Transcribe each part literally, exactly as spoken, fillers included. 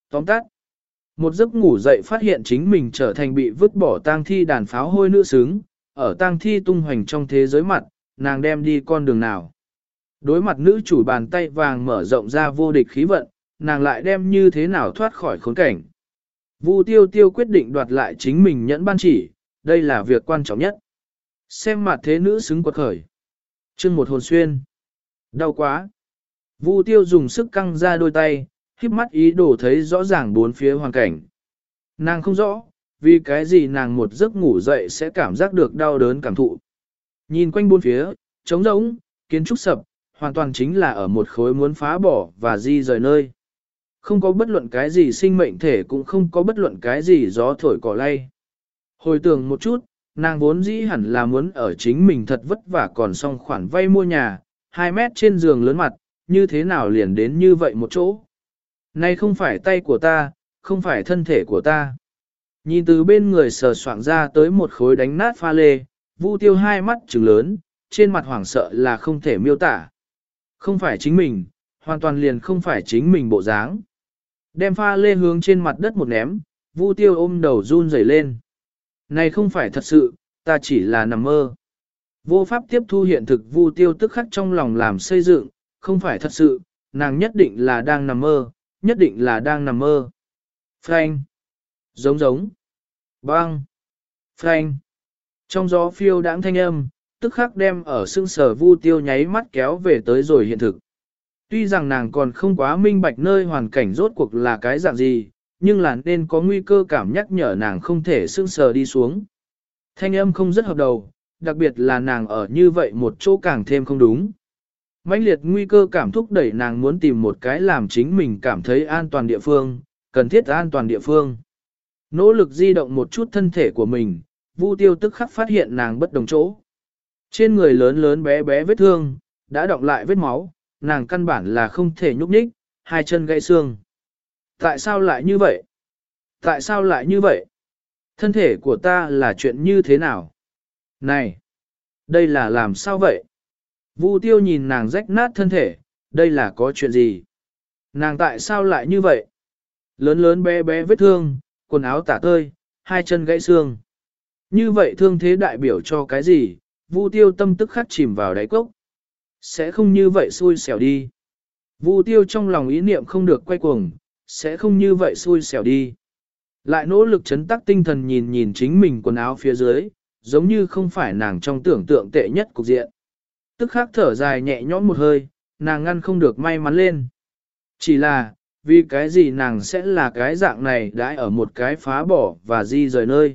Tóm tắt, một giấc ngủ dậy phát hiện chính mình trở thành bị vứt bỏ tang thi đàn pháo hôi nữ xứng, ở tang thi tung hoành trong thế giới mặt, nàng đem đi con đường nào. Đối mặt nữ chủ bàn tay vàng mở rộng ra vô địch khí vận, nàng lại đem như thế nào thoát khỏi khốn cảnh. Vu Tiêu Tiêu quyết định đoạt lại chính mình nhẫn ban chỉ, đây là việc quan trọng nhất. Xem mặt thế nữ xứng quật khởi. Chương một hồn xuyên. Đau quá. Vu Tiêu dùng sức căng ra đôi tay, híp mắt ý đồ thấy rõ ràng bốn phía hoàn cảnh. Nàng không rõ, vì cái gì nàng một giấc ngủ dậy sẽ cảm giác được đau đớn cảm thụ. Nhìn quanh bốn phía, trống rỗng, kiến trúc sập, hoàn toàn chính là ở một khối muốn phá bỏ và di rời nơi. Không có bất luận cái gì sinh mệnh thể cũng không có bất luận cái gì gió thổi cỏ lay. Hồi tưởng một chút, nàng vốn dĩ hẳn là muốn ở chính mình thật vất vả còn xong khoản vay mua nhà, hai mét trên giường lớn mặt, như thế nào liền đến như vậy một chỗ. Này không phải tay của ta, không phải thân thể của ta. Nhìn từ bên người sờ soạng ra tới một khối đánh nát pha lê, Vu Tiêu hai mắt trừng lớn, trên mặt hoảng sợ là không thể miêu tả. Không phải chính mình, hoàn toàn liền không phải chính mình bộ dáng. Đem pha lê hướng trên mặt đất một ném, Vu Tiêu ôm đầu run rẩy lên. Này không phải thật sự, ta chỉ là nằm mơ. Vô pháp tiếp thu hiện thực, Vu Tiêu tức khắc trong lòng làm xây dựng, không phải thật sự, nàng nhất định là đang nằm mơ, nhất định là đang nằm mơ. Phanh. Giống giống. Bang. Phanh. Trong gió phiêu đãng thanh âm, tức khắc đem ở xương sở Vu Tiêu nháy mắt kéo về tới rồi hiện thực. Tuy rằng nàng còn không quá minh bạch nơi hoàn cảnh rốt cuộc là cái dạng gì, nhưng là nên có nguy cơ cảm nhắc nhở nàng không thể xương sờ đi xuống. Thanh âm không rất hợp đầu, đặc biệt là nàng ở như vậy một chỗ càng thêm không đúng. Mãnh liệt nguy cơ cảm thúc đẩy nàng muốn tìm một cái làm chính mình cảm thấy an toàn địa phương, cần thiết an toàn địa phương. Nỗ lực di động một chút thân thể của mình, Vu Tiêu tức khắc phát hiện nàng bất đồng chỗ. Trên người lớn lớn bé bé vết thương, đã đọng lại vết máu, nàng căn bản là không thể nhúc nhích, hai chân gãy xương. Tại sao lại như vậy? Tại sao lại như vậy? Thân thể của ta là chuyện như thế nào? Này! Đây là làm sao vậy? Vu Tiêu nhìn nàng rách nát thân thể, đây là có chuyện gì? Nàng tại sao lại như vậy? Lớn lớn bé bé vết thương, quần áo tả tơi, hai chân gãy xương. Như vậy thương thế đại biểu cho cái gì? Vu Tiêu tâm tức khắc chìm vào đáy cốc. Sẽ không như vậy xui xẻo đi. Vu Tiêu trong lòng ý niệm không được quay cuồng, sẽ không như vậy xui xẻo đi. Lại nỗ lực chấn tắc tinh thần nhìn nhìn chính mình quần áo phía dưới, giống như không phải nàng trong tưởng tượng tệ nhất cục diện. Tức khắc thở dài nhẹ nhõm một hơi, nàng ngăn không được may mắn lên. Chỉ là, vì cái gì nàng sẽ là cái dạng này đãi ở một cái phá bỏ và di rời nơi.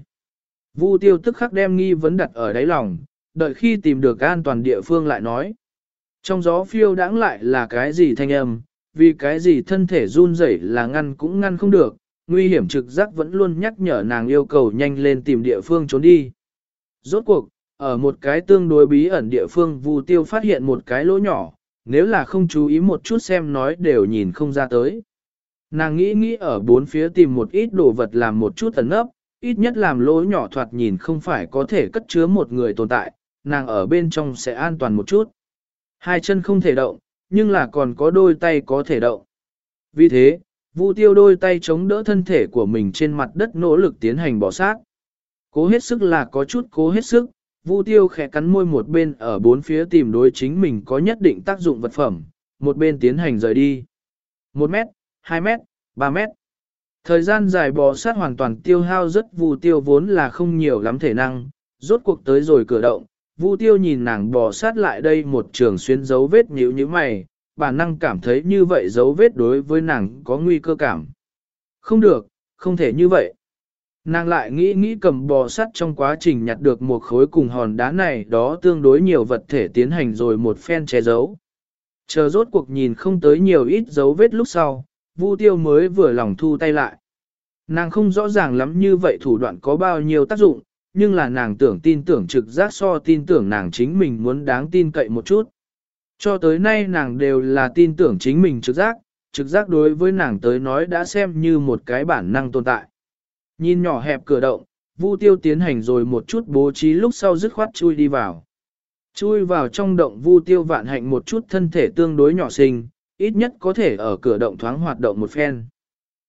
Vu Tiêu tức khắc đem nghi vấn đặt ở đáy lòng, đợi khi tìm được an toàn địa phương lại nói. Trong gió phiêu đãng lại là cái gì thanh âm, vì cái gì thân thể run rẩy là ngăn cũng ngăn không được, nguy hiểm trực giác vẫn luôn nhắc nhở nàng yêu cầu nhanh lên tìm địa phương trốn đi. Rốt cuộc, ở một cái tương đối bí ẩn địa phương Vu Tiêu phát hiện một cái lỗ nhỏ, nếu là không chú ý một chút xem nói đều nhìn không ra tới. Nàng nghĩ nghĩ ở bốn phía tìm một ít đồ vật làm một chút ẩn nấp, ít nhất làm lỗ nhỏ thoạt nhìn không phải có thể cất chứa một người tồn tại, nàng ở bên trong sẽ an toàn một chút. Hai chân không thể động, nhưng là còn có đôi tay có thể động. Vì thế, Vu Tiêu đôi tay chống đỡ thân thể của mình trên mặt đất nỗ lực tiến hành bỏ sát. Cố hết sức là có chút cố hết sức, Vu Tiêu khẽ cắn môi một bên ở bốn phía tìm đối chính mình có nhất định tác dụng vật phẩm, một bên tiến hành rời đi. Một mét, hai mét, ba mét. Thời gian dài bò sát hoàn toàn tiêu hao rất Vu Tiêu vốn là không nhiều lắm thể năng, rốt cuộc tới rồi cửa động. Vu Tiêu nhìn nàng bò sát lại đây một trường xuyên dấu vết nhíu như mày, bản năng cảm thấy như vậy dấu vết đối với nàng có nguy cơ cảm. Không được, không thể như vậy. Nàng lại nghĩ nghĩ cầm bò sát trong quá trình nhặt được một khối cùng hòn đá này đó tương đối nhiều vật thể tiến hành rồi một phen che giấu. Chờ rốt cuộc nhìn không tới nhiều ít dấu vết lúc sau, Vu Tiêu mới vừa lòng thu tay lại. Nàng không rõ ràng lắm như vậy thủ đoạn có bao nhiêu tác dụng, nhưng là nàng tưởng tin tưởng trực giác so tin tưởng nàng chính mình muốn đáng tin cậy một chút. Cho tới nay nàng đều là tin tưởng chính mình trực giác, trực giác đối với nàng tới nói đã xem như một cái bản năng tồn tại. Nhìn nhỏ hẹp cửa động, Vu Tiêu tiến hành rồi một chút bố trí lúc sau dứt khoát chui đi vào. Chui vào trong động Vu Tiêu vạn hạnh một chút thân thể tương đối nhỏ xinh, ít nhất có thể ở cửa động thoáng hoạt động một phen.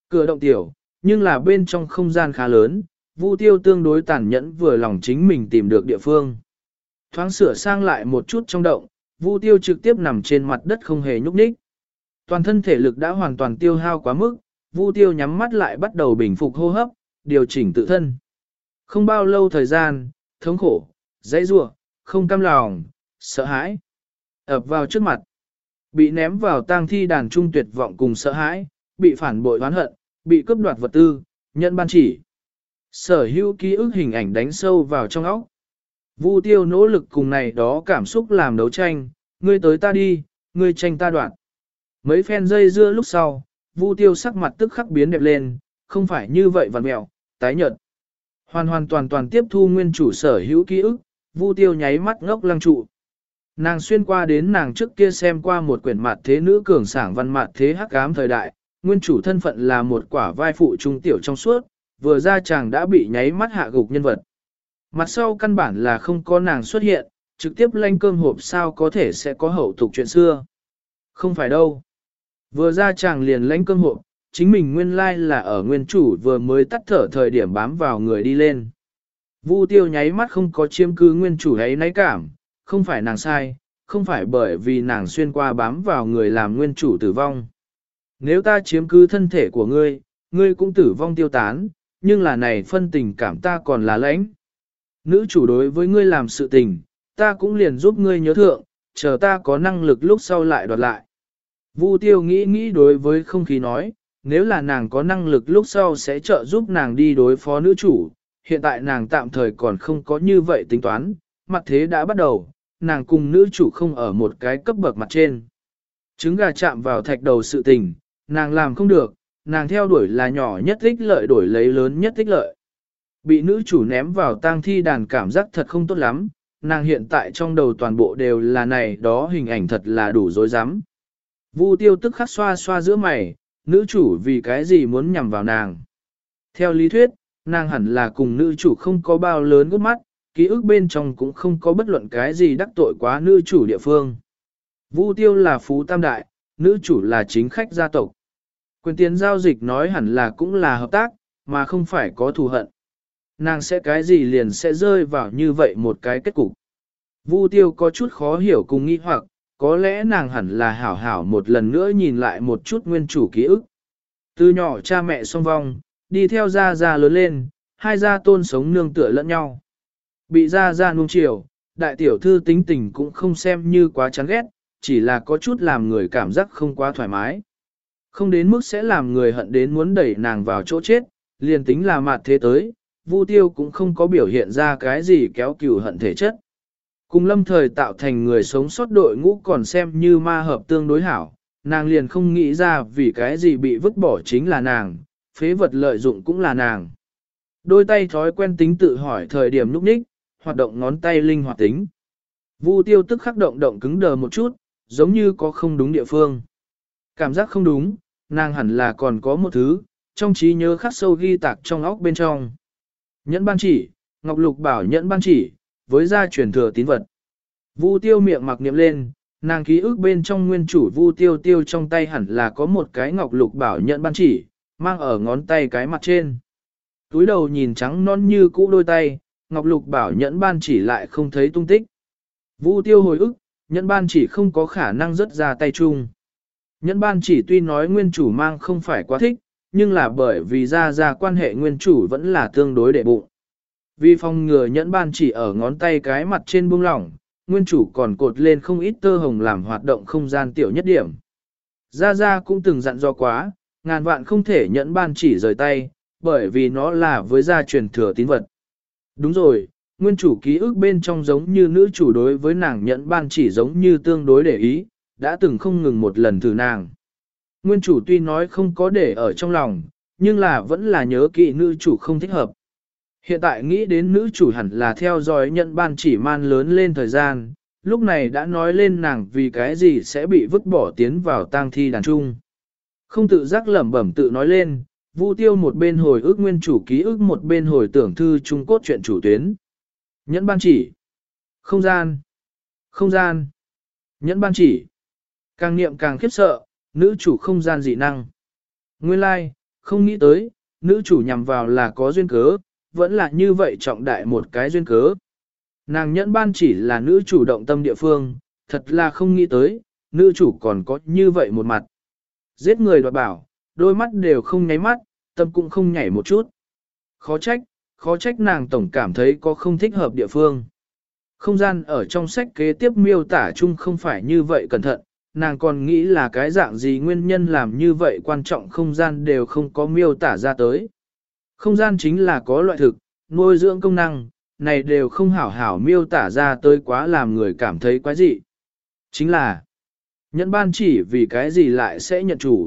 Cửa động tiểu, nhưng là bên trong không gian khá lớn, Vu Tiêu tương đối tàn nhẫn vừa lòng chính mình tìm được địa phương. Thoáng sửa sang lại một chút trong động, Vu Tiêu trực tiếp nằm trên mặt đất không hề nhúc nhích. Toàn thân thể lực đã hoàn toàn tiêu hao quá mức, Vu Tiêu nhắm mắt lại bắt đầu bình phục hô hấp, điều chỉnh tự thân. Không bao lâu thời gian, thống khổ, dãy rủa, không cam lòng, sợ hãi ập vào trước mặt. Bị ném vào tang thi đàn trung tuyệt vọng cùng sợ hãi, bị phản bội oán hận, bị cướp đoạt vật tư, nhận ban chỉ. Sở hữu ký ức hình ảnh đánh sâu vào trong óc. Vu Tiêu nỗ lực cùng này đó cảm xúc làm đấu tranh, ngươi tới ta đi, ngươi tranh ta đoạn. Mấy phen dây dưa lúc sau, Vu Tiêu sắc mặt tức khắc biến đẹp lên, không phải như vậy vằn mẹo, tái nhợt. Hoàn hoàn toàn toàn tiếp thu nguyên chủ sở hữu ký ức, Vu Tiêu nháy mắt ngốc lăng trụ. Nàng xuyên qua đến nàng trước kia xem qua một quyển mặt thế nữ cường sảng văn mặt thế hắc ám thời đại, nguyên chủ thân phận là một quả vai phụ trung tiểu trong suốt, vừa ra chàng đã bị nháy mắt hạ gục nhân vật. Mặt sau căn bản là không có nàng xuất hiện, trực tiếp lanh cơm hộp sao có thể sẽ có hậu tục chuyện xưa. Không phải đâu. Vừa ra chàng liền lãnh cơm hộp, chính mình nguyên lai là ở nguyên chủ vừa mới tắt thở thời điểm bám vào người đi lên. Vu Tiêu nháy mắt không có chiếm cứ nguyên chủ ấy náy cảm, không phải nàng sai, không phải bởi vì nàng xuyên qua bám vào người làm nguyên chủ tử vong. Nếu ta chiếm cứ thân thể của ngươi, ngươi cũng tử vong tiêu tán, nhưng là này phân tình cảm ta còn là lãnh. Nữ chủ đối với ngươi làm sự tình, ta cũng liền giúp ngươi nhớ thượng, chờ ta có năng lực lúc sau lại đoạt lại. Vu Tiêu nghĩ nghĩ đối với không khí nói, nếu là nàng có năng lực lúc sau sẽ trợ giúp nàng đi đối phó nữ chủ, hiện tại nàng tạm thời còn không có như vậy tính toán, mặt thế đã bắt đầu, nàng cùng nữ chủ không ở một cái cấp bậc mặt trên. Trứng gà chạm vào thạch đầu sự tình, nàng làm không được, nàng theo đuổi là nhỏ nhất ích lợi đổi lấy lớn nhất ích lợi. Bị nữ chủ ném vào tang thi đàn cảm giác thật không tốt lắm, nàng hiện tại trong đầu toàn bộ đều là này đó hình ảnh thật là đủ dối rắm. Vu Tiêu tức khắc xoa xoa giữa mày, nữ chủ vì cái gì muốn nhằm vào nàng. Theo lý thuyết, nàng hẳn là cùng nữ chủ không có bao lớn gút mắt, ký ức bên trong cũng không có bất luận cái gì đắc tội quá nữ chủ địa phương. Vu Tiêu là phú tam đại, nữ chủ là chính khách gia tộc. Quyền tiền giao dịch nói hẳn là cũng là hợp tác, mà không phải có thù hận. Nàng sẽ cái gì liền sẽ rơi vào như vậy một cái kết cục. Vu Tiêu có chút khó hiểu cùng nghi hoặc, có lẽ nàng hẳn là hảo hảo một lần nữa nhìn lại một chút nguyên chủ ký ức. Từ nhỏ cha mẹ song vong, đi theo gia gia lớn lên, hai gia tôn sống nương tựa lẫn nhau. Bị gia gia nuông chiều, đại tiểu thư tính tình cũng không xem như quá chán ghét, chỉ là có chút làm người cảm giác không quá thoải mái. Không đến mức sẽ làm người hận đến muốn đẩy nàng vào chỗ chết, liền tính là mặt thế tới, Vu Tiêu cũng không có biểu hiện ra cái gì kéo cừu hận thể chất. Cùng lâm thời tạo thành người sống sót đội ngũ còn xem như ma hợp tương đối hảo, nàng liền không nghĩ ra vì cái gì bị vứt bỏ chính là nàng, phế vật lợi dụng cũng là nàng. Đôi tay thói quen tính tự hỏi thời điểm lúc ních, hoạt động ngón tay linh hoạt tính. Vu Tiêu tức khắc động động cứng đờ một chút, giống như có không đúng địa phương. Cảm giác không đúng, nàng hẳn là còn có một thứ, trong trí nhớ khắc sâu ghi tạc trong óc bên trong. Nhẫn ban chỉ, Ngọc Lục bảo nhẫn ban chỉ, với gia truyền thừa tín vật. Vu Tiêu miệng mặc niệm lên, nàng ký ức bên trong nguyên chủ Vu Tiêu Tiêu trong tay hẳn là có một cái Ngọc Lục bảo nhẫn ban chỉ, mang ở ngón tay cái mặt trên. Túi đầu nhìn trắng non như cũ đôi tay, Ngọc Lục bảo nhẫn ban chỉ lại không thấy tung tích. Vu Tiêu hồi ức, nhẫn ban chỉ không có khả năng rớt ra tay chung. Nhẫn ban chỉ tuy nói nguyên chủ mang không phải quá thích, nhưng là bởi vì ra ra quan hệ nguyên chủ vẫn là tương đối đệ bụng. Vì phòng ngừa nhẫn ban chỉ ở ngón tay cái mặt trên buông lỏng, nguyên chủ còn cột lên không ít tơ hồng làm hoạt động không gian tiểu nhất điểm. Ra ra cũng từng dặn dò quá, ngàn vạn không thể nhẫn ban chỉ rời tay, bởi vì nó là với gia truyền thừa tín vật. Đúng rồi, nguyên chủ ký ức bên trong giống như nữ chủ đối với nàng nhẫn ban chỉ giống như tương đối để ý, đã từng không ngừng một lần thử nàng. Nguyên chủ tuy nói không có để ở trong lòng, nhưng là vẫn là nhớ kỹ nữ chủ không thích hợp. Hiện tại nghĩ đến nữ chủ hẳn là theo dõi nhận ban chỉ man lớn lên thời gian, lúc này đã nói lên nàng vì cái gì sẽ bị vứt bỏ tiến vào tang thi đàn trung. Không tự giác lẩm bẩm tự nói lên, Vu Tiêu một bên hồi ức nguyên chủ ký ức một bên hồi tưởng thư trung cốt truyện chủ tuyến. Nhẫn ban chỉ. Không gian. Không gian. Nhẫn ban chỉ. Càng niệm càng khiếp sợ, nữ chủ không gian dị năng. Nguyên lai, like, không nghĩ tới, nữ chủ nhằm vào là có duyên cớ, vẫn là như vậy trọng đại một cái duyên cớ. Nàng nhẫn ban chỉ là nữ chủ động tâm địa phương, thật là không nghĩ tới, nữ chủ còn có như vậy một mặt. Giết người đoạt bảo, đôi mắt đều không nháy mắt, tâm cũng không nhảy một chút. Khó trách, khó trách nàng tổng cảm thấy có không thích hợp địa phương. Không gian ở trong sách kế tiếp miêu tả chung không phải như vậy cẩn thận, nàng còn nghĩ là cái dạng gì nguyên nhân làm như vậy quan trọng không gian đều không có miêu tả ra tới. Không gian chính là có loại thực, nuôi dưỡng công năng, này đều không hảo hảo miêu tả ra tới quá làm người cảm thấy quái dị. Chính là, nhận ban chỉ vì cái gì lại sẽ nhận chủ.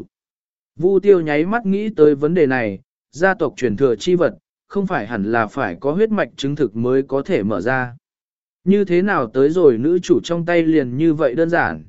Vu Tiêu nháy mắt nghĩ tới vấn đề này, gia tộc truyền thừa chi vật, không phải hẳn là phải có huyết mạch chứng thực mới có thể mở ra. Như thế nào tới rồi nữ chủ trong tay liền như vậy đơn giản.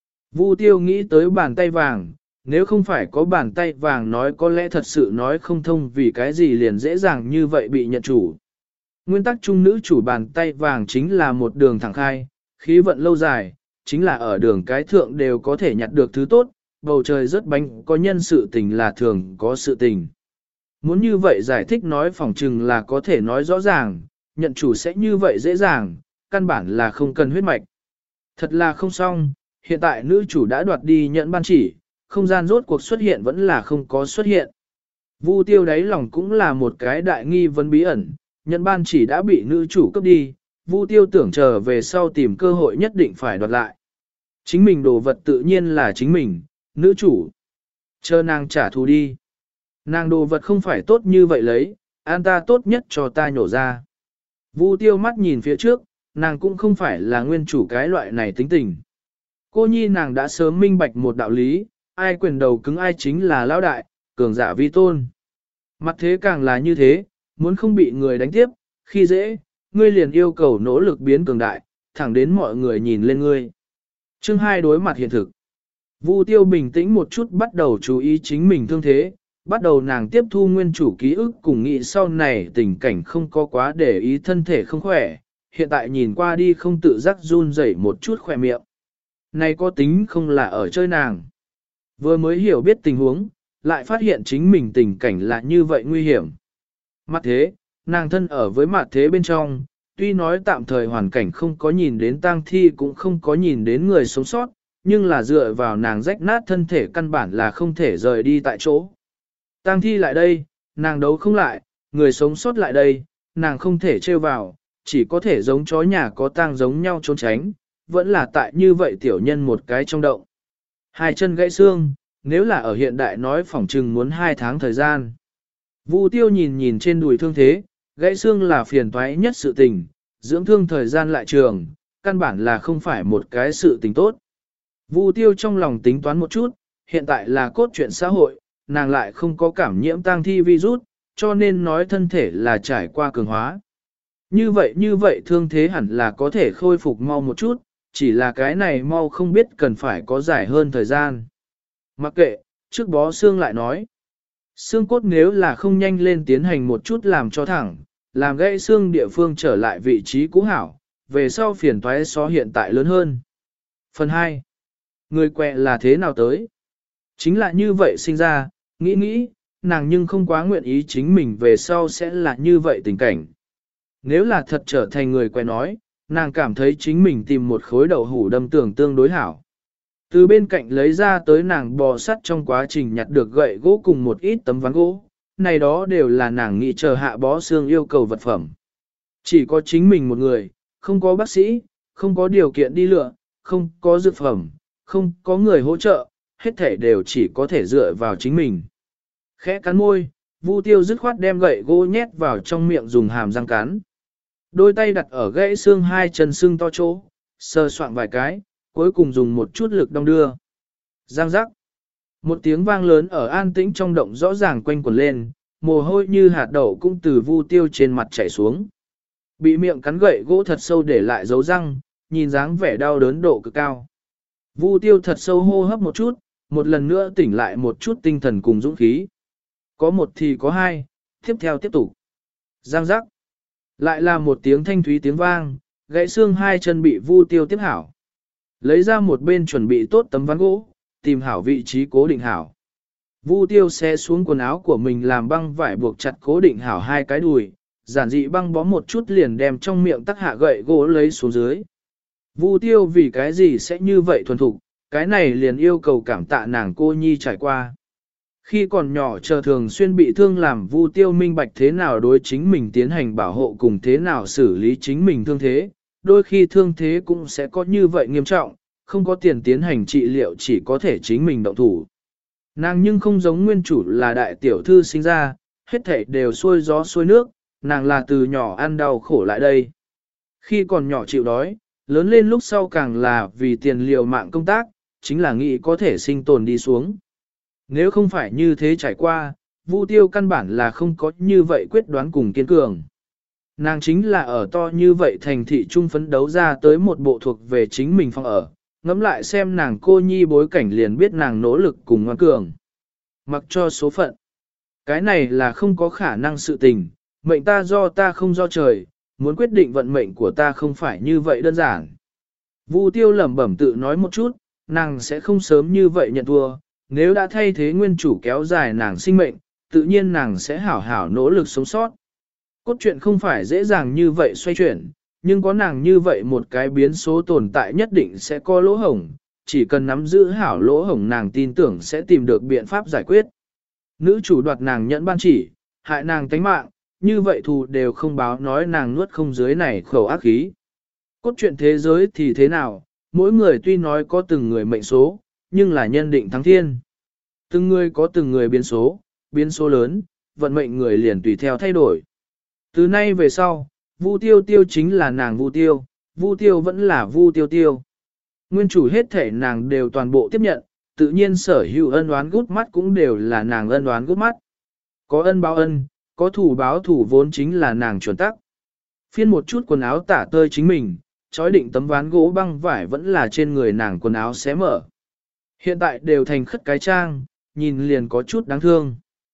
Vu Tiêu nghĩ tới bàn tay vàng, nếu không phải có bàn tay vàng nói có lẽ thật sự nói không thông vì cái gì liền dễ dàng như vậy bị nhận chủ. Nguyên tắc chung nữ chủ bàn tay vàng chính là một đường thẳng khai, khí vận lâu dài, chính là ở đường cái thượng đều có thể nhặt được thứ tốt, bầu trời rất bánh có nhân sự tình là thường có sự tình. Muốn như vậy giải thích nói phỏng chừng là có thể nói rõ ràng, nhận chủ sẽ như vậy dễ dàng, căn bản là không cần huyết mạch. Thật là không xong, hiện tại nữ chủ đã đoạt đi nhận ban chỉ, không gian rốt cuộc xuất hiện vẫn là không có xuất hiện. Vu Tiêu đáy lòng cũng là một cái đại nghi vấn bí ẩn, nhận ban chỉ đã bị nữ chủ cướp đi, Vu Tiêu tưởng chờ về sau tìm cơ hội nhất định phải đoạt lại. Chính mình đồ vật tự nhiên là chính mình, nữ chủ. Chờ nàng trả thù đi. Nàng đồ vật không phải tốt như vậy lấy, an ta tốt nhất cho ta nhổ ra. Vu Tiêu mắt nhìn phía trước, nàng cũng không phải là nguyên chủ cái loại này tính tình. Cô nhi nàng đã sớm minh bạch một đạo lý, ai quyền đầu cứng ai chính là lão đại, cường giả vi tôn. Mặt thế càng là như thế, muốn không bị người đánh tiếp, khi dễ, ngươi liền yêu cầu nỗ lực biến cường đại, thẳng đến mọi người nhìn lên ngươi. Chương hai đối mặt hiện thực. Vu Tiêu bình tĩnh một chút bắt đầu chú ý chính mình thương thế, bắt đầu nàng tiếp thu nguyên chủ ký ức cùng nghĩ sau này tình cảnh không có quá để ý thân thể không khỏe, hiện tại nhìn qua đi không tự giác run rẩy một chút khỏe miệng. Này có tính không là ở chơi nàng. Vừa mới hiểu biết tình huống, lại phát hiện chính mình tình cảnh là như vậy nguy hiểm. Mặt thế, nàng thân ở với mặt thế bên trong, tuy nói tạm thời hoàn cảnh không có nhìn đến tang thi cũng không có nhìn đến người sống sót, nhưng là dựa vào nàng rách nát thân thể căn bản là không thể rời đi tại chỗ. Tang thi lại đây, nàng đấu không lại, người sống sót lại đây, nàng không thể trêu vào, chỉ có thể giống chó nhà có tang giống nhau trốn tránh, vẫn là tại như vậy tiểu nhân một cái trong động. Hai chân gãy xương, nếu là ở hiện đại nói phỏng chừng muốn hai tháng thời gian. Vu Tiêu nhìn nhìn trên đùi thương thế, gãy xương là phiền toái nhất sự tình, dưỡng thương thời gian lại trường, căn bản là không phải một cái sự tình tốt. Vu Tiêu trong lòng tính toán một chút, hiện tại là cốt truyện xã hội, nàng lại không có cảm nhiễm tang thi virus, cho nên nói thân thể là trải qua cường hóa. Như vậy như vậy thương thế hẳn là có thể khôi phục mau một chút, chỉ là cái này mau không biết cần phải có dài hơn thời gian. Mặc kệ, trước bó xương lại nói. Xương cốt nếu là không nhanh lên tiến hành một chút làm cho thẳng, làm gãy xương địa phương trở lại vị trí cũ hảo, về sau phiền toái so hiện tại lớn hơn. Phần hai. Người quẹ là thế nào tới? Chính là như vậy sinh ra, nghĩ nghĩ, nàng nhưng không quá nguyện ý chính mình về sau sẽ là như vậy tình cảnh. Nếu là thật trở thành người quẹ nói, nàng cảm thấy chính mình tìm một khối đậu hủ đâm tường tương đối hảo. Từ bên cạnh lấy ra tới nàng bò sắt trong quá trình nhặt được gậy gỗ cùng một ít tấm ván gỗ, này đó đều là nàng nghĩ chờ hạ bó xương yêu cầu vật phẩm. Chỉ có chính mình một người, không có bác sĩ, không có điều kiện đi lựa, không có dược phẩm, không có người hỗ trợ, hết thể đều chỉ có thể dựa vào chính mình. Khẽ cắn môi, Vu Tiêu dứt khoát đem gậy gỗ nhét vào trong miệng dùng hàm răng cắn. Đôi tay đặt ở gãy xương hai chân xương to chỗ, sờ soạn vài cái, cuối cùng dùng một chút lực đong đưa. Giang giác. Một tiếng vang lớn ở an tĩnh trong động rõ ràng quanh quẩn lên, mồ hôi như hạt đậu cũng từ Vu Tiêu trên mặt chảy xuống. Bị miệng cắn gậy gỗ thật sâu để lại dấu răng, nhìn dáng vẻ đau đớn độ cực cao. Vu Tiêu thật sâu hô hấp một chút, một lần nữa tỉnh lại một chút tinh thần cùng dũng khí. Có một thì có hai, tiếp theo tiếp tục. Giang giác. Lại là một tiếng thanh thúy tiếng vang, gãy xương hai chân bị Vu Tiêu tiếp hảo. Lấy ra một bên chuẩn bị tốt tấm ván gỗ, tìm hảo vị trí cố định hảo. Vu Tiêu xé xuống quần áo của mình làm băng vải buộc chặt cố định hảo hai cái đùi, giản dị băng bó một chút liền đem trong miệng tắc hạ gậy gỗ lấy xuống dưới. Vu Tiêu vì cái gì sẽ như vậy thuần thục, cái này liền yêu cầu cảm tạ nàng cô nhi trải qua. Khi còn nhỏ chờ thường xuyên bị thương làm Vu Tiêu minh bạch thế nào đối chính mình tiến hành bảo hộ cùng thế nào xử lý chính mình thương thế, đôi khi thương thế cũng sẽ có như vậy nghiêm trọng, không có tiền tiến hành trị liệu chỉ có thể chính mình động thủ. Nàng nhưng không giống nguyên chủ là đại tiểu thư sinh ra, hết thảy đều xuôi gió xuôi nước, nàng là từ nhỏ ăn đau khổ lại đây. Khi còn nhỏ chịu đói, lớn lên lúc sau càng là vì tiền liều mạng công tác, chính là nghĩ có thể sinh tồn đi xuống. Nếu không phải như thế trải qua, Vu Tiêu căn bản là không có như vậy quyết đoán cùng kiên cường. Nàng chính là ở to như vậy thành thị trung phấn đấu ra tới một bộ thuộc về chính mình phòng ở, ngẫm lại xem nàng cô nhi bối cảnh liền biết nàng nỗ lực cùng ngoan cường. Mặc cho số phận. Cái này là không có khả năng sự tình, mệnh ta do ta không do trời, muốn quyết định vận mệnh của ta không phải như vậy đơn giản. Vu Tiêu lẩm bẩm tự nói một chút, nàng sẽ không sớm như vậy nhận thua, nếu đã thay thế nguyên chủ kéo dài nàng sinh mệnh, tự nhiên nàng sẽ hảo hảo nỗ lực sống sót. Cốt truyện không phải dễ dàng như vậy xoay chuyển, nhưng có nàng như vậy một cái biến số tồn tại nhất định sẽ có lỗ hổng, chỉ cần nắm giữ hảo lỗ hổng nàng tin tưởng sẽ tìm được biện pháp giải quyết. Nữ chủ đoạt nàng nhẫn ban chỉ, hại nàng tánh mạng, như vậy thù đều không báo nói nàng nuốt không dưới này khẩu ác khí. Cốt truyện thế giới thì thế nào, mỗi người tuy nói có từng người mệnh số, nhưng là nhân định thắng thiên. Từng người có từng người biến số, biến số lớn, vận mệnh người liền tùy theo thay đổi. Từ nay về sau, Vu Tiêu Tiêu chính là nàng Vu Tiêu, Vu Tiêu vẫn là Vu Tiêu Tiêu. Nguyên chủ hết thể nàng đều toàn bộ tiếp nhận, tự nhiên sở hữu ân oán gút mắt cũng đều là nàng ân oán gút mắt. Có ân báo ân, có thủ báo thủ vốn chính là nàng chuẩn tắc. Phiên một chút quần áo tả tơi chính mình, chói định tấm ván gỗ băng vải vẫn là trên người nàng quần áo xé mở. Hiện tại đều thành khất cái trang, nhìn liền có chút đáng thương.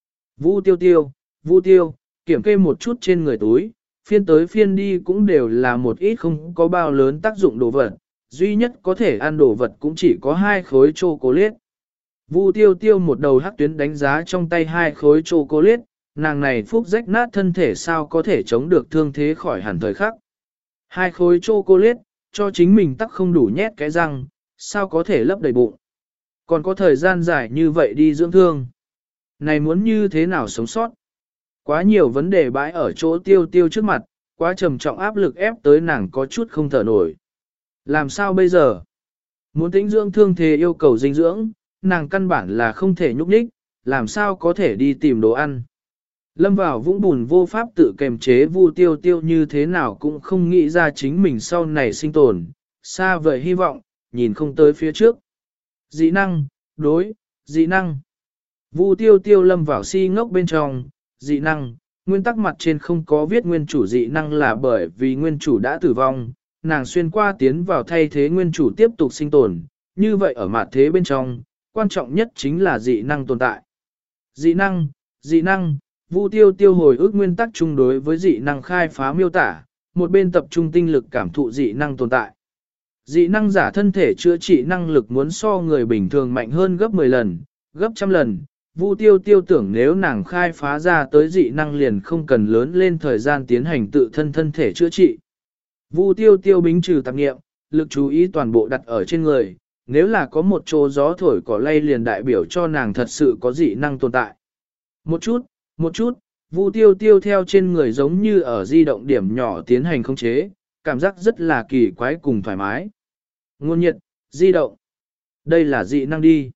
Vu Tiêu Tiêu, Vu Tiêu, kiểm kê một chút trên người túi, phiên tới phiên đi cũng đều là một ít không có bao lớn tác dụng đồ vật, duy nhất có thể ăn đồ vật cũng chỉ có hai khối chocolate. Vu Tiêu Tiêu một đầu hắc tuyến đánh giá trong tay hai khối chocolate, nàng này phúc rách nát thân thể sao có thể chống được thương thế khỏi hẳn thời khắc. Hai khối chocolate, cho chính mình tắc không đủ nhét cái răng, sao có thể lấp đầy bụng. Còn có thời gian dài như vậy đi dưỡng thương. Này muốn như thế nào sống sót? Quá nhiều vấn đề bãi ở chỗ Tiêu Tiêu trước mặt, quá trầm trọng áp lực ép tới nàng có chút không thở nổi. Làm sao bây giờ? Muốn tĩnh dưỡng thương thế yêu cầu dinh dưỡng, nàng căn bản là không thể nhúc nhích, làm sao có thể đi tìm đồ ăn. Lâm vào vũng bùn vô pháp tự kềm chế Vu Tiêu Tiêu như thế nào cũng không nghĩ ra chính mình sau này sinh tồn, xa vời hy vọng, nhìn không tới phía trước. Dị năng, đối, dị năng. Vu Tiêu Tiêu lâm vào si ngốc bên trong, dị năng, nguyên tắc mặt trên không có viết nguyên chủ dị năng là bởi vì nguyên chủ đã tử vong, nàng xuyên qua tiến vào thay thế nguyên chủ tiếp tục sinh tồn, như vậy ở mặt thế bên trong, quan trọng nhất chính là dị năng tồn tại. Dị năng, dị năng, Vu Tiêu Tiêu hồi ức nguyên tắc chung đối với dị năng khai phá miêu tả, một bên tập trung tinh lực cảm thụ dị năng tồn tại. Dị năng giả thân thể chữa trị năng lực muốn so người bình thường mạnh hơn gấp mười lần, gấp trăm lần. Vu Tiêu Tiêu tưởng nếu nàng khai phá ra tới dị năng liền không cần lớn lên thời gian tiến hành tự thân thân thể chữa trị. Vu Tiêu Tiêu bính trừ tạp nghiệm, lực chú ý toàn bộ đặt ở trên người, nếu là có một chỗ gió thổi cỏ lay liền đại biểu cho nàng thật sự có dị năng tồn tại. Một chút, một chút, Vu Tiêu Tiêu theo trên người giống như ở di động điểm nhỏ tiến hành khống chế, cảm giác rất là kỳ quái cùng thoải mái. Nguồn nhiệt, di động. Đây là dị năng đi.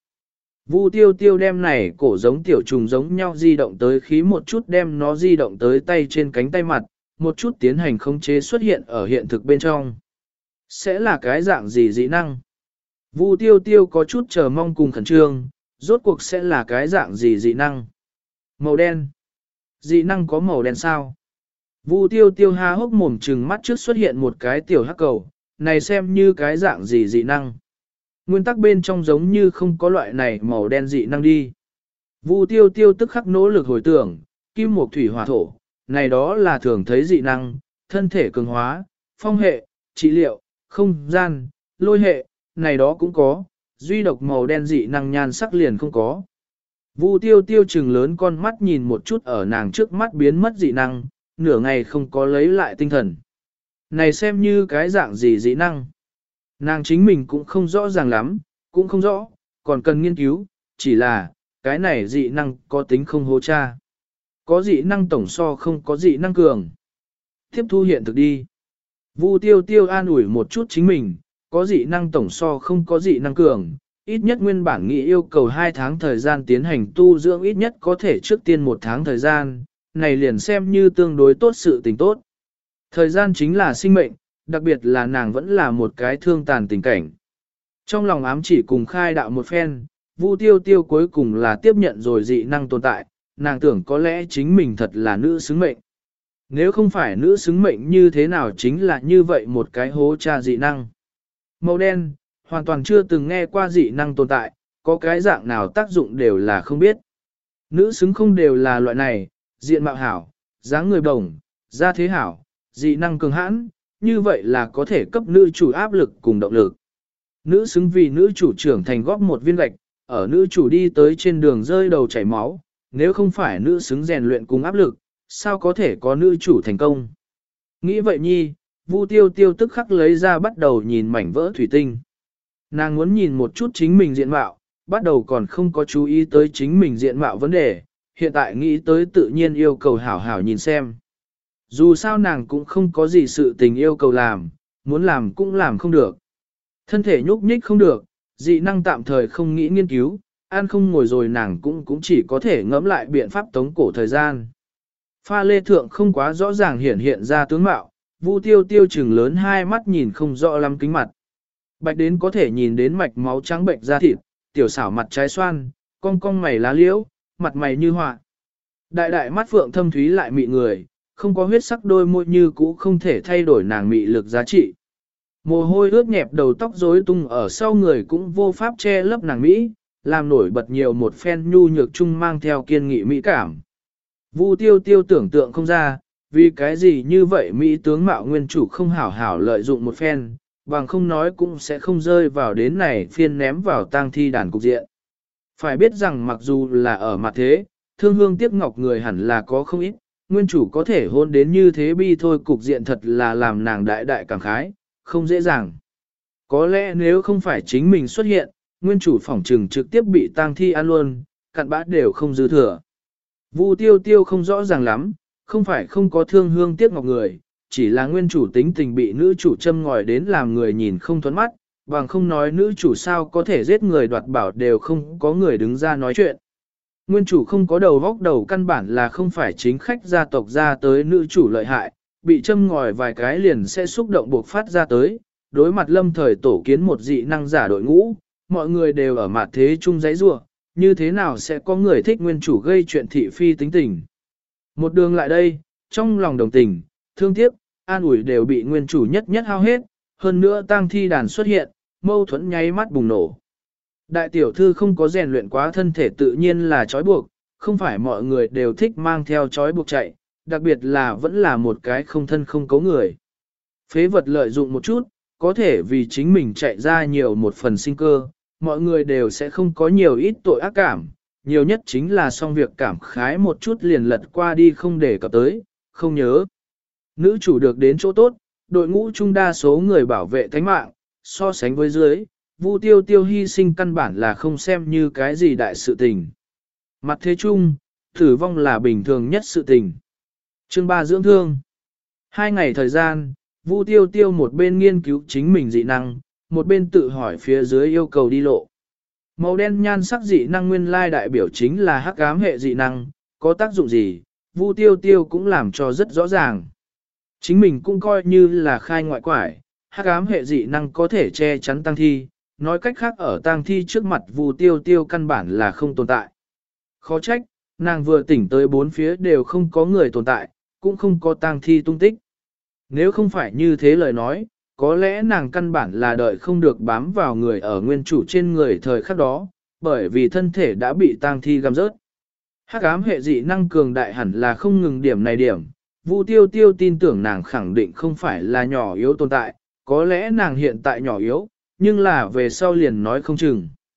Vu Tiêu Tiêu đem này cổ giống tiểu trùng giống nhau di động tới khí một chút đem nó di động tới tay trên cánh tay mặt, một chút tiến hành khống chế xuất hiện ở hiện thực bên trong. Sẽ là cái dạng gì dị năng? Vu Tiêu Tiêu có chút chờ mong cùng khẩn trương, rốt cuộc sẽ là cái dạng gì dị năng? Màu đen. Dị năng có màu đen sao? Vu Tiêu Tiêu há hốc mồm trừng mắt trước xuất hiện một cái tiểu hắc cầu, này xem như cái dạng gì dị năng. Nguyên tắc bên trong giống như không có loại này màu đen dị năng đi. Vu Tiêu Tiêu tức khắc nỗ lực hồi tưởng, kim mộc thủy hỏa thổ, này đó là thường thấy dị năng, thân thể cường hóa, phong hệ, trị liệu, không gian, lôi hệ, này đó cũng có, duy độc màu đen dị năng nhan sắc liền không có. Vu tiêu tiêu trừng lớn con mắt nhìn một chút ở nàng trước mắt biến mất dị năng, nửa ngày không có lấy lại tinh thần. Này xem như cái dạng gì dị năng. Nàng chính mình cũng không rõ ràng lắm, cũng không rõ, còn cần nghiên cứu, chỉ là, cái này dị năng có tính không hô cha. Có dị năng tổng so không có dị năng cường. Tiếp thu hiện thực đi. Vu tiêu tiêu an ủi một chút chính mình, có dị năng tổng so không có dị năng cường, ít nhất nguyên bản nghị yêu cầu hai tháng thời gian tiến hành tu dưỡng ít nhất có thể trước tiên một tháng thời gian, này liền xem như tương đối tốt sự tình tốt. Thời gian chính là sinh mệnh, đặc biệt là nàng vẫn là một cái thương tàn tình cảnh. Trong lòng ám chỉ cùng khai đạo một phen, Vu tiêu tiêu cuối cùng là tiếp nhận rồi dị năng tồn tại, nàng tưởng có lẽ chính mình thật là nữ xứng mệnh. Nếu không phải nữ xứng mệnh như thế nào chính là như vậy một cái hố cha dị năng. Màu đen, hoàn toàn chưa từng nghe qua dị năng tồn tại, có cái dạng nào tác dụng đều là không biết. Nữ xứng không đều là loại này, diện mạo hảo, dáng người đồng, da thế hảo, dị năng cường hãn, như vậy là có thể cấp nữ chủ áp lực cùng động lực. Nữ xứng vì nữ chủ trưởng thành góp một viên gạch, ở nữ chủ đi tới trên đường rơi đầu chảy máu, nếu không phải nữ xứng rèn luyện cùng áp lực, sao có thể có nữ chủ thành công. Nghĩ vậy nhi, Vu tiêu tiêu tức khắc lấy ra bắt đầu nhìn mảnh vỡ thủy tinh. Nàng muốn nhìn một chút chính mình diện mạo, bắt đầu còn không có chú ý tới chính mình diện mạo vấn đề, hiện tại nghĩ tới tự nhiên yêu cầu hảo hảo nhìn xem. Dù sao nàng cũng không có gì sự tình yêu cầu làm, muốn làm cũng làm không được. Thân thể nhúc nhích không được, dị năng tạm thời không nghĩ nghiên cứu, ăn không ngồi rồi nàng cũng cũng chỉ có thể ngẫm lại biện pháp tống cổ thời gian. Pha lê thượng không quá rõ ràng hiện hiện ra tướng mạo, Vu tiêu tiêu trừng lớn hai mắt nhìn không rõ lắm kính mặt. Bạch đến có thể nhìn đến mạch máu trắng bệnh da thịt, tiểu xảo mặt trái xoan, cong cong mày lá liễu, mặt mày như họa. Đại đại mắt phượng thâm thúy lại mị người, không có huyết sắc đôi môi như cũ không thể thay đổi nàng mị lực giá trị. Mồ hôi ướt nhẹp đầu tóc rối tung ở sau người cũng vô pháp che lấp nàng mỹ, làm nổi bật nhiều một phen nhu nhược chung mang theo kiên nghị mỹ cảm. Vu tiêu tiêu tưởng tượng không ra, vì cái gì như vậy mỹ tướng mạo nguyên chủ không hảo hảo lợi dụng một phen, bằng không nói cũng sẽ không rơi vào đến này phiên ném vào tang thi đàn cục diện. Phải biết rằng mặc dù là ở mặt thế, thương hương tiếc ngọc người hẳn là có không ít, nguyên chủ có thể hôn đến như thế bi thôi cục diện thật là làm nàng đại đại cảm khái, không dễ dàng. Có lẽ nếu không phải chính mình xuất hiện, nguyên chủ phỏng trừng trực tiếp bị tang thi ăn luôn, cặn bã đều không dư thừa. Vu tiêu tiêu không rõ ràng lắm, không phải không có thương hương tiếc ngọc người, chỉ là nguyên chủ tính tình bị nữ chủ châm ngòi đến làm người nhìn không thuẫn mắt, bằng không nói nữ chủ sao có thể giết người đoạt bảo đều không có người đứng ra nói chuyện. Nguyên chủ không có đầu vóc đầu căn bản là không phải chính khách gia tộc ra tới nữ chủ lợi hại, bị châm ngòi vài cái liền sẽ xúc động buộc phát ra tới, đối mặt lâm thời tổ kiến một dị năng giả đội ngũ, mọi người đều ở mặt thế chung giấy rua, như thế nào sẽ có người thích nguyên chủ gây chuyện thị phi tính tình. Một đường lại đây, trong lòng đồng tình, thương tiếc, an ủi đều bị nguyên chủ nhất nhất hao hết, hơn nữa tang thi đàn xuất hiện, mâu thuẫn nháy mắt bùng nổ. Đại tiểu thư không có rèn luyện quá thân thể tự nhiên là trói buộc, không phải mọi người đều thích mang theo trói buộc chạy, đặc biệt là vẫn là một cái không thân không cấu người. Phế vật lợi dụng một chút, có thể vì chính mình chạy ra nhiều một phần sinh cơ, mọi người đều sẽ không có nhiều ít tội ác cảm, nhiều nhất chính là xong việc cảm khái một chút liền lật qua đi không để cập tới, không nhớ. Nữ chủ được đến chỗ tốt, đội ngũ chung đa số người bảo vệ thánh mạng, so sánh với dưới, Vu tiêu tiêu hy sinh căn bản là không xem như cái gì đại sự tình. Mặt thế chung, tử vong là bình thường nhất sự tình. Chương ba dưỡng thương. Hai ngày thời gian, Vu tiêu tiêu một bên nghiên cứu chính mình dị năng, một bên tự hỏi phía dưới yêu cầu đi lộ. Màu đen nhan sắc dị năng nguyên lai đại biểu chính là hắc ám hệ dị năng, có tác dụng gì, Vu tiêu tiêu cũng làm cho rất rõ ràng. Chính mình cũng coi như là khai ngoại quải, hắc ám hệ dị năng có thể che chắn tăng thi, nói cách khác ở tang thi trước mặt Vu tiêu tiêu căn bản là không tồn tại. Khó trách, nàng vừa tỉnh tới bốn phía đều không có người tồn tại, cũng không có tang thi tung tích. Nếu không phải như thế lời nói, có lẽ nàng căn bản là đợi không được bám vào người ở nguyên chủ trên người thời khắc đó, bởi vì thân thể đã bị tang thi găm rớt. Hắc ám hệ dị năng cường đại hẳn là không ngừng điểm này điểm, Vu tiêu tiêu tin tưởng nàng khẳng định không phải là nhỏ yếu tồn tại, có lẽ nàng hiện tại nhỏ yếu, nhưng là về sau liền nói không chừng.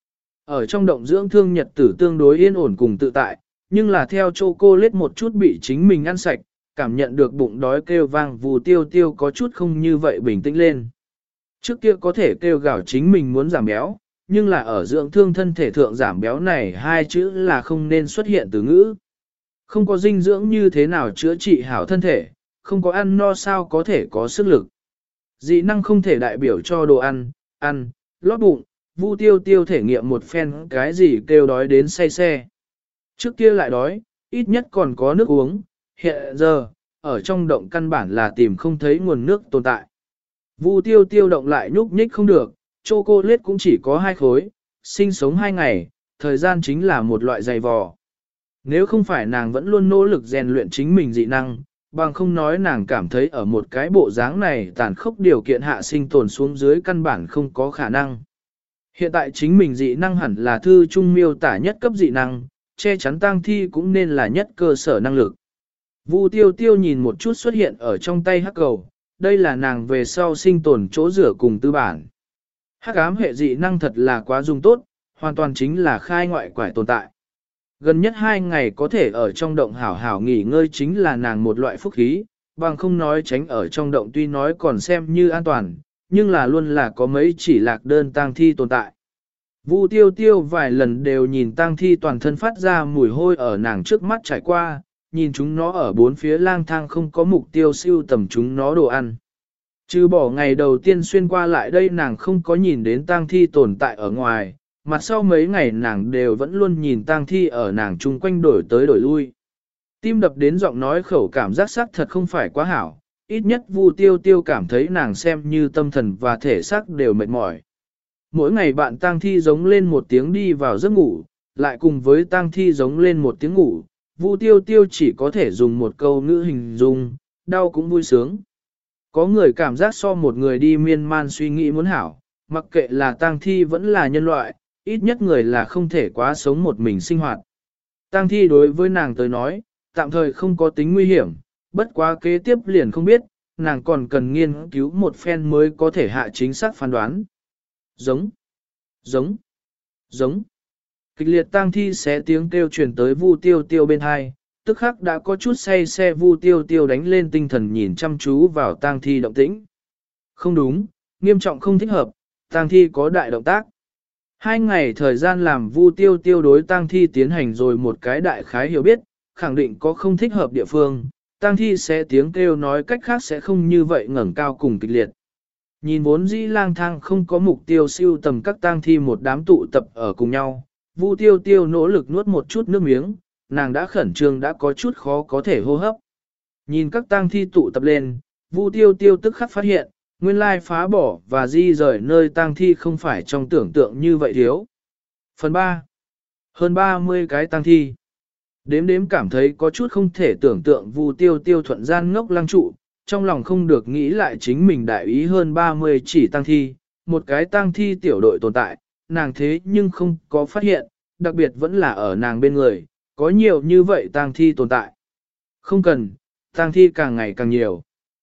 Ở trong động dưỡng thương nhật tử tương đối yên ổn cùng tự tại, nhưng là theo chocolate một chút bị chính mình ăn sạch, cảm nhận được bụng đói kêu vang Vu Tiêu Tiêu có chút không như vậy bình tĩnh lên. Trước kia có thể kêu gào chính mình muốn giảm béo, nhưng là ở dưỡng thương thân thể thượng giảm béo này hai chữ là không nên xuất hiện từ ngữ. Không có dinh dưỡng như thế nào chữa trị hảo thân thể, không có ăn no sao có thể có sức lực. Dị năng không thể đại biểu cho đồ ăn, ăn, lót bụng, Vu Tiêu Tiêu thể nghiệm một phen cái gì kêu đói đến say xe. Trước kia lại đói, ít nhất còn có nước uống, hiện giờ, ở trong động căn bản là tìm không thấy nguồn nước tồn tại. Vu Tiêu Tiêu động lại nhúc nhích không được, chocolate cũng chỉ có hai khối, sinh sống hai ngày, thời gian chính là một loại dày vò. Nếu không phải nàng vẫn luôn nỗ lực rèn luyện chính mình dị năng, bằng không nói nàng cảm thấy ở một cái bộ dáng này tàn khốc điều kiện hạ sinh tồn xuống dưới căn bản không có khả năng. Hiện tại chính mình dị năng hẳn là thư trung miêu tả nhất cấp dị năng, che chắn tang thi cũng nên là nhất cơ sở năng lực. Vu Tiêu Tiêu nhìn một chút xuất hiện ở trong tay hắc cầu, đây là nàng về sau sinh tồn chỗ rửa cùng tư bản. Hắc ám hệ dị năng thật là quá dùng tốt, hoàn toàn chính là khai ngoại quải tồn tại. Gần nhất hai ngày có thể ở trong động hảo hảo nghỉ ngơi chính là nàng một loại phúc khí, bằng không nói tránh ở trong động tuy nói còn xem như an toàn, nhưng là luôn là có mấy chỉ lạc đơn tang thi tồn tại. Vu Tiêu Tiêu vài lần đều nhìn tang thi toàn thân phát ra mùi hôi ở nàng trước mắt trải qua, nhìn chúng nó ở bốn phía lang thang không có mục tiêu siêu tầm chúng nó đồ ăn. Trừ bỏ ngày đầu tiên xuyên qua lại đây nàng không có nhìn đến tang thi tồn tại ở ngoài, mặt sau mấy ngày nàng đều vẫn luôn nhìn tang thi ở nàng chung quanh đổi tới đổi lui. Tim đập đến giọng nói khẩu cảm giác sắc thật không phải quá hảo, ít nhất Vu Tiêu Tiêu cảm thấy nàng xem như tâm thần và thể xác đều mệt mỏi. Mỗi ngày bạn tang thi giống lên một tiếng đi vào giấc ngủ, lại cùng với tang thi giống lên một tiếng ngủ, Vu Tiêu Tiêu chỉ có thể dùng một câu ngữ hình dung, đau cũng vui sướng. Có người cảm giác so một người đi miên man suy nghĩ muốn hảo, mặc kệ là tang thi vẫn là nhân loại, ít nhất người là không thể quá sống một mình sinh hoạt. Tang thi đối với nàng tới nói, tạm thời không có tính nguy hiểm, bất quá kế tiếp liền không biết, nàng còn cần nghiên cứu một phen mới có thể hạ chính xác phán đoán. Giống, giống, giống. Kịch liệt tang thi xé tiếng kêu truyền tới Vu Tiêu Tiêu bên hai, tức khắc đã có chút say xe Vu Tiêu Tiêu đánh lên tinh thần nhìn chăm chú vào tang thi động tĩnh. Không đúng, nghiêm trọng không thích hợp, tang thi có đại động tác. Hai ngày thời gian làm Vu Tiêu Tiêu đối tang thi tiến hành rồi một cái đại khái hiểu biết, khẳng định có không thích hợp địa phương, tang thi sẽ tiếng kêu nói cách khác sẽ không như vậy ngẩng cao cùng kịch liệt. Nhìn vốn dĩ lang thang không có mục tiêu siêu tầm các tang thi một đám tụ tập ở cùng nhau, Vu Tiêu Tiêu nỗ lực nuốt một chút nước miếng, nàng đã khẩn trương đã có chút khó có thể hô hấp. Nhìn các tang thi tụ tập lên, Vu Tiêu Tiêu tức khắc phát hiện, nguyên lai phá bỏ và di rời nơi tang thi không phải trong tưởng tượng như vậy thiếu. Phần ba. Hơn ba mươi cái tang thi. Đếm đếm cảm thấy có chút không thể tưởng tượng Vu Tiêu Tiêu thuận gian ngốc lăng trụ, trong lòng không được nghĩ lại chính mình đại ý hơn ba mươi chỉ tang thi, một cái tang thi tiểu đội tồn tại, nàng thế nhưng không có phát hiện, đặc biệt vẫn là ở nàng bên người, có nhiều như vậy tang thi tồn tại. Không cần, tang thi càng ngày càng nhiều.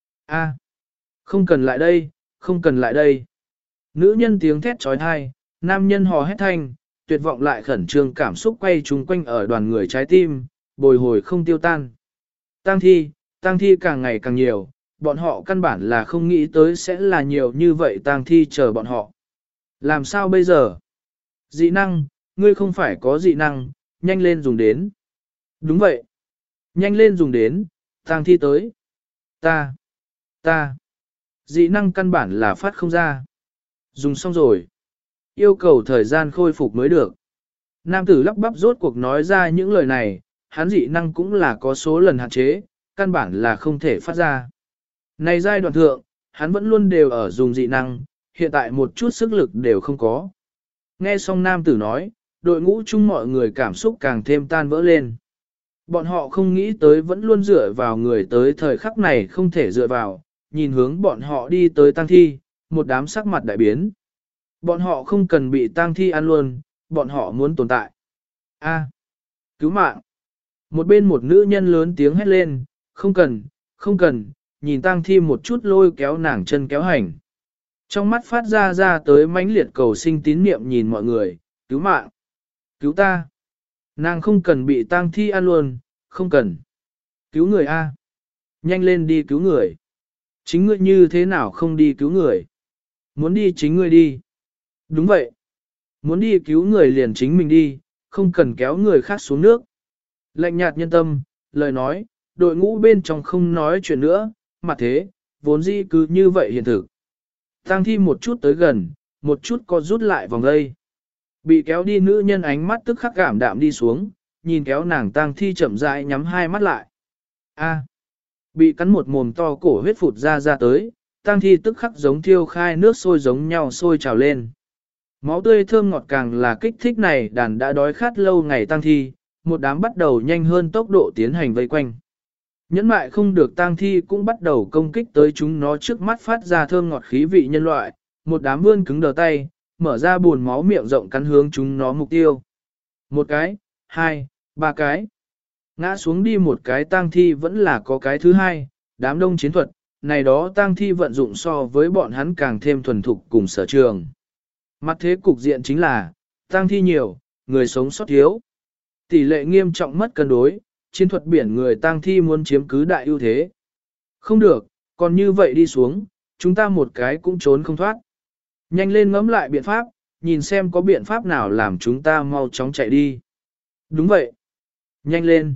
A, không cần lại đây, không cần lại đây. Nữ nhân tiếng thét trói thai, nam nhân hò hét thanh, tuyệt vọng lại khẩn trương cảm xúc quay chung quanh ở đoàn người trái tim, bồi hồi không tiêu tan. Tang thi, tang thi càng ngày càng nhiều, bọn họ căn bản là không nghĩ tới sẽ là nhiều như vậy tang thi chờ bọn họ. Làm sao bây giờ? Dị năng, ngươi không phải có dị năng, nhanh lên dùng đến. Đúng vậy. Nhanh lên dùng đến, tang thi tới. Ta, ta. Dị năng căn bản là phát không ra. Dùng xong rồi. Yêu cầu thời gian khôi phục mới được. Nam tử lắp bắp rốt cuộc nói ra những lời này, hắn dị năng cũng là có số lần hạn chế, căn bản là không thể phát ra. Này giai đoạn thượng, hắn vẫn luôn đều ở dùng dị năng, hiện tại một chút sức lực đều không có. Nghe xong nam tử nói, đội ngũ chung mọi người cảm xúc càng thêm tan vỡ lên. Bọn họ không nghĩ tới vẫn luôn dựa vào người tới thời khắc này không thể dựa vào, nhìn hướng bọn họ đi tới tang thi, một đám sắc mặt đại biến. Bọn họ không cần bị tang thi ăn luôn, bọn họ muốn tồn tại. A, cứu mạng. Một bên một nữ nhân lớn tiếng hét lên, không cần, không cần, nhìn tang thi một chút lôi kéo nàng chân kéo hành. Trong mắt phát ra ra tới mãnh liệt cầu sinh tín niệm nhìn mọi người, cứu mạng, cứu ta. Nàng không cần bị tang thi ăn luôn, không cần. Cứu người A. Nhanh lên đi cứu người. Chính ngươi như thế nào không đi cứu người? Muốn đi chính ngươi đi. Đúng vậy. Muốn đi cứu người liền chính mình đi, không cần kéo người khác xuống nước. Lạnh nhạt nhân tâm, lời nói, đội ngũ bên trong không nói chuyện nữa, mà thế, vốn dĩ cứ như vậy hiện thực. Tang thi một chút tới gần, một chút co rút lại vòng đây. Bị kéo đi nữ nhân ánh mắt tức khắc cảm đạm đi xuống, nhìn kéo nàng tang thi chậm rãi nhắm hai mắt lại. A. Bị cắn một mồm to cổ huyết phụt ra ra tới, tang thi tức khắc giống thiêu khai nước sôi giống nhau sôi trào lên. Máu tươi thơm ngọt càng là kích thích này đàn đã đói khát lâu ngày tang thi, một đám bắt đầu nhanh hơn tốc độ tiến hành vây quanh. Nhẫn mại không được tang thi cũng bắt đầu công kích tới chúng nó trước mắt phát ra thơm ngọt khí vị nhân loại, một đám vươn cứng đờ tay, mở ra buồn máu miệng rộng cắn hướng chúng nó mục tiêu. Một cái, hai, ba cái. Ngã xuống đi một cái tang thi vẫn là có cái thứ hai, đám đông chiến thuật, này đó tang thi vận dụng so với bọn hắn càng thêm thuần thục cùng sở trường. Mặt thế cục diện chính là, tang thi nhiều, người sống sót thiếu. Tỷ lệ nghiêm trọng mất cân đối, chiến thuật biển người tang thi muốn chiếm cứ đại ưu thế. Không được, còn như vậy đi xuống, chúng ta một cái cũng trốn không thoát. Nhanh lên ngẫm lại biện pháp, nhìn xem có biện pháp nào làm chúng ta mau chóng chạy đi. Đúng vậy. Nhanh lên.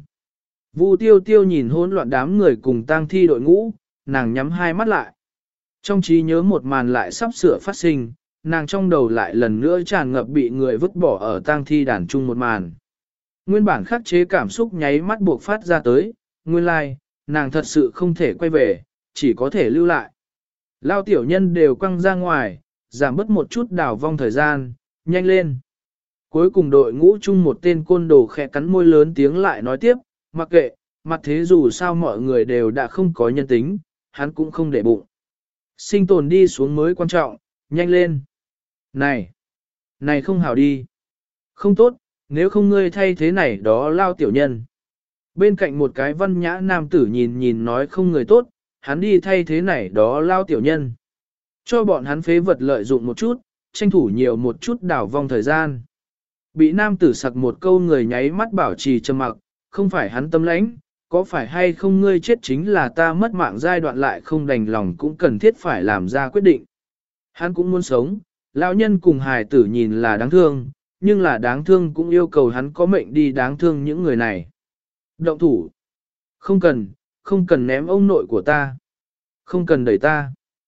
Vu tiêu tiêu nhìn hỗn loạn đám người cùng tang thi đội ngũ, nàng nhắm hai mắt lại. Trong trí nhớ một màn lại sắp sửa phát sinh, nàng trong đầu lại lần nữa tràn ngập bị người vứt bỏ ở tang thi đàn chung một màn. Nguyên bản khắc chế cảm xúc nháy mắt buộc phát ra tới, nguyên lai, like, nàng thật sự không thể quay về, chỉ có thể lưu lại. Lao tiểu nhân đều quăng ra ngoài, giảm bớt một chút đảo vong thời gian, nhanh lên. Cuối cùng đội ngũ chung một tên côn đồ khẽ cắn môi lớn tiếng lại nói tiếp, mặc kệ, mặt thế dù sao mọi người đều đã không có nhân tính, hắn cũng không để bụng. Sinh tồn đi xuống mới quan trọng, nhanh lên. Này, này không hảo đi. Không tốt, nếu không ngươi thay thế này đó lao tiểu nhân. Bên cạnh một cái văn nhã nam tử nhìn nhìn nói không người tốt, hắn đi thay thế này đó lao tiểu nhân. Cho bọn hắn phế vật lợi dụng một chút, tranh thủ nhiều một chút đảo vong thời gian. Bị nam tử sặc một câu người nháy mắt bảo trì trầm mặc, không phải hắn tâm lãnh, có phải hay không ngươi chết chính là ta mất mạng giai đoạn lại không đành lòng cũng cần thiết phải làm ra quyết định. Hắn cũng muốn sống, lão nhân cùng hài tử nhìn là đáng thương, nhưng là đáng thương cũng yêu cầu hắn có mệnh đi đáng thương những người này. Động thủ. Không cần, không cần ném ông nội của ta. Không cần đẩy ta.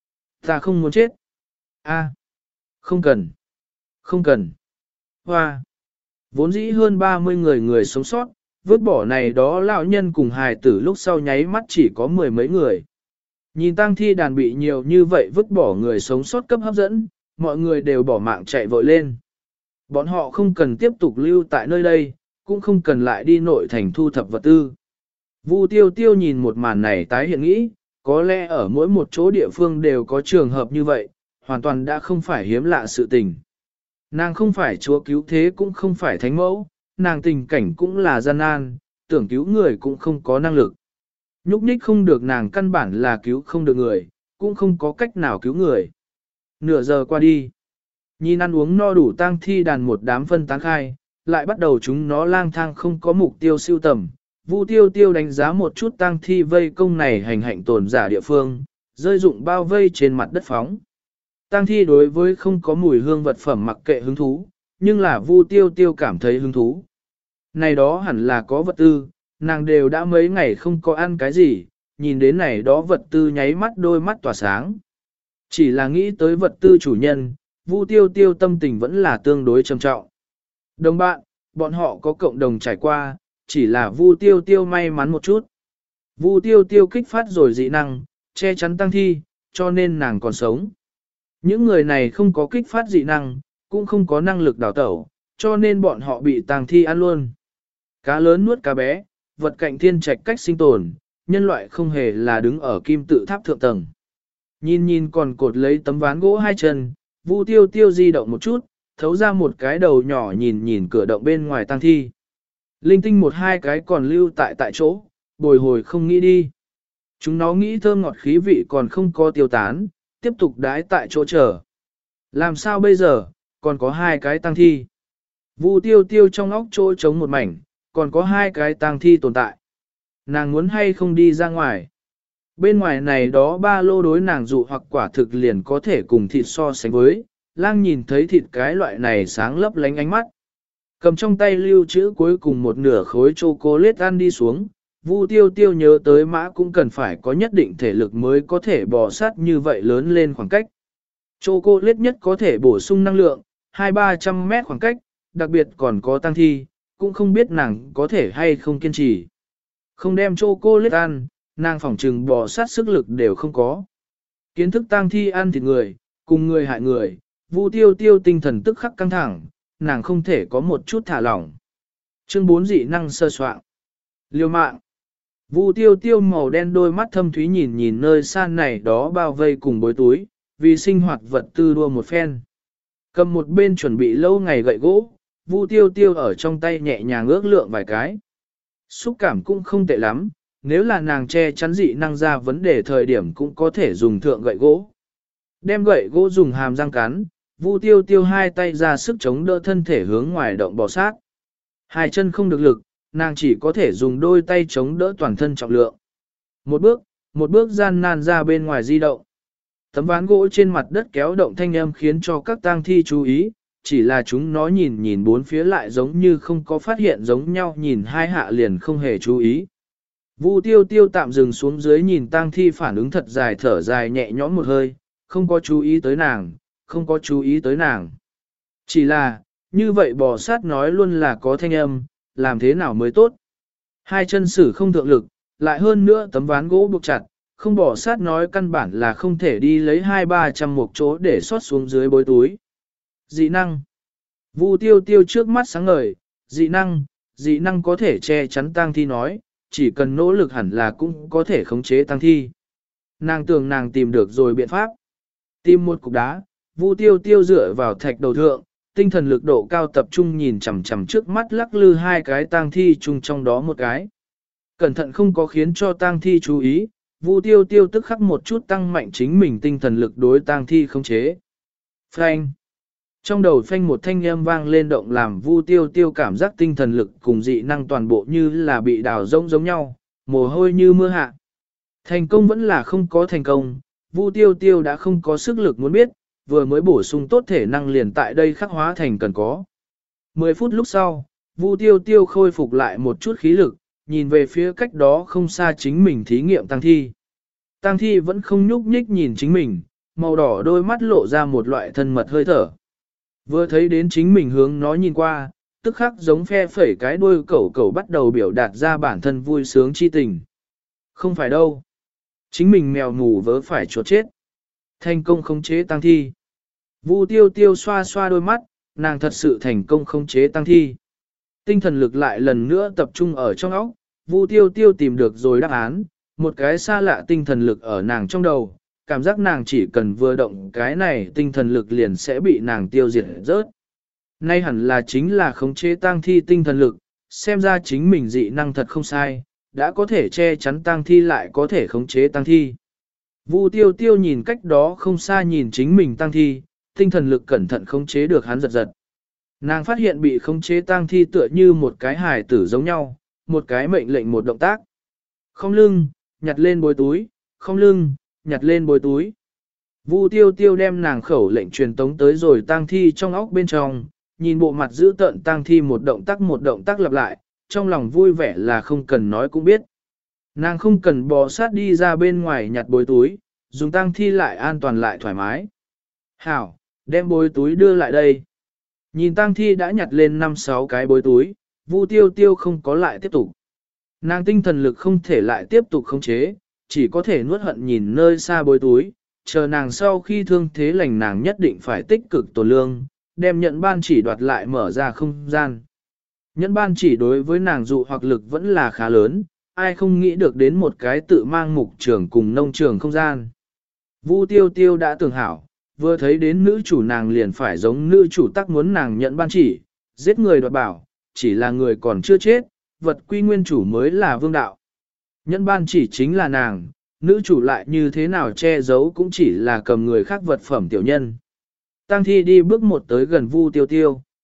Ta không muốn chết. A. Không cần. Không cần. Hoa. Vốn dĩ hơn ba mươi người người sống sót, vứt bỏ này đó lão nhân cùng hài tử lúc sau nháy mắt chỉ có mười mấy người. Nhìn tang thi đàn bị nhiều như vậy vứt bỏ người sống sót cấp hấp dẫn, mọi người đều bỏ mạng chạy vội lên. Bọn họ không cần tiếp tục lưu tại nơi đây, cũng không cần lại đi nội thành thu thập vật tư. Vu tiêu tiêu nhìn một màn này tái hiện nghĩ, có lẽ ở mỗi một chỗ địa phương đều có trường hợp như vậy, hoàn toàn đã không phải hiếm lạ sự tình. Nàng không phải chúa cứu thế cũng không phải thánh mẫu, nàng tình cảnh cũng là gian nan, tưởng cứu người cũng không có năng lực. Nhúc nhích không được nàng căn bản là cứu không được người, cũng không có cách nào cứu người. Nửa giờ qua đi, nhìn ăn uống no đủ tang thi đàn một đám phân tán khai, lại bắt đầu chúng nó lang thang không có mục tiêu siêu tầm. Vu tiêu tiêu đánh giá một chút tang thi vây công này hành hạnh tồn giả địa phương, rơi dụng bao vây trên mặt đất phóng. Tang thi đối với không có mùi hương vật phẩm mặc kệ hứng thú, nhưng là Vu tiêu tiêu cảm thấy hứng thú. Này đó hẳn là có vật tư, nàng đều đã mấy ngày không có ăn cái gì, nhìn đến này đó vật tư nháy mắt đôi mắt tỏa sáng. Chỉ là nghĩ tới vật tư chủ nhân, Vu tiêu tiêu tâm tình vẫn là tương đối trầm trọng. Đồng bạn, bọn họ có cộng đồng trải qua, chỉ là Vu tiêu tiêu may mắn một chút. Vu tiêu tiêu kích phát rồi dị năng, che chắn tăng thi, cho nên nàng còn sống. Những người này không có kích phát dị năng, cũng không có năng lực đào tẩu, cho nên bọn họ bị tang thi ăn luôn. Cá lớn nuốt cá bé, vật cạnh thiên trạch cách sinh tồn, nhân loại không hề là đứng ở kim tự tháp thượng tầng. Nhìn nhìn còn cột lấy tấm ván gỗ hai chân, Vu tiêu tiêu di động một chút, thấu ra một cái đầu nhỏ nhìn nhìn cửa động bên ngoài tang thi. Linh tinh một hai cái còn lưu tại tại chỗ, bồi hồi không nghĩ đi. Chúng nó nghĩ thơm ngọt khí vị còn không có tiêu tán, tiếp tục đái tại chỗ chờ. Làm sao bây giờ, còn có hai cái tang thi. Vu tiêu tiêu trong óc chỗ trống một mảnh, còn có hai cái tang thi tồn tại. Nàng muốn hay không đi ra ngoài. Bên ngoài này đó ba lô đối nàng dụ hoặc quả thực liền có thể cùng thịt so sánh với, lang nhìn thấy thịt cái loại này sáng lấp lánh ánh mắt. Cầm trong tay lưu trữ cuối cùng một nửa khối chocolate ăn đi xuống, Vu tiêu tiêu nhớ tới mã cũng cần phải có nhất định thể lực mới có thể bò sát như vậy lớn lên khoảng cách. Chocolate nhất có thể bổ sung năng lượng, hai ba trăm mét khoảng cách, đặc biệt còn có tăng thi, cũng không biết nàng có thể hay không kiên trì. Không đem chocolate ăn, nàng phỏng trừng bò sát sức lực đều không có. Kiến thức tăng thi ăn thịt người, cùng người hại người, Vu tiêu tiêu tinh thần tức khắc căng thẳng, nàng không thể có một chút thả lỏng. Chương bốn dị năng sơ soạn. Liêu mạng. Vu tiêu tiêu màu đen đôi mắt thâm thúy nhìn nhìn nơi xa này đó bao vây cùng bối túi, vì sinh hoạt vật tư đua một phen. Cầm một bên chuẩn bị lâu ngày gậy gỗ, Vu tiêu tiêu ở trong tay nhẹ nhàng ước lượng vài cái. Xúc cảm cũng không tệ lắm, nếu là nàng che chắn dị năng ra vấn đề thời điểm cũng có thể dùng thượng gậy gỗ. Đem gậy gỗ dùng hàm răng cắn, Vu tiêu tiêu hai tay ra sức chống đỡ thân thể hướng ngoài động bò sát. Hai chân không được lực, nàng chỉ có thể dùng đôi tay chống đỡ toàn thân trọng lượng. Một bước, một bước gian nan ra bên ngoài di động. Tấm ván gỗ trên mặt đất kéo động thanh âm khiến cho các tang thi chú ý, chỉ là chúng nó nhìn nhìn bốn phía lại giống như không có phát hiện giống nhau nhìn hai hạ liền không hề chú ý. Vu tiêu tiêu tạm dừng xuống dưới nhìn tang thi phản ứng thật dài thở dài nhẹ nhõm một hơi, không có chú ý tới nàng, không có chú ý tới nàng. Chỉ là, như vậy bò sát nói luôn là có thanh âm, làm thế nào mới tốt. Hai chân sử không thượng lực, lại hơn nữa tấm ván gỗ buộc chặt, không bỏ sát nói căn bản là không thể đi lấy hai ba trăm một chỗ để xót xuống dưới bối túi. Dị năng. Vu tiêu tiêu trước mắt sáng ngời, dị năng, dị năng có thể che chắn tang thi nói, chỉ cần nỗ lực hẳn là cũng có thể khống chế tang thi. Nàng tưởng nàng tìm được rồi biện pháp. Tìm một cục đá, Vu tiêu tiêu dựa vào thạch đầu thượng, tinh thần lực độ cao tập trung nhìn chằm chằm trước mắt lắc lư hai cái tang thi chung trong đó một cái. Cẩn thận không có khiến cho tang thi chú ý, Vu tiêu tiêu tức khắc một chút tăng mạnh chính mình tinh thần lực đối tang thi khống chế. Phanh. Trong đầu phanh một thanh âm vang lên động làm Vu tiêu tiêu cảm giác tinh thần lực cùng dị năng toàn bộ như là bị đào rỗng giống nhau, mồ hôi như mưa hạ. Thành công vẫn là không có thành công, Vu tiêu tiêu đã không có sức lực muốn biết, vừa mới bổ sung tốt thể năng liền tại đây khắc hóa thành cần có. Mười phút lúc sau, Vu tiêu tiêu khôi phục lại một chút khí lực, nhìn về phía cách đó không xa chính mình thí nghiệm tăng thi. Tăng thi vẫn không nhúc nhích nhìn chính mình, màu đỏ đôi mắt lộ ra một loại thân mật hơi thở. Vừa thấy đến chính mình hướng nó nhìn qua, tức khắc giống phe phẩy cái đuôi cẩu cẩu bắt đầu biểu đạt ra bản thân vui sướng chi tình. Không phải đâu. Chính mình mèo mù vớ phải chuột chết. Thành công khống chế tăng thi. Vu tiêu tiêu xoa xoa đôi mắt, nàng thật sự thành công khống chế tăng thi. Tinh thần lực lại lần nữa tập trung ở trong óc, Vu tiêu tiêu tìm được rồi đáp án, một cái xa lạ tinh thần lực ở nàng trong đầu, cảm giác nàng chỉ cần vừa động cái này tinh thần lực liền sẽ bị nàng tiêu diệt rớt. Nay hẳn là chính là khống chế tang thi tinh thần lực, xem ra chính mình dị năng thật không sai, đã có thể che chắn tang thi lại có thể khống chế tang thi. Vu tiêu tiêu nhìn cách đó không xa nhìn chính mình tang thi, tinh thần lực cẩn thận khống chế được hắn giật giật. Nàng phát hiện bị khống chế tang thi tựa như một cái hài tử giống nhau, một cái mệnh lệnh một động tác. Không lưng, nhặt lên bối túi, không lưng, nhặt lên bối túi. Vu tiêu tiêu đem nàng khẩu lệnh truyền tống tới rồi tang thi trong óc bên trong, nhìn bộ mặt giữ tợn tang thi một động tác một động tác lặp lại, trong lòng vui vẻ là không cần nói cũng biết. Nàng không cần bò sát đi ra bên ngoài nhặt bối túi, dùng tang thi lại an toàn lại thoải mái. Hảo, đem bối túi đưa lại đây. Nhìn tang thi đã nhặt lên năm sáu cái bối túi, Vu tiêu tiêu không có lại tiếp tục. Nàng tinh thần lực không thể lại tiếp tục khống chế, chỉ có thể nuốt hận nhìn nơi xa bối túi, chờ nàng sau khi thương thế lành nàng nhất định phải tích cực tổn lương, đem nhận ban chỉ đoạt lại mở ra không gian. Nhận ban chỉ đối với nàng dụ hoặc lực vẫn là khá lớn, ai không nghĩ được đến một cái tự mang mục trường cùng nông trường không gian. Vu tiêu tiêu đã tưởng hảo, vừa thấy đến nữ chủ nàng liền phải giống nữ chủ tắc muốn nàng nhận ban chỉ, giết người đoạt bảo, chỉ là người còn chưa chết, vật quy nguyên chủ mới là vương đạo. Nhận ban chỉ chính là nàng, nữ chủ lại như thế nào che giấu cũng chỉ là cầm người khác vật phẩm tiểu nhân. Tăng thi đi bước một tới gần Vu tiêu tiêu,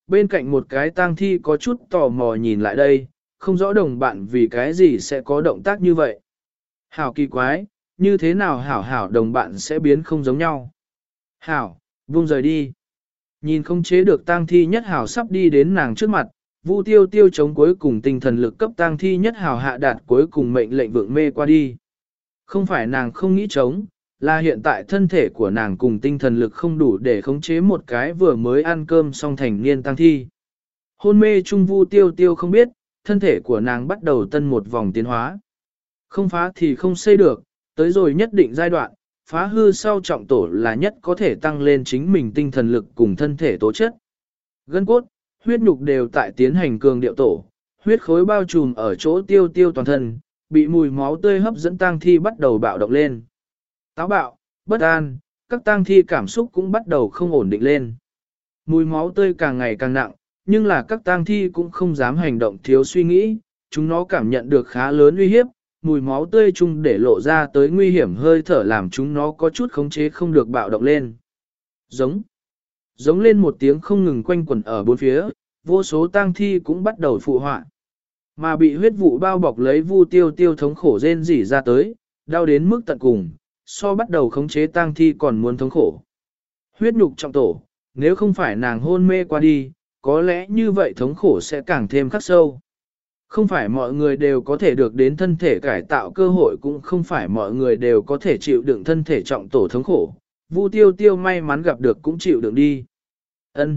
bên cạnh một cái tang thi có chút tò mò nhìn lại đây, không rõ đồng bạn vì cái gì sẽ có động tác như vậy. Hảo kỳ quái, như thế nào hảo hảo đồng bạn sẽ biến không giống nhau. Hảo, vung rời đi. Nhìn không chế được tang thi nhất hảo sắp đi đến nàng trước mặt, Vu Tiêu Tiêu chống cuối cùng tinh thần lực cấp tang thi nhất hảo hạ đạt cuối cùng mệnh lệnh vượng mê qua đi. Không phải nàng không nghĩ chống, là hiện tại thân thể của nàng cùng tinh thần lực không đủ để khống chế một cái vừa mới ăn cơm xong thành niên tang thi. Hôn mê trung Vu Tiêu Tiêu không biết, thân thể của nàng bắt đầu tân một vòng tiến hóa. Không phá thì không xây được, tới rồi nhất định giai đoạn, phá hư sau trọng tổ là nhất có thể tăng lên chính mình tinh thần lực cùng thân thể tố chất. Gân cốt, huyết nhục đều tại tiến hành cường điệu tổ, huyết khối bao trùm ở chỗ tiêu tiêu toàn thân, bị mùi máu tươi hấp dẫn tang thi bắt đầu bạo động lên. Táo bạo, bất an, các tang thi cảm xúc cũng bắt đầu không ổn định lên. Mùi máu tươi càng ngày càng nặng, nhưng là các tang thi cũng không dám hành động thiếu suy nghĩ, chúng nó cảm nhận được khá lớn uy hiếp, mùi máu tươi chung để lộ ra tới nguy hiểm hơi thở làm chúng nó có chút khống chế không được bạo động lên. Giống. Giống lên một tiếng không ngừng quanh quẩn ở bốn phía, vô số tang thi cũng bắt đầu phụ họa. Mà bị huyết vụ bao bọc lấy Vu Tiêu Tiêu thống khổ rên rỉ ra tới, đau đến mức tận cùng, so bắt đầu khống chế tang thi còn muốn thống khổ. Huyết nhục trọng tổ, nếu không phải nàng hôn mê qua đi, có lẽ như vậy thống khổ sẽ càng thêm khắc sâu. Không phải mọi người đều có thể được đến thân thể cải tạo cơ hội, cũng không phải mọi người đều có thể chịu đựng thân thể trọng tổ thống khổ. Vu Tiêu Tiêu may mắn gặp được cũng chịu đựng đi. Ân.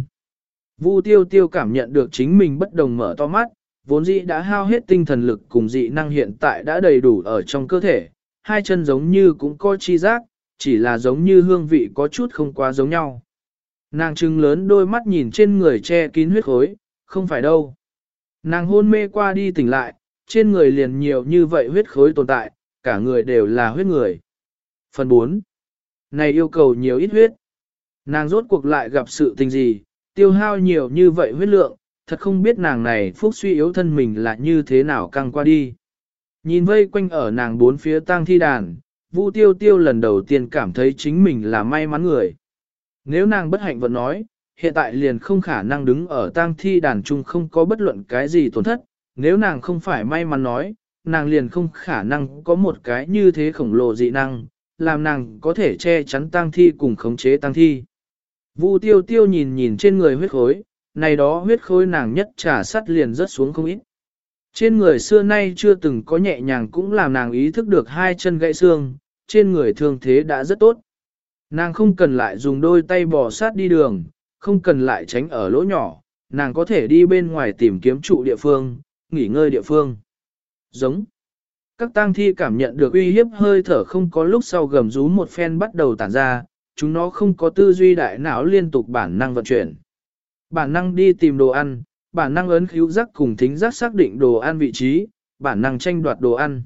Vu Tiêu Tiêu cảm nhận được chính mình bất đồng mở to mắt, vốn dĩ đã hao hết tinh thần lực cùng dị năng hiện tại đã đầy đủ ở trong cơ thể, hai chân giống như cũng có chi giác, chỉ là giống như hương vị có chút không quá giống nhau. Nàng trừng lớn đôi mắt nhìn trên người che kín huyết khối, không phải đâu. Nàng hôn mê qua đi tỉnh lại, trên người liền nhiều như vậy huyết khối tồn tại, cả người đều là huyết người. Phần bốn. Này yêu cầu nhiều ít huyết. Nàng rốt cuộc lại gặp sự tình gì, tiêu hao nhiều như vậy huyết lượng, thật không biết nàng này phúc suy yếu thân mình là như thế nào căng qua đi. Nhìn vây quanh ở nàng bốn phía tang thi đàn, Vu Tiêu Tiêu lần đầu tiên cảm thấy chính mình là may mắn người. Nếu nàng bất hạnh vẫn nói, hiện tại liền không khả năng đứng ở tang thi đàn chung không có bất luận cái gì tổn thất, nếu nàng không phải may mắn nói, nàng liền không khả năng có một cái như thế khổng lồ dị năng, làm nàng có thể che chắn tang thi cùng khống chế tang thi. Vu Tiêu Tiêu nhìn nhìn trên người huyết khối, này đó huyết khối nàng nhất trả sắt liền rớt xuống không ít. Trên người xưa nay chưa từng có nhẹ nhàng cũng làm nàng ý thức được hai chân gãy xương, trên người thương thế đã rất tốt. Nàng không cần lại dùng đôi tay bò sát đi đường, không cần lại tránh ở lỗ nhỏ, nàng có thể đi bên ngoài tìm kiếm trụ địa phương, nghỉ ngơi địa phương. Giống. Các tang thi cảm nhận được uy hiếp hơi thở không có lúc sau gầm rú một phen bắt đầu tản ra, chúng nó không có tư duy đại não liên tục bản năng vận chuyển. Bản năng đi tìm đồ ăn, bản năng ấn khứu giác cùng thính giác xác định đồ ăn vị trí, bản năng tranh đoạt đồ ăn.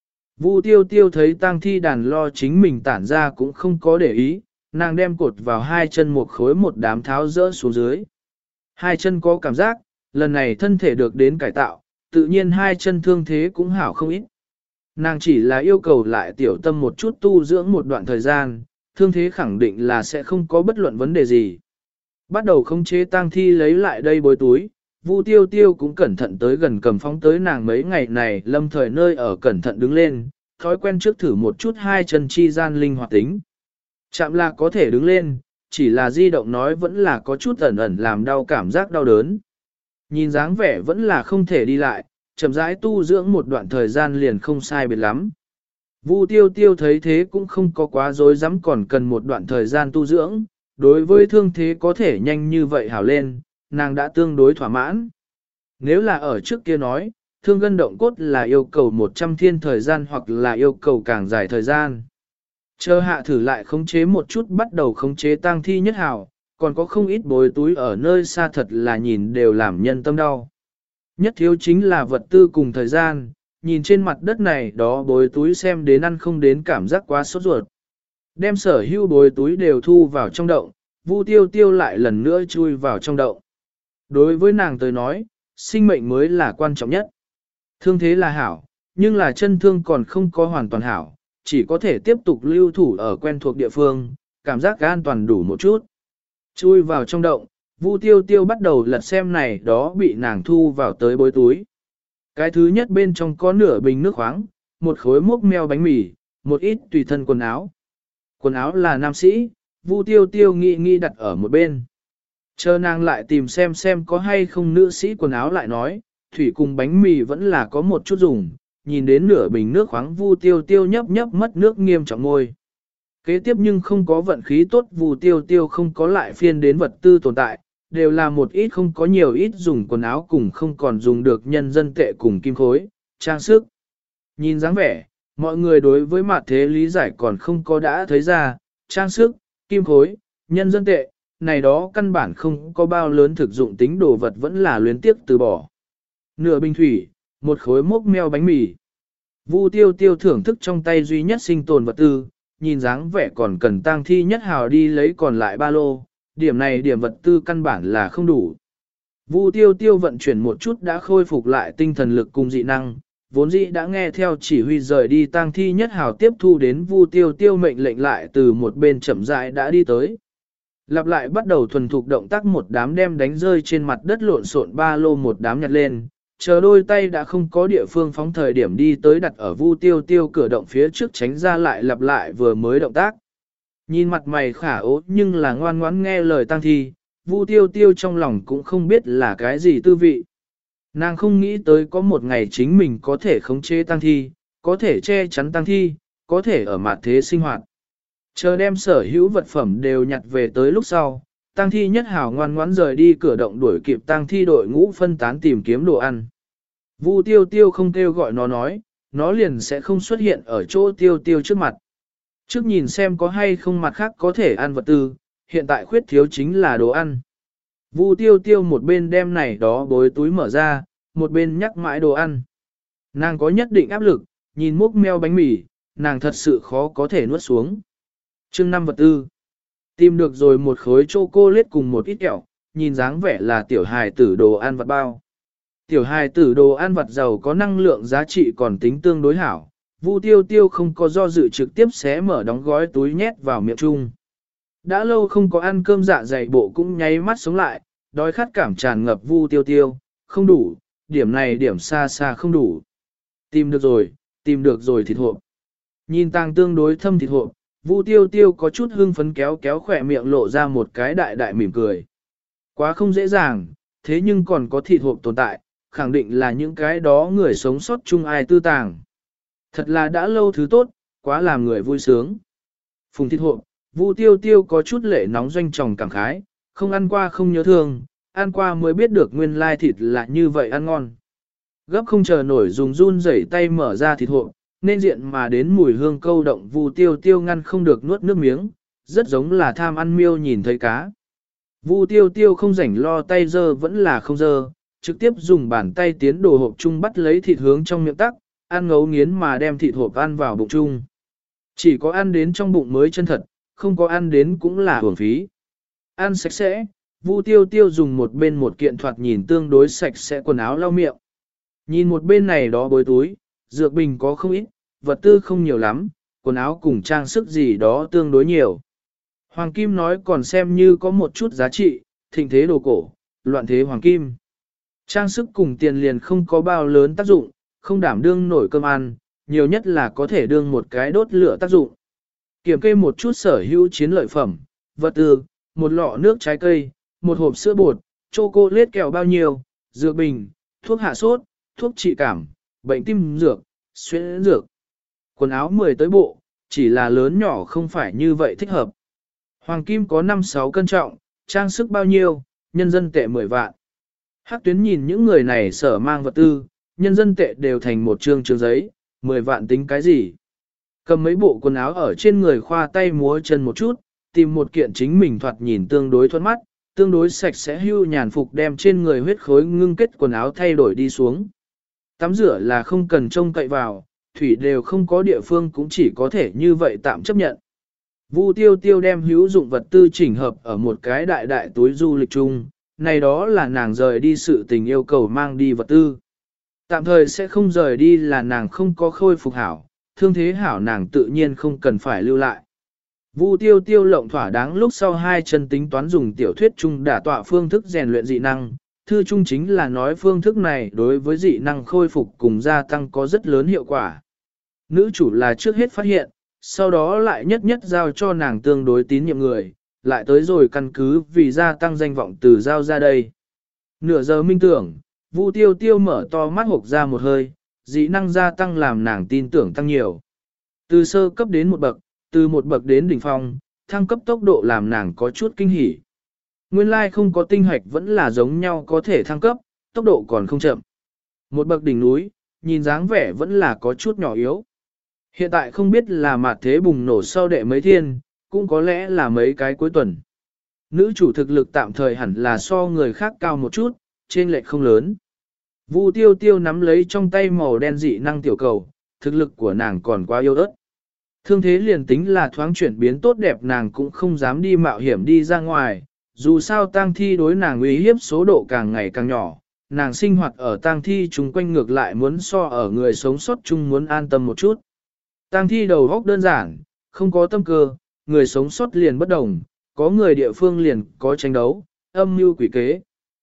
Vu Tiêu Tiêu thấy tang thi đàn lo chính mình tản ra cũng không có để ý, nàng đem cột vào hai chân một khối một đám tháo rỡ xuống dưới. Hai chân có cảm giác, lần này thân thể được đến cải tạo, tự nhiên hai chân thương thế cũng hảo không ít. Nàng chỉ là yêu cầu lại tiểu tâm một chút tu dưỡng một đoạn thời gian, thương thế khẳng định là sẽ không có bất luận vấn đề gì. Bắt đầu khống chế tang thi lấy lại đây bối túi, Vu Tiêu Tiêu cũng cẩn thận tới gần cầm phóng tới nàng mấy ngày này lâm thời nơi ở cẩn thận đứng lên, thói quen trước thử một chút hai chân chi gian linh hoạt tính. Chạm là có thể đứng lên, chỉ là di động nói vẫn là có chút ẩn ẩn làm đau cảm giác đau đớn. Nhìn dáng vẻ vẫn là không thể đi lại, chậm rãi tu dưỡng một đoạn thời gian liền không sai biệt lắm. Vu Tiêu Tiêu thấy thế cũng không có quá dối dám còn cần một đoạn thời gian tu dưỡng, đối với thương thế có thể nhanh như vậy hảo lên, nàng đã tương đối thỏa mãn. Nếu là ở trước kia nói, thương gân động cốt là yêu cầu một trăm thiên thời gian hoặc là yêu cầu càng dài thời gian. Chờ hạ thử lại khống chế một chút bắt đầu khống chế tang thi nhất hảo, còn có không ít bối túi ở nơi xa thật là nhìn đều làm nhân tâm đau. Nhất thiếu chính là vật tư cùng thời gian, nhìn trên mặt đất này đó bối túi xem đến ăn không đến cảm giác quá sốt ruột. Đem sở hữu bối túi đều thu vào trong động, Vu Tiêu Tiêu lại lần nữa chui vào trong động. Đối với nàng tới nói, sinh mệnh mới là quan trọng nhất. Thương thế là hảo, nhưng là chân thương còn không có hoàn toàn hảo, chỉ có thể tiếp tục lưu thủ ở quen thuộc địa phương, cảm giác an toàn đủ một chút. Chui vào trong động, Vu Tiêu Tiêu bắt đầu lật xem này đó bị nàng thu vào tới bối túi. Cái thứ nhất bên trong có nửa bình nước khoáng, một khối mốc meo bánh mì, một ít tùy thân quần áo. Quần áo là nam sĩ, Vu Tiêu Tiêu nghĩ nghĩ đặt ở một bên. Chờ nàng lại tìm xem xem có hay không nữ sĩ quần áo lại nói, thủy cùng bánh mì vẫn là có một chút dùng, nhìn đến nửa bình nước khoáng Vu Tiêu Tiêu nhấp nhấp mất nước nghiêm trọng ngôi. Kế tiếp nhưng không có vận khí tốt Vu Tiêu Tiêu không có lại phiên đến vật tư tồn tại, đều là một ít không có nhiều ít dùng quần áo cùng không còn dùng được nhân dân tệ cùng kim khối, trang sức. Nhìn dáng vẻ, mọi người đối với mặt thế lý giải còn không có đã thấy ra, trang sức, kim khối, nhân dân tệ, này đó căn bản không có bao lớn thực dụng tính đồ vật vẫn là luyến tiếc từ bỏ. Nửa bình thủy, một khối mốc meo bánh mì. Vu Tiêu Tiêu thưởng thức trong tay duy nhất sinh tồn vật tư, nhìn dáng vẻ còn cần tang thi nhất hào đi lấy còn lại ba lô, điểm này điểm vật tư căn bản là không đủ. Vu Tiêu Tiêu vận chuyển một chút đã khôi phục lại tinh thần lực cùng dị năng, vốn dĩ đã nghe theo chỉ huy rời đi tang thi nhất hào tiếp thu đến Vu Tiêu Tiêu mệnh lệnh lại từ một bên chậm rãi đã đi tới. Lặp lại bắt đầu thuần thục động tác một đám đem đánh rơi trên mặt đất lộn xộn ba lô một đám nhặt lên, chờ đôi tay đã không có địa phương phóng thời điểm đi tới đặt ở Vu Tiêu Tiêu cửa động phía trước tránh ra lại lặp lại vừa mới động tác. Nhìn mặt mày khả ố nhưng là ngoan ngoãn nghe lời tang thi, Vu Tiêu Tiêu trong lòng cũng không biết là cái gì tư vị. Nàng không nghĩ tới có một ngày chính mình có thể khống chế tang thi, có thể che chắn tang thi, có thể ở mặt thế sinh hoạt. Chờ đem sở hữu vật phẩm đều nhặt về tới lúc sau, tang thi nhất hảo ngoan ngoãn rời đi cửa động đuổi kịp tang thi đội ngũ phân tán tìm kiếm đồ ăn. Vu Tiêu Tiêu không kêu gọi nó nói, nó liền sẽ không xuất hiện ở chỗ Tiêu Tiêu trước mặt. Trước nhìn xem có hay không mặt khác có thể ăn vật tư, hiện tại khuyết thiếu chính là đồ ăn. Vu Tiêu Tiêu một bên đem này đó bối túi mở ra, một bên nhắc mãi đồ ăn. Nàng có nhất định áp lực, nhìn múc meo bánh mì, nàng thật sự khó có thể nuốt xuống. Chương năm vật tư. Tìm được rồi một khối chocolate cùng một ít kẹo, nhìn dáng vẻ là tiểu hài tử đồ ăn vặt bao. Tiểu hài tử đồ ăn vặt giàu có năng lượng giá trị còn tính tương đối hảo. Vu Tiêu Tiêu không có do dự trực tiếp xé mở đóng gói túi nhét vào miệng chung. Đã lâu không có ăn cơm dạ dày bộ cũng nháy mắt sống lại, đói khát cảm tràn ngập Vu Tiêu Tiêu, không đủ, điểm này điểm xa xa không đủ. Tìm được rồi, tìm được rồi thịt hộp. Nhìn tàng tương đối thâm thịt hộp, Vu Tiêu Tiêu có chút hưng phấn kéo kéo khỏe miệng lộ ra một cái đại đại mỉm cười. Quá không dễ dàng, thế nhưng còn có thịt hộp tồn tại, khẳng định là những cái đó người sống sót chung ai tư tàng. Thật là đã lâu thứ tốt, quá làm người vui sướng. Phùng thịt hộp, Vu Tiêu Tiêu có chút lệ nóng doanh tròng cảm khái, không ăn qua không nhớ thương, ăn qua mới biết được nguyên lai thịt là như vậy ăn ngon. Gấp không chờ nổi dùng run rẩy tay mở ra thịt hộp, nên diện mà đến mùi hương câu động Vu Tiêu Tiêu ngăn không được nuốt nước miếng, rất giống là tham ăn miêu nhìn thấy cá. Vu Tiêu Tiêu không rảnh lo tay dơ vẫn là không dơ, trực tiếp dùng bàn tay tiến đồ hộp chung bắt lấy thịt hướng trong miệng tắc, ăn ngấu nghiến mà đem thịt hộp ăn vào bụng chung. Chỉ có ăn đến trong bụng mới chân thật, không có ăn đến cũng là hưởng phí. Ăn sạch sẽ, Vu Tiêu Tiêu dùng một bên một kiện thoạt nhìn tương đối sạch sẽ quần áo lau miệng. Nhìn một bên này đó bối túi, dược bình có không ít, vật tư không nhiều lắm, quần áo cùng trang sức gì đó tương đối nhiều. Hoàng kim nói còn xem như có một chút giá trị, thịnh thế đồ cổ, loạn thế hoàng kim. Trang sức cùng tiền liền không có bao lớn tác dụng, không đảm đương nổi cơm ăn, nhiều nhất là có thể đương một cái đốt lửa tác dụng. Kiểm kê một chút sở hữu chiến lợi phẩm, vật tư, một lọ nước trái cây, một hộp sữa bột, chocolate kẹo bao nhiêu, dược bình, thuốc hạ sốt, thuốc trị cảm, bệnh tim dược, xuyên dược. Quần áo mười tới bộ, chỉ là lớn nhỏ không phải như vậy thích hợp. Hoàng kim có năm sáu cân trọng, trang sức bao nhiêu, nhân dân tệ mười vạn. Hắc Tuyến nhìn những người này sở mang vật tư, nhân dân tệ đều thành một trương trương giấy, mười vạn tính cái gì. Cầm mấy bộ quần áo ở trên người khoa tay múa chân một chút, tìm một kiện chính mình thoạt nhìn tương đối thuận mắt, tương đối sạch sẽ hưu nhàn phục đem trên người huyết khối ngưng kết quần áo thay đổi đi xuống. Tắm rửa là không cần trông cậy vào, thủy đều không có địa phương cũng chỉ có thể như vậy tạm chấp nhận. Vu Tiêu Tiêu đem hữu dụng vật tư chỉnh hợp ở một cái đại đại túi du lịch chung, này đó là nàng rời đi sự tình yêu cầu mang đi vật tư. Tạm thời sẽ không rời đi là nàng không có khôi phục hảo, thương thế hảo nàng tự nhiên không cần phải lưu lại. Vu tiêu tiêu lộng thỏa đáng lúc sau hai chân tính toán dùng tiểu thuyết chung đả tọa phương thức rèn luyện dị năng. Thư chung chính là nói phương thức này đối với dị năng khôi phục cùng gia tăng có rất lớn hiệu quả. Nữ chủ là trước hết phát hiện, sau đó lại nhất nhất giao cho nàng tương đối tín nhiệm người, lại tới rồi căn cứ vì gia tăng danh vọng từ giao ra đây. Nửa giờ minh tưởng, Vu tiêu tiêu mở to mắt hộc ra một hơi, dị năng gia tăng làm nàng tin tưởng tăng nhiều. Từ sơ cấp đến một bậc, từ một bậc đến đỉnh phong, thăng cấp tốc độ làm nàng có chút kinh hỉ. Nguyên lai không có tinh hạch vẫn là giống nhau có thể thăng cấp, tốc độ còn không chậm. Một bậc đỉnh núi, nhìn dáng vẻ vẫn là có chút nhỏ yếu. Hiện tại không biết là mạt thế bùng nổ sau đệ mấy thiên, cũng có lẽ là mấy cái cuối tuần. Nữ chủ thực lực tạm thời hẳn là so người khác cao một chút, trên lệch không lớn. Vu tiêu tiêu nắm lấy trong tay màu đen dị năng tiểu cầu, thực lực của nàng còn quá yếu ớt. Thương thế liền tính là thoáng chuyển biến tốt đẹp nàng cũng không dám đi mạo hiểm đi ra ngoài, dù sao tang thi đối nàng uy hiếp số độ càng ngày càng nhỏ, nàng sinh hoạt ở tang thi chung quanh ngược lại muốn so ở người sống sót chung muốn an tâm một chút. Tang thi đầu góc đơn giản, không có tâm cơ, người sống sót liền bất đồng, có người địa phương liền có tranh đấu, âm mưu quỷ kế.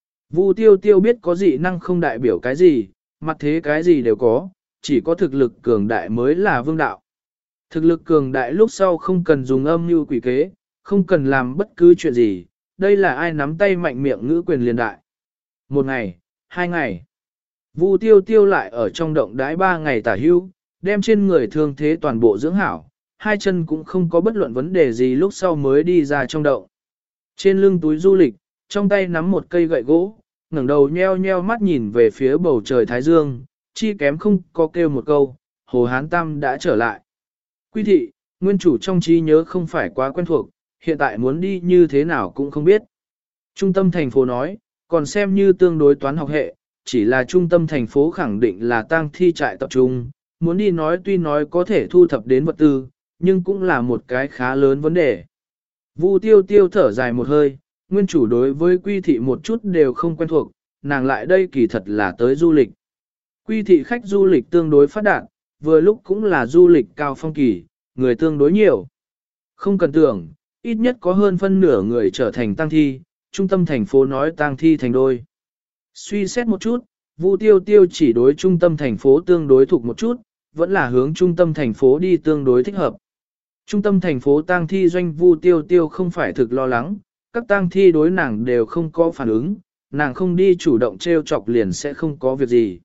Vu tiêu tiêu biết có dị năng không đại biểu cái gì, mặt thế cái gì đều có, chỉ có thực lực cường đại mới là vương đạo. Thực lực cường đại lúc sau không cần dùng âm mưu quỷ kế, không cần làm bất cứ chuyện gì, đây là ai nắm tay mạnh miệng ngữ quyền liền đại. Một ngày, hai ngày, Vu tiêu tiêu lại ở trong động đái ba ngày tả hưu, đem trên người thương thế toàn bộ dưỡng hảo, hai chân cũng không có bất luận vấn đề gì lúc sau mới đi ra trong động. Trên lưng túi du lịch, trong tay nắm một cây gậy gỗ, ngẩng đầu nheo nheo mắt nhìn về phía bầu trời Thái Dương, chi kém không có kêu một câu, Hồ Hán Tam đã trở lại. Quy thị, nguyên chủ trong trí nhớ không phải quá quen thuộc, hiện tại muốn đi như thế nào cũng không biết. Trung tâm thành phố nói, còn xem như tương đối toán học hệ, chỉ là trung tâm thành phố khẳng định là tang thi trại tập trung, muốn đi nói tuy nói có thể thu thập đến vật tư, nhưng cũng là một cái khá lớn vấn đề. Vu tiêu tiêu thở dài một hơi, nguyên chủ đối với quy thị một chút đều không quen thuộc, nàng lại đây kỳ thật là tới du lịch. Quy thị khách du lịch tương đối phát đạt, vừa lúc cũng là du lịch cao phong kỳ, người tương đối nhiều. Không cần tưởng, ít nhất có hơn phân nửa người trở thành tang thi, trung tâm thành phố nói tang thi thành đôi. Suy xét một chút, Vu tiêu tiêu chỉ đối trung tâm thành phố tương đối thuộc một chút, vẫn là hướng trung tâm thành phố đi tương đối thích hợp. Trung tâm thành phố tang thi doanh Vu tiêu tiêu không phải thực lo lắng, các tang thi đối nàng đều không có phản ứng, nàng không đi chủ động treo chọc liền sẽ không có việc gì.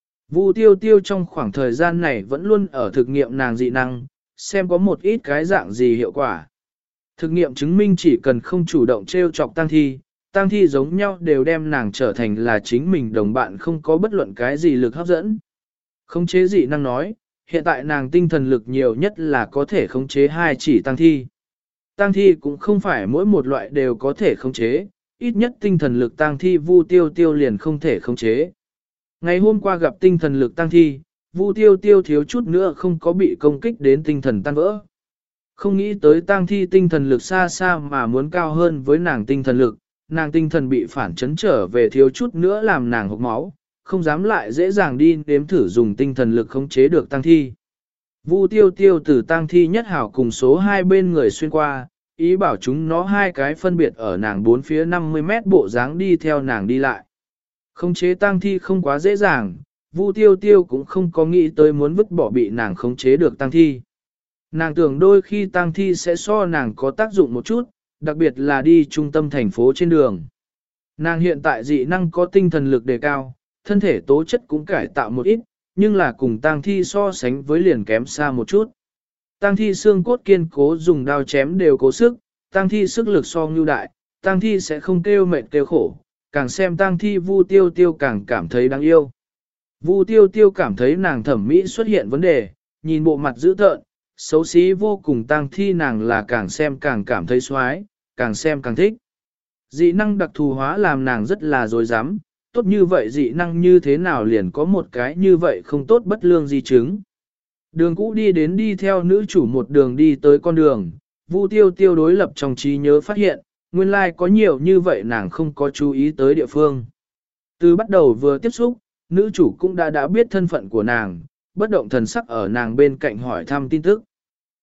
Vu tiêu tiêu trong khoảng thời gian này vẫn luôn ở thực nghiệm nàng dị năng, xem có một ít cái dạng gì hiệu quả. Thực nghiệm chứng minh chỉ cần không chủ động treo chọc tang thi, tang thi giống nhau đều đem nàng trở thành là chính mình đồng bạn không có bất luận cái gì lực hấp dẫn. Khống chế dị năng nói, hiện tại nàng tinh thần lực nhiều nhất là có thể khống chế hai chỉ tang thi. Tang thi cũng không phải mỗi một loại đều có thể khống chế, ít nhất tinh thần lực tang thi Vu tiêu tiêu liền không thể khống chế. Ngày hôm qua gặp tinh thần lực tang thi, Vu tiêu tiêu thiếu chút nữa không có bị công kích đến tinh thần tan vỡ. Không nghĩ tới tang thi tinh thần lực xa xa mà muốn cao hơn với nàng tinh thần lực, nàng tinh thần bị phản chấn trở về thiếu chút nữa làm nàng hộc máu, không dám lại dễ dàng đi nếm thử dùng tinh thần lực khống chế được tang thi. Vu tiêu tiêu từ tang thi nhất hảo cùng số hai bên người xuyên qua, ý bảo chúng nó hai cái phân biệt ở nàng bốn phía năm mươi mét bộ dáng đi theo nàng đi lại. Khống chế tang thi không quá dễ dàng, Vu tiêu tiêu cũng không có nghĩ tới muốn vứt bỏ bị nàng khống chế được tang thi. Nàng tưởng đôi khi tang thi sẽ so nàng có tác dụng một chút, đặc biệt là đi trung tâm thành phố trên đường. Nàng hiện tại dị năng có tinh thần lực đề cao, thân thể tố chất cũng cải tạo một ít, nhưng là cùng tang thi so sánh với liền kém xa một chút. Tang thi xương cốt kiên cố dùng đao chém đều cố sức, tang thi sức lực so ngưu đại, tang thi sẽ không kêu mệt kêu khổ, càng xem tang thi Vu tiêu tiêu càng cảm thấy đáng yêu. Vu tiêu tiêu cảm thấy nàng thẩm mỹ xuất hiện vấn đề, nhìn bộ mặt dữ tợn, xấu xí vô cùng tang thi nàng là càng xem càng cảm thấy xoái, càng xem càng thích. Dị năng đặc thù hóa làm nàng rất là dối dám, tốt như vậy dị năng như thế nào liền có một cái như vậy không tốt bất lương di chứng. Đường cũ đi đến đi theo nữ chủ một đường đi tới con đường, Vu tiêu tiêu đối lập trong trí nhớ phát hiện, nguyên lai like có nhiều như vậy nàng không có chú ý tới địa phương. Từ bắt đầu vừa tiếp xúc, nữ chủ cũng đã đã biết thân phận của nàng, bất động thần sắc ở nàng bên cạnh hỏi thăm tin tức.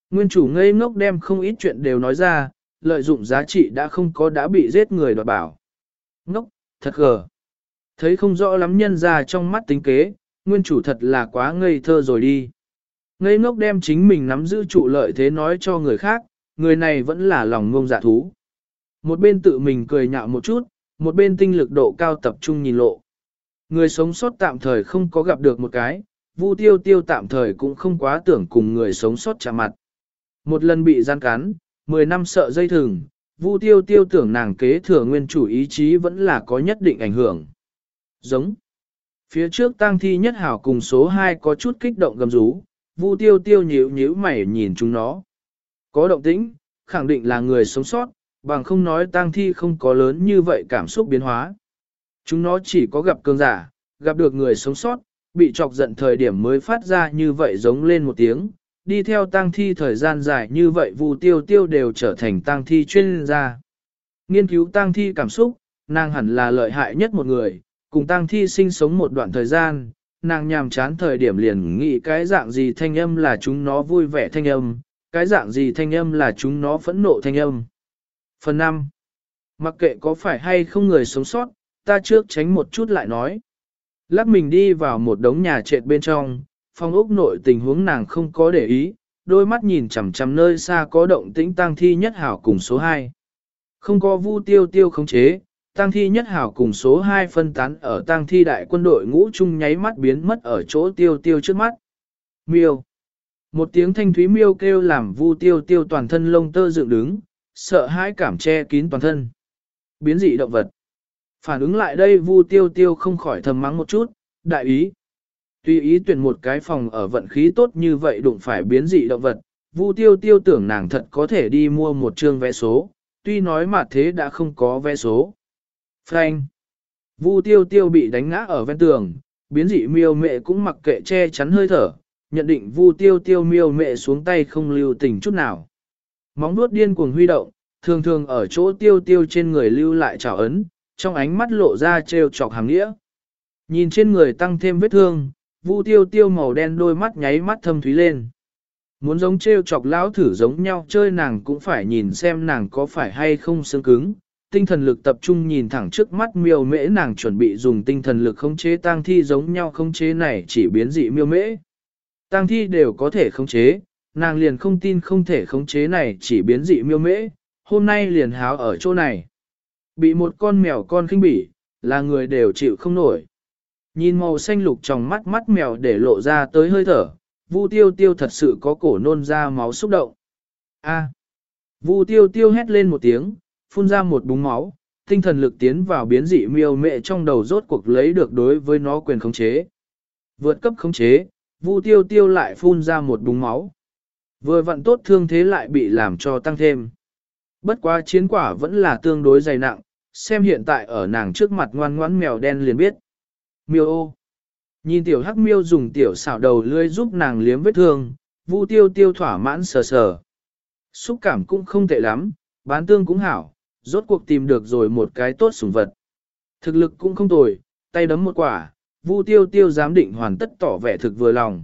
Nguyên chủ ngây ngốc đem không ít chuyện đều nói ra, lợi dụng giá trị đã không có đã bị giết người đoạt bảo. Ngốc, thật gờ. Thấy không rõ lắm nhân ra trong mắt tính kế, nguyên chủ thật là quá ngây thơ rồi đi. Ngây ngốc đem chính mình nắm giữ trụ lợi thế nói cho người khác, người này vẫn là lòng ngông dạ thú. Một bên tự mình cười nhạo một chút, một bên tinh lực độ cao tập trung nhìn lộ. Người sống sót tạm thời không có gặp được một cái, Vu Tiêu Tiêu tạm thời cũng không quá tưởng cùng người sống sót chạm mặt. Một lần bị gian cắn, mười năm sợ dây thừng, Vu Tiêu Tiêu tưởng nàng kế thừa nguyên chủ ý chí vẫn là có nhất định ảnh hưởng. Giống. Phía trước tang thi nhất hảo cùng số hai có chút kích động gầm rú, Vu Tiêu Tiêu nhíu nhíu mày nhìn chúng nó. Có động tĩnh, khẳng định là người sống sót, bằng không nói tang thi không có lớn như vậy cảm xúc biến hóa. Chúng nó chỉ có gặp cường giả, gặp được người sống sót, bị chọc giận thời điểm mới phát ra như vậy giống lên một tiếng, đi theo tang thi thời gian dài như vậy Vu Tiêu Tiêu đều trở thành tang thi chuyên gia. Nghiên cứu tang thi cảm xúc, nàng hẳn là lợi hại nhất một người, cùng tang thi sinh sống một đoạn thời gian, nàng nhàm chán thời điểm liền nghĩ cái dạng gì thanh âm là chúng nó vui vẻ thanh âm, cái dạng gì thanh âm là chúng nó phẫn nộ thanh âm. Phần năm. Mặc kệ có phải hay không người sống sót, ta trước tránh một chút lại nói. Lắc mình đi vào một đống nhà trệt bên trong, phòng ốc nội tình huống nàng không có để ý, đôi mắt nhìn chằm chằm nơi xa có động tĩnh tang thi nhất hảo cùng số hai. Không có Vu Tiêu Tiêu khống chế, tang thi nhất hảo cùng số hai phân tán ở tang thi đại quân đội ngũ chung nháy mắt biến mất ở chỗ Tiêu Tiêu trước mắt. Miêu. Một tiếng thanh thúy miêu kêu làm Vu Tiêu Tiêu toàn thân lông tơ dựng đứng, sợ hãi cảm che kín toàn thân. Biến dị động vật. Phản ứng lại đây Vu Tiêu Tiêu không khỏi thầm mắng một chút, đại ý. Tuy ý tuyển một cái phòng ở vận khí tốt như vậy đụng phải biến dị động vật, Vu Tiêu Tiêu tưởng nàng thật có thể đi mua một trương vé số, tuy nói mà thế đã không có vé số. Frank. Vu Tiêu Tiêu bị đánh ngã ở ven tường, biến dị miêu mẹ cũng mặc kệ che chắn hơi thở, nhận định Vu Tiêu Tiêu miêu mẹ xuống tay không lưu tình chút nào. Móng vuốt điên cuồng huy động, thường thường ở chỗ Tiêu Tiêu trên người lưu lại trảo ấn, trong ánh mắt lộ ra trêu chọc hàng nghĩa. Nhìn trên người tăng thêm vết thương, Vu Tiêu Tiêu màu đen đôi mắt nháy mắt thâm thúy lên. Muốn giống trêu chọc lão thử giống nhau chơi nàng cũng phải nhìn xem nàng có phải hay không xương cứng. Tinh thần lực tập trung nhìn thẳng trước mắt miêu mễ nàng chuẩn bị dùng tinh thần lực khống chế tang thi giống nhau khống chế này chỉ biến dị miêu mễ. Tang thi đều có thể khống chế, nàng liền không tin không thể khống chế này chỉ biến dị miêu mễ, hôm nay liền háo ở chỗ này. Bị một con mèo con khinh bỉ, là người đều chịu không nổi. Nhìn màu xanh lục trong mắt mắt mèo để lộ ra tới hơi thở, Vu Tiêu Tiêu thật sự có cổ nôn ra máu xúc động. A. Vu Tiêu Tiêu hét lên một tiếng, phun ra một búng máu, tinh thần lực tiến vào biến dị miêu mẹ trong đầu rốt cuộc lấy được đối với nó quyền khống chế. Vượt cấp khống chế, Vu Tiêu Tiêu lại phun ra một búng máu. Vừa vặn tốt thương thế lại bị làm cho tăng thêm. Bất quá chiến quả vẫn là tương đối dày nặng, xem hiện tại ở nàng trước mặt ngoan ngoãn mèo đen liền biết. Miêu ô. Nhìn tiểu hắc miêu dùng tiểu xảo đầu lưỡi giúp nàng liếm vết thương, Vu Tiêu Tiêu thỏa mãn sờ sờ. Xúc cảm cũng không tệ lắm, bán tương cũng hảo, rốt cuộc tìm được rồi một cái tốt sủng vật. Thực lực cũng không tồi, tay đấm một quả, Vu Tiêu Tiêu giám định hoàn tất tỏ vẻ thực vừa lòng.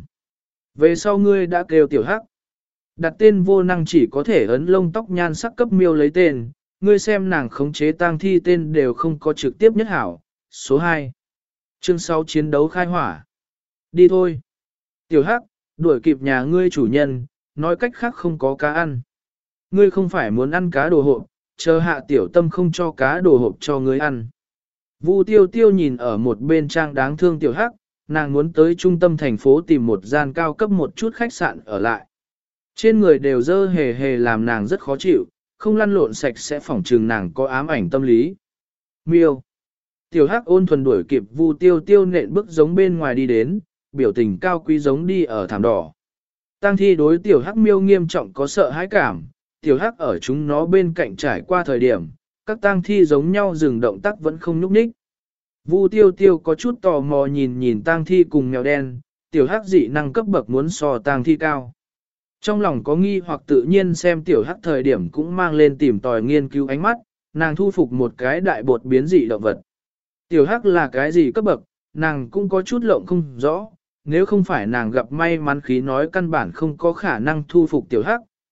Về sau ngươi đã kêu tiểu hắc. Đặt tên vô năng chỉ có thể ấn lông tóc nhan sắc cấp miêu lấy tên, ngươi xem nàng khống chế tang thi tên đều không có trực tiếp nhất hảo. Số hai. Chương sáu chiến đấu khai hỏa. Đi thôi. Tiểu hắc, đuổi kịp nhà ngươi chủ nhân, nói cách khác không có cá ăn. Ngươi không phải muốn ăn cá đồ hộp, chờ hạ tiểu tâm không cho cá đồ hộp cho ngươi ăn. Vu Tiêu Tiêu nhìn ở một bên trang đáng thương tiểu hắc, nàng muốn tới trung tâm thành phố tìm một gian cao cấp một chút khách sạn ở lại. Trên người đều dơ hề hề làm nàng rất khó chịu, không lăn lộn sạch sẽ phỏng trừng nàng có ám ảnh tâm lý. Miêu. Tiểu hắc ôn thuần đuổi kịp Vu Tiêu Tiêu nện bước giống bên ngoài đi đến, biểu tình cao quý giống đi ở thảm đỏ. Tang thi đối tiểu hắc miêu nghiêm trọng có sợ hãi cảm, tiểu hắc ở chúng nó bên cạnh trải qua thời điểm, các tang thi giống nhau dừng động tác vẫn không nhúc nhích. Vu Tiêu Tiêu có chút tò mò nhìn nhìn tang thi cùng mèo đen, tiểu hắc dị năng cấp bậc muốn so tang thi cao. Trong lòng có nghi hoặc tự nhiên xem tiểu hắc thời điểm cũng mang lên tìm tòi nghiên cứu ánh mắt, nàng thu phục một cái đại bột biến dị động vật. Tiểu hắc là cái gì cấp bậc, nàng cũng có chút lộng không rõ, nếu không phải nàng gặp may mắn khí nói căn bản không có khả năng thu phục tiểu hắc,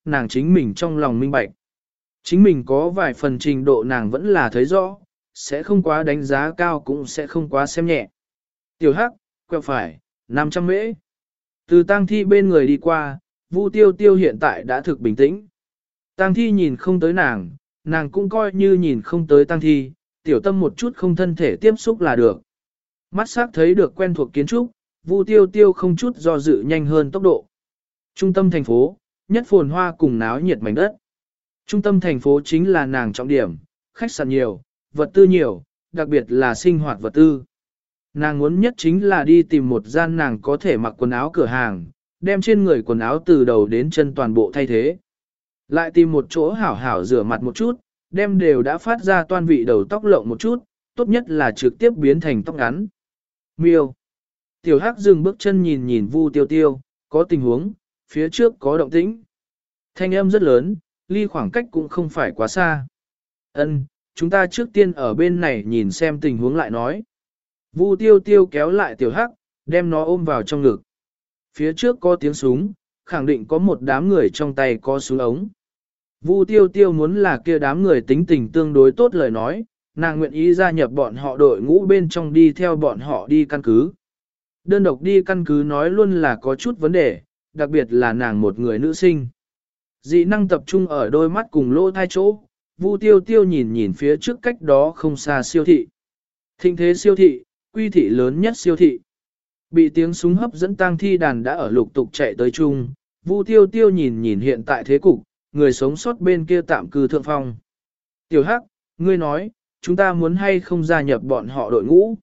nàng chính mình trong lòng minh bạch. Chính mình có vài phần trình độ nàng vẫn là thấy rõ, sẽ không quá đánh giá cao cũng sẽ không quá xem nhẹ. Tiểu Hắc, quẹo phải, năm trăm mễ. Từ tang thi bên người đi qua, Vu Tiêu Tiêu hiện tại đã thực bình tĩnh. Tang thi nhìn không tới nàng, nàng cũng coi như nhìn không tới tang thi, tiểu tâm một chút không thân thể tiếp xúc là được. Mắt sắc thấy được quen thuộc kiến trúc, Vu Tiêu Tiêu không chút do dự nhanh hơn tốc độ. Trung tâm thành phố, nhất phồn hoa cùng náo nhiệt mảnh đất. Trung tâm thành phố chính là nàng trọng điểm, khách sạn nhiều, vật tư nhiều, đặc biệt là sinh hoạt vật tư. Nàng muốn nhất chính là đi tìm một gian nàng có thể mặc quần áo cửa hàng, đem trên người quần áo từ đầu đến chân toàn bộ thay thế. Lại tìm một chỗ hảo hảo rửa mặt một chút, đem đều đã phát ra toan vị đầu tóc lộng một chút, tốt nhất là trực tiếp biến thành tóc ngắn. Miêu. Tiểu Hắc dừng bước chân nhìn nhìn Vu Tiêu Tiêu, có tình huống, phía trước có động tĩnh. Thanh âm rất lớn, ly khoảng cách cũng không phải quá xa. Ân, chúng ta trước tiên ở bên này nhìn xem tình huống lại nói. Vu Tiêu Tiêu kéo lại Tiểu Hắc, đem nó ôm vào trong ngực. Phía trước có tiếng súng, khẳng định có một đám người trong tay có súng ống. Vu Tiêu Tiêu muốn là kia đám người tính tình tương đối tốt lời nói, nàng nguyện ý gia nhập bọn họ đội ngũ bên trong đi theo bọn họ đi căn cứ. Đơn độc đi căn cứ nói luôn là có chút vấn đề, đặc biệt là nàng một người nữ sinh. Dị năng tập trung ở đôi mắt cùng lỗ thai chỗ, Vu Tiêu Tiêu nhìn nhìn phía trước cách đó không xa siêu thị. Thịnh thế siêu thị, quy thị lớn nhất siêu thị. Bị tiếng súng hấp dẫn tang thi đàn đã ở lục tục chạy tới chung, Vu Tiêu Tiêu nhìn nhìn hiện tại thế cục, người sống sót bên kia tạm cư thượng phong. Tiểu Hắc, ngươi nói, chúng ta muốn hay không gia nhập bọn họ đội ngũ?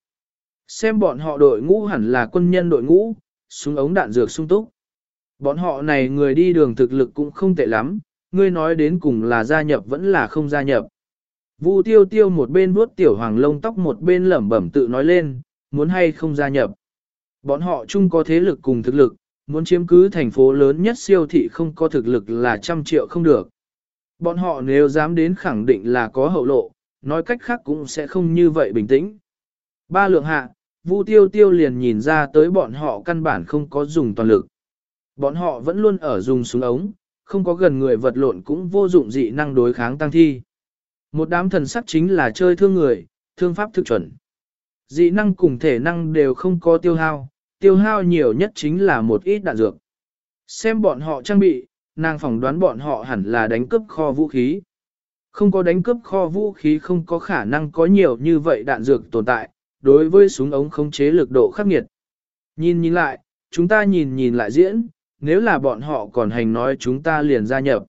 Xem bọn họ đội ngũ hẳn là quân nhân đội ngũ, súng ống đạn dược sung túc. Bọn họ này người đi đường thực lực cũng không tệ lắm, ngươi nói đến cùng là gia nhập vẫn là không gia nhập. Vu Tiêu Tiêu một bên vuốt tiểu hoàng lông tóc một bên lẩm bẩm tự nói lên, muốn hay không gia nhập. Bọn họ chung có thế lực cùng thực lực, muốn chiếm cứ thành phố lớn nhất siêu thị không có thực lực là trăm triệu không được. Bọn họ nếu dám đến khẳng định là có hậu lộ, nói cách khác cũng sẽ không như vậy bình tĩnh. Ba lượng hạ, Vu Tiêu Tiêu liền nhìn ra tới bọn họ căn bản không có dùng toàn lực. Bọn họ vẫn luôn ở dùng súng ống, không có gần người vật lộn cũng vô dụng dị năng đối kháng tăng thi. Một đám thần sắc chính là chơi thương người, thương pháp thực chuẩn. Dị năng cùng thể năng đều không có tiêu hao, tiêu hao nhiều nhất chính là một ít đạn dược. Xem bọn họ trang bị, nàng phỏng đoán bọn họ hẳn là đánh cướp kho vũ khí. Không có đánh cướp kho vũ khí không có khả năng có nhiều như vậy đạn dược tồn tại, đối với súng ống khống chế lực độ khắc nghiệt. Nhìn nhìn lại, chúng ta nhìn nhìn lại diễn, nếu là bọn họ còn hành nói chúng ta liền gia nhập.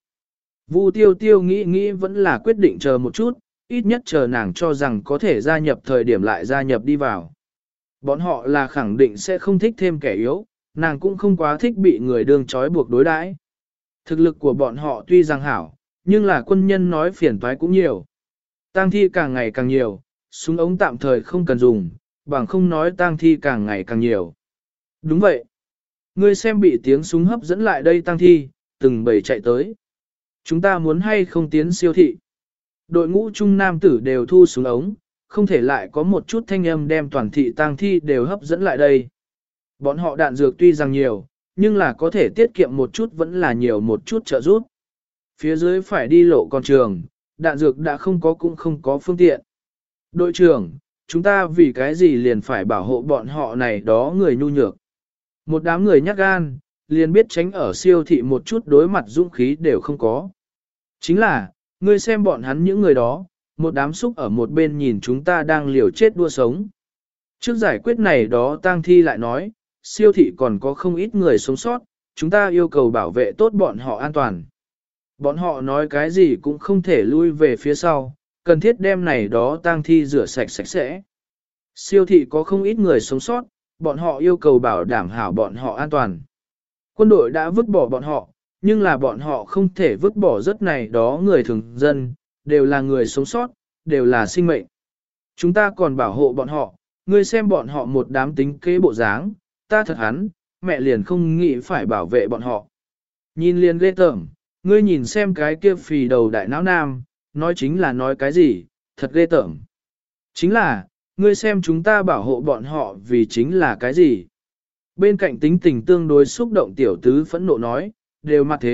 Vu Tiêu Tiêu nghĩ nghĩ vẫn là quyết định chờ một chút, ít nhất chờ nàng cho rằng có thể gia nhập thời điểm lại gia nhập đi vào. Bọn họ là khẳng định sẽ không thích thêm kẻ yếu, nàng cũng không quá thích bị người đương trói buộc đối đãi. Thực lực của bọn họ tuy rằng hảo, nhưng là quân nhân nói phiền toái cũng nhiều. Tang thi càng ngày càng nhiều, súng ống tạm thời không cần dùng, bằng không nói tang thi càng ngày càng nhiều. Đúng vậy. Ngươi xem bị tiếng súng hấp dẫn lại đây tang thi, từng bầy chạy tới. Chúng ta muốn hay không tiến siêu thị. Đội ngũ trung nam tử đều thu súng ống, không thể lại có một chút thanh âm đem toàn thị tang thi đều hấp dẫn lại đây. Bọn họ đạn dược tuy rằng nhiều, nhưng là có thể tiết kiệm một chút vẫn là nhiều một chút trợ giúp. Phía dưới phải đi lộ con trường, đạn dược đã không có cũng không có phương tiện. Đội trưởng, chúng ta vì cái gì liền phải bảo hộ bọn họ này đó người nhu nhược. Một đám người nhát gan, liền biết tránh ở siêu thị một chút đối mặt dũng khí đều không có. Chính là, ngươi xem bọn hắn những người đó, một đám xúc ở một bên nhìn chúng ta đang liều chết đua sống. Trước giải quyết này đó tang thi lại nói, siêu thị còn có không ít người sống sót, chúng ta yêu cầu bảo vệ tốt bọn họ an toàn. Bọn họ nói cái gì cũng không thể lui về phía sau, cần thiết đem này đó tang thi rửa sạch sạch sẽ. Siêu thị có không ít người sống sót, bọn họ yêu cầu bảo đảm hảo bọn họ an toàn. Quân đội đã vứt bỏ bọn họ, nhưng là bọn họ không thể vứt bỏ rất này đó người thường dân, đều là người sống sót, đều là sinh mệnh. Chúng ta còn bảo hộ bọn họ, ngươi xem bọn họ một đám tính kế bộ dáng, ta thật hắn, mẹ liền không nghĩ phải bảo vệ bọn họ. Nhìn liền ghê tởm, ngươi nhìn xem cái kia phì đầu đại não nam, nói chính là nói cái gì, thật ghê tởm. Chính là, ngươi xem chúng ta bảo hộ bọn họ vì chính là cái gì. Bên cạnh tính tình tương đối xúc động tiểu tứ phẫn nộ nói, đều mặt thế,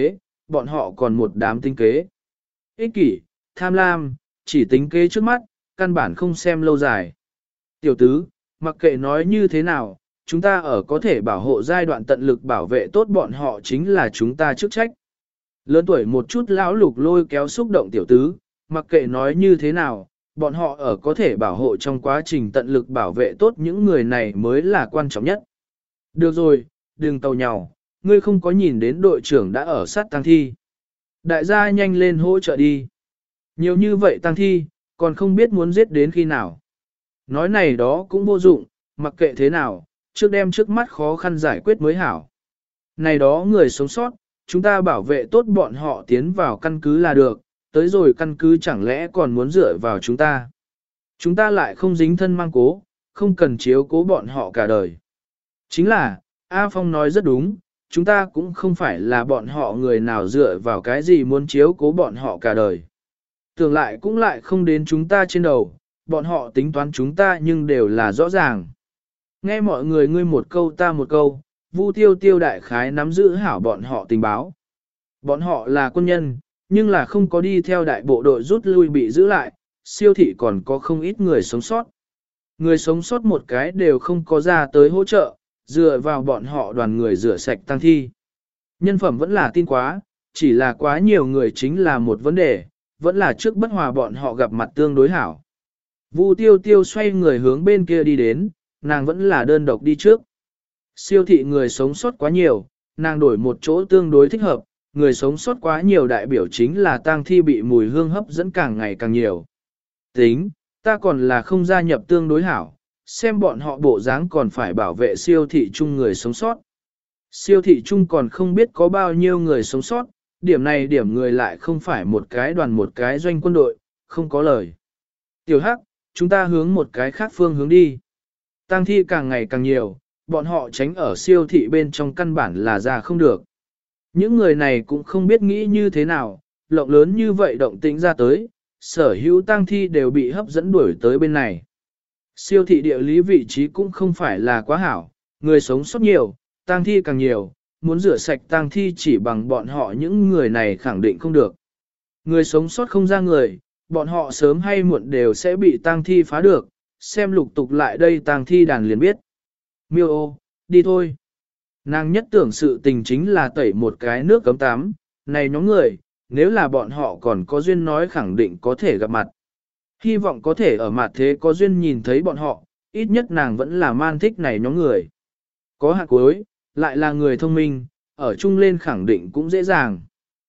bọn họ còn một đám tinh kế. Ích kỷ, tham lam, chỉ tính kế trước mắt, căn bản không xem lâu dài. Tiểu tứ, mặc kệ nói như thế nào, chúng ta ở có thể bảo hộ giai đoạn tận lực bảo vệ tốt bọn họ chính là chúng ta chức trách. Lớn tuổi một chút lão lục lôi kéo xúc động tiểu tứ, mặc kệ nói như thế nào, bọn họ ở có thể bảo hộ trong quá trình tận lực bảo vệ tốt những người này mới là quan trọng nhất. Được rồi, đừng tàu nhào, ngươi không có nhìn đến đội trưởng đã ở sát tang thi. Đại gia nhanh lên hỗ trợ đi. Nhiều như vậy tang thi, còn không biết muốn giết đến khi nào. Nói này đó cũng vô dụng, mặc kệ thế nào, trước đem trước mắt khó khăn giải quyết mới hảo. Này đó người sống sót, chúng ta bảo vệ tốt bọn họ tiến vào căn cứ là được, tới rồi căn cứ chẳng lẽ còn muốn dựa vào chúng ta. Chúng ta lại không dính thân mang cố, không cần chiếu cố bọn họ cả đời. Chính là, A Phong nói rất đúng, chúng ta cũng không phải là bọn họ người nào dựa vào cái gì muốn chiếu cố bọn họ cả đời. Tưởng lại cũng lại không đến chúng ta trên đầu, bọn họ tính toán chúng ta nhưng đều là rõ ràng. Nghe mọi người ngươi một câu ta một câu, Vu Tiêu Tiêu đại khái nắm giữ hảo bọn họ tình báo. Bọn họ là quân nhân, nhưng là không có đi theo đại bộ đội rút lui bị giữ lại, siêu thị còn có không ít người sống sót. Người sống sót một cái đều không có ra tới hỗ trợ, dựa vào bọn họ đoàn người rửa sạch tăng thi. Nhân phẩm vẫn là tin quá, chỉ là quá nhiều người chính là một vấn đề, vẫn là trước bất hòa bọn họ gặp mặt tương đối hảo. Vu Tiêu Tiêu xoay người hướng bên kia đi đến, nàng vẫn là đơn độc đi trước. Siêu thị người sống sót quá nhiều, nàng đổi một chỗ tương đối thích hợp, người sống sót quá nhiều đại biểu chính là tang thi bị mùi hương hấp dẫn càng ngày càng nhiều. Tính, ta còn là không gia nhập tương đối hảo, xem bọn họ bộ dáng còn phải bảo vệ siêu thị chung người sống sót. Siêu thị chung còn không biết có bao nhiêu người sống sót, điểm này điểm người lại không phải một cái đoàn một cái doanh quân đội, không có lời. Tiểu Hắc, chúng ta hướng một cái khác phương hướng đi. Tang thi càng ngày càng nhiều, bọn họ tránh ở siêu thị bên trong căn bản là ra không được. Những người này cũng không biết nghĩ như thế nào, lộng lớn như vậy động tĩnh ra tới, sở hữu tang thi đều bị hấp dẫn đuổi tới bên này. Siêu thị địa lý vị trí cũng không phải là quá hảo, người sống sót nhiều, tang thi càng nhiều, muốn rửa sạch tang thi chỉ bằng bọn họ những người này khẳng định không được. Người sống sót không ra người, bọn họ sớm hay muộn đều sẽ bị tang thi phá được, xem lục tục lại đây tang thi đàn liền biết. Miêu ô, đi thôi. Nàng nhất tưởng sự tình chính là tẩy một cái nước cấm tắm, này nhóm người, nếu là bọn họ còn có duyên nói khẳng định có thể gặp mặt. Hy vọng có thể ở mặt thế có duyên nhìn thấy bọn họ, ít nhất nàng vẫn là man thích này nhóm người. Có hạt cuối, lại là người thông minh, ở chung lên khẳng định cũng dễ dàng.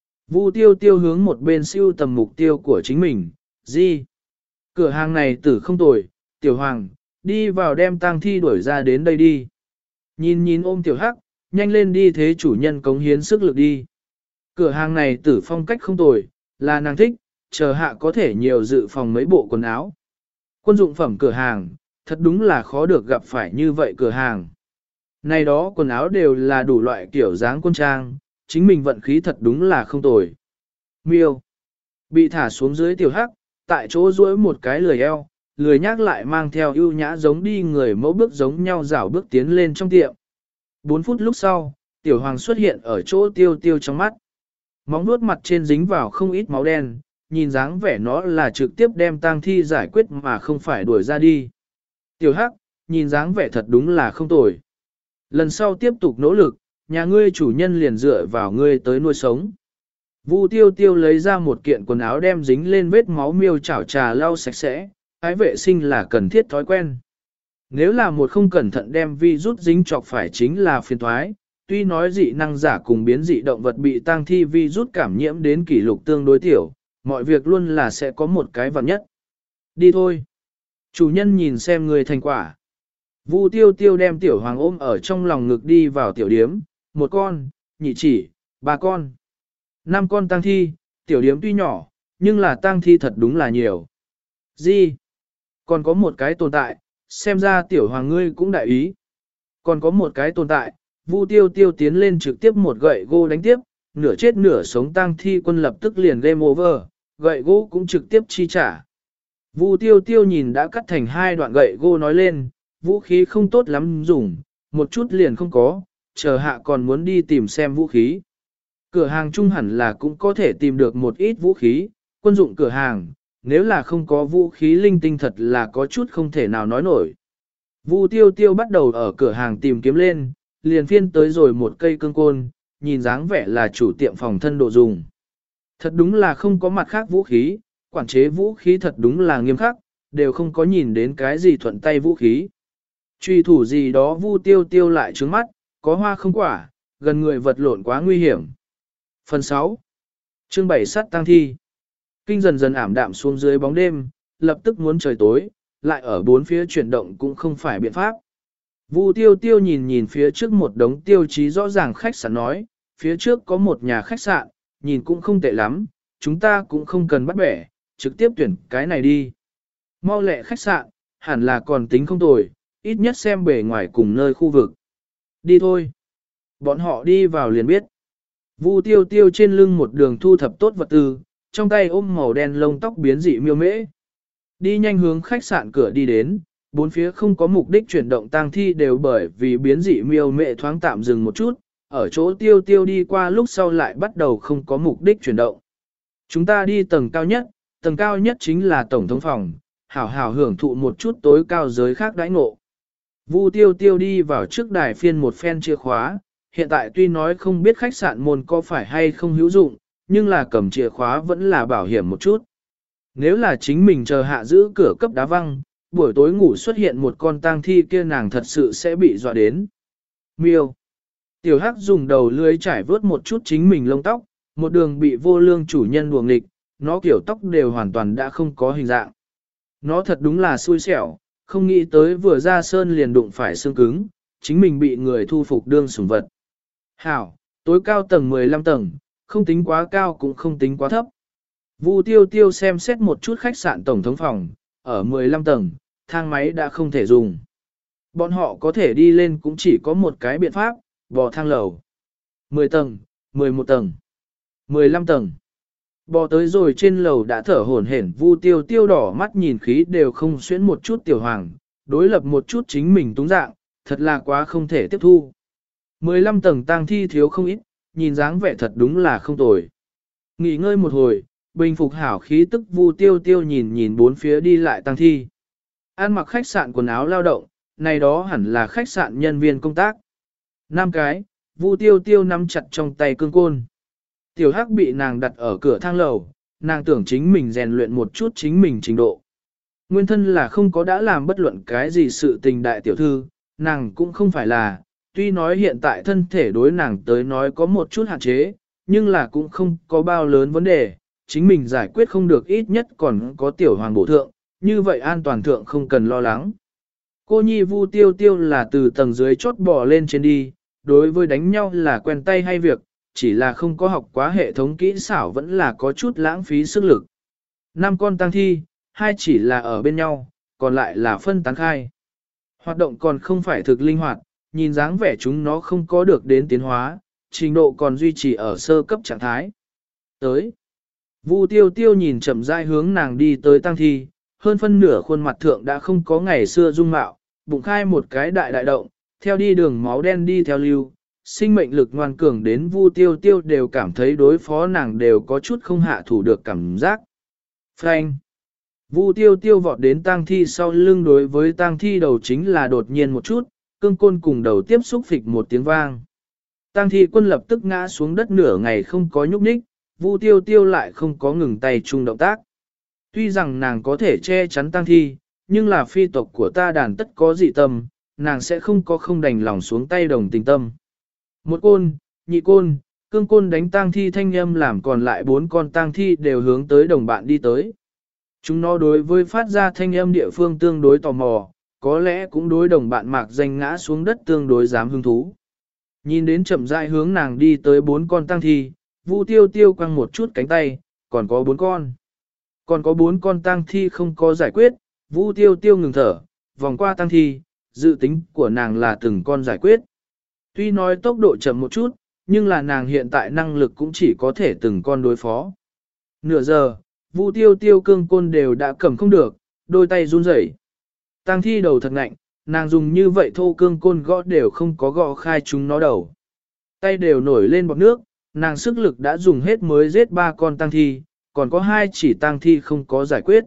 Vu Tiêu Tiêu hướng một bên siêu tầm mục tiêu của chính mình, gì? Cửa hàng này tử không tồi, Tiểu Hoàng, đi vào đem tang thi đuổi ra đến đây đi. Nhìn nhìn ôm Tiểu Hắc, nhanh lên đi thế chủ nhân cống hiến sức lực đi. Cửa hàng này tử phong cách không tồi, là nàng thích, chờ hạ có thể nhiều dự phòng mấy bộ quần áo. Quân dụng phẩm cửa hàng, thật đúng là khó được gặp phải như vậy cửa hàng. Này đó quần áo đều là đủ loại kiểu dáng quân trang, chính mình vận khí thật đúng là không tồi. Miêu, bị thả xuống dưới Tiểu Hắc, tại chỗ duỗi một cái lười eo, lười nhác lại mang theo ưu nhã giống đi người mẫu bước giống nhau rảo bước tiến lên trong tiệm. Bốn phút lúc sau, Tiểu Hoàng xuất hiện ở chỗ Tiêu Tiêu trong mắt. Móng nuốt mặt trên dính vào không ít máu đen, nhìn dáng vẻ nó là trực tiếp đem tang thi giải quyết mà không phải đuổi ra đi. Tiểu Hắc, nhìn dáng vẻ thật đúng là không tồi. Lần sau tiếp tục nỗ lực, nhà ngươi chủ nhân liền dựa vào ngươi tới nuôi sống. Vu Tiêu Tiêu lấy ra một kiện quần áo đem dính lên vết máu miêu chảo trà lau sạch sẽ, ái vệ sinh là cần thiết thói quen. Nếu là một không cẩn thận đem vi rút dính chọc phải chính là phiền toái, tuy nói dị năng giả cùng biến dị động vật bị tang thi vi rút cảm nhiễm đến kỷ lục tương đối tiểu, mọi việc luôn là sẽ có một cái vặn nhất. Đi thôi. Chủ nhân nhìn xem người thành quả. Vu Tiêu Tiêu đem Tiểu Hoàng ôm ở trong lòng ngực đi vào tiểu điếm, một con, nhị chỉ, ba con, năm con tang thi, tiểu điếm tuy nhỏ, nhưng là tang thi thật đúng là nhiều. Gì? Còn có một cái tồn tại, xem ra Tiểu Hoàng ngươi cũng đại ý. Còn có một cái tồn tại, Vu Tiêu Tiêu tiến lên trực tiếp một gậy gỗ đánh tiếp, nửa chết nửa sống tang thi quân lập tức liền game over, gậy gỗ cũng trực tiếp chi trả. Vu Tiêu Tiêu nhìn đã cắt thành hai đoạn gậy gỗ nói lên, vũ khí không tốt lắm dùng, một chút liền không có, chờ hạ còn muốn đi tìm xem vũ khí. Cửa hàng chung hẳn là cũng có thể tìm được một ít vũ khí, quân dụng cửa hàng, nếu là không có vũ khí linh tinh thật là có chút không thể nào nói nổi. Vu tiêu tiêu bắt đầu ở cửa hàng tìm kiếm lên, liền phiên tới rồi một cây cương côn, nhìn dáng vẻ là chủ tiệm phòng thân độ dùng. Thật đúng là không có mặt khác vũ khí, quản chế vũ khí thật đúng là nghiêm khắc, đều không có nhìn đến cái gì thuận tay vũ khí. Truy thủ gì đó Vu tiêu tiêu lại trướng mắt, có hoa không quả, gần người vật lộn quá nguy hiểm. Phần sáu. Chương bảy sắt tăng thi. Kinh dần dần ảm đạm xuống dưới bóng đêm, lập tức muốn trời tối, lại ở bốn phía chuyển động cũng không phải biện pháp. Vu tiêu tiêu nhìn nhìn phía trước một đống tiêu chí rõ ràng khách sạn nói, phía trước có một nhà khách sạn, nhìn cũng không tệ lắm, chúng ta cũng không cần bắt bẻ, trực tiếp tuyển cái này đi. Mau lẹ khách sạn, hẳn là còn tính không tồi, ít nhất xem bề ngoài cùng nơi khu vực. Đi thôi. Bọn họ đi vào liền biết. Vu tiêu tiêu trên lưng một đường thu thập tốt vật tư, trong tay ôm màu đen lông tóc biến dị miêu mễ. Đi nhanh hướng khách sạn cửa đi đến, bốn phía không có mục đích chuyển động tang thi đều bởi vì biến dị miêu mễ thoáng tạm dừng một chút, ở chỗ tiêu tiêu đi qua lúc sau lại bắt đầu không có mục đích chuyển động. Chúng ta đi tầng cao nhất, tầng cao nhất chính là tổng thống phòng, hảo hảo hưởng thụ một chút tối cao giới khác đãi ngộ. Vu tiêu tiêu đi vào trước đài phiên một phen chìa khóa, hiện tại tuy nói không biết khách sạn môn có phải hay không hữu dụng, nhưng là cầm chìa khóa vẫn là bảo hiểm một chút. Nếu là chính mình chờ hạ giữ cửa cấp đá văng, buổi tối ngủ xuất hiện một con tang thi kia nàng thật sự sẽ bị dọa đến. Miêu. Tiểu Hắc dùng đầu lưới trải vớt một chút chính mình lông tóc, một đường bị vô lương chủ nhân đuồng nghịch, nó kiểu tóc đều hoàn toàn đã không có hình dạng. Nó thật đúng là xui xẻo, không nghĩ tới vừa ra sơn liền đụng phải xương cứng, chính mình bị người thu phục đương sủng vật. Hảo, tối cao tầng mười lăm tầng, không tính quá cao cũng không tính quá thấp. Vu tiêu tiêu xem xét một chút khách sạn tổng thống phòng, ở mười lăm tầng, thang máy đã không thể dùng. Bọn họ có thể đi lên cũng chỉ có một cái biện pháp, bò thang lầu. mười tầng, mười một tầng, mười lăm tầng. Bò tới rồi trên lầu đã thở hổn hển, Vu tiêu tiêu đỏ mắt nhìn khí đều không xuyến một chút tiểu hoàng, đối lập một chút chính mình túng dạng, thật là quá không thể tiếp thu. mười lăm tầng tang thi thiếu không ít, nhìn dáng vẻ thật đúng là không tồi. Nghỉ ngơi một hồi, bình phục hảo khí tức Vu tiêu tiêu nhìn nhìn bốn phía đi lại tang thi. Ăn mặc khách sạn quần áo lao động, này đó hẳn là khách sạn nhân viên công tác. Năm cái, Vu tiêu tiêu nắm chặt trong tay cương côn. Tiểu Hắc bị nàng đặt ở cửa thang lầu, nàng tưởng chính mình rèn luyện một chút chính mình trình độ. Nguyên thân là không có đã làm bất luận cái gì sự tình đại tiểu thư, nàng cũng không phải là, tuy nói hiện tại thân thể đối nàng tới nói có một chút hạn chế, nhưng là cũng không có bao lớn vấn đề, chính mình giải quyết không được ít nhất còn có tiểu hoàng bổ thượng, như vậy an toàn thượng không cần lo lắng. Cô nhi Vu tiêu tiêu là từ tầng dưới chốt bò lên trên đi, đối với đánh nhau là quen tay hay việc, chỉ là không có học quá hệ thống kỹ xảo vẫn là có chút lãng phí sức lực. Năm con tang thi, hai chỉ là ở bên nhau, còn lại là phân tán khai. Hoạt động còn không phải thực linh hoạt, nhìn dáng vẻ chúng nó không có được đến tiến hóa, trình độ còn duy trì ở sơ cấp trạng thái. Tới, Vu tiêu tiêu nhìn chậm rãi hướng nàng đi tới tang thi, hơn phân nửa khuôn mặt thượng đã không có ngày xưa dung mạo, bụng khai một cái đại đại động, theo đi đường máu đen đi theo lưu, sinh mệnh lực ngoan cường đến Vu tiêu tiêu đều cảm thấy đối phó nàng đều có chút không hạ thủ được cảm giác. Phanh! Vu tiêu tiêu vọt đến tang thi sau lưng đối với tang thi đầu chính là đột nhiên một chút, cương côn cùng đầu tiếp xúc phịch một tiếng vang. Tang thi quân lập tức ngã xuống đất nửa ngày không có nhúc nhích, Vu tiêu tiêu lại không có ngừng tay chung động tác. Tuy rằng nàng có thể che chắn tang thi, nhưng là phi tộc của ta đàn tất có dị tâm, nàng sẽ không có không đành lòng xuống tay đồng tình tâm. Một côn, nhị côn, cương côn đánh tang thi thanh âm làm còn lại bốn con tang thi đều hướng tới đồng bạn đi tới. Chúng nó đối với phát ra thanh âm địa phương tương đối tò mò, có lẽ cũng đối đồng bạn mạc danh ngã xuống đất tương đối dám hứng thú. Nhìn đến chậm rãi hướng nàng đi tới bốn con tang thi, Vu tiêu tiêu quăng một chút cánh tay, còn có bốn con. Còn có bốn con tang thi không có giải quyết, Vu tiêu tiêu ngừng thở, vòng qua tang thi, dự tính của nàng là từng con giải quyết. Tuy nói tốc độ chậm một chút, nhưng là nàng hiện tại năng lực cũng chỉ có thể từng con đối phó. Nửa giờ, Vu tiêu tiêu cương côn đều đã cầm không được, đôi tay run rẩy. Tang thi đầu thật ngạnh, nàng dùng như vậy thô cương côn gõ đều không có gõ khai chúng nó đầu. Tay đều nổi lên bọt nước, nàng sức lực đã dùng hết mới giết ba con tang thi, còn có hai chỉ tang thi không có giải quyết.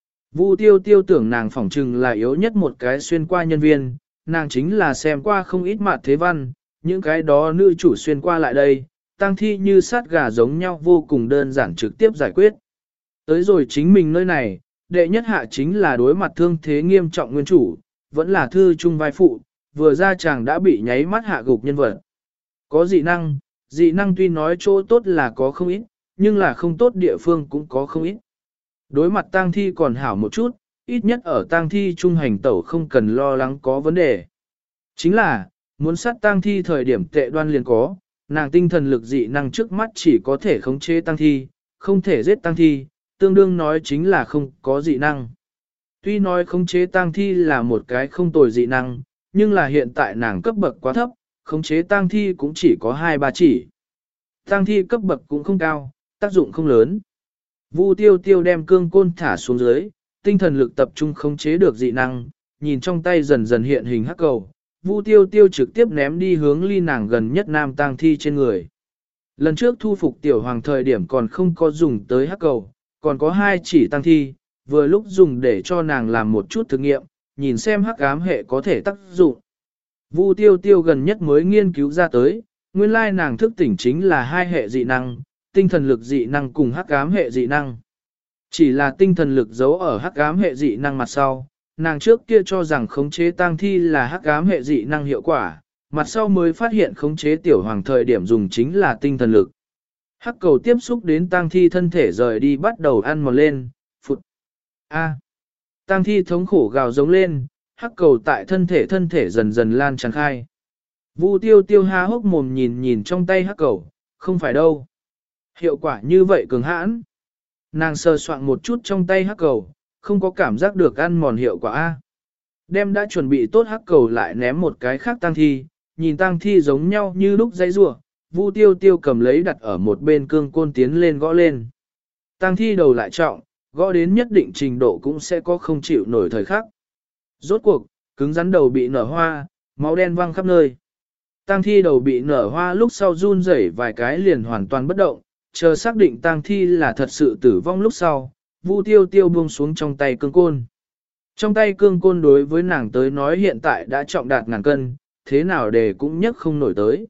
Vu tiêu tiêu tưởng nàng phỏng trừng là yếu nhất một cái xuyên qua nhân viên, nàng chính là xem qua không ít mặt thế văn, những cái đó nữ chủ xuyên qua lại đây, tang thi như sát gà giống nhau vô cùng đơn giản trực tiếp giải quyết. Tới rồi chính mình nơi này, đệ nhất hạ chính là đối mặt thương thế nghiêm trọng nguyên chủ, vẫn là thư trung vai phụ, vừa ra chàng đã bị nháy mắt hạ gục nhân vật. Có dị năng, dị năng tuy nói chỗ tốt là có không ít, nhưng là không tốt địa phương cũng có không ít. Đối mặt tang thi còn hảo một chút, ít nhất ở tang thi trung hành tẩu không cần lo lắng có vấn đề. Chính là, muốn sát tang thi thời điểm tệ đoan liền có, nàng tinh thần lực dị năng trước mắt chỉ có thể khống chế tang thi, không thể giết tang thi, tương đương nói chính là không có dị năng. Tuy nói khống chế tang thi là một cái không tồi dị năng, nhưng là hiện tại nàng cấp bậc quá thấp, khống chế tang thi cũng chỉ có hai ba chỉ. Tang thi cấp bậc cũng không cao, tác dụng không lớn. Vu tiêu tiêu đem cương côn thả xuống dưới, tinh thần lực tập trung khống chế được dị năng, nhìn trong tay dần dần hiện hình hắc cầu. Vu tiêu tiêu trực tiếp ném đi hướng ly nàng gần nhất nam tang thi trên người. Lần trước thu phục tiểu hoàng thời điểm còn không có dùng tới hắc cầu, còn có hai chỉ tang thi, vừa lúc dùng để cho nàng làm một chút thử nghiệm, nhìn xem hắc ám hệ có thể tác dụng. Vu tiêu tiêu gần nhất mới nghiên cứu ra tới, nguyên lai nàng thức tỉnh chính là hai hệ dị năng, tinh thần lực dị năng cùng hắc ám hệ dị năng. Chỉ là tinh thần lực giấu ở hắc ám hệ dị năng mặt sau, nàng trước kia cho rằng khống chế tang thi là hắc ám hệ dị năng hiệu quả, mặt sau mới phát hiện khống chế tiểu hoàng thời điểm dùng chính là tinh thần lực. Hắc cầu tiếp xúc đến tang thi thân thể rời đi bắt đầu ăn mòn lên, phụt. A. Tang thi thống khổ gào giống lên, hắc cầu tại thân thể thân thể dần dần lan tràn khai. Vu tiêu tiêu há hốc mồm nhìn nhìn trong tay hắc cầu, không phải đâu. Hiệu quả như vậy cường hãn. Nàng sờ soạn một chút trong tay hắc cầu, không có cảm giác được ăn mòn hiệu quả A. Đem đã chuẩn bị tốt hắc cầu lại ném một cái khác tang thi, nhìn tang thi giống nhau như lúc dây rủa. Vu tiêu tiêu cầm lấy đặt ở một bên cương côn tiến lên gõ lên. Tang thi đầu lại trọng, gõ đến nhất định trình độ cũng sẽ có không chịu nổi thời khắc. Rốt cuộc, cứng rắn đầu bị nở hoa, máu đen văng khắp nơi. Tang thi đầu bị nở hoa lúc sau run rẩy vài cái liền hoàn toàn bất động, chờ xác định tang thi là thật sự tử vong lúc sau, Vu tiêu tiêu buông xuống trong tay cương côn. Trong tay cương côn đối với nàng tới nói hiện tại đã trọng đạt ngàn cân, thế nào để cũng nhấc không nổi tới.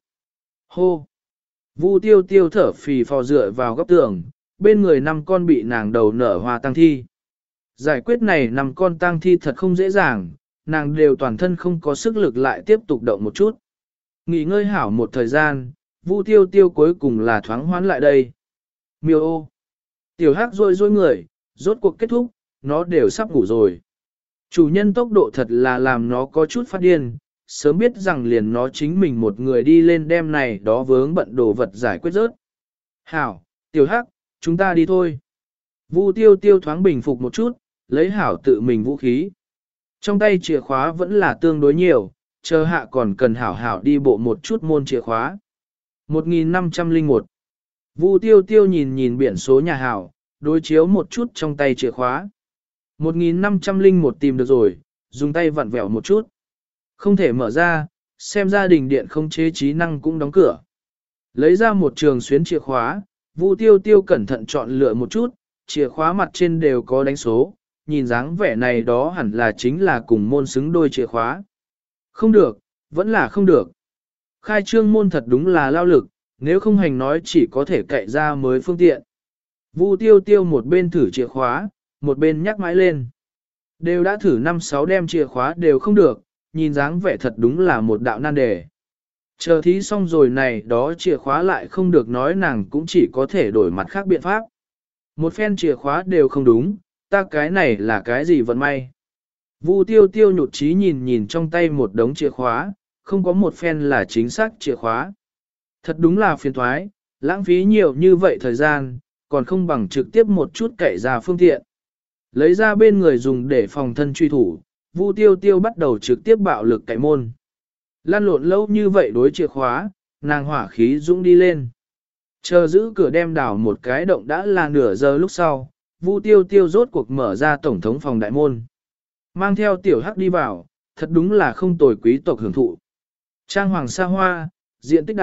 Hô! Vu tiêu tiêu thở phì phò dựa vào góc tường, bên người năm con bị nàng đầu nở hoa tang thi. Giải quyết này năm con tang thi thật không dễ dàng, nàng đều toàn thân không có sức lực lại tiếp tục động một chút. Nghỉ ngơi hảo một thời gian, Vu tiêu tiêu cuối cùng là thoáng hoán lại đây. Miêu ô! Tiểu hắc rôi rôi người, rốt cuộc kết thúc, nó đều sắp ngủ rồi. Chủ nhân tốc độ thật là làm nó có chút phát điên, sớm biết rằng liền nó chính mình một người đi lên đem này đó vướng bận đồ vật giải quyết rớt. Hảo, tiểu hắc, chúng ta đi thôi. Vu tiêu tiêu thoáng bình phục một chút, lấy hảo tự mình vũ khí. Trong tay chìa khóa vẫn là tương đối nhiều, chờ hạ còn cần hảo hảo đi bộ một chút môn chìa khóa. một nghìn năm trăm lẻ một Vu tiêu tiêu nhìn nhìn biển số nhà hảo, đối chiếu một chút trong tay chìa khóa. một nghìn năm trăm lẻ một tìm được rồi, dùng tay vặn vẹo một chút. Không thể mở ra, xem gia đình điện không chế trí năng cũng đóng cửa. Lấy ra một trường xuyến chìa khóa, Vu tiêu tiêu cẩn thận chọn lựa một chút, chìa khóa mặt trên đều có đánh số, nhìn dáng vẻ này đó hẳn là chính là cùng môn xứng đôi chìa khóa. Không được, vẫn là không được. Khai trương môn thật đúng là lao lực, nếu không hành nói chỉ có thể cậy ra mới phương tiện. Vu tiêu tiêu một bên thử chìa khóa, một bên nhắc mãi lên. Đều đã thử năm sáu đem chìa khóa đều không được, nhìn dáng vẻ thật đúng là một đạo nan đề. Chờ thí xong rồi này đó chìa khóa lại không được nói nàng cũng chỉ có thể đổi mặt khác biện pháp. Một phen chìa khóa đều không đúng, ta cái này là cái gì vận may. Vu tiêu tiêu nhụt chí nhìn nhìn trong tay một đống chìa khóa, không có một phen là chính xác chìa khóa. Thật đúng là phiền toái, lãng phí nhiều như vậy thời gian, còn không bằng trực tiếp một chút cậy ra phương tiện. Lấy ra bên người dùng để phòng thân truy thủ, Vu tiêu tiêu bắt đầu trực tiếp bạo lực cậy môn. Lan lộn lâu như vậy đối chìa khóa, nàng hỏa khí dũng đi lên. Chờ giữ cửa đem đảo một cái động đã là nửa giờ lúc sau, Vu tiêu tiêu rốt cuộc mở ra tổng thống phòng đại môn. Mang theo tiểu hắc đi vào, thật đúng là không tồi quý tộc hưởng thụ. Trang hoàng xa hoa, diện tích đại,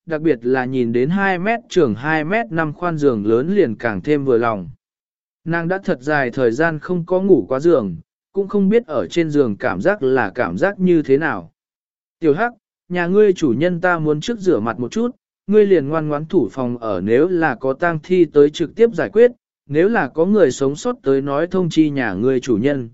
đặc biệt là nhìn đến hai mét trường hai mét năm khoan giường lớn liền càng thêm vừa lòng. Nàng đã thật dài thời gian không có ngủ qua giường, cũng không biết ở trên giường cảm giác là cảm giác như thế nào. Tiểu Hắc, nhà ngươi chủ nhân ta muốn trước rửa mặt một chút, ngươi liền ngoan ngoãn thủ phòng ở, nếu là có tang thi tới trực tiếp giải quyết, nếu là có người sống sót tới nói thông chi nhà ngươi chủ nhân.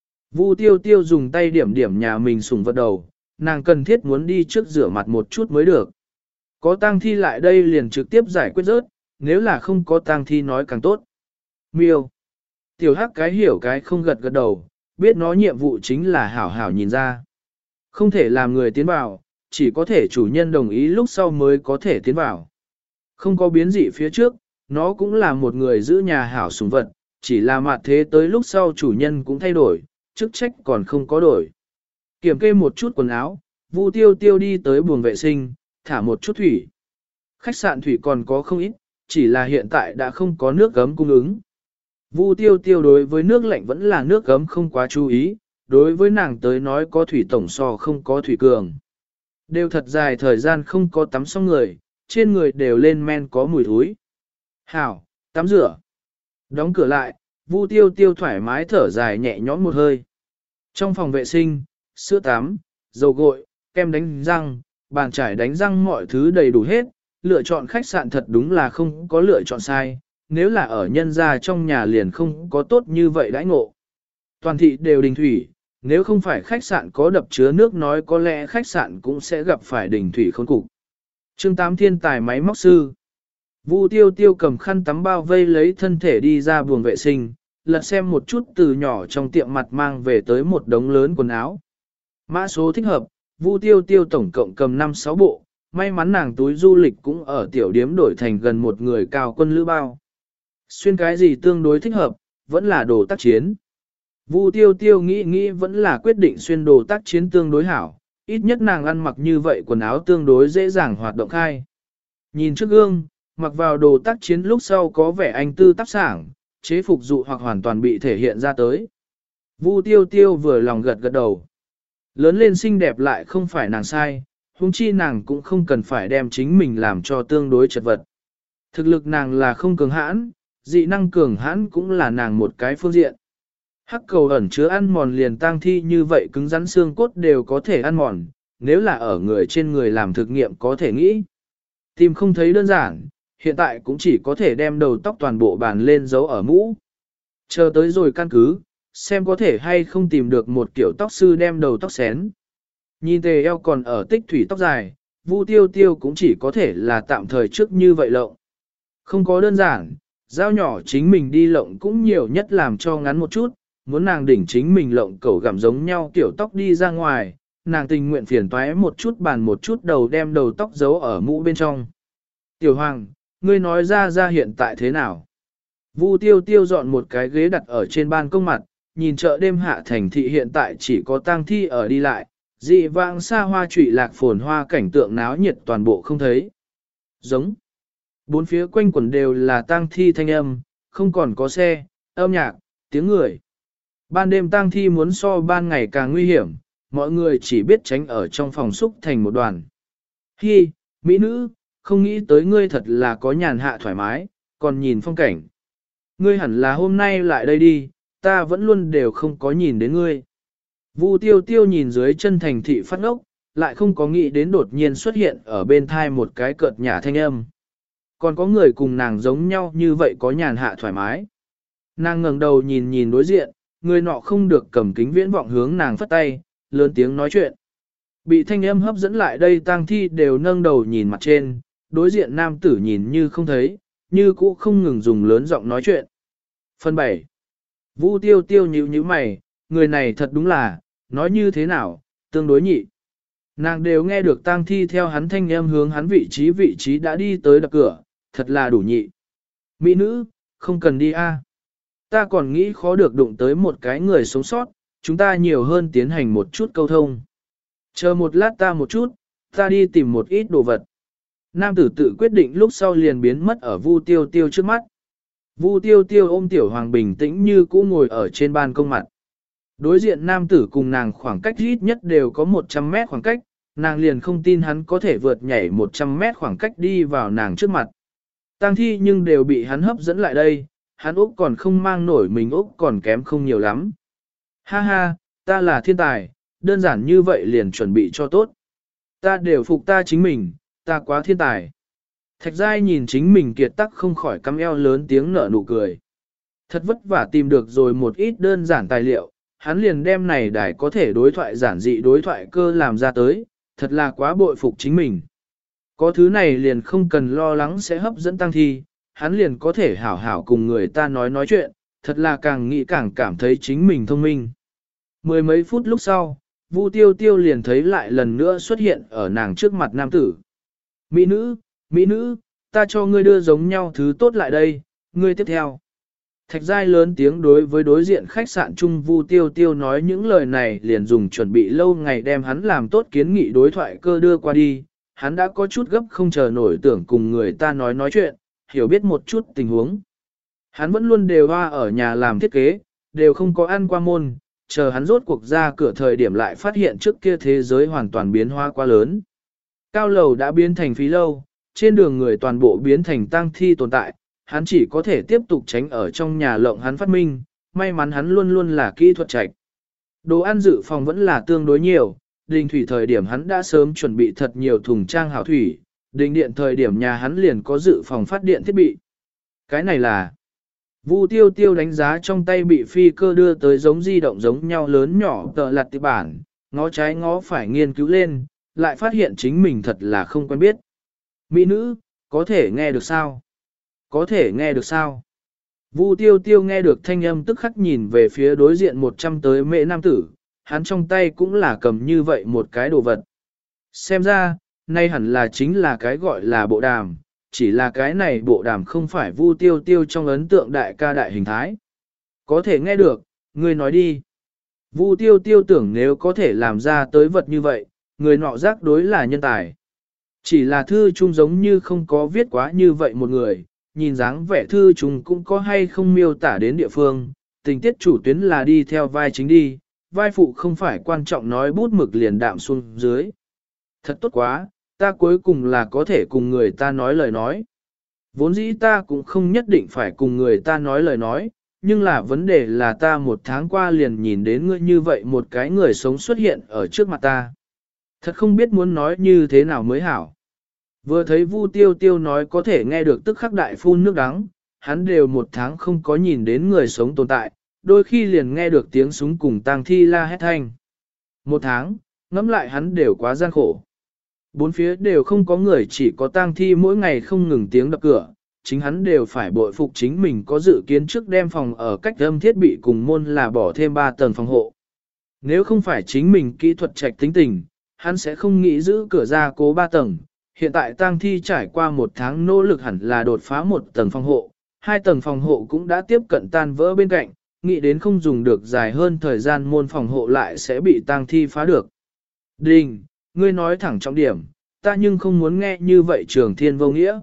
Vu Tiêu Tiêu dùng tay điểm điểm nhà mình sủng vật đầu, nàng cần thiết muốn đi trước rửa mặt một chút mới được. Có tang thi lại đây liền trực tiếp giải quyết rớt, nếu là không có tang thi nói càng tốt. Miêu. Tiểu Hắc cái hiểu cái không gật gật đầu, biết nó nhiệm vụ chính là hảo hảo nhìn ra. Không thể làm người tiến vào, chỉ có thể chủ nhân đồng ý lúc sau mới có thể tiến vào. Không có biến dị phía trước, nó cũng là một người giữ nhà hảo sủng vật, chỉ là mặt thế tới lúc sau chủ nhân cũng thay đổi, chức trách còn không có đổi. Kiểm kê một chút quần áo, Vu Tiêu Tiêu đi tới buồng vệ sinh, thả một chút thủy. Khách sạn thủy còn có không ít, chỉ là hiện tại đã không có nước gấm cung ứng. Vu Tiêu Tiêu đối với nước lạnh vẫn là nước gấm không quá chú ý, đối với nàng tới nói có thủy tổng so không có thủy cường. Đều thật dài thời gian không có tắm xong người, trên người đều lên men có mùi thối. Hảo, tắm rửa. Đóng cửa lại, Vu Tiêu Tiêu thoải mái thở dài nhẹ nhõm một hơi. Trong phòng vệ sinh, sữa tắm, dầu gội, kem đánh răng, bàn chải đánh răng mọi thứ đầy đủ hết, lựa chọn khách sạn thật đúng là không có lựa chọn sai, nếu là ở nhân gia trong nhà liền không có tốt như vậy đãi ngộ. Toàn thị đều đình thủy, nếu không phải khách sạn có đập chứa nước nói có lẽ khách sạn cũng sẽ gặp phải đình thủy khốn cục. Chương tám thiên tài máy móc sư. Vu Tiêu Tiêu cầm khăn tắm bao vây lấy thân thể đi ra buồng vệ sinh, lật xem một chút từ nhỏ trong tiệm mặt mang về tới một đống lớn quần áo. Mã số thích hợp, Vu Tiêu Tiêu tổng cộng cầm năm sáu bộ, may mắn nàng túi du lịch cũng ở tiểu điếm đổi thành gần một người cao quân lữ bao. Xuyên cái gì tương đối thích hợp, vẫn là đồ tác chiến. Vu Tiêu Tiêu nghĩ nghĩ vẫn là quyết định xuyên đồ tác chiến tương đối hảo, ít nhất nàng ăn mặc như vậy quần áo tương đối dễ dàng hoạt động khai. Nhìn trước gương, mặc vào đồ tác chiến lúc sau có vẻ anh tư tác sảng, chế phục dụ hoặc hoàn toàn bị thể hiện ra tới. Vu Tiêu Tiêu vừa lòng gật gật đầu. Lớn lên xinh đẹp lại không phải nàng sai, huống chi nàng cũng không cần phải đem chính mình làm cho tương đối chật vật. Thực lực nàng là không cường hãn, dị năng cường hãn cũng là nàng một cái phương diện. Hắc cầu ẩn chứa ăn mòn liền tang thi như vậy cứng rắn xương cốt đều có thể ăn mòn, nếu là ở người trên người làm thực nghiệm có thể nghĩ. Tìm không thấy đơn giản, hiện tại cũng chỉ có thể đem đầu tóc toàn bộ bàn lên giấu ở mũ. Chờ tới rồi căn cứ, xem có thể hay không tìm được một kiểu tóc sư đem đầu tóc xén. Nhìn tề eo còn ở tích thủy tóc dài, Vu Tiêu Tiêu cũng chỉ có thể là tạm thời trước như vậy lộng. Không có đơn giản, dao nhỏ chính mình đi lộng cũng nhiều nhất làm cho ngắn một chút, muốn nàng đỉnh chính mình lộng cẩu gặm giống nhau kiểu tóc đi ra ngoài, nàng tình nguyện phiền toái một chút bàn một chút đầu đem đầu tóc giấu ở mũ bên trong. Tiểu Hoàng, ngươi nói ra ra hiện tại thế nào? Vu Tiêu Tiêu dọn một cái ghế đặt ở trên ban công mặt, nhìn chợ đêm hạ thành thị hiện tại chỉ có tang thi ở đi lại, dị vãng xa hoa trụy lạc phồn hoa cảnh tượng náo nhiệt toàn bộ không thấy. Giống. Bốn phía quanh quẩn đều là tang thi thanh âm, không còn có xe, âm nhạc, tiếng người. Ban đêm tang thi muốn so ban ngày càng nguy hiểm, mọi người chỉ biết tránh ở trong phòng xúc thành một đoàn. Hi, mỹ nữ, không nghĩ tới ngươi thật là có nhàn hạ thoải mái, còn nhìn phong cảnh. Ngươi hẳn là hôm nay lại đây đi, ta vẫn luôn đều không có nhìn đến ngươi. Vu Tiêu Tiêu nhìn dưới chân thành thị phát ngốc, lại không có nghĩ đến đột nhiên xuất hiện ở bên thai một cái cợt nhả thanh âm. Còn có người cùng nàng giống nhau như vậy có nhàn hạ thoải mái. Nàng ngẩng đầu nhìn nhìn đối diện, người nọ không được cầm kính viễn vọng hướng nàng phất tay, lớn tiếng nói chuyện. Bị thanh âm hấp dẫn lại đây tang thi đều nâng đầu nhìn mặt trên, đối diện nam tử nhìn như không thấy, như cũ không ngừng dùng lớn giọng nói chuyện. Phần bảy. Vu Tiêu Tiêu nhíu nhíu mày, người này thật đúng là, nói như thế nào, tương đối nhị. Nàng đều nghe được tang thi theo hắn thanh âm hướng hắn vị trí vị trí đã đi tới đập cửa, thật là đủ nhị. Mỹ nữ, không cần đi a. Ta còn nghĩ khó được đụng tới một cái người sống sót, chúng ta nhiều hơn tiến hành một chút câu thông. Chờ một lát ta một chút, ta đi tìm một ít đồ vật. Nam tử tự quyết định lúc sau liền biến mất ở Vu Tiêu Tiêu trước mắt. Vu Tiêu Tiêu ôm Tiểu Hoàng bình tĩnh như cũ ngồi ở trên ban công mặt. Đối diện nam tử cùng nàng khoảng cách ít nhất đều có một trăm mét khoảng cách, nàng liền không tin hắn có thể vượt nhảy một trăm mét khoảng cách đi vào nàng trước mặt. Tang thi nhưng đều bị hắn hấp dẫn lại đây, hắn Úc còn không mang nổi mình Úc còn kém không nhiều lắm. Ha ha, ta là thiên tài, đơn giản như vậy liền chuẩn bị cho tốt. Ta đều phục ta chính mình, ta quá thiên tài. Thạch Giai nhìn chính mình kiệt tắc không khỏi căm eo lớn tiếng nở nụ cười. Thật vất vả tìm được rồi một ít đơn giản tài liệu, hắn liền đem này đài có thể đối thoại giản dị đối thoại cơ làm ra tới, thật là quá bội phục chính mình. Có thứ này liền không cần lo lắng sẽ hấp dẫn tăng thi, hắn liền có thể hảo hảo cùng người ta nói nói chuyện, thật là càng nghĩ càng cảm thấy chính mình thông minh. Mười mấy phút lúc sau, Vu Tiêu Tiêu liền thấy lại lần nữa xuất hiện ở nàng trước mặt nam tử. Mỹ nữ, Mỹ nữ, ta cho ngươi đưa giống nhau thứ tốt lại đây, ngươi tiếp theo. Thạch Giai lớn tiếng đối với đối diện khách sạn chung Vu Tiêu Tiêu nói những lời này liền dùng chuẩn bị lâu ngày đem hắn làm tốt kiến nghị đối thoại cơ đưa qua đi, hắn đã có chút gấp không chờ nổi tưởng cùng người ta nói nói chuyện, hiểu biết một chút tình huống. Hắn vẫn luôn đều hoa ở nhà làm thiết kế, đều không có ăn qua môn, chờ hắn rốt cuộc ra cửa thời điểm lại phát hiện trước kia thế giới hoàn toàn biến hóa quá lớn. Cao lầu đã biến thành phí lâu, trên đường người toàn bộ biến thành tang thi tồn tại, hắn chỉ có thể tiếp tục tránh ở trong nhà lộng hắn phát minh, may mắn hắn luôn luôn là kỹ thuật trạch. Đồ ăn dự phòng vẫn là tương đối nhiều, đình thủy thời điểm hắn đã sớm chuẩn bị thật nhiều thùng trang hảo thủy, đình điện thời điểm nhà hắn liền có dự phòng phát điện thiết bị. Cái này là Vu Tiêu Tiêu đánh giá trong tay bị phi cơ đưa tới giống di động giống nhau lớn nhỏ tờ lặt tiệp bản, ngó trái ngó phải nghiên cứu lên, lại phát hiện chính mình thật là không quen biết. Mỹ nữ, có thể nghe được sao? Có thể nghe được sao? Vu Tiêu Tiêu nghe được thanh âm tức khắc nhìn về phía đối diện một trăm tới mệ nam tử, hắn trong tay cũng là cầm như vậy một cái đồ vật. Xem ra, nay hẳn là chính là cái gọi là bộ đàm, chỉ là cái này bộ đàm không phải Vu Tiêu Tiêu trong ấn tượng đại ca đại hình thái. Có thể nghe được, ngươi nói đi. Vu Tiêu Tiêu tưởng nếu có thể làm ra tới vật như vậy, người nọ giác đối là nhân tài. Chỉ là thư chung giống như không có viết quá như vậy một người, nhìn dáng vẻ thư chung cũng có hay không miêu tả đến địa phương, tình tiết chủ tuyến là đi theo vai chính đi, vai phụ không phải quan trọng nói bút mực liền đạm xuống dưới. Thật tốt quá, ta cuối cùng là có thể cùng người ta nói lời nói. Vốn dĩ ta cũng không nhất định phải cùng người ta nói lời nói, nhưng là vấn đề là ta một tháng qua liền nhìn đến ngươi như vậy một cái người sống xuất hiện ở trước mặt ta. Thật không biết muốn nói như thế nào mới hảo. Vừa thấy Vu Tiêu Tiêu nói có thể nghe được tức khắc đại phun nước đắng, hắn đều một tháng không có nhìn đến người sống tồn tại, đôi khi liền nghe được tiếng súng cùng tang thi la hét thanh. Một tháng, ngẫm lại hắn đều quá gian khổ. Bốn phía đều không có người, chỉ có tang thi mỗi ngày không ngừng tiếng đập cửa, chính hắn đều phải bội phục chính mình có dự kiến trước đem phòng ở cách âm thiết bị cùng môn là bỏ thêm ba tầng phòng hộ. Nếu không phải chính mình kỹ thuật trạch tính tình, hắn sẽ không nghĩ giữ cửa ra cố ba tầng. Hiện tại tang thi trải qua một tháng nỗ lực hẳn là đột phá một tầng phòng hộ, hai tầng phòng hộ cũng đã tiếp cận tan vỡ bên cạnh, nghĩ đến không dùng được dài hơn thời gian môn phòng hộ lại sẽ bị tang thi phá được. Đình, ngươi nói thẳng trọng điểm, ta nhưng không muốn nghe như vậy Trường Thiên vô nghĩa.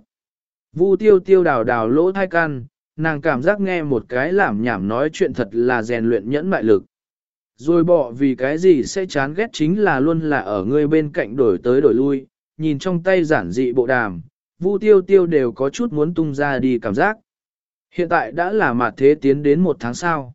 Vu Tiêu Tiêu đào đào lỗ thai can, nàng cảm giác nghe một cái làm nhảm nói chuyện thật là rèn luyện nhẫn mại lực. Rồi bỏ vì cái gì sẽ chán ghét chính là luôn là ở ngươi bên cạnh đổi tới đổi lui, nhìn trong tay giản dị bộ đàm, Vu Tiêu Tiêu đều có chút muốn tung ra đi cảm giác. Hiện tại đã là mặt thế tiến đến một tháng sau.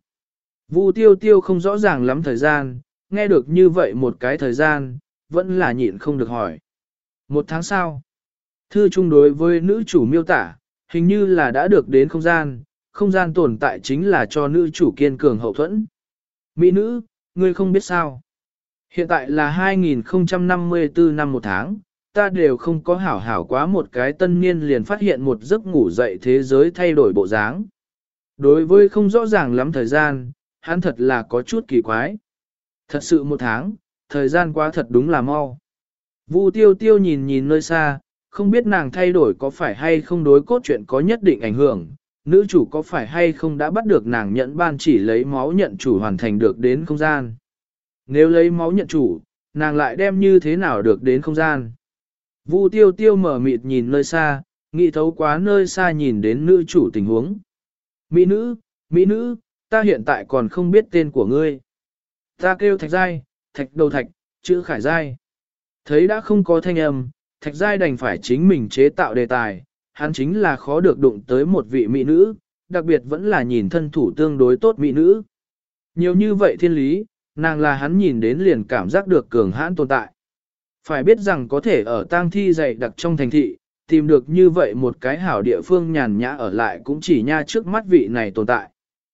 Vu Tiêu Tiêu không rõ ràng lắm thời gian, nghe được như vậy một cái thời gian, vẫn là nhịn không được hỏi. Một tháng sau, thư chung đối với nữ chủ miêu tả, hình như là đã được đến không gian, không gian tồn tại chính là cho nữ chủ kiên cường hậu thuẫn. Mỹ nữ, ngươi không biết sao. Hiện tại là hai nghìn không trăm năm mươi tư năm một tháng, ta đều không có hảo hảo quá một cái tân niên liền phát hiện một giấc ngủ dậy thế giới thay đổi bộ dáng. Đối với không rõ ràng lắm thời gian, hắn thật là có chút kỳ quái. Thật sự một tháng, thời gian quá thật đúng là mau. Vu Tiêu Tiêu nhìn nhìn nơi xa, không biết nàng thay đổi có phải hay không đối cốt truyện có nhất định ảnh hưởng, nữ chủ có phải hay không đã bắt được nàng nhận ban chỉ lấy máu nhận chủ hoàn thành được đến không gian. Nếu lấy máu nhận chủ, nàng lại đem như thế nào được đến không gian. Vu Tiêu Tiêu mở mịt nhìn nơi xa, nghĩ thấu quá nơi xa nhìn đến nữ chủ tình huống. Mỹ nữ, Mỹ nữ, ta hiện tại còn không biết tên của ngươi. Ta kêu Thạch Giai, Thạch đầu Thạch, chữ Khải Giai. Thấy đã không có thanh âm, Thạch Giai đành phải chính mình chế tạo đề tài, hắn chính là khó được đụng tới một vị mỹ nữ, đặc biệt vẫn là nhìn thân thủ tương đối tốt mỹ nữ. Nhiều như vậy thiên lý, nàng là hắn nhìn đến liền cảm giác được cường hãn tồn tại. Phải biết rằng có thể ở tang thi dày đặc trong thành thị, tìm được như vậy một cái hảo địa phương nhàn nhã ở lại cũng chỉ nha trước mắt vị này tồn tại.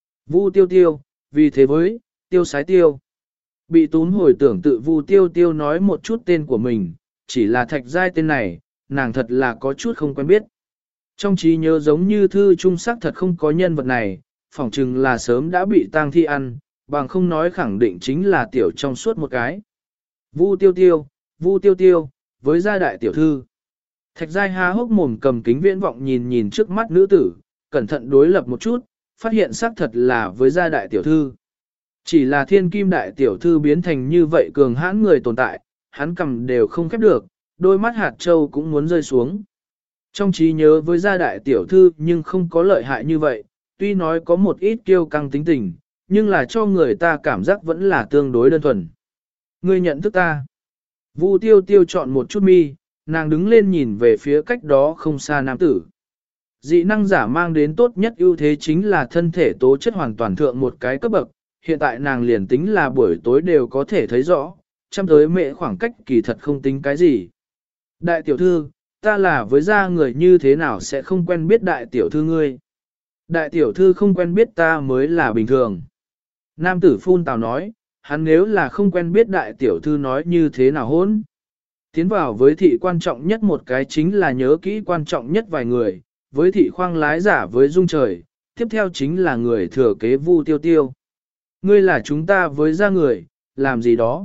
Vu tiêu tiêu, vì thế với, tiêu sái tiêu. Bị tún hồi tưởng tự Vu tiêu tiêu nói một chút tên của mình, chỉ là Thạch Giai tên này, nàng thật là có chút không quen biết. Trong trí nhớ giống như thư trung sắc thật không có nhân vật này, phỏng chừng là sớm đã bị tang thi ăn, bằng không nói khẳng định chính là tiểu trong suốt một cái. Vu tiêu tiêu, Vu tiêu tiêu, với gia đại tiểu thư. Thạch Giai há hốc mồm cầm kính viễn vọng nhìn nhìn trước mắt nữ tử, cẩn thận đối lập một chút, phát hiện xác thật là với gia đại tiểu thư. Chỉ là thiên kim đại tiểu thư biến thành như vậy cường hãn người tồn tại, hắn cầm đều không khép được, đôi mắt hạt châu cũng muốn rơi xuống. Trong trí nhớ với gia đại tiểu thư nhưng không có lợi hại như vậy, tuy nói có một ít kiêu căng tính tình, nhưng là cho người ta cảm giác vẫn là tương đối đơn thuần. Ngươi nhận thức ta. Vu tiêu tiêu chọn một chút mi, nàng đứng lên nhìn về phía cách đó không xa nam tử. Dị năng giả mang đến tốt nhất ưu thế chính là thân thể tố chất hoàn toàn thượng một cái cấp bậc, hiện tại nàng liền tính là buổi tối đều có thể thấy rõ, chăm tới mệ khoảng cách kỳ thật không tính cái gì. Đại tiểu thư, ta là với gia người như thế nào sẽ không quen biết đại tiểu thư ngươi. Đại tiểu thư không quen biết ta mới là bình thường. Nam tử phun tào nói, hắn nếu là không quen biết đại tiểu thư nói như thế nào hôn. Tiến vào với thị quan trọng nhất một cái chính là nhớ kỹ quan trọng nhất vài người, với thị khoang lái giả với dung trời, tiếp theo chính là người thừa kế Vu tiêu tiêu. Ngươi là chúng ta với gia người, làm gì đó.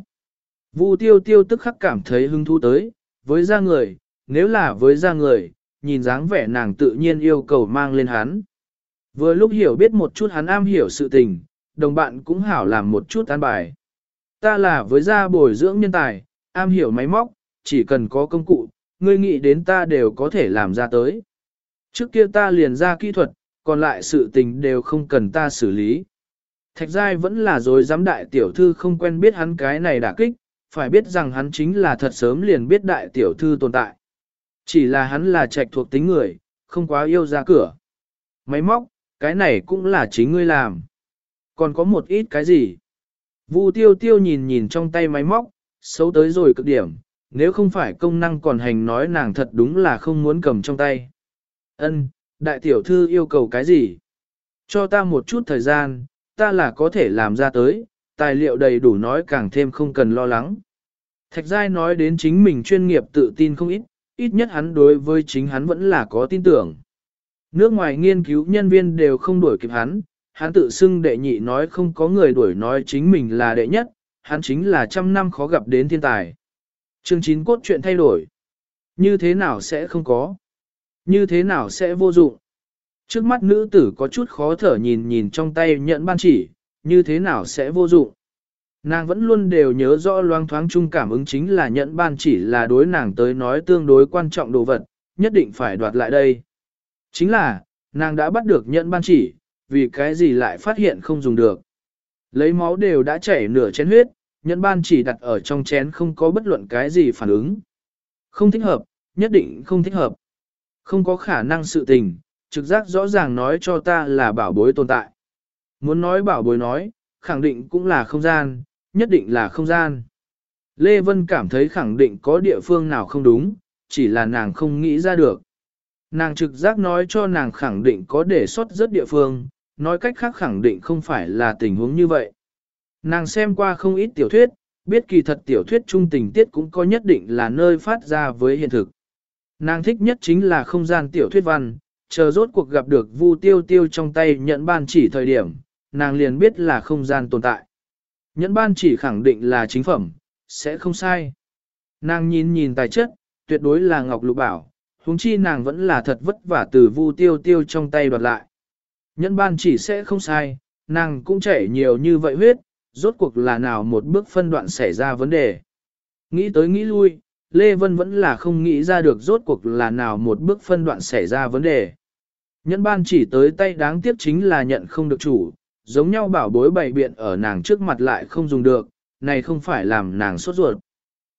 Vu tiêu tiêu tức khắc cảm thấy hứng thú tới, với gia người, nếu là với gia người, nhìn dáng vẻ nàng tự nhiên yêu cầu mang lên hắn. Vừa lúc hiểu biết một chút hắn am hiểu sự tình, đồng bạn cũng hảo làm một chút an bài. Ta là với gia bồi dưỡng nhân tài, am hiểu máy móc, chỉ cần có công cụ, ngươi nghĩ đến ta đều có thể làm ra tới. Trước kia ta liền ra kỹ thuật, còn lại sự tình đều không cần ta xử lý. Thạch Giai vẫn là dối dám đại tiểu thư không quen biết hắn cái này đả kích, phải biết rằng hắn chính là thật sớm liền biết đại tiểu thư tồn tại. Chỉ là hắn là trạch thuộc tính người, không quá yêu ra cửa. Máy móc, cái này cũng là chính ngươi làm. Còn có một ít cái gì? Vu tiêu tiêu nhìn nhìn trong tay máy móc, xấu tới rồi cực điểm, nếu không phải công năng còn hành nói nàng thật đúng là không muốn cầm trong tay. Ân, đại tiểu thư yêu cầu cái gì? Cho ta một chút thời gian, ta là có thể làm ra tới, tài liệu đầy đủ nói càng thêm không cần lo lắng. Thạch Giai nói đến chính mình chuyên nghiệp tự tin không ít, ít nhất hắn đối với chính hắn vẫn là có tin tưởng. Nước ngoài nghiên cứu nhân viên đều không đuổi kịp hắn, hắn tự xưng đệ nhị nói không có người đuổi nói chính mình là đệ nhất, hắn chính là trăm năm khó gặp đến thiên tài. Chương chín cốt truyện thay đổi. Như thế nào sẽ không có? Như thế nào sẽ vô dụng? Trước mắt nữ tử có chút khó thở nhìn nhìn trong tay nhận ban chỉ, như thế nào sẽ vô dụng? Nàng vẫn luôn đều nhớ rõ loang thoáng chung cảm ứng chính là nhận ban chỉ là đối nàng tới nói tương đối quan trọng đồ vật, nhất định phải đoạt lại đây. Chính là, nàng đã bắt được nhận ban chỉ, vì cái gì lại phát hiện không dùng được. Lấy máu đều đã chảy nửa chén huyết, nhận ban chỉ đặt ở trong chén không có bất luận cái gì phản ứng. Không thích hợp, nhất định không thích hợp. Không có khả năng sự tình, trực giác rõ ràng nói cho ta là bảo bối tồn tại. Muốn nói bảo bối nói, khẳng định cũng là không gian, nhất định là không gian. Lê Vân cảm thấy khẳng định có địa phương nào không đúng, chỉ là nàng không nghĩ ra được. Nàng trực giác nói cho nàng khẳng định có để sót rất địa phương, nói cách khác khẳng định không phải là tình huống như vậy. Nàng xem qua không ít tiểu thuyết, biết kỳ thật tiểu thuyết trung tình tiết cũng có nhất định là nơi phát ra với hiện thực. Nàng thích nhất chính là không gian tiểu thuyết văn, chờ rốt cuộc gặp được Vu tiêu tiêu trong tay nhận ban chỉ thời điểm, nàng liền biết là không gian tồn tại. Nhẫn ban chỉ khẳng định là chính phẩm, sẽ không sai. Nàng nhìn nhìn tài chất, tuyệt đối là ngọc lục bảo, huống chi nàng vẫn là thật vất vả từ Vu tiêu tiêu trong tay đoạt lại. Nhẫn ban chỉ sẽ không sai, nàng cũng chảy nhiều như vậy huyết, rốt cuộc là nào một bước phân đoạn xảy ra vấn đề. Nghĩ tới nghĩ lui, Lê Vân vẫn là không nghĩ ra được rốt cuộc là nào một bước phân đoạn xảy ra vấn đề. Nhẫn ban chỉ tới tay đáng tiếc chính là nhận không được chủ, giống nhau bảo bối bày biện ở nàng trước mặt lại không dùng được, này không phải làm nàng sốt ruột.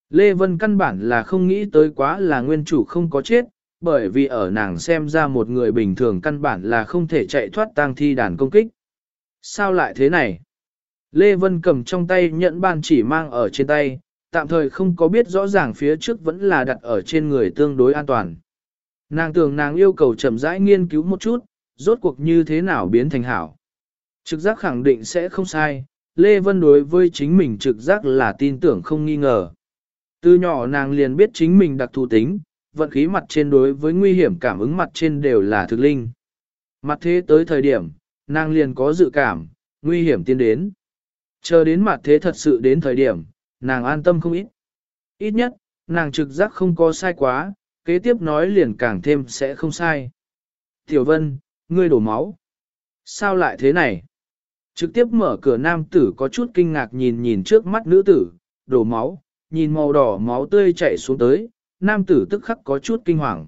Lê Vân căn bản là không nghĩ tới quá là nguyên chủ không có chết, bởi vì ở nàng xem ra một người bình thường căn bản là không thể chạy thoát tang thi đàn công kích. Sao lại thế này? Lê Vân cầm trong tay nhẫn ban chỉ mang ở trên tay, tạm thời không có biết rõ ràng phía trước vẫn là đặt ở trên người tương đối an toàn. Nàng tưởng nàng yêu cầu chậm rãi nghiên cứu một chút, rốt cuộc như thế nào biến thành hảo. Trực giác khẳng định sẽ không sai, Lê Vân đối với chính mình trực giác là tin tưởng không nghi ngờ. Từ nhỏ nàng liền biết chính mình đặc thù tính, vận khí mặt trên đối với nguy hiểm cảm ứng mặt trên đều là thực linh. Mặt thế tới thời điểm, nàng liền có dự cảm, nguy hiểm tiến đến. Chờ đến mặt thế thật sự đến thời điểm, nàng an tâm không ít. Ít nhất, nàng trực giác không có sai quá, kế tiếp nói liền càng thêm sẽ không sai. Tiểu Vân, ngươi đổ máu. Sao lại thế này? Trực tiếp mở cửa nam tử có chút kinh ngạc nhìn nhìn trước mắt nữ tử, đổ máu, nhìn màu đỏ máu tươi chảy xuống tới, nam tử tức khắc có chút kinh hoàng.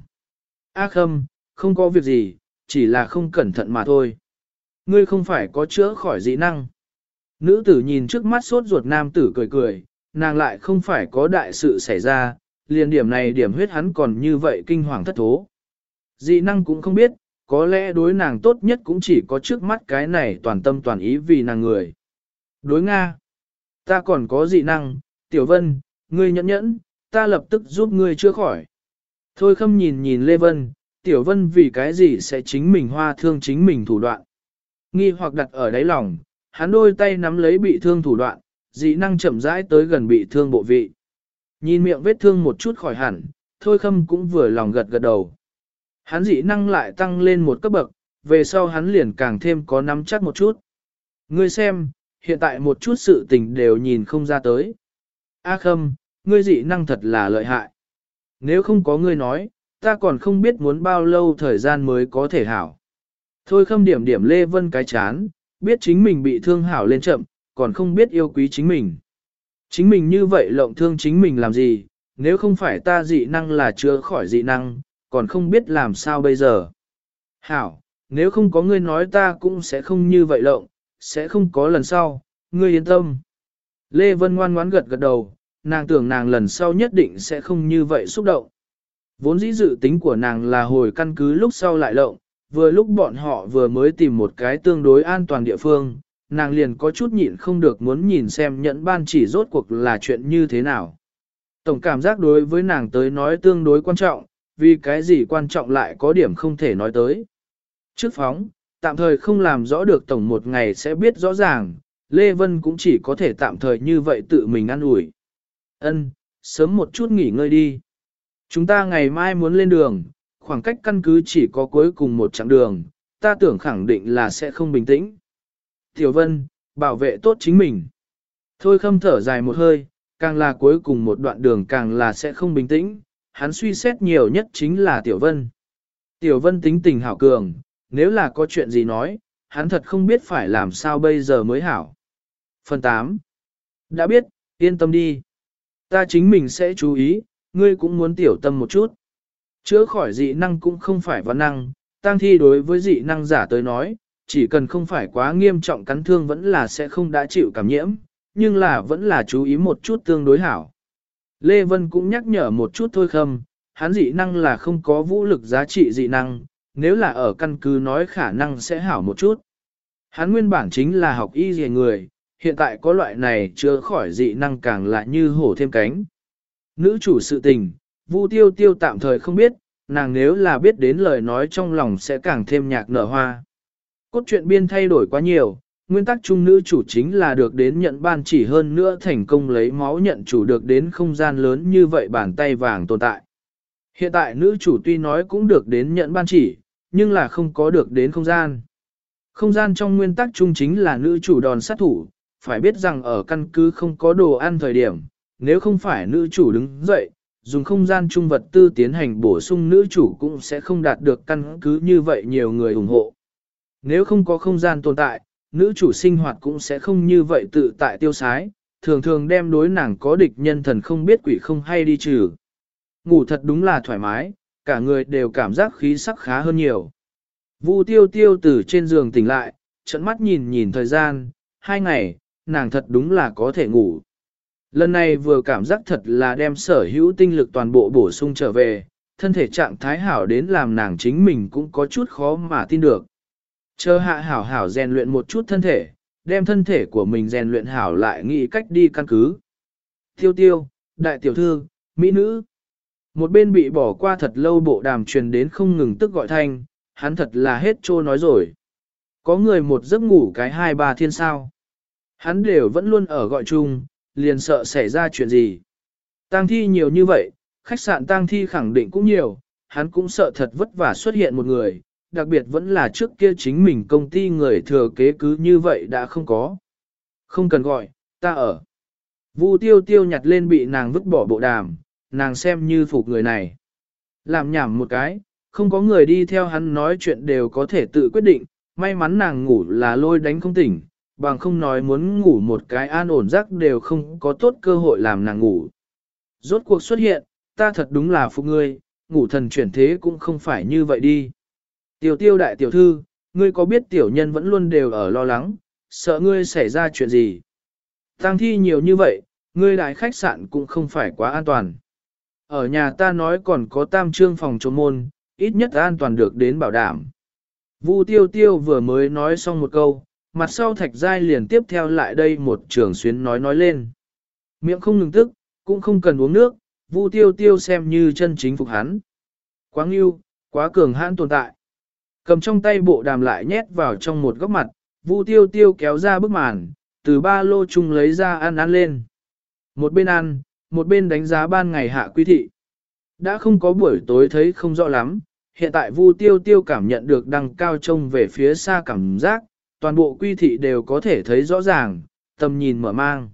A Khâm, không có việc gì, chỉ là không cẩn thận mà thôi. Ngươi không phải có chữa khỏi dị năng. Nữ tử nhìn trước mắt sốt ruột nam tử cười cười, nàng lại không phải có đại sự xảy ra, liền điểm này điểm huyết hắn còn như vậy kinh hoàng thất thố. Dị năng cũng không biết, có lẽ đối nàng tốt nhất cũng chỉ có trước mắt cái này toàn tâm toàn ý vì nàng người. Đối Nga, ta còn có dị năng, Tiểu Vân, ngươi nhẫn nhẫn, ta lập tức giúp ngươi chữa khỏi. Thôi Khâm nhìn nhìn Lê Vân, Tiểu Vân vì cái gì sẽ chính mình hoa thương chính mình thủ đoạn. Nghi hoặc đặt ở đáy lòng, hắn đôi tay nắm lấy bị thương thủ đoạn, dị năng chậm rãi tới gần bị thương bộ vị. Nhìn miệng vết thương một chút khỏi hẳn, Thôi Khâm cũng vừa lòng gật gật đầu. Hắn dị năng lại tăng lên một cấp bậc, về sau hắn liền càng thêm có nắm chắc một chút. Ngươi xem, hiện tại một chút sự tình đều nhìn không ra tới. A Khâm, ngươi dị năng thật là lợi hại. Nếu không có ngươi nói, ta còn không biết muốn bao lâu thời gian mới có thể hảo. Thôi Khâm điểm điểm Lê Vân cái chán, biết chính mình bị thương hảo lên chậm, còn không biết yêu quý chính mình. Chính mình như vậy lộng thương chính mình làm gì, nếu không phải ta dị năng là chữa khỏi dị năng, còn không biết làm sao bây giờ. Hảo, nếu không có ngươi nói ta cũng sẽ không như vậy lộng, sẽ không có lần sau, ngươi yên tâm. Lê Vân ngoan ngoãn gật gật đầu, nàng tưởng nàng lần sau nhất định sẽ không như vậy xúc động. Vốn dĩ dự tính của nàng là hồi căn cứ lúc sau lại lộng, vừa lúc bọn họ vừa mới tìm một cái tương đối an toàn địa phương, nàng liền có chút nhịn không được muốn nhìn xem nhẫn ban chỉ rốt cuộc là chuyện như thế nào. Tổng cảm giác đối với nàng tới nói tương đối quan trọng, vì cái gì quan trọng lại có điểm không thể nói tới. Trước phóng, tạm thời không làm rõ được tổng một ngày sẽ biết rõ ràng, Lê Vân cũng chỉ có thể tạm thời như vậy tự mình ăn ủi. Ân, sớm một chút nghỉ ngơi đi. Chúng ta ngày mai muốn lên đường, khoảng cách căn cứ chỉ có cuối cùng một chặng đường, ta tưởng khẳng định là sẽ không bình tĩnh. Tiểu Vân, bảo vệ tốt chính mình. Thôi Khâm thở dài một hơi, càng là cuối cùng một đoạn đường càng là sẽ không bình tĩnh, hắn suy xét nhiều nhất chính là Tiểu Vân. Tiểu Vân tính tình hảo cường, nếu là có chuyện gì nói, hắn thật không biết phải làm sao bây giờ mới hảo. Phần tám. Đã biết, yên tâm đi. Ta chính mình sẽ chú ý, ngươi cũng muốn tiểu tâm một chút. Chữa khỏi dị năng cũng không phải văn năng, tang thi đối với dị năng giả tới nói, chỉ cần không phải quá nghiêm trọng cắn thương vẫn là sẽ không đã chịu cảm nhiễm, nhưng là vẫn là chú ý một chút tương đối hảo. Lê Vân cũng nhắc nhở một chút Thôi Khâm, hắn dị năng là không có vũ lực giá trị dị năng, nếu là ở căn cứ nói khả năng sẽ hảo một chút. Hắn nguyên bản chính là học y dề người, hiện tại có loại này chữa khỏi dị năng càng lại như hổ thêm cánh. Nữ chủ sự tình, Vu Tiêu Tiêu tạm thời không biết, nàng nếu là biết đến lời nói trong lòng sẽ càng thêm nhạc nở hoa. Cốt truyện biên thay đổi quá nhiều, nguyên tắc chung nữ chủ chính là được đến nhận ban chỉ hơn nữa thành công lấy máu nhận chủ được đến không gian lớn như vậy bàn tay vàng tồn tại. Hiện tại nữ chủ tuy nói cũng được đến nhận ban chỉ, nhưng là không có được đến không gian. Không gian trong nguyên tắc chung chính là nữ chủ đòn sát thủ, phải biết rằng ở căn cứ không có đồ ăn thời điểm, nếu không phải nữ chủ đứng dậy, dùng không gian chung vật tư tiến hành bổ sung nữ chủ cũng sẽ không đạt được căn cứ như vậy nhiều người ủng hộ. Nếu không có không gian tồn tại, nữ chủ sinh hoạt cũng sẽ không như vậy tự tại tiêu sái, thường thường đem đối nàng có địch nhân thần không biết quỷ không hay đi trừ. Ngủ thật đúng là thoải mái, cả người đều cảm giác khí sắc khá hơn nhiều. Vu Tiêu Tiêu từ trên giường tỉnh lại, trận mắt nhìn nhìn thời gian, hai ngày, nàng thật đúng là có thể ngủ. Lần này vừa cảm giác thật là đem sở hữu tinh lực toàn bộ bổ sung trở về, thân thể trạng thái hảo đến làm nàng chính mình cũng có chút khó mà tin được. Chờ hạ hảo hảo rèn luyện một chút thân thể, đem thân thể của mình rèn luyện hảo lại nghĩ cách đi căn cứ. Tiêu tiêu, đại tiểu thư, mỹ nữ. Một bên bị bỏ qua thật lâu bộ đàm truyền đến không ngừng tức gọi thanh, hắn thật là hết trô nói rồi. Có người một giấc ngủ cái hai ba thiên sao. Hắn đều vẫn luôn ở gọi chung, liền sợ xảy ra chuyện gì. Tang thi nhiều như vậy, khách sạn tang thi khẳng định cũng nhiều, hắn cũng sợ thật vất vả xuất hiện một người, đặc biệt vẫn là trước kia chính mình công ty người thừa kế cứ như vậy đã không có. Không cần gọi, ta ở. Vu tiêu tiêu nhặt lên bị nàng vứt bỏ bộ đàm, nàng xem như phục người này. Làm nhảm một cái, không có người đi theo hắn nói chuyện đều có thể tự quyết định, may mắn nàng ngủ là lôi đánh không tỉnh, bằng không nói muốn ngủ một cái an ổn giấc đều không có tốt cơ hội làm nàng ngủ. Rốt cuộc xuất hiện, ta thật đúng là phục ngươi, ngủ thần chuyển thế cũng không phải như vậy đi. Tiểu tiêu đại tiểu thư, ngươi có biết tiểu nhân vẫn luôn đều ở lo lắng, sợ ngươi xảy ra chuyện gì. Tang thi nhiều như vậy, ngươi đại khách sạn cũng không phải quá an toàn. Ở nhà ta nói còn có tam trương phòng chống môn, ít nhất an toàn được đến bảo đảm. Vu tiêu tiêu vừa mới nói xong một câu, mặt sau thạch giai liền tiếp theo lại đây một trường xuyến nói nói lên. Miệng không ngừng tức, cũng không cần uống nước, Vu tiêu tiêu xem như chân chính phục hắn. Quá ngưu, quá cường hãn tồn tại. Cầm trong tay bộ đàm lại nhét vào trong một góc mặt, Vu tiêu tiêu kéo ra bức màn, từ ba lô chung lấy ra ăn ăn lên. Một bên ăn, một bên đánh giá ban ngày hạ quý thị. Đã không có buổi tối thấy không rõ lắm, hiện tại Vu tiêu tiêu cảm nhận được đằng cao trông về phía xa cảm giác, toàn bộ quy thị đều có thể thấy rõ ràng, tầm nhìn mở mang.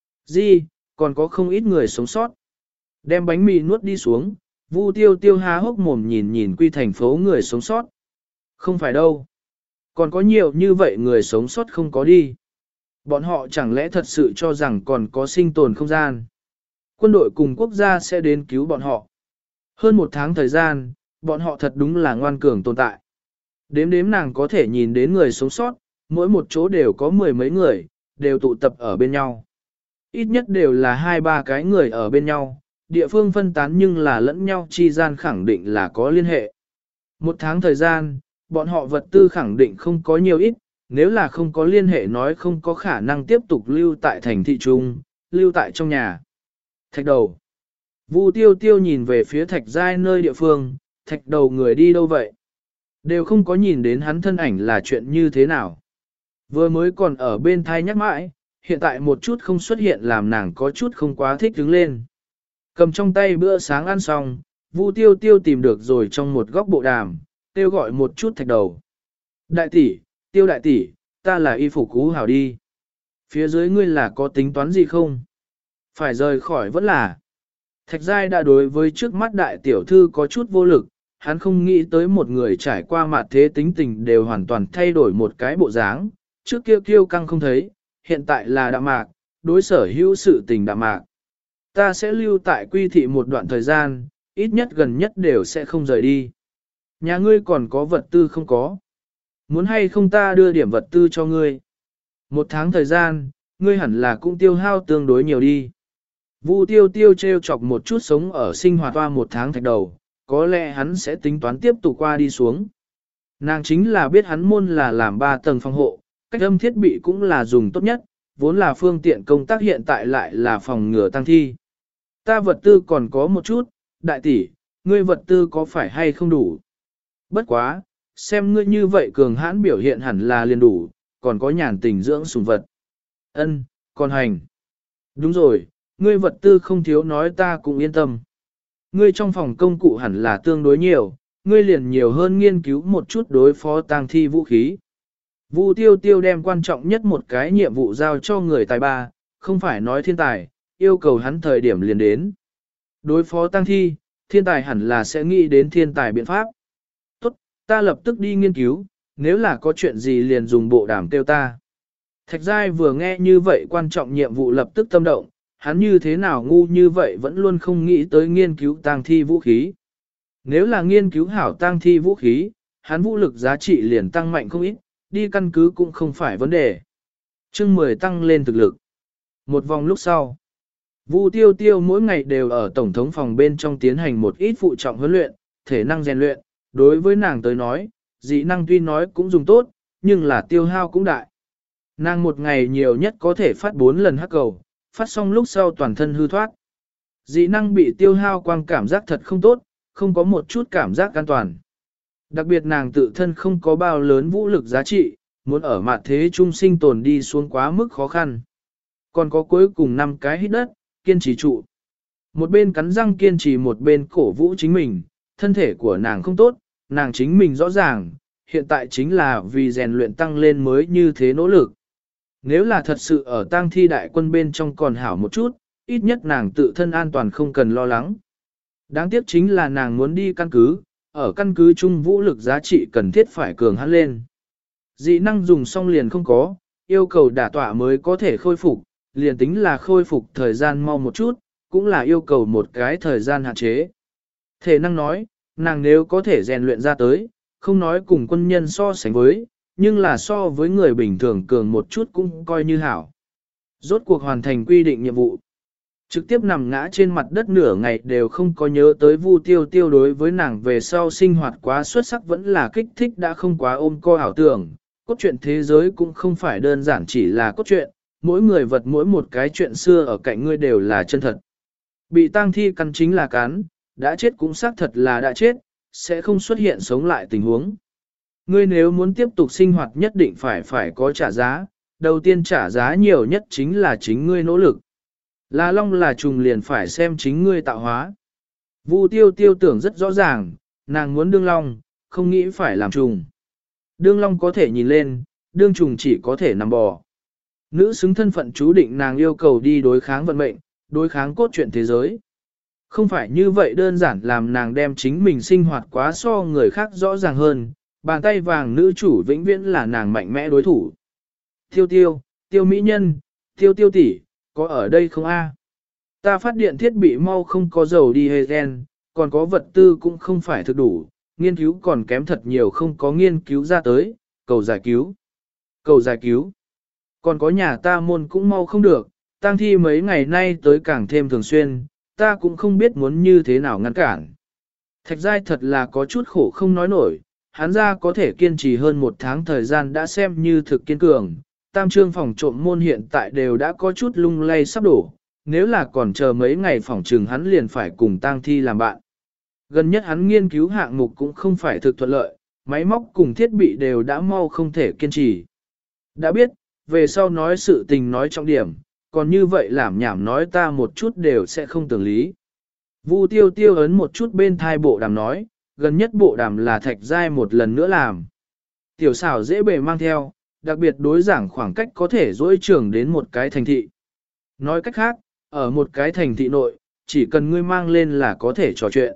Di, còn có không ít người sống sót. Đem bánh mì nuốt đi xuống, Vu tiêu tiêu há hốc mồm nhìn nhìn quy thành phố người sống sót. Không phải đâu. Còn có nhiều như vậy người sống sót không có đi. Bọn họ chẳng lẽ thật sự cho rằng còn có sinh tồn không gian. Quân đội cùng quốc gia sẽ đến cứu bọn họ. Hơn một tháng thời gian, bọn họ thật đúng là ngoan cường tồn tại. Đếm đếm nàng có thể nhìn đến người sống sót, mỗi một chỗ đều có mười mấy người, đều tụ tập ở bên nhau. Ít nhất đều là hai ba cái người ở bên nhau, địa phương phân tán nhưng là lẫn nhau chi gian khẳng định là có liên hệ. Một tháng thời gian, bọn họ vật tư khẳng định không có nhiều ít, nếu là không có liên hệ nói không có khả năng tiếp tục lưu tại thành thị trung, lưu tại trong nhà. Thạch đầu. Vu tiêu tiêu nhìn về phía thạch giai nơi địa phương, thạch đầu người đi đâu vậy? Đều không có nhìn đến hắn thân ảnh là chuyện như thế nào. Vừa mới còn ở bên thai nhắc mãi, hiện tại một chút không xuất hiện làm nàng có chút không quá thích đứng lên. Cầm trong tay bữa sáng ăn xong, Vu tiêu tiêu tìm được rồi trong một góc bộ đàm, tiêu gọi một chút thạch đầu. Đại tỷ, tiêu đại tỷ, ta là y phục cú hảo đi. Phía dưới ngươi là có tính toán gì không? Phải rời khỏi vẫn là. Thạch giai đã đối với trước mắt đại tiểu thư có chút vô lực, hắn không nghĩ tới một người trải qua mặt thế tính tình đều hoàn toàn thay đổi một cái bộ dáng, trước kia kiêu căng không thấy, hiện tại là đạm mạc, đối sở hữu sự tình đạm mạc. Ta sẽ lưu tại quy thị một đoạn thời gian, ít nhất gần nhất đều sẽ không rời đi. Nhà ngươi còn có vật tư không có? Muốn hay không ta đưa điểm vật tư cho ngươi? Một tháng thời gian, ngươi hẳn là cũng tiêu hao tương đối nhiều đi. Vu tiêu tiêu treo chọc một chút sống ở sinh hoạt toa một tháng thạch đầu, có lẽ hắn sẽ tính toán tiếp tục qua đi xuống. Nàng chính là biết hắn môn là làm ba tầng phòng hộ, cách âm thiết bị cũng là dùng tốt nhất, vốn là phương tiện công tác hiện tại lại là phòng ngừa tăng thi. Ta vật tư còn có một chút, đại tỷ, ngươi vật tư có phải hay không đủ? Bất quá, xem ngươi như vậy cường hãn biểu hiện hẳn là liền đủ, còn có nhàn tình dưỡng sủng vật. Ân, còn hành. Đúng rồi, ngươi vật tư không thiếu nói ta cũng yên tâm. Ngươi trong phòng công cụ hẳn là tương đối nhiều, ngươi liền nhiều hơn nghiên cứu một chút đối phó tang thi vũ khí. Vu tiêu tiêu đem quan trọng nhất một cái nhiệm vụ giao cho người tài ba, không phải nói thiên tài, yêu cầu hắn thời điểm liền đến. Đối phó tang thi, thiên tài hẳn là sẽ nghĩ đến thiên tài biện pháp. Tốt, ta lập tức đi nghiên cứu, nếu là có chuyện gì liền dùng bộ đàm kêu ta. Thạch giai vừa nghe như vậy quan trọng nhiệm vụ lập tức tâm động, hắn như thế nào ngu như vậy vẫn luôn không nghĩ tới nghiên cứu tang thi vũ khí. Nếu là nghiên cứu hảo tang thi vũ khí, hắn vũ lực giá trị liền tăng mạnh không ít, đi căn cứ cũng không phải vấn đề. Chương mười tăng lên thực lực. Một vòng lúc sau, Vu Tiêu Tiêu mỗi ngày đều ở tổng thống phòng bên trong tiến hành một ít phụ trọng huấn luyện, thể năng rèn luyện, đối với nàng tới nói, dị năng tuy nói cũng dùng tốt, nhưng là tiêu hao cũng đại. Nàng một ngày nhiều nhất có thể phát bốn lần hắc cầu, phát xong lúc sau toàn thân hư thoát. Dị năng bị tiêu hao quang cảm giác thật không tốt, không có một chút cảm giác an toàn. Đặc biệt nàng tự thân không có bao lớn vũ lực giá trị, muốn ở mặt thế trung sinh tồn đi xuống quá mức khó khăn. Còn có cuối cùng năm cái hít đất, kiên trì trụ. Một bên cắn răng kiên trì một bên cổ vũ chính mình, thân thể của nàng không tốt, nàng chính mình rõ ràng, hiện tại chính là vì rèn luyện tăng lên mới như thế nỗ lực. Nếu là thật sự ở tang thi đại quân bên trong còn hảo một chút, ít nhất nàng tự thân an toàn không cần lo lắng. Đáng tiếc chính là nàng muốn đi căn cứ, ở căn cứ chung vũ lực giá trị cần thiết phải cường hắn lên. Dị năng dùng xong liền không có, yêu cầu đả tọa mới có thể khôi phục, liền tính là khôi phục thời gian mau một chút, cũng là yêu cầu một cái thời gian hạn chế. Thể năng nói, nàng nếu có thể rèn luyện ra tới, không nói cùng quân nhân so sánh với, nhưng là so với người bình thường cường một chút cũng coi như hảo. Rốt cuộc hoàn thành quy định nhiệm vụ. Trực tiếp nằm ngã trên mặt đất nửa ngày đều không có nhớ tới Vu Tiêu Tiêu đối với nàng về sau sinh hoạt quá xuất sắc vẫn là kích thích đã không quá ôm co ảo tưởng. Cốt truyện thế giới cũng không phải đơn giản chỉ là cốt truyện, mỗi người vật mỗi một cái chuyện xưa ở cạnh ngươi đều là chân thật. Bị tang thi cắn chính là cắn, đã chết cũng xác thật là đã chết, sẽ không xuất hiện sống lại tình huống. Ngươi nếu muốn tiếp tục sinh hoạt nhất định phải phải có trả giá, đầu tiên trả giá nhiều nhất chính là chính ngươi nỗ lực. Là long là trùng liền phải xem chính ngươi tạo hóa. Vu Tiêu Tiêu tưởng rất rõ ràng, nàng muốn đương long, không nghĩ phải làm trùng. Đương long có thể nhìn lên, đương trùng chỉ có thể nằm bò. Nữ xứng thân phận chú định nàng yêu cầu đi đối kháng vận mệnh, đối kháng cốt truyện thế giới. Không phải như vậy đơn giản làm nàng đem chính mình sinh hoạt quá so người khác rõ ràng hơn, bàn tay vàng nữ chủ vĩnh viễn là nàng mạnh mẽ đối thủ. Tiêu tiêu, tiêu mỹ nhân, tiêu tiêu tỷ, có ở đây không a? Ta phát điện thiết bị mau không có dầu đi hê gen, còn có vật tư cũng không phải thực đủ, nghiên cứu còn kém thật nhiều không có nghiên cứu ra tới, cầu giải cứu. Cầu giải cứu. Còn có nhà ta môn cũng mau không được, tang thi mấy ngày nay tới càng thêm thường xuyên, ta cũng không biết muốn như thế nào ngăn cản. Thạch giai thật là có chút khổ không nói nổi, hắn ra có thể kiên trì hơn một tháng thời gian đã xem như thực kiên cường, tam trương phòng trộm môn hiện tại đều đã có chút lung lay sắp đổ, nếu là còn chờ mấy ngày phòng trừng hắn liền phải cùng tang thi làm bạn. Gần nhất hắn nghiên cứu hạng mục cũng không phải thực thuận lợi, máy móc cùng thiết bị đều đã mau không thể kiên trì. Đã biết, về sau nói sự tình nói trọng điểm, còn như vậy làm nhảm nói ta một chút đều sẽ không tưởng lý. Vu Tiêu Tiêu ấn một chút bên thai bộ đàm nói, gần nhất bộ đàm là thạch giai một lần nữa làm. Tiểu xảo dễ bề mang theo, đặc biệt đối giảng khoảng cách có thể dỗi trường đến một cái thành thị. Nói cách khác, ở một cái thành thị nội, chỉ cần ngươi mang lên là có thể trò chuyện.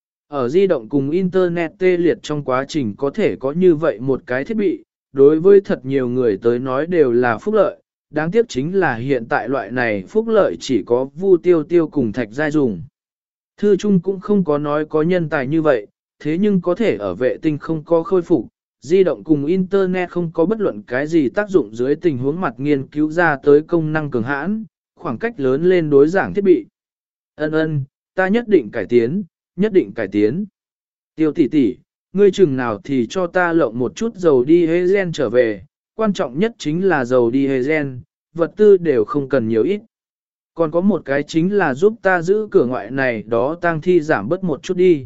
Ở di động cùng Internet tê liệt trong quá trình có thể có như vậy một cái thiết bị, đối với thật nhiều người tới nói đều là phúc lợi, đáng tiếc chính là hiện tại loại này phúc lợi chỉ có Vu Tiêu Tiêu cùng thạch giai dùng. Thư Trung cũng không có nói có nhân tài như vậy, thế nhưng có thể ở vệ tinh không có khôi phục, di động cùng Internet không có bất luận cái gì tác dụng dưới tình huống mặt nghiên cứu ra tới công năng cường hãn, khoảng cách lớn lên đối giảng thiết bị. Ân ân, ta nhất định cải tiến, nhất định cải tiến. Tiêu tỷ tỷ, ngươi chừng nào thì cho ta lộng một chút dầu đi hê gen trở về, quan trọng nhất chính là dầu đi hê gen, vật tư đều không cần nhiều ít. Còn có một cái chính là giúp ta giữ cửa ngoại này đó tang thi giảm bớt một chút đi.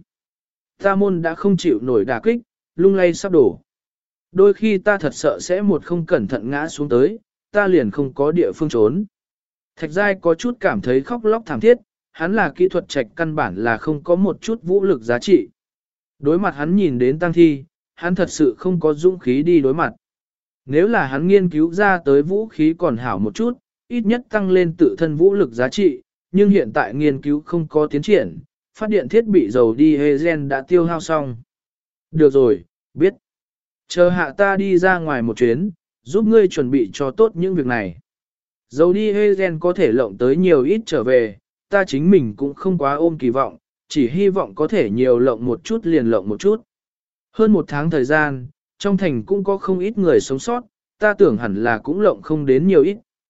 Ta môn đã không chịu nổi đả kích, lung lay sắp đổ. Đôi khi ta thật sợ sẽ một không cẩn thận ngã xuống tới, ta liền không có địa phương trốn. Thạch giai có chút cảm thấy khóc lóc thảm thiết, hắn là kỹ thuật trạch căn bản là không có một chút vũ lực giá trị. Đối mặt hắn nhìn đến tang thi, hắn thật sự không có dũng khí đi đối mặt. Nếu là hắn nghiên cứu ra tới vũ khí còn hảo một chút, ít nhất tăng lên tự thân vũ lực giá trị, nhưng hiện tại nghiên cứu không có tiến triển, phát điện thiết bị dầu đi hê gen đã tiêu hao xong. Được rồi, biết. Chờ hạ ta đi ra ngoài một chuyến, giúp ngươi chuẩn bị cho tốt những việc này. Dầu đi hê gen có thể lộng tới nhiều ít trở về, ta chính mình cũng không quá ôm kỳ vọng, chỉ hy vọng có thể nhiều lộng một chút liền lộng một chút. Hơn một tháng thời gian, trong thành cũng có không ít người sống sót, ta tưởng hẳn là cũng lộng không đến nhiều ít.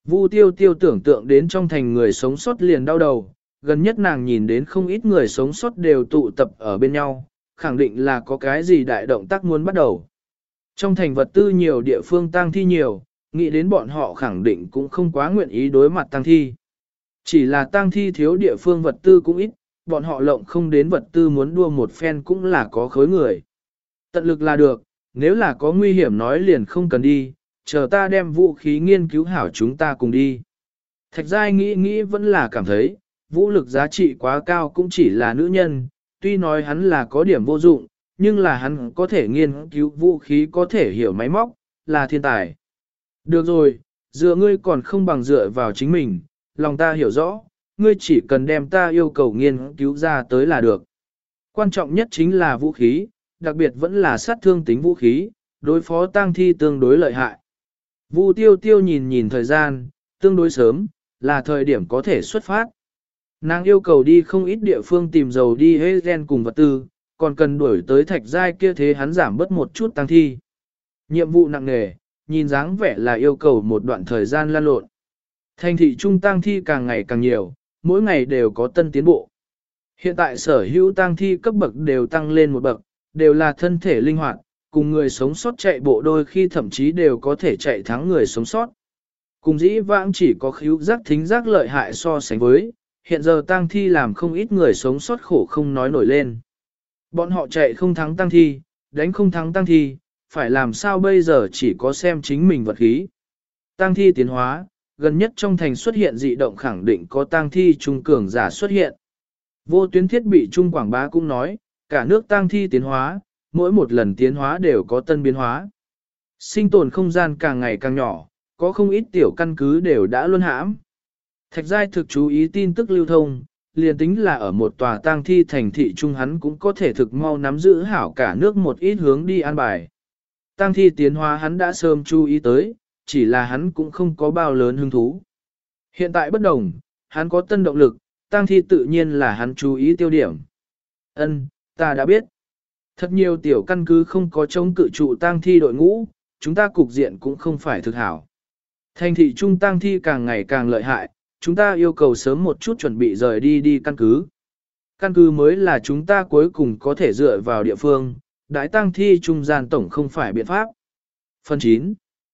Vu tiêu tiêu tưởng tượng đến trong thành người sống sót liền đau đầu, gần nhất nàng nhìn đến không ít người sống sót đều tụ tập ở bên nhau, khẳng định là có cái gì đại động tác muốn bắt đầu. Trong thành vật tư nhiều địa phương tang thi nhiều, nghĩ đến bọn họ khẳng định cũng không quá nguyện ý đối mặt tang thi. Chỉ là tang thi thiếu địa phương vật tư cũng ít, bọn họ lộng không đến vật tư muốn đua một phen cũng là có khối người. Tận lực là được, nếu là có nguy hiểm nói liền không cần đi, chờ ta đem vũ khí nghiên cứu hảo chúng ta cùng đi. Thạch Giai nghĩ nghĩ vẫn là cảm thấy, vũ lực giá trị quá cao cũng chỉ là nữ nhân, tuy nói hắn là có điểm vô dụng, nhưng là hắn có thể nghiên cứu vũ khí có thể hiểu máy móc, là thiên tài. Được rồi, dựa ngươi còn không bằng dựa vào chính mình, lòng ta hiểu rõ, ngươi chỉ cần đem ta yêu cầu nghiên cứu ra tới là được. Quan trọng nhất chính là vũ khí, đặc biệt vẫn là sát thương tính vũ khí, đối phó tang thi tương đối lợi hại. Vu tiêu tiêu nhìn nhìn thời gian, tương đối sớm, là thời điểm có thể xuất phát. Nàng yêu cầu đi không ít địa phương tìm dầu đi hết gen cùng vật tư, còn cần đuổi tới Thạch Giai kia thế hắn giảm bớt một chút tang thi. Nhiệm vụ nặng nề, nhìn dáng vẻ là yêu cầu một đoạn thời gian lan lộn. Thành thị trung tang thi càng ngày càng nhiều, mỗi ngày đều có tân tiến bộ. Hiện tại sở hữu tang thi cấp bậc đều tăng lên một bậc, đều là thân thể linh hoạt, cùng người sống sót chạy bộ đôi khi thậm chí đều có thể chạy thắng người sống sót. Cùng dĩ vãng chỉ có khíu giác thính giác lợi hại so sánh với, hiện giờ tang thi làm không ít người sống sót khổ không nói nổi lên. Bọn họ chạy không thắng tang thi, đánh không thắng tang thi, phải làm sao bây giờ chỉ có xem chính mình vật khí. Tang thi tiến hóa, gần nhất trong thành xuất hiện dị động khẳng định có tang thi trung cường giả xuất hiện. Vô tuyến thiết bị trung quảng bá cũng nói, cả nước tang thi tiến hóa, mỗi một lần tiến hóa đều có tân biến hóa. Sinh tồn không gian càng ngày càng nhỏ, có không ít tiểu căn cứ đều đã luân hãm. Thạch Giai thực chú ý tin tức lưu thông, liền tính là ở một tòa tang thi thành thị trung hắn cũng có thể thực mau nắm giữ hảo cả nước một ít hướng đi an bài. Tang thi tiến hóa hắn đã sớm chú ý tới, chỉ là hắn cũng không có bao lớn hứng thú. Hiện tại bất đồng, hắn có tân động lực, tang thi tự nhiên là hắn chú ý tiêu điểm. Ân, ta đã biết. Thật nhiều tiểu căn cứ không có chống cự trụ tang thi đội ngũ, chúng ta cục diện cũng không phải thực hảo. Thành thị trung tang thi càng ngày càng lợi hại, chúng ta yêu cầu sớm một chút chuẩn bị rời đi đi căn cứ. Căn cứ mới là chúng ta cuối cùng có thể dựa vào địa phương, đãi tang thi trung gian tổng không phải biện pháp. Phần chín.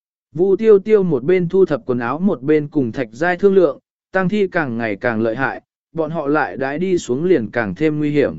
Vu tiêu tiêu một bên thu thập quần áo một bên cùng Thạch Giai thương lượng, tang thi càng ngày càng lợi hại, bọn họ lại đãi đi xuống liền càng thêm nguy hiểm.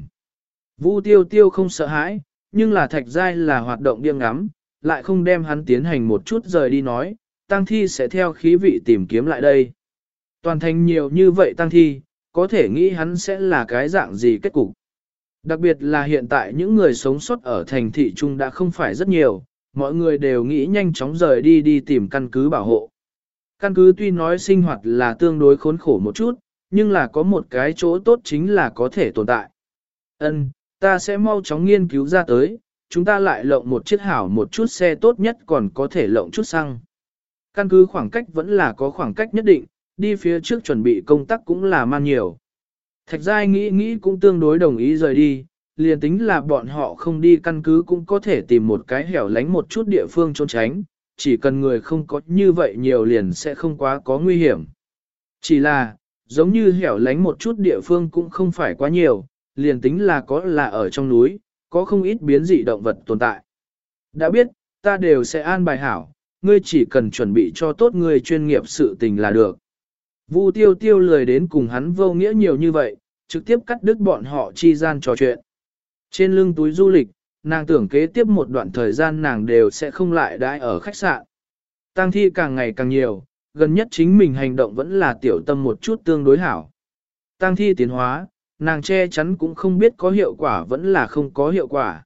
Vu tiêu tiêu không sợ hãi, nhưng là Thạch Giai là hoạt động điên ngắm, lại không đem hắn tiến hành một chút rời đi nói, tang thi sẽ theo khí vị tìm kiếm lại đây. Toàn thành nhiều như vậy tang thi, có thể nghĩ hắn sẽ là cái dạng gì kết cục. Đặc biệt là hiện tại những người sống sót ở thành thị trung đã không phải rất nhiều, mọi người đều nghĩ nhanh chóng rời đi đi tìm căn cứ bảo hộ. Căn cứ tuy nói sinh hoạt là tương đối khốn khổ một chút, nhưng là có một cái chỗ tốt chính là có thể tồn tại. Ân, ta sẽ mau chóng nghiên cứu ra tới, chúng ta lại lộng một chiếc hảo một chút xe tốt nhất còn có thể lộng chút xăng. Căn cứ khoảng cách vẫn là có khoảng cách nhất định, đi phía trước chuẩn bị công tác cũng là man nhiều. Thạch Giai nghĩ nghĩ cũng tương đối đồng ý rời đi, liền tính là bọn họ không đi căn cứ cũng có thể tìm một cái hẻo lánh một chút địa phương trốn tránh, chỉ cần người không có như vậy nhiều liền sẽ không quá có nguy hiểm. Chỉ là, giống như hẻo lánh một chút địa phương cũng không phải quá nhiều, liền tính là có là ở trong núi, có không ít biến dị động vật tồn tại. Đã biết, ta đều sẽ an bài hảo, ngươi chỉ cần chuẩn bị cho tốt người chuyên nghiệp sự tình là được. Vu tiêu tiêu lười đến cùng hắn vô nghĩa nhiều như vậy, trực tiếp cắt đứt bọn họ chi gian trò chuyện. Trên lưng túi du lịch, nàng tưởng kế tiếp một đoạn thời gian nàng đều sẽ không lại đãi ở khách sạn. Tang thi càng ngày càng nhiều, gần nhất chính mình hành động vẫn là tiểu tâm một chút tương đối hảo. Tang thi tiến hóa, nàng che chắn cũng không biết có hiệu quả vẫn là không có hiệu quả.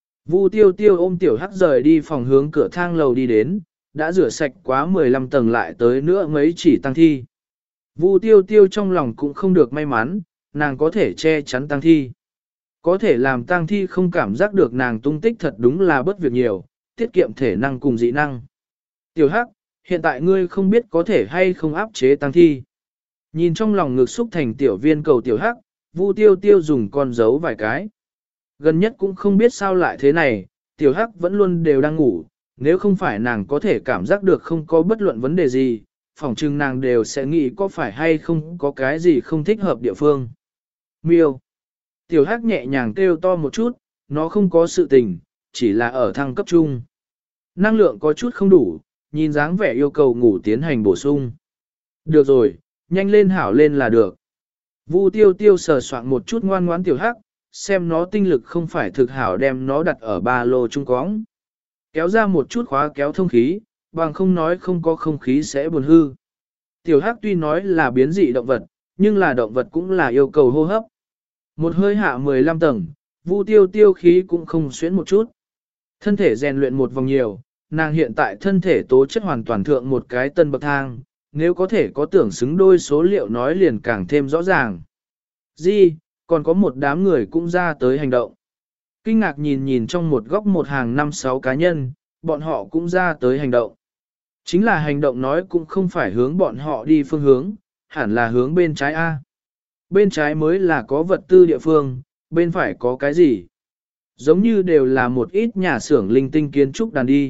Vu tiêu tiêu ôm tiểu hắc rời đi phòng hướng cửa thang lầu đi đến, đã rửa sạch quá mười lăm tầng lại tới nữa mấy chỉ tang thi. Vu tiêu tiêu trong lòng cũng không được may mắn, nàng có thể che chắn tang thi. Có thể làm tang thi không cảm giác được nàng tung tích thật đúng là bất việc nhiều, tiết kiệm thể năng cùng dị năng. Tiểu hắc, hiện tại ngươi không biết có thể hay không áp chế tang thi. Nhìn trong lòng ngực xúc thành tiểu viên cầu tiểu hắc, Vu tiêu tiêu dùng con dấu vài cái. Gần nhất cũng không biết sao lại thế này, tiểu hắc vẫn luôn đều đang ngủ, nếu không phải nàng có thể cảm giác được không có bất luận vấn đề gì, phỏng chừng nàng đều sẽ nghĩ có phải hay không có cái gì không thích hợp địa phương. Miêu. Tiểu Hắc nhẹ nhàng kêu to một chút, nó không có sự tình, chỉ là ở thăng cấp trung. Năng lượng có chút không đủ, nhìn dáng vẻ yêu cầu ngủ tiến hành bổ sung. Được rồi, nhanh lên hảo lên là được. Vu Tiêu Tiêu sờ soạn một chút ngoan ngoãn Tiểu Hắc, xem nó tinh lực không phải thực hảo đem nó đặt ở ba lô trung cóng. Kéo ra một chút khóa kéo thông khí, bằng không nói không có không khí sẽ buồn hư. Tiểu Hắc tuy nói là biến dị động vật, nhưng là động vật cũng là yêu cầu hô hấp. Một hơi hạ mười lăm tầng, Vu Tiêu Tiêu khí cũng không xuyến một chút. Thân thể rèn luyện một vòng nhiều, nàng hiện tại thân thể tố chất hoàn toàn thượng một cái tân bậc thang, nếu có thể có tưởng xứng đôi số liệu nói liền càng thêm rõ ràng. Di, còn có một đám người cũng ra tới hành động. Kinh ngạc nhìn nhìn trong một góc một hàng năm sáu cá nhân, bọn họ cũng ra tới hành động. Chính là hành động nói cũng không phải hướng bọn họ đi phương hướng, hẳn là hướng bên trái A. Bên trái mới là có vật tư địa phương, bên phải có cái gì? Giống như đều là một ít nhà xưởng linh tinh kiến trúc đàn đi.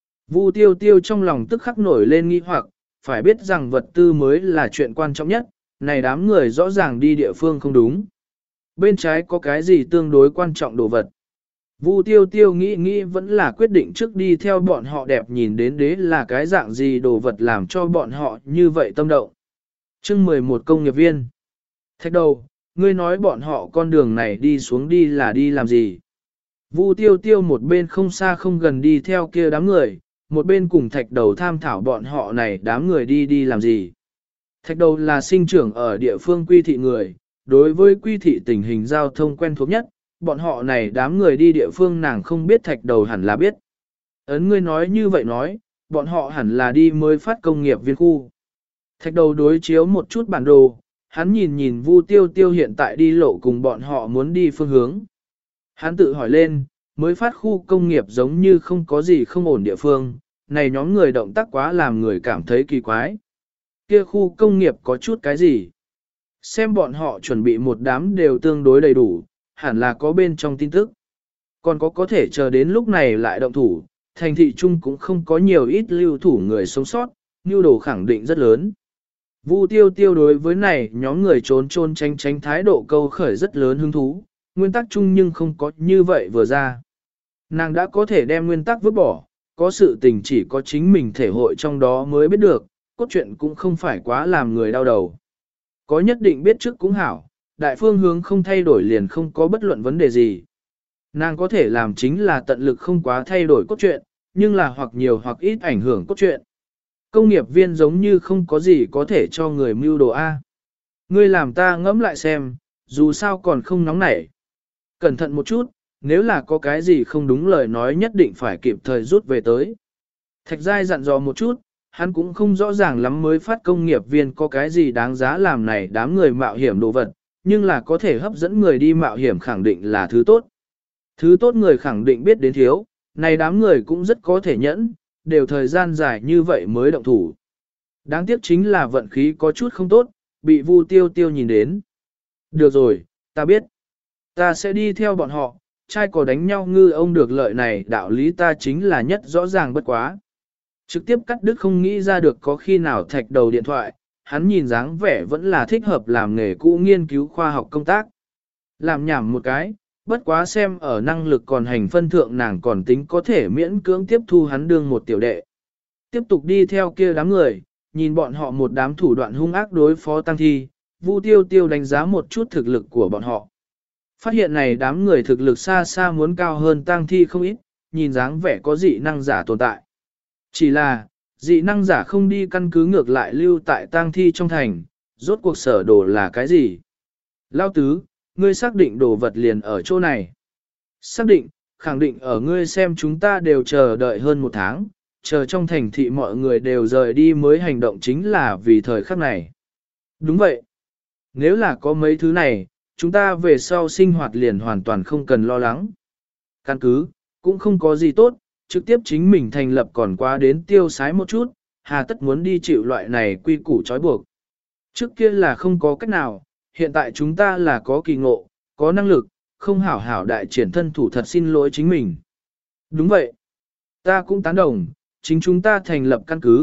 Vu Tiêu Tiêu trong lòng tức khắc nổi lên nghi hoặc, phải biết rằng vật tư mới là chuyện quan trọng nhất, này đám người rõ ràng đi địa phương không đúng. Bên trái có cái gì tương đối quan trọng đồ vật? Vu Tiêu Tiêu nghĩ nghĩ vẫn là quyết định trước đi theo bọn họ đẹp nhìn đến đế là cái dạng gì đồ vật làm cho bọn họ như vậy tâm động. Chương mười một công nghiệp viên. Thạch đầu, ngươi nói bọn họ con đường này đi xuống đi là đi làm gì? Vu Tiêu Tiêu một bên không xa không gần đi theo kia đám người, một bên cùng thạch đầu tham thảo bọn họ này đám người đi đi làm gì. Thạch đầu là sinh trưởng ở địa phương quy thị người, đối với quy thị tình hình giao thông quen thuộc nhất, bọn họ này đám người đi địa phương nàng không biết thạch đầu hẳn là biết. Ấn ngươi nói như vậy nói, bọn họ hẳn là đi mới phát công nghiệp viên khu. Thạch đầu đối chiếu một chút bản đồ, hắn nhìn nhìn Vu Tiêu Tiêu hiện tại đi lộ cùng bọn họ muốn đi phương hướng. Hắn tự hỏi lên, mới phát khu công nghiệp giống như không có gì không ổn địa phương, này nhóm người động tác quá làm người cảm thấy kỳ quái. Kia khu công nghiệp có chút cái gì? Xem bọn họ chuẩn bị một đám đều tương đối đầy đủ, hẳn là có bên trong tin tức. Còn có có thể chờ đến lúc này lại động thủ, thành thị trung cũng không có nhiều ít lưu thủ người sống sót, nhu đồ khẳng định rất lớn. Vu Tiêu Tiêu đối với này nhóm người trốn trôn tránh tránh thái độ câu khởi rất lớn hứng thú, nguyên tắc chung nhưng không có như vậy vừa ra. Nàng đã có thể đem nguyên tắc vứt bỏ, có sự tình chỉ có chính mình thể hội trong đó mới biết được, cốt truyện cũng không phải quá làm người đau đầu. Có nhất định biết trước cũng hảo, đại phương hướng không thay đổi liền không có bất luận vấn đề gì. Nàng có thể làm chính là tận lực không quá thay đổi cốt truyện, nhưng là hoặc nhiều hoặc ít ảnh hưởng cốt truyện. Công nghiệp viên giống như không có gì có thể cho người mưu đồ A. Ngươi làm ta ngẫm lại xem, dù sao còn không nóng nảy. Cẩn thận một chút, nếu là có cái gì không đúng lời nói nhất định phải kịp thời rút về tới. Thạch Giai dặn dò một chút, hắn cũng không rõ ràng lắm mới phát công nghiệp viên có cái gì đáng giá làm này đám người mạo hiểm đồ vật, nhưng là có thể hấp dẫn người đi mạo hiểm khẳng định là thứ tốt. Thứ tốt người khẳng định biết đến thiếu, này đám người cũng rất có thể nhẫn, đều thời gian dài như vậy mới động thủ. Đáng tiếc chính là vận khí có chút không tốt, bị Vu Tiêu Tiêu nhìn đến. Được rồi, ta biết. Ta sẽ đi theo bọn họ, trai có đánh nhau ngư ông được lợi này đạo lý ta chính là nhất rõ ràng bất quá. Trực tiếp cắt đứt không nghĩ ra được có khi nào thạch đầu điện thoại, hắn nhìn dáng vẻ vẫn là thích hợp làm nghề cũ nghiên cứu khoa học công tác. Làm nhảm một cái, bất quá xem ở năng lực còn hành phân thượng nàng còn tính có thể miễn cưỡng tiếp thu hắn đương một tiểu đệ. Tiếp tục đi theo kia đám người, nhìn bọn họ một đám thủ đoạn hung ác đối phó tăng thi, Vu Tiêu Tiêu đánh giá một chút thực lực của bọn họ. Phát hiện này đám người thực lực xa xa muốn cao hơn tăng thi không ít, nhìn dáng vẻ có dị năng giả tồn tại. Chỉ là, dị năng giả không đi căn cứ ngược lại lưu tại tang thi trong thành, rốt cuộc sở đồ là cái gì? Lao tứ, ngươi xác định đồ vật liền ở chỗ này. Xác định, khẳng định ở ngươi xem chúng ta đều chờ đợi hơn một tháng, chờ trong thành thị mọi người đều rời đi mới hành động chính là vì thời khắc này. Đúng vậy. Nếu là có mấy thứ này, chúng ta về sau sinh hoạt liền hoàn toàn không cần lo lắng. Căn cứ, cũng không có gì tốt, trực tiếp chính mình thành lập còn qua đến tiêu sái một chút, hà tất muốn đi chịu loại này quy củ trói buộc. Trước kia là không có cách nào, hiện tại chúng ta là có kỳ ngộ, có năng lực, không hảo hảo đại triển thân thủ thật xin lỗi chính mình. Đúng vậy. Ta cũng tán đồng, chính chúng ta thành lập căn cứ,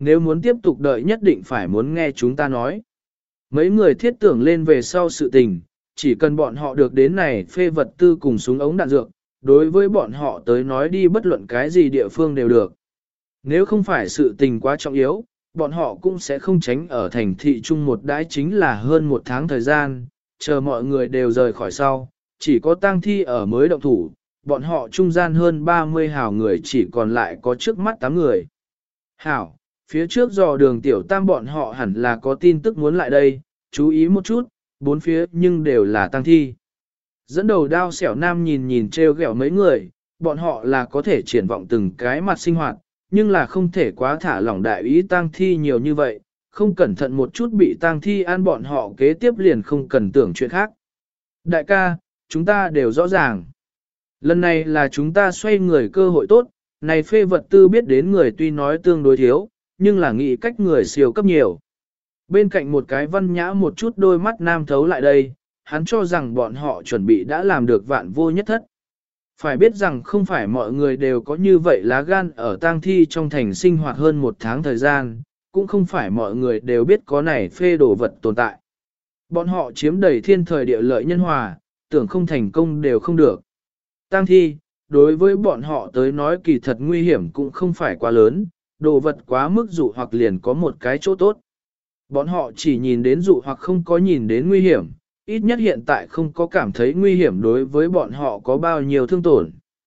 nếu muốn tiếp tục đợi nhất định phải muốn nghe chúng ta nói. Mấy người thiết tưởng lên về sau sự tình, chỉ cần bọn họ được đến này phê vật tư cùng súng ống đạn dược, đối với bọn họ tới nói đi bất luận cái gì địa phương đều được. Nếu không phải sự tình quá trọng yếu, bọn họ cũng sẽ không tránh ở thành thị chung một đãi chính là hơn một tháng thời gian, chờ mọi người đều rời khỏi sau, chỉ có tang thi ở mới động thủ, bọn họ trung gian hơn ba mươi hào người chỉ còn lại có trước mắt tám người. Hảo, phía trước dò đường tiểu tam bọn họ hẳn là có tin tức muốn lại đây, chú ý một chút, bốn phía nhưng đều là tang thi. Dẫn đầu đao xẻo nam nhìn nhìn treo ghẹo mấy người, bọn họ là có thể triển vọng từng cái mặt sinh hoạt, nhưng là không thể quá thả lỏng đại ý tang thi nhiều như vậy, không cẩn thận một chút bị tang thi ăn bọn họ kế tiếp liền không cần tưởng chuyện khác. Đại ca, chúng ta đều rõ ràng. Lần này là chúng ta xoay người cơ hội tốt, này phê vật tư biết đến người tuy nói tương đối thiếu, nhưng là nghĩ cách người siêu cấp nhiều. Bên cạnh một cái văn nhã một chút đôi mắt nam thấu lại đây, hắn cho rằng bọn họ chuẩn bị đã làm được vạn vô nhất thất. Phải biết rằng không phải mọi người đều có như vậy lá gan ở tang thi trong thành sinh hoạt hơn một tháng thời gian, cũng không phải mọi người đều biết có này phê đồ vật tồn tại. Bọn họ chiếm đầy thiên thời địa lợi nhân hòa, tưởng không thành công đều không được. Tang thi, đối với bọn họ tới nói kỳ thật nguy hiểm cũng không phải quá lớn, đồ vật quá mức dụ hoặc liền có một cái chỗ tốt. Bọn họ chỉ nhìn đến dụ hoặc không có nhìn đến nguy hiểm, ít nhất hiện tại không có cảm thấy nguy hiểm đối với bọn họ có bao nhiêu thương tổn.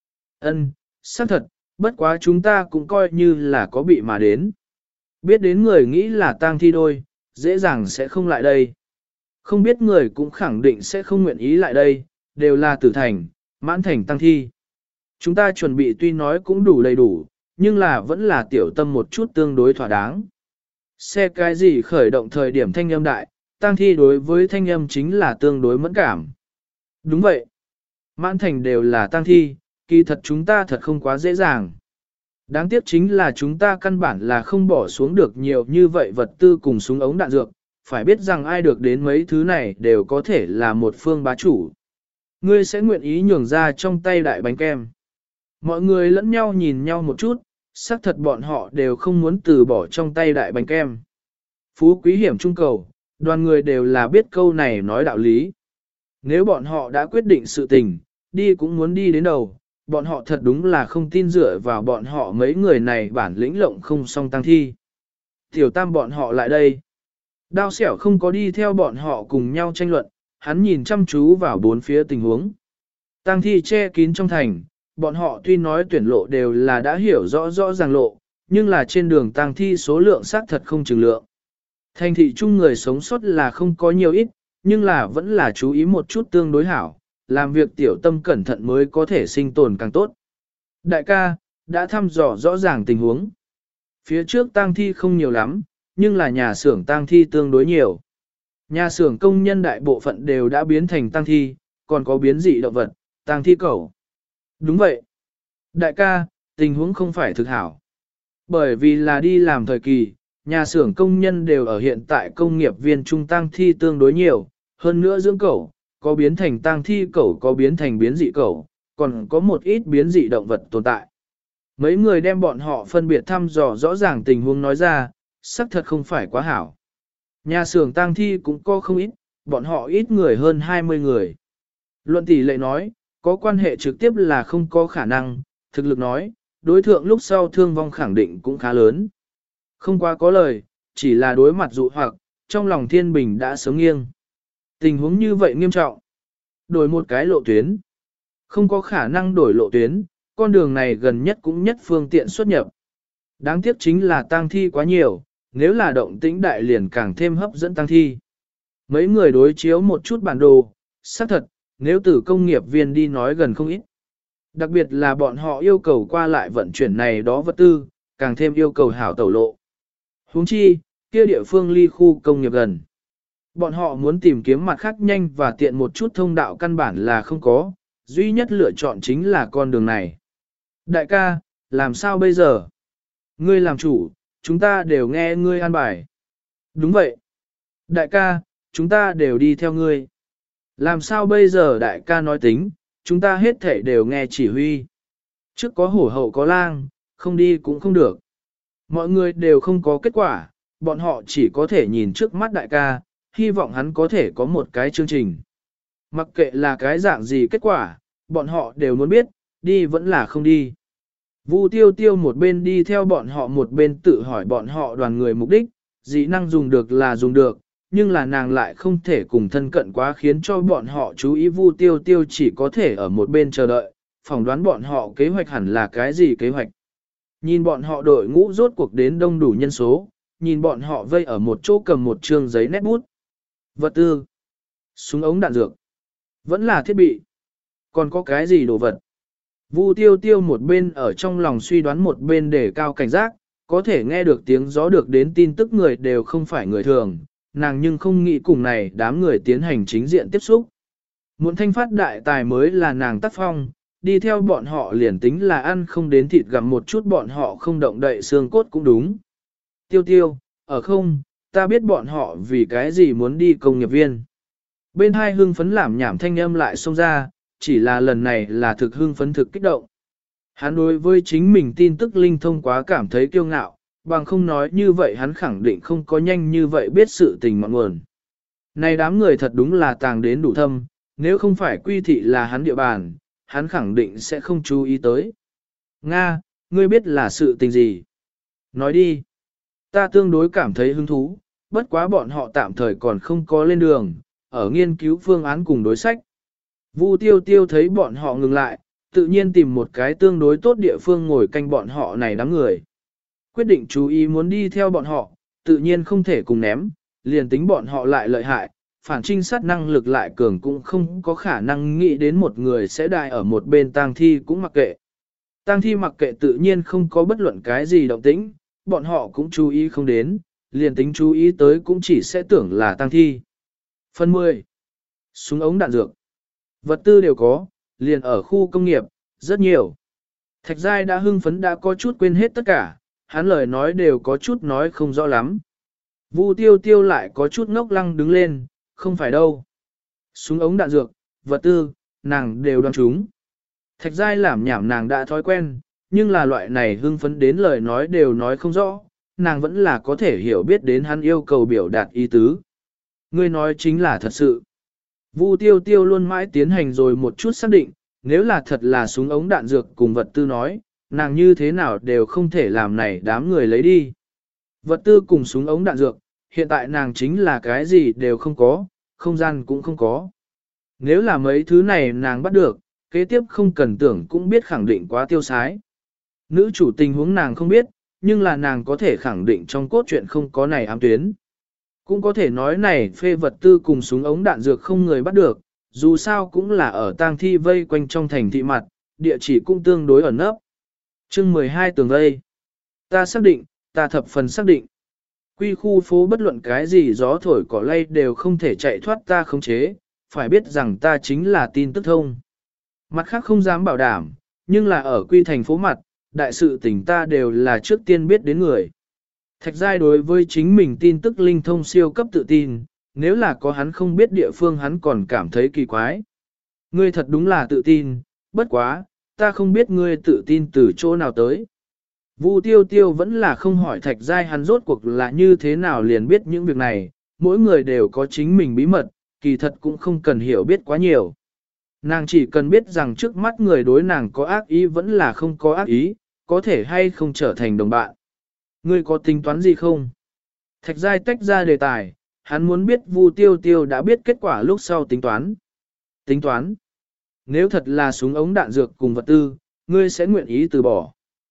Ân, xác thật, bất quá chúng ta cũng coi như là có bị mà đến. Biết đến người nghĩ là tang thi đôi, dễ dàng sẽ không lại đây. Không biết người cũng khẳng định sẽ không nguyện ý lại đây, đều là tử thành, mãn thành tang thi. Chúng ta chuẩn bị tuy nói cũng đủ đầy đủ, nhưng là vẫn là tiểu tâm một chút tương đối thỏa đáng. Xe cái gì khởi động thời điểm thanh âm đại, tang thi đối với thanh âm chính là tương đối mẫn cảm. Đúng vậy. Mãn thành đều là tang thi, kỳ thật chúng ta thật không quá dễ dàng. Đáng tiếc chính là chúng ta căn bản là không bỏ xuống được nhiều như vậy vật tư cùng súng ống đạn dược, phải biết rằng ai được đến mấy thứ này đều có thể là một phương bá chủ. Ngươi sẽ nguyện ý nhường ra trong tay đại bánh kem. Mọi người lẫn nhau nhìn nhau một chút, xác thật bọn họ đều không muốn từ bỏ trong tay đại bánh kem. Phú quý hiểm trung cầu, đoàn người đều là biết câu này nói đạo lý. Nếu bọn họ đã quyết định sự tình, đi cũng muốn đi đến đầu, bọn họ thật đúng là không tin dựa vào bọn họ mấy người này bản lĩnh lộng không song tăng thi. Tiểu tam bọn họ lại đây. Đao xẻo không có đi theo bọn họ cùng nhau tranh luận, hắn nhìn chăm chú vào bốn phía tình huống. Tăng thi che kín trong thành, bọn họ tuy nói tuyển lộ đều là đã hiểu rõ rõ ràng lộ, nhưng là trên đường tăng thi số lượng xác thật không chừng lượng. Thành thị chung người sống sót là không có nhiều ít, nhưng là vẫn là chú ý một chút tương đối hảo, làm việc tiểu tâm cẩn thận mới có thể sinh tồn càng tốt. Đại ca, đã thăm dò rõ ràng tình huống. Phía trước tang thi không nhiều lắm, nhưng là nhà xưởng tang thi tương đối nhiều. Nhà xưởng công nhân đại bộ phận đều đã biến thành tang thi, còn có biến dị động vật, tang thi cẩu. Đúng vậy. Đại ca, tình huống không phải thực hảo. Bởi vì là đi làm thời kỳ, nhà xưởng công nhân đều ở hiện tại công nghiệp viên trung tang thi tương đối nhiều, hơn nữa dưỡng cẩu, có biến thành tang thi cẩu có biến thành biến dị cẩu, còn có một ít biến dị động vật tồn tại. Mấy người đem bọn họ phân biệt thăm dò rõ ràng tình huống nói ra, xác thật không phải quá hảo. Nhà xưởng tang thi cũng có không ít, bọn họ ít người hơn hai mươi người. Luận tỷ lệ nói, có quan hệ trực tiếp là không có khả năng, thực lực nói, đối thượng lúc sau thương vong khẳng định cũng khá lớn. Không quá có lời, chỉ là đối mặt dụ hoặc, trong lòng thiên bình đã sớm nghiêng. Tình huống như vậy nghiêm trọng. Đổi một cái lộ tuyến. Không có khả năng đổi lộ tuyến, con đường này gần nhất cũng nhất phương tiện xuất nhập. Đáng tiếc chính là tang thi quá nhiều, nếu là động tĩnh đại liền càng thêm hấp dẫn tang thi. Mấy người đối chiếu một chút bản đồ, xác thật, nếu từ công nghiệp viên đi nói gần không ít. Đặc biệt là bọn họ yêu cầu qua lại vận chuyển này đó vật tư, càng thêm yêu cầu hảo tẩu lộ. Huống chi, kia địa phương ly khu công nghiệp gần. Bọn họ muốn tìm kiếm mặt khác nhanh và tiện một chút thông đạo căn bản là không có, duy nhất lựa chọn chính là con đường này. Đại ca, làm sao bây giờ? Ngươi làm chủ, chúng ta đều nghe ngươi an bài. Đúng vậy. Đại ca, chúng ta đều đi theo ngươi. Làm sao bây giờ đại ca nói tính, chúng ta hết thể đều nghe chỉ huy. Trước có hổ hậu có lang, không đi cũng không được. Mọi người đều không có kết quả, bọn họ chỉ có thể nhìn trước mắt đại ca, hy vọng hắn có thể có một cái chương trình. Mặc kệ là cái dạng gì kết quả, bọn họ đều muốn biết, đi vẫn là không đi. Vu tiêu tiêu một bên đi theo bọn họ một bên tự hỏi bọn họ đoàn người mục đích, dị năng dùng được là dùng được, nhưng là nàng lại không thể cùng thân cận quá khiến cho bọn họ chú ý. Vu tiêu tiêu chỉ có thể ở một bên chờ đợi, phỏng đoán bọn họ kế hoạch hẳn là cái gì kế hoạch. Nhìn bọn họ đội ngũ rốt cuộc đến đông đủ nhân số, nhìn bọn họ vây ở một chỗ cầm một trương giấy nét bút. Vật tư, súng ống đạn dược, vẫn là thiết bị, còn có cái gì đồ vật. Vu tiêu tiêu một bên ở trong lòng suy đoán một bên để cao cảnh giác, có thể nghe được tiếng gió được đến tin tức người đều không phải người thường, nàng nhưng không nghĩ cùng này đám người tiến hành chính diện tiếp xúc. Muốn thanh phát đại tài mới là nàng tác phong, đi theo bọn họ liền tính là ăn không đến thịt gặm một chút bọn họ không động đậy xương cốt cũng đúng. Tiêu tiêu, ở không, ta biết bọn họ vì cái gì muốn đi công nghiệp viên. Bên hai hưng phấn làm nhảm thanh âm lại xông ra, chỉ là lần này là thực hưng phấn thực kích động. Hắn đối với chính mình tin tức linh thông quá cảm thấy kiêu ngạo, bằng không nói như vậy hắn khẳng định không có nhanh như vậy biết sự tình ngọn nguồn. Này đám người thật đúng là tàng đến đủ thâm, nếu không phải quy thị là hắn địa bàn, hắn khẳng định sẽ không chú ý tới. Nga, ngươi biết là sự tình gì? Nói đi. Ta tương đối cảm thấy hứng thú, bất quá bọn họ tạm thời còn không có lên đường, ở nghiên cứu phương án cùng đối sách. Vu tiêu tiêu thấy bọn họ ngừng lại, tự nhiên tìm một cái tương đối tốt địa phương ngồi canh bọn họ này đám người. Quyết định chú ý muốn đi theo bọn họ, tự nhiên không thể cùng ném, liền tính bọn họ lại lợi hại, phản trinh sát năng lực lại cường cũng không có khả năng nghĩ đến một người sẽ đại ở một bên tang thi cũng mặc kệ. Tang thi mặc kệ tự nhiên không có bất luận cái gì động tĩnh, bọn họ cũng chú ý không đến, liền tính chú ý tới cũng chỉ sẽ tưởng là tang thi. Phần mười. Súng ống đạn dược. Vật tư đều có, liền ở khu công nghiệp, rất nhiều. Thạch Giai đã hưng phấn đã có chút quên hết tất cả, hắn lời nói đều có chút nói không rõ lắm. Vu tiêu tiêu lại có chút ngốc lăng đứng lên, không phải đâu. Súng ống đạn dược, vật tư, nàng đều đoán chúng. Thạch Giai làm nhảm nàng đã thói quen, nhưng là loại này hưng phấn đến lời nói đều nói không rõ, nàng vẫn là có thể hiểu biết đến hắn yêu cầu biểu đạt ý tứ. Ngươi nói chính là thật sự. Vu tiêu tiêu luôn mãi tiến hành rồi một chút xác định, nếu là thật là súng ống đạn dược cùng vật tư nói, nàng như thế nào đều không thể làm này đám người lấy đi. Vật tư cùng súng ống đạn dược, hiện tại nàng chính là cái gì đều không có, không gian cũng không có. Nếu là mấy thứ này nàng bắt được, kế tiếp không cần tưởng cũng biết khẳng định quá tiêu sái. Nữ chủ tình huống nàng không biết, nhưng là nàng có thể khẳng định trong cốt truyện không có này ám tuyến. Cũng có thể nói này phê vật tư cùng súng ống đạn dược không người bắt được, dù sao cũng là ở tang thi vây quanh trong thành thị mặt, địa chỉ cũng tương đối ẩn nấp. Chương mười hai tường vây. Ta xác định, ta thập phần xác định. Quy khu phố bất luận cái gì gió thổi cỏ lay đều không thể chạy thoát ta khống chế, phải biết rằng ta chính là tin tức thông. Mặt khác không dám bảo đảm, nhưng là ở quy thành phố mặt, đại sự tình ta đều là trước tiên biết đến người. Thạch Giai đối với chính mình tin tức linh thông siêu cấp tự tin, nếu là có hắn không biết địa phương hắn còn cảm thấy kỳ quái. Ngươi thật đúng là tự tin, bất quá, ta không biết ngươi tự tin từ chỗ nào tới. Vu tiêu tiêu vẫn là không hỏi Thạch Giai hắn rốt cuộc là như thế nào liền biết những việc này, mỗi người đều có chính mình bí mật, kỳ thật cũng không cần hiểu biết quá nhiều. Nàng chỉ cần biết rằng trước mắt người đối nàng có ác ý vẫn là không có ác ý, có thể hay không trở thành đồng bạn. Ngươi có tính toán gì không? Thạch Giai tách ra đề tài, hắn muốn biết Vu tiêu tiêu đã biết kết quả lúc sau tính toán. Tính toán. Nếu thật là súng ống đạn dược cùng vật tư, ngươi sẽ nguyện ý từ bỏ.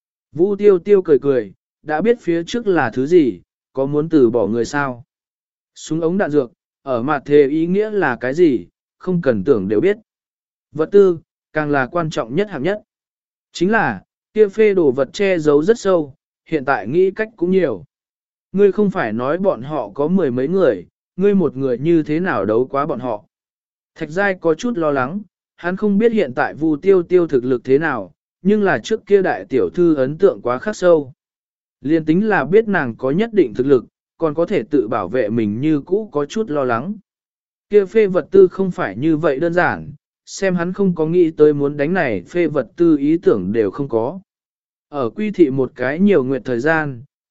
Vu tiêu tiêu cười cười, đã biết phía trước là thứ gì, có muốn từ bỏ người sao? Súng ống đạn dược, ở mặt thế ý nghĩa là cái gì, không cần tưởng đều biết. Vật tư, càng là quan trọng nhất hạng nhất. Chính là, kia phê đồ vật che giấu rất sâu, hiện tại nghĩ cách cũng nhiều. Ngươi không phải nói bọn họ có mười mấy người, ngươi một người như thế nào đấu quá bọn họ. Thạch Giai có chút lo lắng, hắn không biết hiện tại Vu tiêu tiêu thực lực thế nào, nhưng là trước kia đại tiểu thư ấn tượng quá khắc sâu. Liên tính là biết nàng có nhất định thực lực, còn có thể tự bảo vệ mình như cũ có chút lo lắng. Kia phê vật tư không phải như vậy đơn giản, xem hắn không có nghĩ tới muốn đánh này phê vật tư ý tưởng đều không có. Ở quy thị một cái nhiều nguyện thời gian,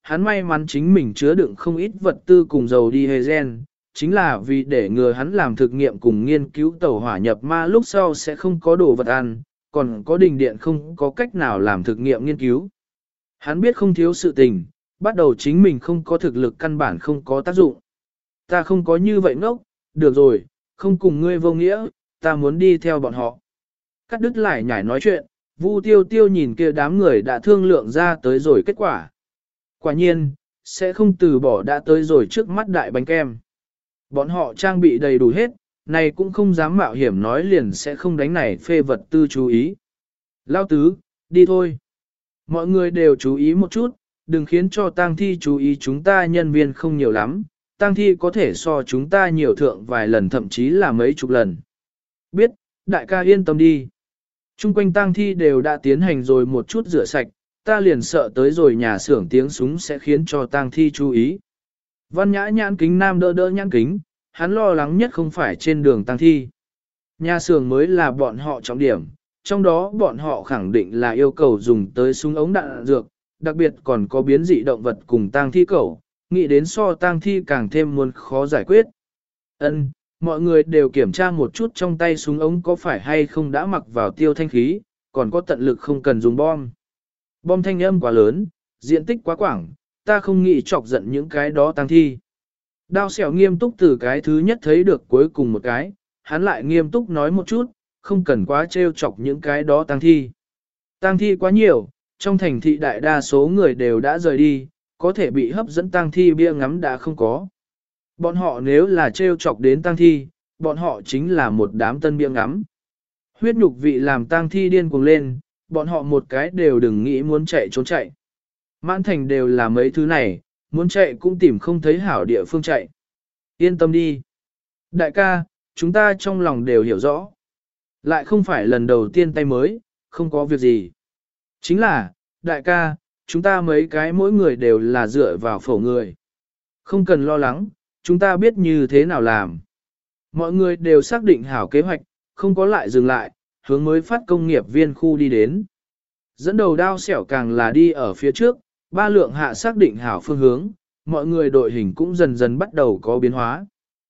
hắn may mắn chính mình chứa đựng không ít vật tư cùng dầu đi hề gen, chính là vì để ngừa hắn làm thực nghiệm cùng nghiên cứu tàu hỏa nhập ma lúc sau sẽ không có đồ vật ăn, còn có đình điện không có cách nào làm thực nghiệm nghiên cứu. Hắn biết không thiếu sự tình, bắt đầu chính mình không có thực lực căn bản không có tác dụng. Ta không có như vậy ngốc, được rồi, không cùng ngươi vô nghĩa, ta muốn đi theo bọn họ. Cắt đứt lại nhảy nói chuyện, Vu Tiêu Tiêu nhìn kia đám người đã thương lượng ra tới rồi kết quả. Quả nhiên, sẽ không từ bỏ đã tới rồi trước mắt đại bánh kem. Bọn họ trang bị đầy đủ hết, này cũng không dám mạo hiểm nói liền sẽ không đánh này phê vật tư chú ý. Lao tứ, đi thôi. Mọi người đều chú ý một chút, đừng khiến cho tang thi chú ý chúng ta nhân viên không nhiều lắm, tang thi có thể so chúng ta nhiều thượng vài lần thậm chí là mấy chục lần. Biết, đại ca yên tâm đi. Trung quanh tang thi đều đã tiến hành rồi một chút rửa sạch, ta liền sợ tới rồi nhà xưởng tiếng súng sẽ khiến cho tang thi chú ý. Văn nhã nhãn kính nam đỡ đỡ nhãn kính, hắn lo lắng nhất không phải trên đường tang thi. Nhà xưởng mới là bọn họ trọng điểm, trong đó bọn họ khẳng định là yêu cầu dùng tới súng ống đạn dược, đặc biệt còn có biến dị động vật cùng tang thi cẩu, nghĩ đến so tang thi càng thêm muốn khó giải quyết. Ân, mọi người đều kiểm tra một chút trong tay súng ống có phải hay không đã mặc vào tiêu thanh khí, còn có tận lực không cần dùng bom. Bom thanh âm quá lớn, diện tích quá quảng, ta không nghĩ chọc giận những cái đó tang thi. Đao xẻo nghiêm túc từ cái thứ nhất thấy được cuối cùng một cái, hắn lại nghiêm túc nói một chút, không cần quá trêu chọc những cái đó tang thi. Tang thi quá nhiều, trong thành thị đại đa số người đều đã rời đi, có thể bị hấp dẫn tang thi bia ngắm đã không có. Bọn họ nếu là trêu chọc đến tang thi, bọn họ chính là một đám tân bia ngắm. Huyết nhục vị làm tang thi điên cuồng lên, bọn họ một cái đều đừng nghĩ muốn chạy trốn chạy. Mãn thành đều là mấy thứ này, muốn chạy cũng tìm không thấy hảo địa phương chạy. Yên tâm đi. Đại ca, chúng ta trong lòng đều hiểu rõ. Lại không phải lần đầu tiên tay mới, không có việc gì. Chính là, đại ca, chúng ta mấy cái mỗi người đều là dựa vào phổ người. Không cần lo lắng, chúng ta biết như thế nào làm. Mọi người đều xác định hảo kế hoạch, không có lại dừng lại, hướng mới phát công nghiệp viên khu đi đến. Dẫn đầu đao xẻo càng là đi ở phía trước, ba lượng hạ xác định hảo phương hướng, mọi người đội hình cũng dần dần bắt đầu có biến hóa.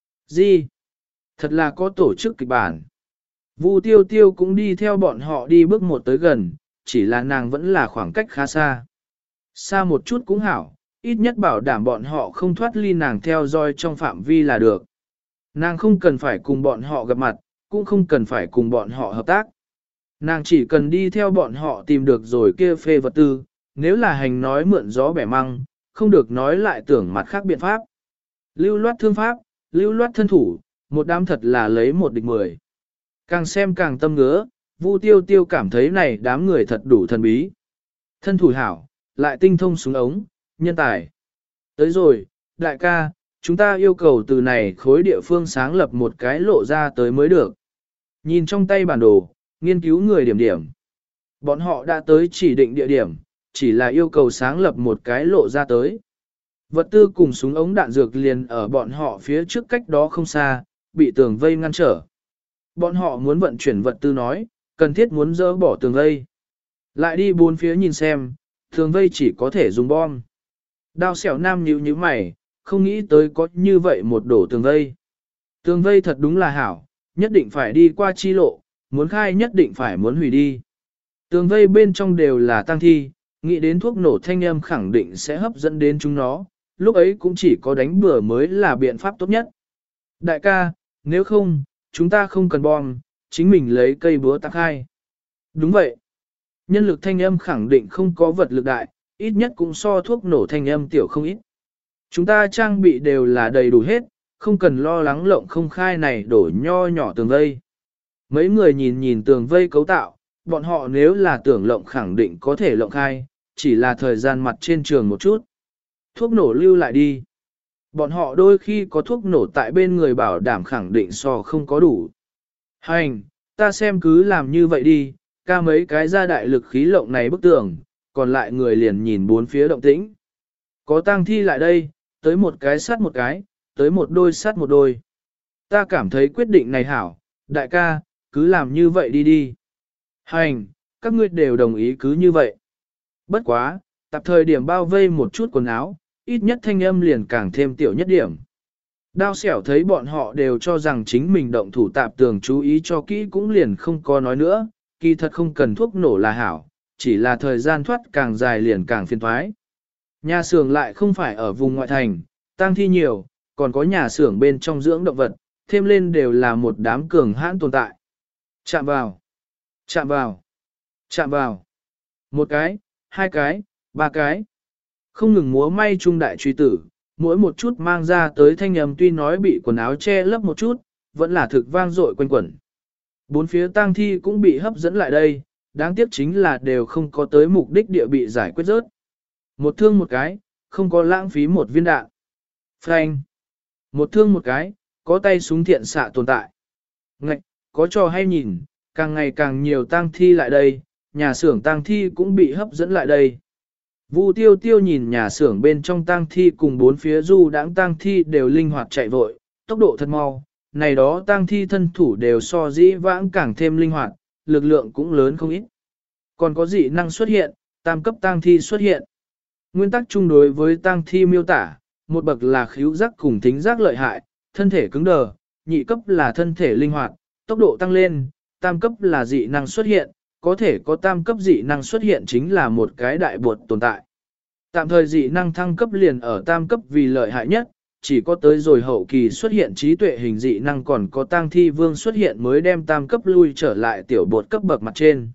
Gì? Thật là có tổ chức kịch bản. Vu Tiêu Tiêu cũng đi theo bọn họ đi bước một tới gần, chỉ là nàng vẫn là khoảng cách khá xa. Xa một chút cũng hảo, ít nhất bảo đảm bọn họ không thoát ly nàng theo dõi trong phạm vi là được. Nàng không cần phải cùng bọn họ gặp mặt, cũng không cần phải cùng bọn họ hợp tác. Nàng chỉ cần đi theo bọn họ tìm được rồi kia phê vật tư, nếu là hành nói mượn gió bẻ măng, không được nói lại tưởng mặt khác biện pháp. Lưu loát thương pháp, lưu loát thân thủ, một đám thật là lấy một địch mười. Càng xem càng tâm ngứa, Vu Tiêu Tiêu cảm thấy này đám người thật đủ thần bí. Thân thủ hảo, lại tinh thông súng ống, nhân tài. Tới rồi, đại ca, chúng ta yêu cầu từ này khối địa phương sáng lập một cái lộ ra tới mới được. Nhìn trong tay bản đồ, nghiên cứu người điểm điểm. Bọn họ đã tới chỉ định địa điểm, chỉ là yêu cầu sáng lập một cái lộ ra tới. Vật tư cùng súng ống đạn dược liền ở bọn họ phía trước cách đó không xa, bị tường vây ngăn trở. Bọn họ muốn vận chuyển vật tư nói, cần thiết muốn dỡ bỏ tường vây. Lại đi bốn phía nhìn xem, tường vây chỉ có thể dùng bom. Đao xẻo nam nhíu nhíu mày, không nghĩ tới có như vậy một đổ tường vây. Tường vây thật đúng là hảo, nhất định phải đi qua chi lộ, muốn khai nhất định phải muốn hủy đi. Tường vây bên trong đều là tang thi, nghĩ đến thuốc nổ thanh âm khẳng định sẽ hấp dẫn đến chúng nó, lúc ấy cũng chỉ có đánh bừa mới là biện pháp tốt nhất. Đại ca, nếu không, chúng ta không cần bom, chính mình lấy cây búa tạc khai. Đúng vậy. Nhân lực thanh âm khẳng định không có vật lực đại, ít nhất cũng so thuốc nổ thanh âm tiểu không ít. Chúng ta trang bị đều là đầy đủ hết, không cần lo lắng lộng không khai này đổ nho nhỏ tường vây. Mấy người nhìn nhìn tường vây cấu tạo, bọn họ nếu là tưởng lộng khẳng định có thể lộng khai, chỉ là thời gian mặt trên trường một chút. Thuốc nổ lưu lại đi. Bọn họ đôi khi có thuốc nổ tại bên người bảo đảm khẳng định so không có đủ. Hành, ta xem cứ làm như vậy đi, ca mấy cái ra đại lực khí lộng này bức tường, còn lại người liền nhìn bốn phía động tĩnh. Có tang thi lại đây, tới một cái sát một cái, tới một đôi sát một đôi. Ta cảm thấy quyết định này hảo, đại ca, cứ làm như vậy đi đi. Hành, các ngươi đều đồng ý cứ như vậy. Bất quá, Tạp thời điểm bao vây một chút quần áo, ít nhất thanh âm liền càng thêm tiểu nhất điểm. Đao xẻo thấy bọn họ đều cho rằng chính mình động thủ tạp tường chú ý cho kỹ cũng liền không có nói nữa, kỳ thật không cần thuốc nổ là hảo, chỉ là thời gian thoát càng dài liền càng phiền thoái. Nhà xưởng lại không phải ở vùng ngoại thành, tang thi nhiều, còn có nhà xưởng bên trong dưỡng động vật, thêm lên đều là một đám cường hãn tồn tại. Chạm vào, chạm vào, chạm vào. Một cái, hai cái, ba cái. Không ngừng múa may trung đại truy tử, mỗi một chút mang ra tới thanh âm tuy nói bị quần áo che lấp một chút, vẫn là thực vang dội quanh quẩn. Bốn phía tang thi cũng bị hấp dẫn lại đây, đáng tiếc chính là đều không có tới mục đích địa bị giải quyết rớt. Một thương một cái, không có lãng phí một viên đạn. Phanh. Một thương một cái, có tay súng thiện xạ tồn tại. Ngạch, có trò hay nhìn, càng ngày càng nhiều tang thi lại đây, nhà xưởng tang thi cũng bị hấp dẫn lại đây. Vu tiêu tiêu nhìn nhà xưởng bên trong tang thi cùng bốn phía du đãng tang thi đều linh hoạt chạy vội, tốc độ thật mau, này đó tang thi thân thủ đều so dĩ vãng càng thêm linh hoạt, lực lượng cũng lớn không ít. Còn có dị năng xuất hiện, tam cấp tang thi xuất hiện. Nguyên tắc chung đối với tang thi miêu tả, một bậc là khíu giác cùng thính giác lợi hại, thân thể cứng đờ, nhị cấp là thân thể linh hoạt, tốc độ tăng lên, tam cấp là dị năng xuất hiện, có thể có tam cấp dị năng xuất hiện chính là một cái đại bột tồn tại. Tạm thời dị năng thăng cấp liền ở tam cấp vì lợi hại nhất, chỉ có tới rồi hậu kỳ xuất hiện trí tuệ hình dị năng còn có tang thi vương xuất hiện mới đem tam cấp lui trở lại tiểu bột cấp bậc mặt trên.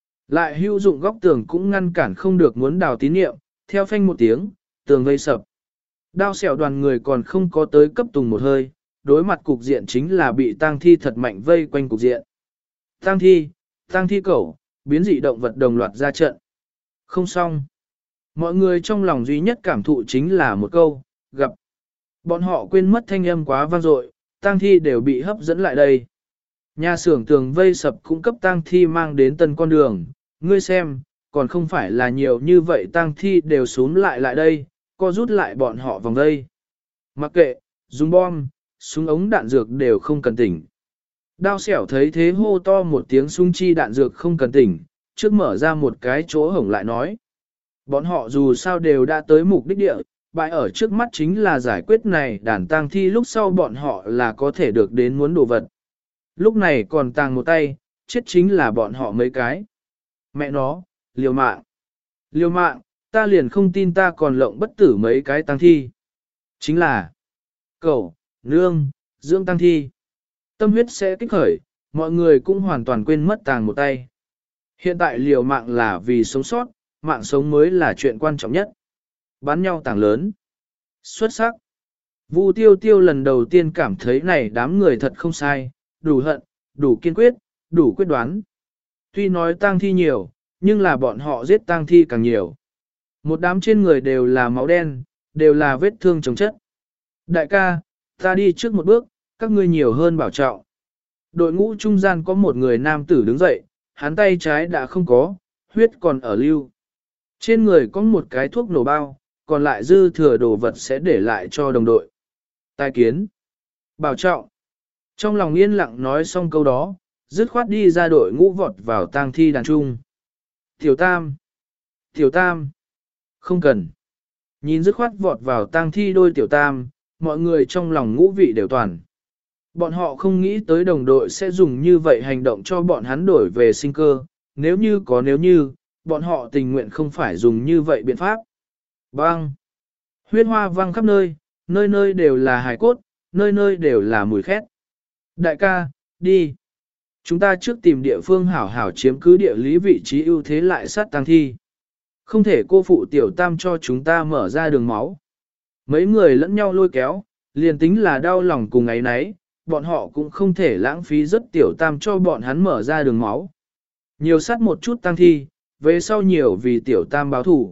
Lại hữu dụng góc tường cũng ngăn cản không được muốn đào tín niệm, theo phanh một tiếng, tường vây sập. Đao xẻo đoàn người còn không có tới cấp tùng một hơi, đối mặt cục diện chính là bị tang thi thật mạnh vây quanh cục diện. Tang thi, tang thi cẩu, biến dị động vật đồng loạt ra trận. Không xong. Mọi người trong lòng duy nhất cảm thụ chính là một câu, gặp. Bọn họ quên mất thanh âm quá vang dội, tang thi đều bị hấp dẫn lại đây. Nhà xưởng tường vây sập cung cấp tang thi mang đến tân con đường, ngươi xem, còn không phải là nhiều như vậy tang thi đều xuống lại lại đây, co rút lại bọn họ vòng đây. Mặc kệ, dùng bom, súng ống đạn dược đều không cần tỉnh. Đao xẻo thấy thế hô to một tiếng súng chi đạn dược không cần tỉnh, trước mở ra một cái chỗ hổng lại nói. Bọn họ dù sao đều đã tới mục đích địa, bại ở trước mắt chính là giải quyết này đàn tang thi lúc sau bọn họ là có thể được đến muốn đồ vật. Lúc này còn tàng một tay, chết chính là bọn họ mấy cái. Mẹ nó, liều mạng. Liều mạng, ta liền không tin ta còn lộng bất tử mấy cái tang thi. Chính là cẩu, nương, dưỡng tang thi. Tâm huyết sẽ kích khởi, mọi người cũng hoàn toàn quên mất tàng một tay. Hiện tại liều mạng là vì sống sót, mạng sống mới là chuyện quan trọng nhất. Bắn nhau tàng lớn. Xuất sắc. Vu tiêu tiêu lần đầu tiên cảm thấy này đám người thật không sai, đủ hận, đủ kiên quyết, đủ quyết đoán. Tuy nói tang thi nhiều, nhưng là bọn họ giết tang thi càng nhiều. Một đám trên người đều là máu đen, đều là vết thương chồng chất. Đại ca, ta đi trước một bước, các ngươi nhiều hơn bảo trọng. Đội ngũ trung gian có một người nam tử đứng dậy, hắn tay trái đã không có, huyết còn ở lưu. Trên người có một cái thuốc nổ bao, còn lại dư thừa đồ vật sẽ để lại cho đồng đội. Tai kiến. Bảo trọng. Trong lòng yên lặng nói xong câu đó, dứt khoát đi ra đội ngũ vọt vào tang thi đàn trung. Tiểu Tam. Tiểu Tam. Không cần. Nhìn dứt khoát vọt vào tang thi đôi Tiểu Tam, mọi người trong lòng ngũ vị đều toàn. Bọn họ không nghĩ tới đồng đội sẽ dùng như vậy hành động cho bọn hắn đổi về sinh cơ, nếu như có nếu như, bọn họ tình nguyện không phải dùng như vậy biện pháp. Bang! Huyết hoa văng khắp nơi, nơi nơi đều là hài cốt, nơi nơi đều là mùi khét. Đại ca, đi! Chúng ta trước tìm địa phương hảo hảo chiếm cứ địa lý vị trí ưu thế lại sát tang thi. Không thể cô phụ Tiểu Tam cho chúng ta mở ra đường máu. Mấy người lẫn nhau lôi kéo, liền tính là đau lòng cùng ấy nấy, bọn họ cũng không thể lãng phí rất Tiểu Tam cho bọn hắn mở ra đường máu. Nhiều sát một chút tang thi, về sau nhiều vì Tiểu Tam báo thủ.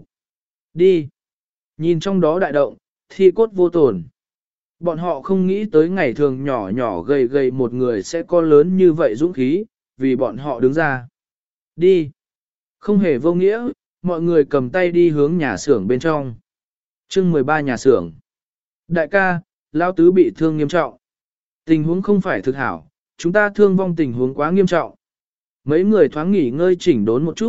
Đi! Nhìn trong đó đại động, thi cốt vô tổn. Bọn họ không nghĩ tới ngày thường nhỏ nhỏ gầy gầy một người sẽ có lớn như vậy dũng khí, vì bọn họ đứng ra. Đi! Không hề vô nghĩa, mọi người cầm tay đi hướng nhà xưởng bên trong. chương mười ba nhà xưởng. Đại ca, Lão Tứ bị thương nghiêm trọng. Tình huống không phải thực hảo, chúng ta thương vong tình huống quá nghiêm trọng. Mấy người thoáng nghỉ ngơi chỉnh đốn một chút,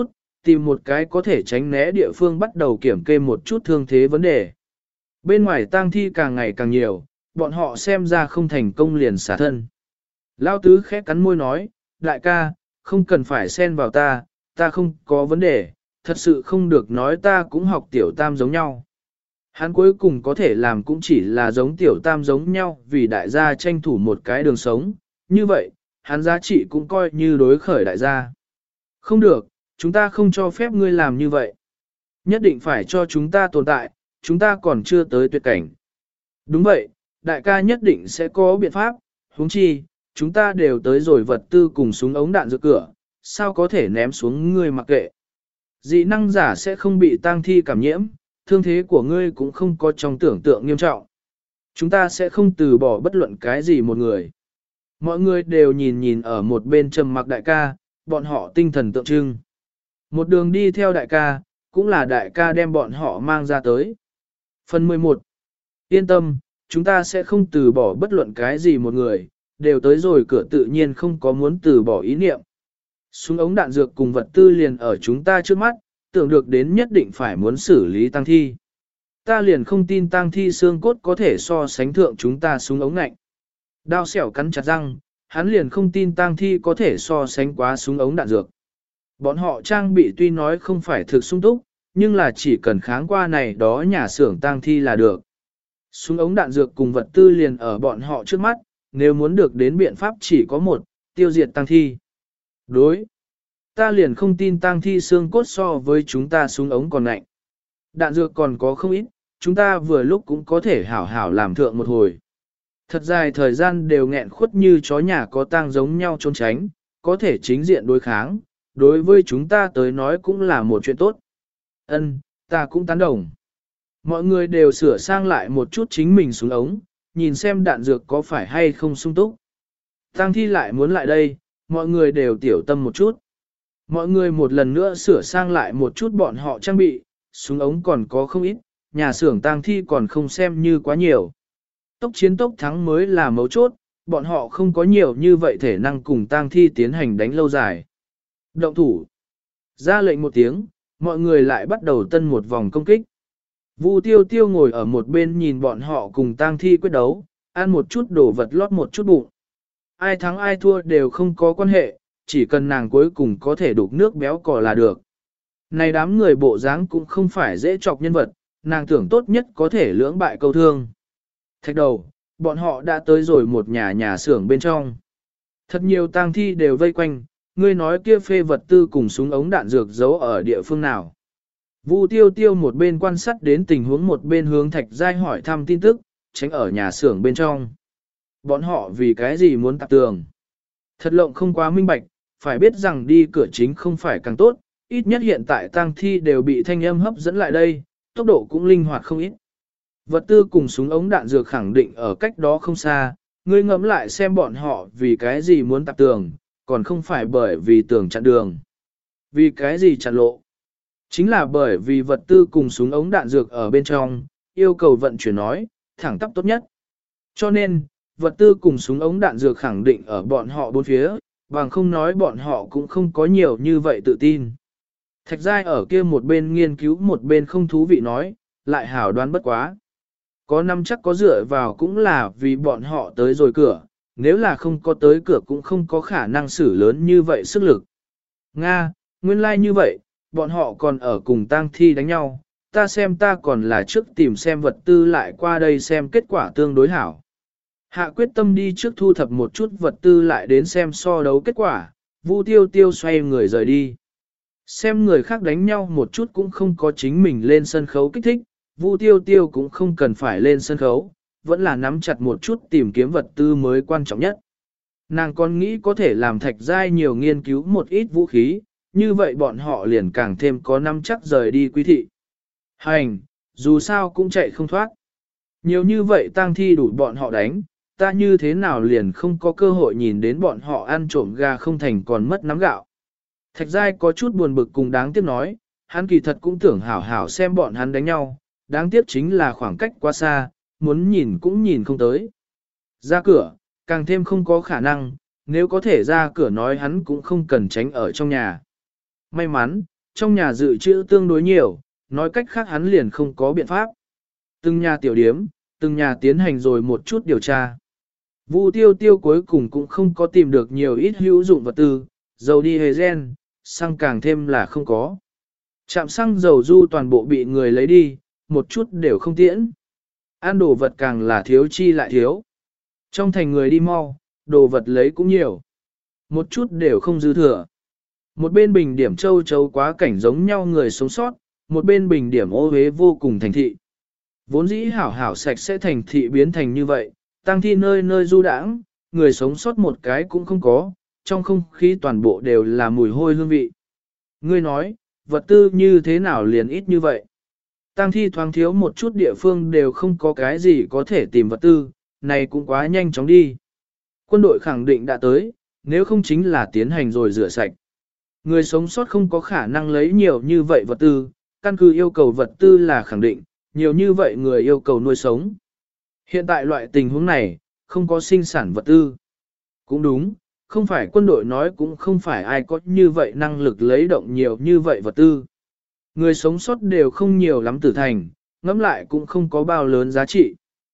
tìm một cái có thể tránh né địa phương bắt đầu kiểm kê một chút thương thế vấn đề. Bên ngoài tang thi càng ngày càng nhiều, bọn họ xem ra không thành công liền xả thân. Lao tứ khẽ cắn môi nói, đại ca, không cần phải xen vào ta, ta không có vấn đề, thật sự không được nói ta cũng học tiểu tam giống nhau. Hắn cuối cùng có thể làm cũng chỉ là giống tiểu tam giống nhau vì đại gia tranh thủ một cái đường sống, như vậy, hắn giá trị cũng coi như đối khởi đại gia. Không được, chúng ta không cho phép ngươi làm như vậy. Nhất định phải cho chúng ta tồn tại, chúng ta còn chưa tới tuyệt cảnh. Đúng vậy, đại ca nhất định sẽ có biện pháp, huống chi, chúng ta đều tới rồi vật tư cùng súng ống đạn dược cửa, sao có thể ném xuống ngươi mặc kệ. Dị năng giả sẽ không bị tang thi cảm nhiễm, thương thế của ngươi cũng không có trong tưởng tượng nghiêm trọng. Chúng ta sẽ không từ bỏ bất luận cái gì một người. Mọi người đều nhìn nhìn ở một bên trầm mặc đại ca, bọn họ tinh thần tượng trưng. Một đường đi theo đại ca, cũng là đại ca đem bọn họ mang ra tới. Phần mười một. Yên tâm, chúng ta sẽ không từ bỏ bất luận cái gì một người, đều tới rồi cửa tự nhiên không có muốn từ bỏ ý niệm. Súng ống đạn dược cùng vật tư liền ở chúng ta trước mắt, tưởng được đến nhất định phải muốn xử lý tăng thi. Ta liền không tin tăng thi xương cốt có thể so sánh thượng chúng ta súng ống ngạnh. Đao xẻo cắn chặt răng, hắn liền không tin tăng thi có thể so sánh quá súng ống đạn dược. Bọn họ trang bị tuy nói không phải thực sung túc, nhưng là chỉ cần kháng qua này đó nhà xưởng tăng thi là được. Súng ống đạn dược cùng vật tư liền ở bọn họ trước mắt, nếu muốn được đến biện pháp chỉ có một, tiêu diệt tăng thi. Đối. Ta liền không tin tăng thi xương cốt so với chúng ta súng ống còn ngạnh. Đạn dược còn có không ít, chúng ta vừa lúc cũng có thể hảo hảo làm thượng một hồi. Thật dài thời gian đều nghẹn khuất như chó nhà có tang giống nhau trốn tránh, có thể chính diện đối kháng, đối với chúng ta tới nói cũng là một chuyện tốt. Ân, ta cũng tán đồng. Mọi người đều sửa sang lại một chút chính mình súng ống, nhìn xem đạn dược có phải hay không sung túc. Tang thi lại muốn lại đây, mọi người đều tiểu tâm một chút. Mọi người một lần nữa sửa sang lại một chút bọn họ trang bị, súng ống còn có không ít, nhà xưởng tang thi còn không xem như quá nhiều. Tốc chiến tốc thắng mới là mấu chốt, bọn họ không có nhiều như vậy thể năng cùng tang thi tiến hành đánh lâu dài. Động thủ. Ra lệnh một tiếng, mọi người lại bắt đầu tân một vòng công kích. Vu tiêu tiêu ngồi ở một bên nhìn bọn họ cùng tang thi quyết đấu, ăn một chút đồ vật lót một chút bụng. Ai thắng ai thua đều không có quan hệ, chỉ cần nàng cuối cùng có thể đục nước béo cò là được. Này đám người bộ dáng cũng không phải dễ chọc nhân vật, nàng tưởng tốt nhất có thể lưỡng bại câu thương. Thạch đầu, bọn họ đã tới rồi một nhà nhà xưởng bên trong. Thật nhiều tang thi đều vây quanh, ngươi nói kia phê vật tư cùng súng ống đạn dược giấu ở địa phương nào. Vu tiêu tiêu một bên quan sát đến tình huống một bên hướng Thạch Giai hỏi thăm tin tức, tránh ở nhà xưởng bên trong. Bọn họ vì cái gì muốn tạp tường? Thật lộng không quá minh bạch, phải biết rằng đi cửa chính không phải càng tốt, ít nhất hiện tại tang thi đều bị thanh âm hấp dẫn lại đây, tốc độ cũng linh hoạt không ít. Vật tư cùng súng ống đạn dược khẳng định ở cách đó không xa, ngươi ngẫm lại xem bọn họ vì cái gì muốn tạp tường, còn không phải bởi vì tường chặn đường. Vì cái gì chặn lộ? Chính là bởi vì vật tư cùng súng ống đạn dược ở bên trong, yêu cầu vận chuyển nói, thẳng tắp tốt nhất. Cho nên, vật tư cùng súng ống đạn dược khẳng định ở bọn họ bốn phía, bằng không nói bọn họ cũng không có nhiều như vậy tự tin. Thạch Giai ở kia một bên nghiên cứu một bên không thú vị nói, lại hảo đoán bất quá. Có năm chắc có dựa vào cũng là vì bọn họ tới rồi cửa, nếu là không có tới cửa cũng không có khả năng xử lớn như vậy sức lực. Nga, nguyên lai like như vậy, bọn họ còn ở cùng tang thi đánh nhau, ta xem ta còn là trước tìm xem vật tư lại qua đây xem kết quả tương đối hảo. Hạ quyết tâm đi trước thu thập một chút vật tư lại đến xem so đấu kết quả, Vu tiêu tiêu xoay người rời đi. Xem người khác đánh nhau một chút cũng không có chính mình lên sân khấu kích thích, Vu tiêu tiêu cũng không cần phải lên sân khấu, vẫn là nắm chặt một chút tìm kiếm vật tư mới quan trọng nhất. Nàng còn nghĩ có thể làm Thạch Giai nhiều nghiên cứu một ít vũ khí, như vậy bọn họ liền càng thêm có nắm chắc rời đi quý thị. Hành, dù sao cũng chạy không thoát. Nhiều như vậy tang thi đủ bọn họ đánh, ta như thế nào liền không có cơ hội nhìn đến bọn họ ăn trộm gà không thành còn mất nắm gạo. Thạch Giai có chút buồn bực cùng đáng tiếc nói, hắn kỳ thật cũng tưởng hảo hảo xem bọn hắn đánh nhau, đáng tiếc chính là khoảng cách quá xa, muốn nhìn cũng nhìn không tới. Ra cửa, càng thêm không có khả năng, nếu có thể ra cửa nói hắn cũng không cần tránh ở trong nhà. May mắn, trong nhà dự trữ tương đối nhiều, nói cách khác hắn liền không có biện pháp. Từng nhà tiểu điếm, từng nhà tiến hành rồi một chút điều tra. Vu tiêu tiêu cuối cùng cũng không có tìm được nhiều ít hữu dụng vật tư, dầu đi hề gen, xăng càng thêm là không có. Trạm xăng dầu du toàn bộ bị người lấy đi, một chút đều không tiễn. Ăn đồ vật càng là thiếu chi lại thiếu. Trong thành người đi mau, đồ vật lấy cũng nhiều. Một chút đều không dư thừa. Một bên bình điểm châu chấu quá cảnh giống nhau người sống sót, một bên bình điểm ô hế vô cùng thành thị. Vốn dĩ hảo hảo sạch sẽ thành thị biến thành như vậy, tang thi nơi nơi du đãng, người sống sót một cái cũng không có, trong không khí toàn bộ đều là mùi hôi hương vị. Ngươi nói, vật tư như thế nào liền ít như vậy? Tang thi thoáng thiếu một chút địa phương đều không có cái gì có thể tìm vật tư, này cũng quá nhanh chóng đi. Quân đội khẳng định đã tới, nếu không chính là tiến hành rồi rửa sạch. Người sống sót không có khả năng lấy nhiều như vậy vật tư, căn cứ yêu cầu vật tư là khẳng định, nhiều như vậy người yêu cầu nuôi sống. Hiện tại loại tình huống này, không có sinh sản vật tư. Cũng đúng, không phải quân đội nói cũng không phải ai có như vậy năng lực lấy động nhiều như vậy vật tư. Người sống sót đều không nhiều lắm tử thành, ngẫm lại cũng không có bao lớn giá trị.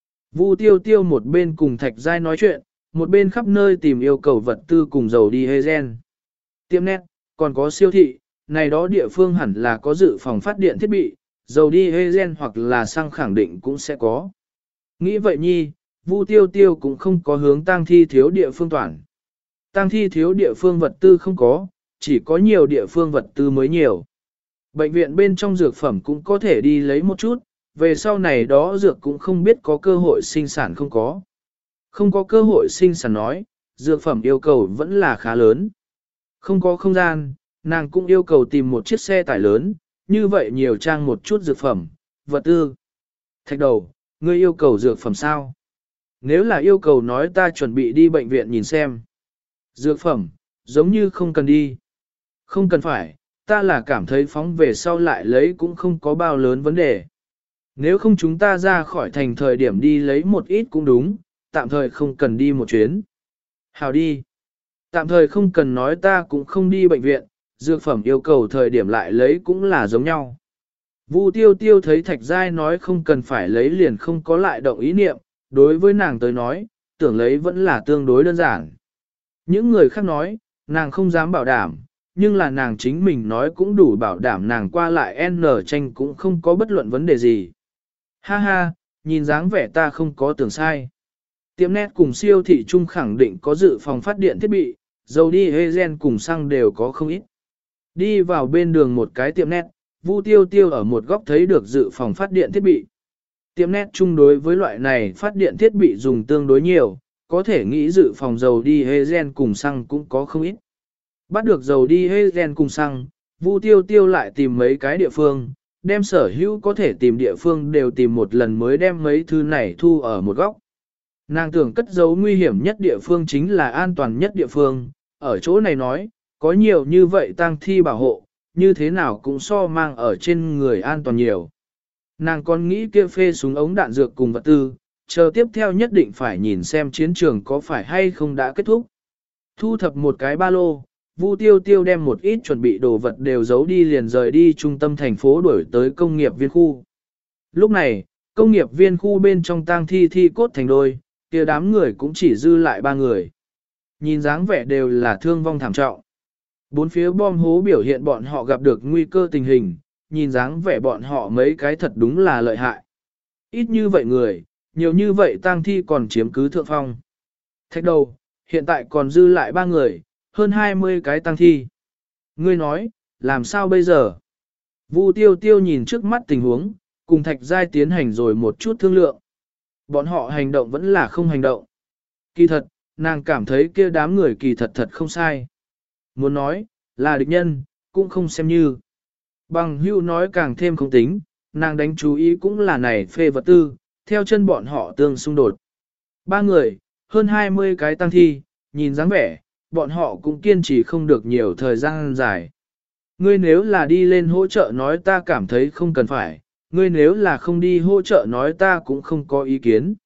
Vu tiêu tiêu một bên cùng Thạch Giai nói chuyện, một bên khắp nơi tìm yêu cầu vật tư cùng dầu đi hê gen. Tiệm nét, còn có siêu thị, này đó địa phương hẳn là có dự phòng phát điện thiết bị, dầu đi hê gen hoặc là xăng khẳng định cũng sẽ có. Nghĩ vậy nhi, Vu tiêu tiêu cũng không có hướng tang thi thiếu địa phương toàn. Tang thi thiếu địa phương vật tư không có, chỉ có nhiều địa phương vật tư mới nhiều. Bệnh viện bên trong dược phẩm cũng có thể đi lấy một chút, về sau này đó dược cũng không biết có cơ hội sinh sản không có. Không có cơ hội sinh sản nói, dược phẩm yêu cầu vẫn là khá lớn. Không có không gian, nàng cũng yêu cầu tìm một chiếc xe tải lớn, như vậy nhiều trang một chút dược phẩm, vật tư. Thạch đầu, ngươi yêu cầu dược phẩm sao? Nếu là yêu cầu nói ta chuẩn bị đi bệnh viện nhìn xem. Dược phẩm, giống như không cần đi. Không cần phải, ta là cảm thấy phóng về sau lại lấy cũng không có bao lớn vấn đề. Nếu không chúng ta ra khỏi thành thời điểm đi lấy một ít cũng đúng, tạm thời không cần đi một chuyến. Hào đi. Tạm thời không cần nói ta cũng không đi bệnh viện, dược phẩm yêu cầu thời điểm lại lấy cũng là giống nhau. Vu tiêu tiêu thấy Thạch Giai nói không cần phải lấy liền không có lại động ý niệm, đối với nàng tới nói, tưởng lấy vẫn là tương đối đơn giản. Những người khác nói, nàng không dám bảo đảm, nhưng là nàng chính mình nói cũng đủ bảo đảm nàng qua lại N tranh cũng không có bất luận vấn đề gì. Ha ha, nhìn dáng vẻ ta không có tưởng sai. Tiệm nét cùng siêu thị trung khẳng định có dự phòng phát điện thiết bị, dầu đi hê gen cùng xăng đều có không ít. Đi vào bên đường một cái tiệm nét, Vu tiêu tiêu ở một góc thấy được dự phòng phát điện thiết bị. Tiệm nét chung đối với loại này phát điện thiết bị dùng tương đối nhiều, có thể nghĩ dự phòng dầu đi hê gen cùng xăng cũng có không ít. Bắt được dầu đi hê gen cùng xăng, Vu tiêu tiêu lại tìm mấy cái địa phương, đem sở hữu có thể tìm địa phương đều tìm một lần mới đem mấy thứ này thu ở một góc. Nàng tưởng cất giấu nguy hiểm nhất địa phương chính là an toàn nhất địa phương, ở chỗ này nói, có nhiều như vậy tang thi bảo hộ, như thế nào cũng so mang ở trên người an toàn nhiều. Nàng còn nghĩ kia phê súng ống đạn dược cùng vật tư, chờ tiếp theo nhất định phải nhìn xem chiến trường có phải hay không đã kết thúc. Thu thập một cái ba lô, Vu tiêu tiêu đem một ít chuẩn bị đồ vật đều giấu đi liền rời đi trung tâm thành phố đuổi tới công nghiệp viên khu. Lúc này, công nghiệp viên khu bên trong tang thi thi cốt thành đôi, kia đám người cũng chỉ dư lại ba người. Nhìn dáng vẻ đều là thương vong thảm trọng. Bốn phía bom hố biểu hiện bọn họ gặp được nguy cơ tình hình, nhìn dáng vẻ bọn họ mấy cái thật đúng là lợi hại. Ít như vậy người, nhiều như vậy tang thi còn chiếm cứ thượng phong. Thạch đầu, hiện tại còn dư lại ba người, hơn hai mươi cái tang thi. Ngươi nói, làm sao bây giờ? Vu tiêu tiêu nhìn trước mắt tình huống, cùng Thạch Giai tiến hành rồi một chút thương lượng. Bọn họ hành động vẫn là không hành động. Kỳ thật, nàng cảm thấy kia đám người kỳ thật thật không sai. Muốn nói, là địch nhân, cũng không xem như. Bằng hưu nói càng thêm không tính, nàng đánh chú ý cũng là này phê vật tư, theo chân bọn họ tương xung đột. Ba người, hơn hai mươi cái tăng thi, nhìn dáng vẻ, bọn họ cũng kiên trì không được nhiều thời gian dài. Ngươi nếu là đi lên hỗ trợ nói ta cảm thấy không cần phải, ngươi nếu là không đi hỗ trợ nói ta cũng không có ý kiến.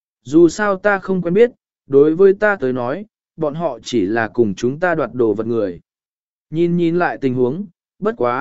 Dù sao ta không quen biết, đối với ta tới nói, bọn họ chỉ là cùng chúng ta đoạt đồ vật người. Nhìn nhìn lại tình huống, bất quá,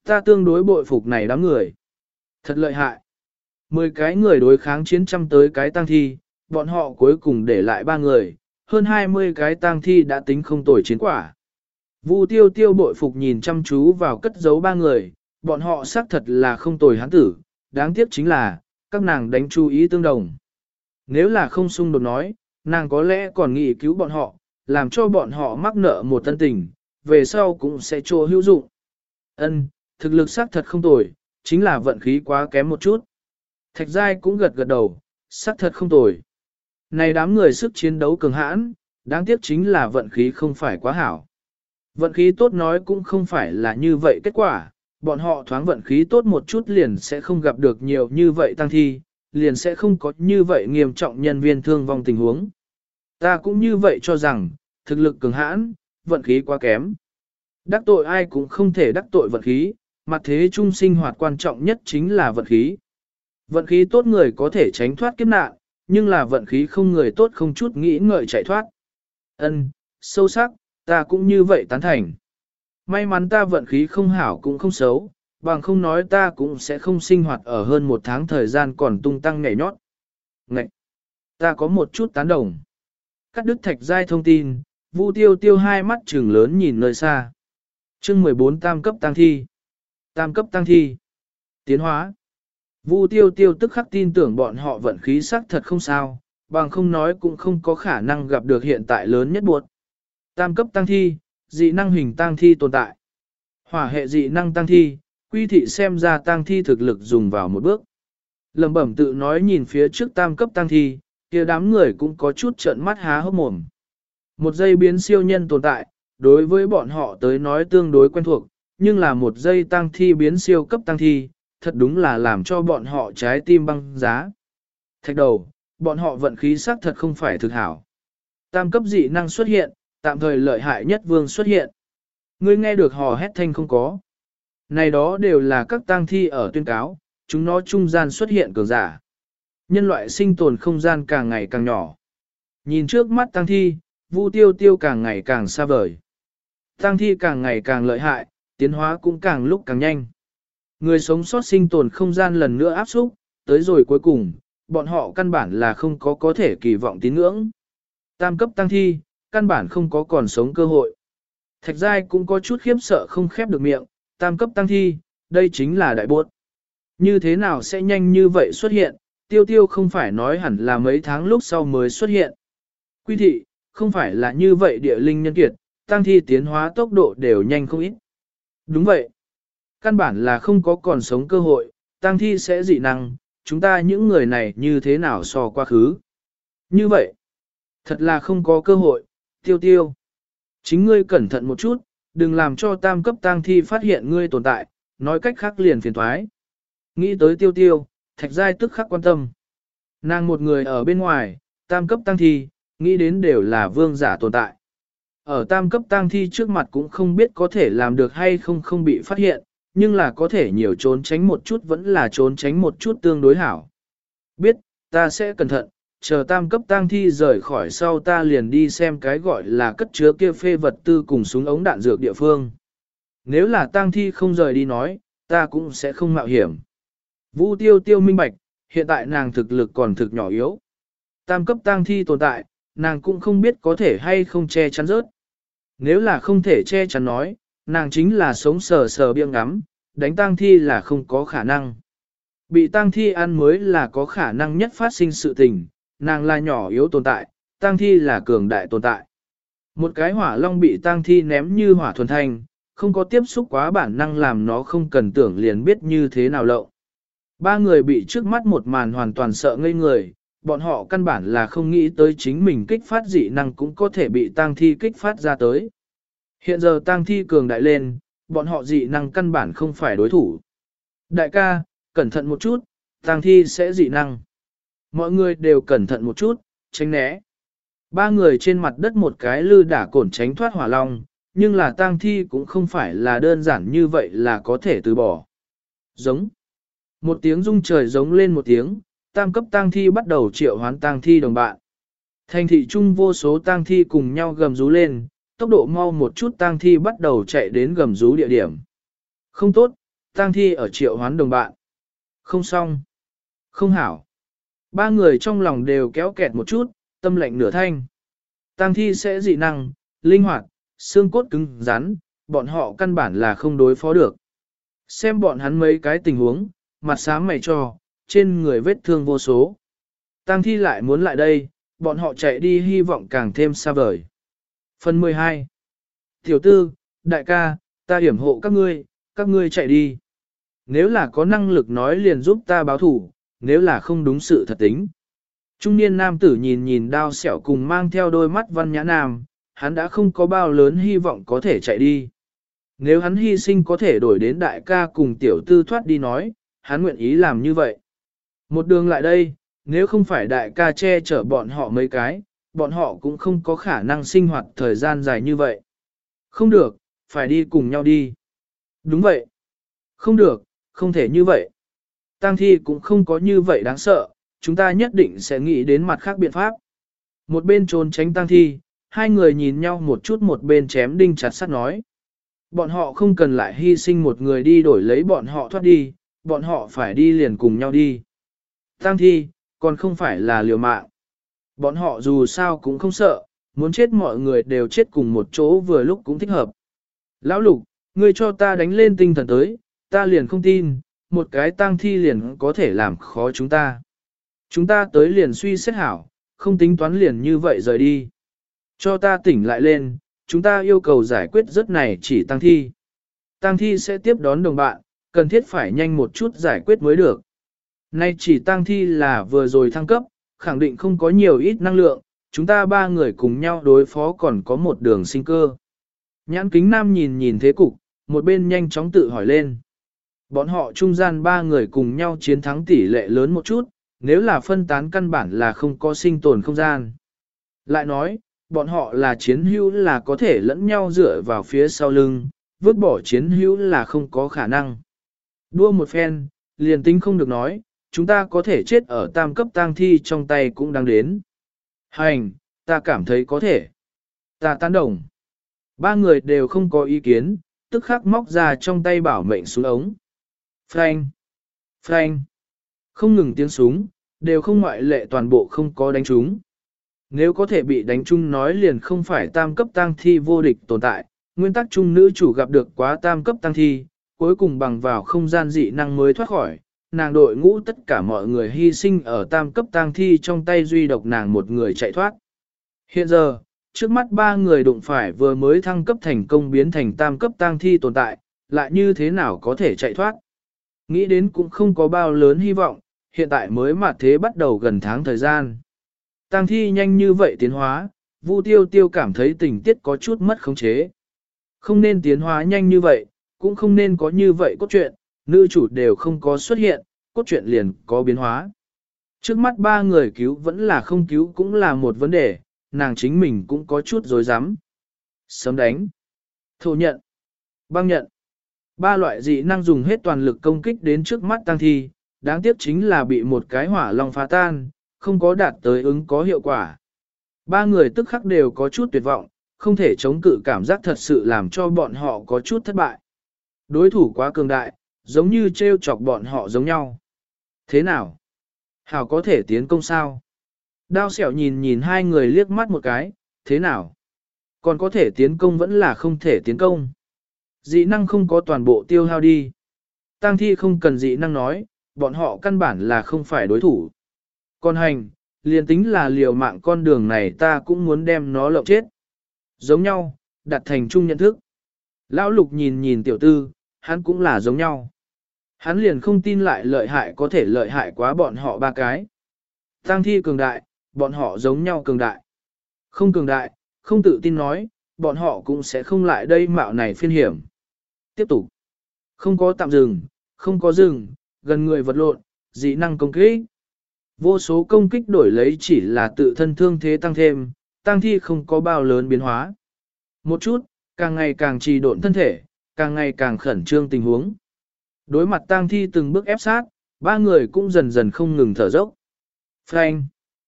Ta tương đối bội phục này đám người. Thật lợi hại. Mười cái người đối kháng chiến trăm tới cái tang thi, bọn họ cuối cùng để lại ba người, hơn hai mươi cái tang thi đã tính không tồi chiến quả. Vu tiêu tiêu bội phục nhìn chăm chú vào cất giấu ba người, bọn họ xác thật là không tồi hán tử, đáng tiếc chính là, các nàng đánh chú ý tương đồng. Nếu là không xung đột nói, nàng có lẽ còn nghĩ cứu bọn họ, làm cho bọn họ mắc nợ một tân tình, về sau cũng sẽ trô hữu dụng. Ân, thực lực xác thật không tồi, chính là vận khí quá kém một chút. Thạch Giai cũng gật gật đầu, xác thật không tồi. Này đám người sức chiến đấu cường hãn, đáng tiếc chính là vận khí không phải quá hảo. Vận khí tốt nói cũng không phải là như vậy kết quả, bọn họ thoáng vận khí tốt một chút liền sẽ không gặp được nhiều như vậy tăng thi, liền sẽ không có như vậy nghiêm trọng nhân viên thương vong tình huống. Ta cũng như vậy cho rằng, thực lực cường hãn, vận khí quá kém. Đắc tội ai cũng không thể đắc tội vận khí, mặt thế chung sinh hoạt quan trọng nhất chính là vận khí. Vận khí tốt người có thể tránh thoát kiếp nạn, nhưng là vận khí không người tốt không chút nghĩ ngợi chạy thoát. Ân, sâu sắc, ta cũng như vậy tán thành. May mắn ta vận khí không hảo cũng không xấu, bằng không nói ta cũng sẽ không sinh hoạt ở hơn một tháng thời gian còn tung tăng nhảy nhót. Ngậy! Ta có một chút tán đồng. Cắt đứt Thạch Giai thông tin, Vu tiêu tiêu hai mắt trừng lớn nhìn nơi xa. chương mười bốn tam cấp tăng thi. Tam cấp tăng thi. Tiến hóa. Vu tiêu tiêu tức khắc tin tưởng bọn họ vận khí sắc thật không sao, bằng không nói cũng không có khả năng gặp được hiện tại lớn nhất buộc. Tam cấp tăng thi, dị năng hình tăng thi tồn tại. Hỏa hệ dị năng tăng thi, quy thị xem ra tăng thi thực lực dùng vào một bước. Lầm bẩm tự nói nhìn phía trước tam cấp tăng thi, kia đám người cũng có chút trợn mắt há hốc mồm. Một giây biến siêu nhân tồn tại, đối với bọn họ tới nói tương đối quen thuộc, nhưng là một giây tăng thi biến siêu cấp tăng thi, thật đúng là làm cho bọn họ trái tim băng giá. Thạch đầu, bọn họ vận khí sắc thật không phải thực hảo. Tam cấp dị năng xuất hiện, tạm thời lợi hại nhất vương xuất hiện. Ngươi nghe được hò hét thanh không có. Này đó đều là các tang thi ở tuyên cáo, chúng nó trung gian xuất hiện cường giả. Nhân loại sinh tồn không gian càng ngày càng nhỏ. Nhìn trước mắt tang thi, Vu tiêu tiêu càng ngày càng xa vời. Tang thi càng ngày càng lợi hại, tiến hóa cũng càng lúc càng nhanh. Người sống sót sinh tồn không gian lần nữa áp xúc, tới rồi cuối cùng, bọn họ căn bản là không có có thể kỳ vọng tín ngưỡng. Tam cấp tăng thi, căn bản không có còn sống cơ hội. Thạch Giai cũng có chút khiếp sợ không khép được miệng, tam cấp tăng thi, đây chính là đại bốt. Như thế nào sẽ nhanh như vậy xuất hiện, tiêu tiêu không phải nói hẳn là mấy tháng lúc sau mới xuất hiện. Quy thị, không phải là như vậy địa linh nhân kiệt, tăng thi tiến hóa tốc độ đều nhanh không ít. Đúng vậy. Căn bản là không có còn sống cơ hội, tăng thi sẽ dị năng, chúng ta những người này như thế nào so quá khứ. Như vậy, thật là không có cơ hội, tiêu tiêu. Chính ngươi cẩn thận một chút, đừng làm cho tam cấp tăng thi phát hiện ngươi tồn tại, nói cách khác liền phiền thoái. Nghĩ tới tiêu tiêu, Thạch Giai tức khắc quan tâm. Nàng một người ở bên ngoài, tam cấp tăng thi, nghĩ đến đều là vương giả tồn tại. Ở tam cấp tăng thi trước mặt cũng không biết có thể làm được hay không không bị phát hiện, nhưng là có thể nhiều trốn tránh một chút vẫn là trốn tránh một chút tương đối hảo. Biết, ta sẽ cẩn thận, chờ tam cấp tang thi rời khỏi sau ta liền đi xem cái gọi là cất chứa kia phê vật tư cùng súng ống đạn dược địa phương. Nếu là tang thi không rời đi nói, ta cũng sẽ không mạo hiểm. Vũ tiêu tiêu minh bạch, hiện tại nàng thực lực còn thực nhỏ yếu. Tam cấp tang thi tồn tại, nàng cũng không biết có thể hay không che chắn rớt. Nếu là không thể che chắn nói, nàng chính là sống sờ sờ biếng ngắm, đánh tang thi là không có khả năng. Bị tang thi ăn mới là có khả năng nhất phát sinh sự tình, nàng là nhỏ yếu tồn tại, tang thi là cường đại tồn tại. Một cái hỏa long bị tang thi ném như hỏa thuần thanh, không có tiếp xúc quá bản năng làm nó không cần tưởng liền biết như thế nào lậu. Ba người bị trước mắt một màn hoàn toàn sợ ngây người, bọn họ căn bản là không nghĩ tới chính mình kích phát dị năng cũng có thể bị tang thi kích phát ra tới. Hiện giờ tang thi cường đại lên, bọn họ dị năng căn bản không phải đối thủ. Đại ca, cẩn thận một chút, tang thi sẽ dị năng. Mọi người đều cẩn thận một chút, tránh né. Ba người trên mặt đất một cái lư đả cổn tránh thoát hỏa long, nhưng là tang thi cũng không phải là đơn giản như vậy là có thể từ bỏ. Giống. Một tiếng rung trời giống lên một tiếng, tam cấp tang thi bắt đầu triệu hoán tang thi đồng bạn. Thành thị trung vô số tang thi cùng nhau gầm rú lên, tốc độ mau một chút tang thi bắt đầu chạy đến gầm rú địa điểm. Không tốt, tang thi ở triệu hoán đồng bạn. Không xong. Không hảo. Ba người trong lòng đều kéo kẹt một chút, tâm lệnh nửa thanh. Tang thi sẽ dị năng, linh hoạt, xương cốt cứng rắn, bọn họ căn bản là không đối phó được. Xem bọn hắn mấy cái tình huống, mặt xám mày cho, trên người vết thương vô số. Tang thi lại muốn lại đây, bọn họ chạy đi hy vọng càng thêm xa vời. Phần mười hai. Tiểu tư, đại ca, ta hiểm hộ các ngươi, các ngươi chạy đi. Nếu là có năng lực nói liền giúp ta báo thủ, nếu là không đúng sự thật tính. Trung niên nam tử nhìn nhìn đao xẻo cùng mang theo đôi mắt văn nhã nam, hắn đã không có bao lớn hy vọng có thể chạy đi. Nếu hắn hy sinh có thể đổi đến đại ca cùng tiểu tư thoát đi nói, hắn nguyện ý làm như vậy. Một đường lại đây, nếu không phải đại ca che chở bọn họ mấy cái, bọn họ cũng không có khả năng sinh hoạt thời gian dài như vậy. Không được, phải đi cùng nhau đi. Đúng vậy. Không được, không thể như vậy. Tang thi cũng không có như vậy đáng sợ, chúng ta nhất định sẽ nghĩ đến mặt khác biện pháp. Một bên trốn tránh tang thi, hai người nhìn nhau một chút một bên chém đinh chặt sắt nói. Bọn họ không cần lại hy sinh một người đi đổi lấy bọn họ thoát đi, bọn họ phải đi liền cùng nhau đi. Tang thi, còn không phải là liều mạng. Bọn họ dù sao cũng không sợ, muốn chết mọi người đều chết cùng một chỗ vừa lúc cũng thích hợp. Lão Lục, ngươi cho ta đánh lên tinh thần tới, ta liền không tin, một cái tang thi liền có thể làm khó chúng ta. Chúng ta tới liền suy xét hảo, không tính toán liền như vậy rời đi. Cho ta tỉnh lại lên, chúng ta yêu cầu giải quyết rất này chỉ tang thi. Tang thi sẽ tiếp đón đồng bạn, cần thiết phải nhanh một chút giải quyết mới được. Nay chỉ tang thi là vừa rồi thăng cấp, khẳng định không có nhiều ít năng lượng, chúng ta ba người cùng nhau đối phó còn có một đường sinh cơ. Nhãn kính nam nhìn nhìn thế cục, một bên nhanh chóng tự hỏi lên. Bọn họ trung gian ba người cùng nhau chiến thắng tỷ lệ lớn một chút, nếu là phân tán căn bản là không có sinh tồn không gian. Lại nói, bọn họ là chiến hữu là có thể lẫn nhau dựa vào phía sau lưng, vứt bỏ chiến hữu là không có khả năng. Đua một phen, liền tính không được nói, chúng ta có thể chết ở tam cấp tang thi trong tay cũng đang đến. Hành, ta cảm thấy có thể. Ta tán đồng. Ba người đều không có ý kiến, tức khắc móc ra trong tay bảo mệnh súng ống. Phanh! Phanh! Không ngừng tiếng súng, đều không ngoại lệ toàn bộ không có đánh trúng. Nếu có thể bị đánh trúng nói liền không phải tam cấp tang thi vô địch tồn tại, nguyên tắc chung nữ chủ gặp được quá tam cấp tang thi, cuối cùng bằng vào không gian dị năng mới thoát khỏi, nàng đội ngũ tất cả mọi người hy sinh ở tam cấp tang thi trong tay duy độc nàng một người chạy thoát. Hiện giờ, trước mắt ba người đụng phải vừa mới thăng cấp thành công biến thành tam cấp tang thi tồn tại, lại như thế nào có thể chạy thoát. Nghĩ đến cũng không có bao lớn hy vọng, hiện tại mới mà thế bắt đầu gần tháng thời gian. Tang thi nhanh như vậy tiến hóa, Vu Tiêu Tiêu cảm thấy tình tiết có chút mất khống chế. Không nên tiến hóa nhanh như vậy, cũng không nên có như vậy cốt truyện, nữ chủ đều không có xuất hiện, cốt truyện liền có biến hóa. Trước mắt ba người cứu vẫn là không cứu cũng là một vấn đề, nàng chính mình cũng có chút dối rắm. Sớm đánh, thổ nhận, băng nhận. Ba loại dị năng dùng hết toàn lực công kích đến trước mắt tang thi, đáng tiếc chính là bị một cái hỏa long phá tan, không có đạt tới ứng có hiệu quả. Ba người tức khắc đều có chút tuyệt vọng, không thể chống cự cảm giác thật sự làm cho bọn họ có chút thất bại. Đối thủ quá cường đại, giống như trêu chọc bọn họ giống nhau. Thế nào? Hảo có thể tiến công sao? Đao xẻo nhìn nhìn hai người liếc mắt một cái, thế nào? Còn có thể tiến công vẫn là không thể tiến công. Dị năng không có toàn bộ tiêu hao đi. Tang thi không cần dị năng nói, bọn họ căn bản là không phải đối thủ. Còn hành, liền tính là liều mạng con đường này ta cũng muốn đem nó lộng chết. Giống nhau, đặt thành chung nhận thức. Lão Lục nhìn nhìn tiểu tư, hắn cũng là giống nhau. Hắn liền không tin lại lợi hại có thể lợi hại quá bọn họ ba cái. Tang thi cường đại, bọn họ giống nhau cường đại. Không cường đại, không tự tin nói, bọn họ cũng sẽ không lại đây mạo này phiên hiểm. Tiếp tục. Không có tạm dừng, không có dừng, gần người vật lộn, dị năng công kích. Vô số công kích đổi lấy chỉ là tự thân thương thế tăng thêm, tang thi không có bao lớn biến hóa. Một chút, càng ngày càng trì độn thân thể, càng ngày càng khẩn trương tình huống. Đối mặt tang thi từng bước ép sát, ba người cũng dần dần không ngừng thở dốc. Frank.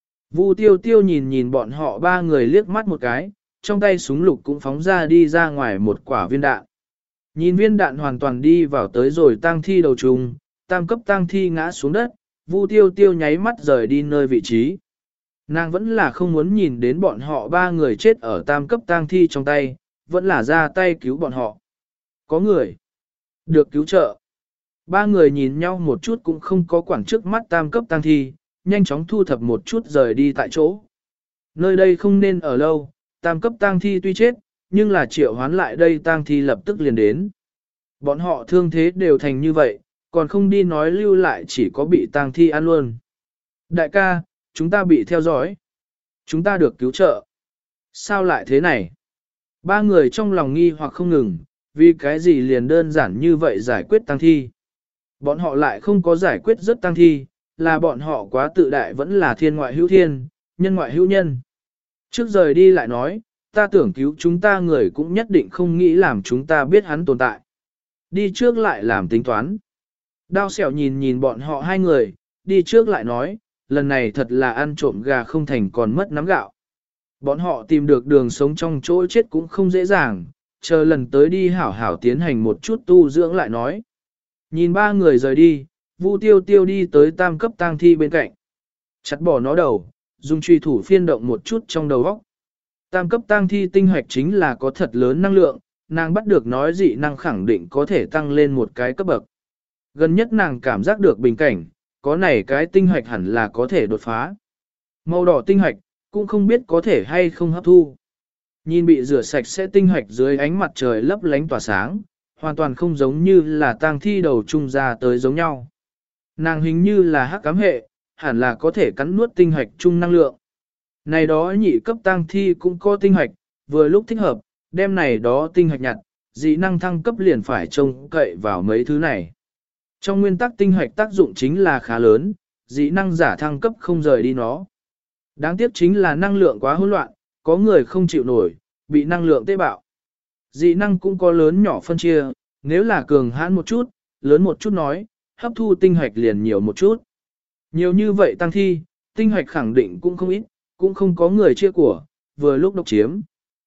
Vu Tiêu Tiêu nhìn nhìn bọn họ ba người liếc mắt một cái, trong tay súng lục cũng phóng ra đi ra ngoài một quả viên đạn. Nhìn viên đạn hoàn toàn đi vào tới rồi tang thi đầu trùng, tam cấp tang thi ngã xuống đất, Vu Tiêu Tiêu nháy mắt rời đi nơi vị trí. Nàng vẫn là không muốn nhìn đến bọn họ ba người chết ở tam cấp tang thi trong tay, vẫn là ra tay cứu bọn họ. Có người được cứu trợ. Ba người nhìn nhau một chút cũng không có quản trước mắt tam cấp tang thi, nhanh chóng thu thập một chút rời đi tại chỗ. Nơi đây không nên ở lâu, tam cấp tang thi tuy chết, nhưng là triệu hoán lại đây tang thi lập tức liền đến. Bọn họ thương thế đều thành như vậy, còn không đi nói lưu lại chỉ có bị tang thi ăn luôn. Đại ca, chúng ta bị theo dõi. Chúng ta được cứu trợ. Sao lại thế này? Ba người trong lòng nghi hoặc không ngừng, vì cái gì liền đơn giản như vậy giải quyết tang thi. Bọn họ lại không có giải quyết rất tang thi, là bọn họ quá tự đại vẫn là thiên ngoại hữu thiên, nhân ngoại hữu nhân. Trước rời đi lại nói, ta tưởng cứu chúng ta người cũng nhất định không nghĩ làm chúng ta biết hắn tồn tại. Đi trước lại làm tính toán. Đao xẻo nhìn nhìn bọn họ hai người, đi trước lại nói, lần này thật là ăn trộm gà không thành còn mất nắm gạo. Bọn họ tìm được đường sống trong chỗ chết cũng không dễ dàng, chờ lần tới đi hảo hảo tiến hành một chút tu dưỡng lại nói. Nhìn ba người rời đi, Vu Tiêu Tiêu đi tới tam cấp tang thi bên cạnh. Chặt bỏ nó đầu, dùng truy thủ phiên động một chút trong đầu óc. Tam cấp tang thi tinh hoạch chính là có thật lớn năng lượng, nàng bắt được nói dị năng khẳng định có thể tăng lên một cái cấp bậc. Gần nhất nàng cảm giác được bình cảnh, có này cái tinh hoạch hẳn là có thể đột phá. Màu đỏ tinh hoạch, cũng không biết có thể hay không hấp thu. Nhìn bị rửa sạch sẽ tinh hoạch dưới ánh mặt trời lấp lánh tỏa sáng, hoàn toàn không giống như là tang thi đầu trung ra tới giống nhau. Nàng hình như là hắc ám hệ, hẳn là có thể cắn nuốt tinh hoạch chung năng lượng. Này đó nhị cấp tang thi cũng có tinh hoạch, vừa lúc thích hợp, đem này đó tinh hoạch nhặt, dị năng thăng cấp liền phải trông cậy vào mấy thứ này. Trong nguyên tắc tinh hoạch tác dụng chính là khá lớn, dị năng giả thăng cấp không rời đi nó. Đáng tiếc chính là năng lượng quá hỗn loạn, có người không chịu nổi, bị năng lượng tế bạo. Dị năng cũng có lớn nhỏ phân chia, nếu là cường hãn một chút, lớn một chút nói, hấp thu tinh hoạch liền nhiều một chút. Nhiều như vậy tăng thi, tinh hoạch khẳng định cũng không ít, cũng không có người chia của, vừa lúc độc chiếm.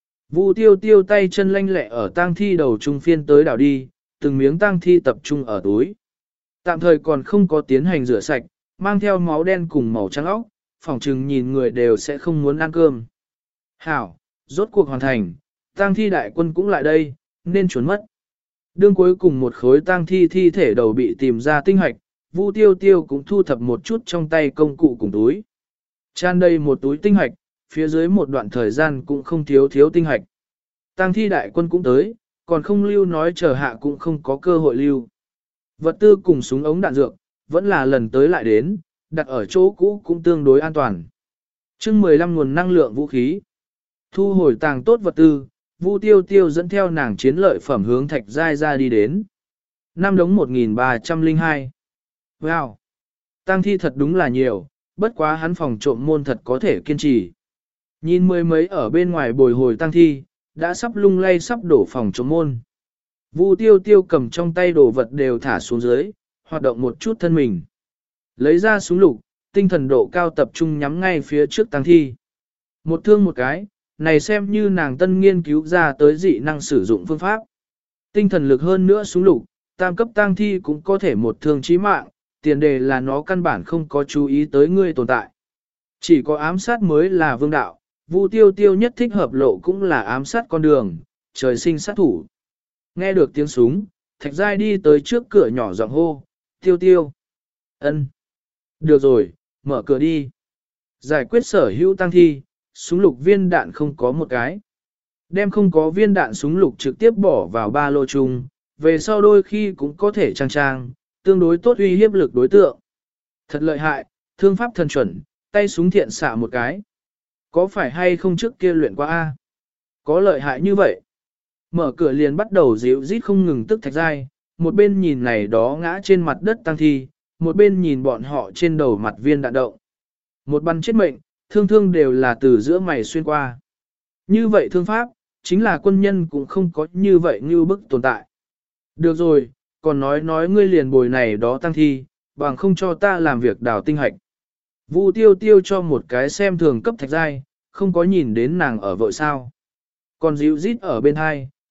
Vu Tiêu Tiêu tay chân lanh lẹ ở tang thi đầu trung phiên tới đảo đi, từng miếng tang thi tập trung ở túi. Tạm thời còn không có tiến hành rửa sạch, mang theo máu đen cùng màu trắng óc, phỏng chừng nhìn người đều sẽ không muốn ăn cơm. Hảo, rốt cuộc hoàn thành, tang thi đại quân cũng lại đây, nên trốn mất. Đương cuối cùng một khối tang thi thi thể đầu bị tìm ra tinh hoạch, Vu Tiêu Tiêu cũng thu thập một chút trong tay công cụ cùng túi. Tràn đầy một túi tinh hoạch, phía dưới một đoạn thời gian cũng không thiếu thiếu tinh hoạch. Tang thi đại quân cũng tới, còn không lưu nói chờ hạ cũng không có cơ hội lưu. Vật tư cùng súng ống đạn dược, vẫn là lần tới lại đến, đặt ở chỗ cũ cũng tương đối an toàn. chương mười lăm nguồn năng lượng vũ khí. Thu hồi tàng tốt vật tư, Vu Tiêu Tiêu dẫn theo nàng chiến lợi phẩm hướng Thạch Giai ra đi đến. Năm đống một nghìn ba trăm lẻ hai. Wow! Tang thi thật đúng là nhiều, bất quá hắn phòng trộm môn thật có thể kiên trì. Nhìn mười mấy ở bên ngoài bồi hồi tang thi, đã sắp lung lay sắp đổ phòng trộm môn. Vu Tiêu Tiêu cầm trong tay đồ vật đều thả xuống dưới, hoạt động một chút thân mình. Lấy ra súng lục, tinh thần độ cao tập trung nhắm ngay phía trước tang thi. Một thương một cái, này xem như nàng tân nghiên cứu ra tới dị năng sử dụng phương pháp. Tinh thần lực hơn nữa súng lục, tam cấp tang thi cũng có thể một thương chí mạng, tiền đề là nó căn bản không có chú ý tới ngươi tồn tại. Chỉ có ám sát mới là vương đạo, Vu Tiêu Tiêu nhất thích hợp lộ cũng là ám sát con đường, trời sinh sát thủ. Nghe được tiếng súng, Thạch Giai đi tới trước cửa nhỏ giọng hô, Tiêu Tiêu. Ân. Được rồi, mở cửa đi. Giải quyết sở hữu tăng thi, súng lục viên đạn không có một cái. Đem không có viên đạn súng lục trực tiếp bỏ vào ba lô chung, về sau đôi khi cũng có thể trang trang, tương đối tốt uy hiếp lực đối tượng. Thật lợi hại, thương pháp thần chuẩn, tay súng thiện xạ một cái. Có phải hay không trước kia luyện qua A? Có lợi hại như vậy. Mở cửa liền bắt đầu dịu rít không ngừng tức Thạch Giai, một bên nhìn này đó ngã trên mặt đất tăng thi, một bên nhìn bọn họ trên đầu mặt viên đạn động. Một bắn chết mệnh, thương thương đều là từ giữa mày xuyên qua. Như vậy thương pháp, chính là quân nhân cũng không có như vậy như bức tồn tại. Được rồi, còn nói nói ngươi liền bồi này đó tăng thi, bằng không cho ta làm việc đào tinh hạch. Vu Tiêu Tiêu cho một cái xem thường cấp Thạch Giai, không có nhìn đến nàng ở vội sao. Còn dịu rít ở bên hai,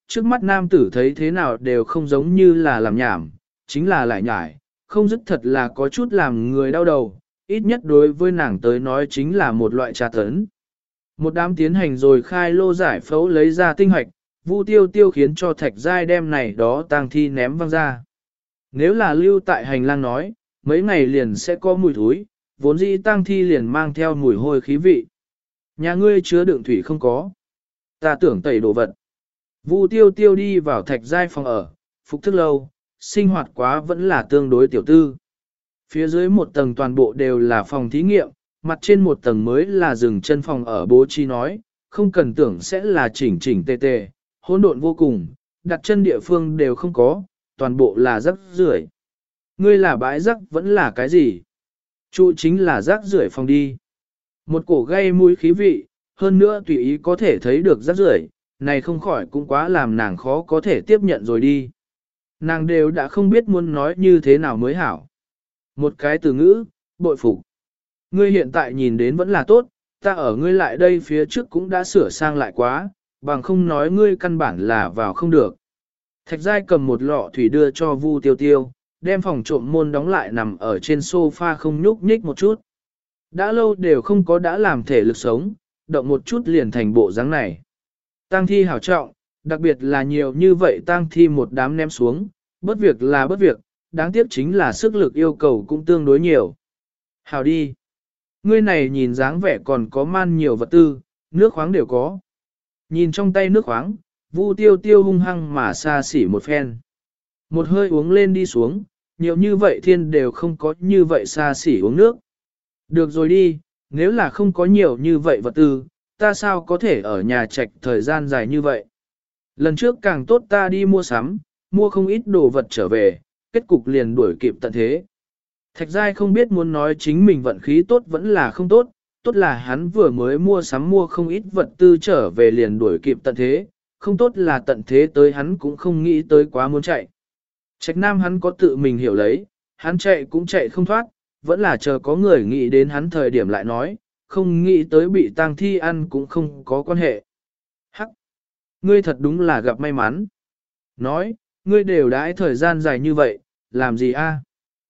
trước mắt nam tử thấy thế nào đều không giống như là làm nhảm, chính là lại nhải, không dứt thật là có chút làm người đau đầu, ít nhất đối với nàng tới nói chính là một loại trà tấn. Một đám tiến hành rồi khai lô giải phẫu lấy ra tinh hoạch, Vu Tiêu Tiêu khiến cho Thạch Giai đem này đó tang thi ném văng ra. Nếu là lưu tại hành lang nói, mấy ngày liền sẽ có mùi thối, vốn dĩ tang thi liền mang theo mùi hôi khí vị. Nhà ngươi chứa đựng thủy không có. Ta tưởng tẩy đồ vật. Vu Tiêu Tiêu đi vào Thạch Giai phòng ở, phục thức lâu, sinh hoạt quá vẫn là tương đối tiểu tư. Phía dưới một tầng toàn bộ đều là phòng thí nghiệm, mặt trên một tầng mới là rừng chân phòng ở bố trí nói, không cần tưởng sẽ là chỉnh chỉnh tề tề, hỗn độn vô cùng, đặt chân địa phương đều không có, toàn bộ là rác rưởi. Ngươi là bãi rác vẫn là cái gì? Trụ chính là rác rưởi phòng đi. Một cổ gây mũi khí vị, hơn nữa tùy ý có thể thấy được rác rưởi, này không khỏi cũng quá làm nàng khó có thể tiếp nhận rồi đi. Nàng đều đã không biết muốn nói như thế nào mới hảo. Một cái từ ngữ, bội phục. Ngươi hiện tại nhìn đến vẫn là tốt, ta ở ngươi lại đây phía trước cũng đã sửa sang lại quá, bằng không nói ngươi căn bản là vào không được. Thạch Giai cầm một lọ thủy đưa cho Vu Tiêu Tiêu, đem phòng trộm môn đóng lại nằm ở trên sofa không nhúc nhích một chút. Đã lâu đều không có đã làm thể lực sống, động một chút liền thành bộ dáng này. Tang thi hảo trọng, đặc biệt là nhiều như vậy tang thi một đám ném xuống, bất việc là bất việc, đáng tiếc chính là sức lực yêu cầu cũng tương đối nhiều. Hảo đi. Ngươi này nhìn dáng vẻ còn có man nhiều vật tư, nước khoáng đều có. Nhìn trong tay nước khoáng, Vu Tiêu Tiêu hung hăng mà xa xỉ một phen. Một hơi uống lên đi xuống, nhiều như vậy thiên đều không có như vậy xa xỉ uống nước. Được rồi đi, nếu là không có nhiều như vậy vật tư, ta sao có thể ở nhà trạch thời gian dài như vậy. Lần trước càng tốt ta đi mua sắm, mua không ít đồ vật trở về, kết cục liền đuổi kịp tận thế. Thạch Giai không biết muốn nói chính mình vận khí tốt vẫn là không tốt, tốt là hắn vừa mới mua sắm mua không ít vật tư trở về liền đuổi kịp tận thế, không tốt là tận thế tới hắn cũng không nghĩ tới quá muốn chạy. Trạch Nam hắn có tự mình hiểu lấy, hắn chạy cũng chạy không thoát, vẫn là chờ có người nghĩ đến hắn thời điểm lại nói, không nghĩ tới bị tang thi ăn cũng không có quan hệ. Hắc! Ngươi thật đúng là gặp may mắn. Nói, ngươi đều đãi thời gian dài như vậy, làm gì a?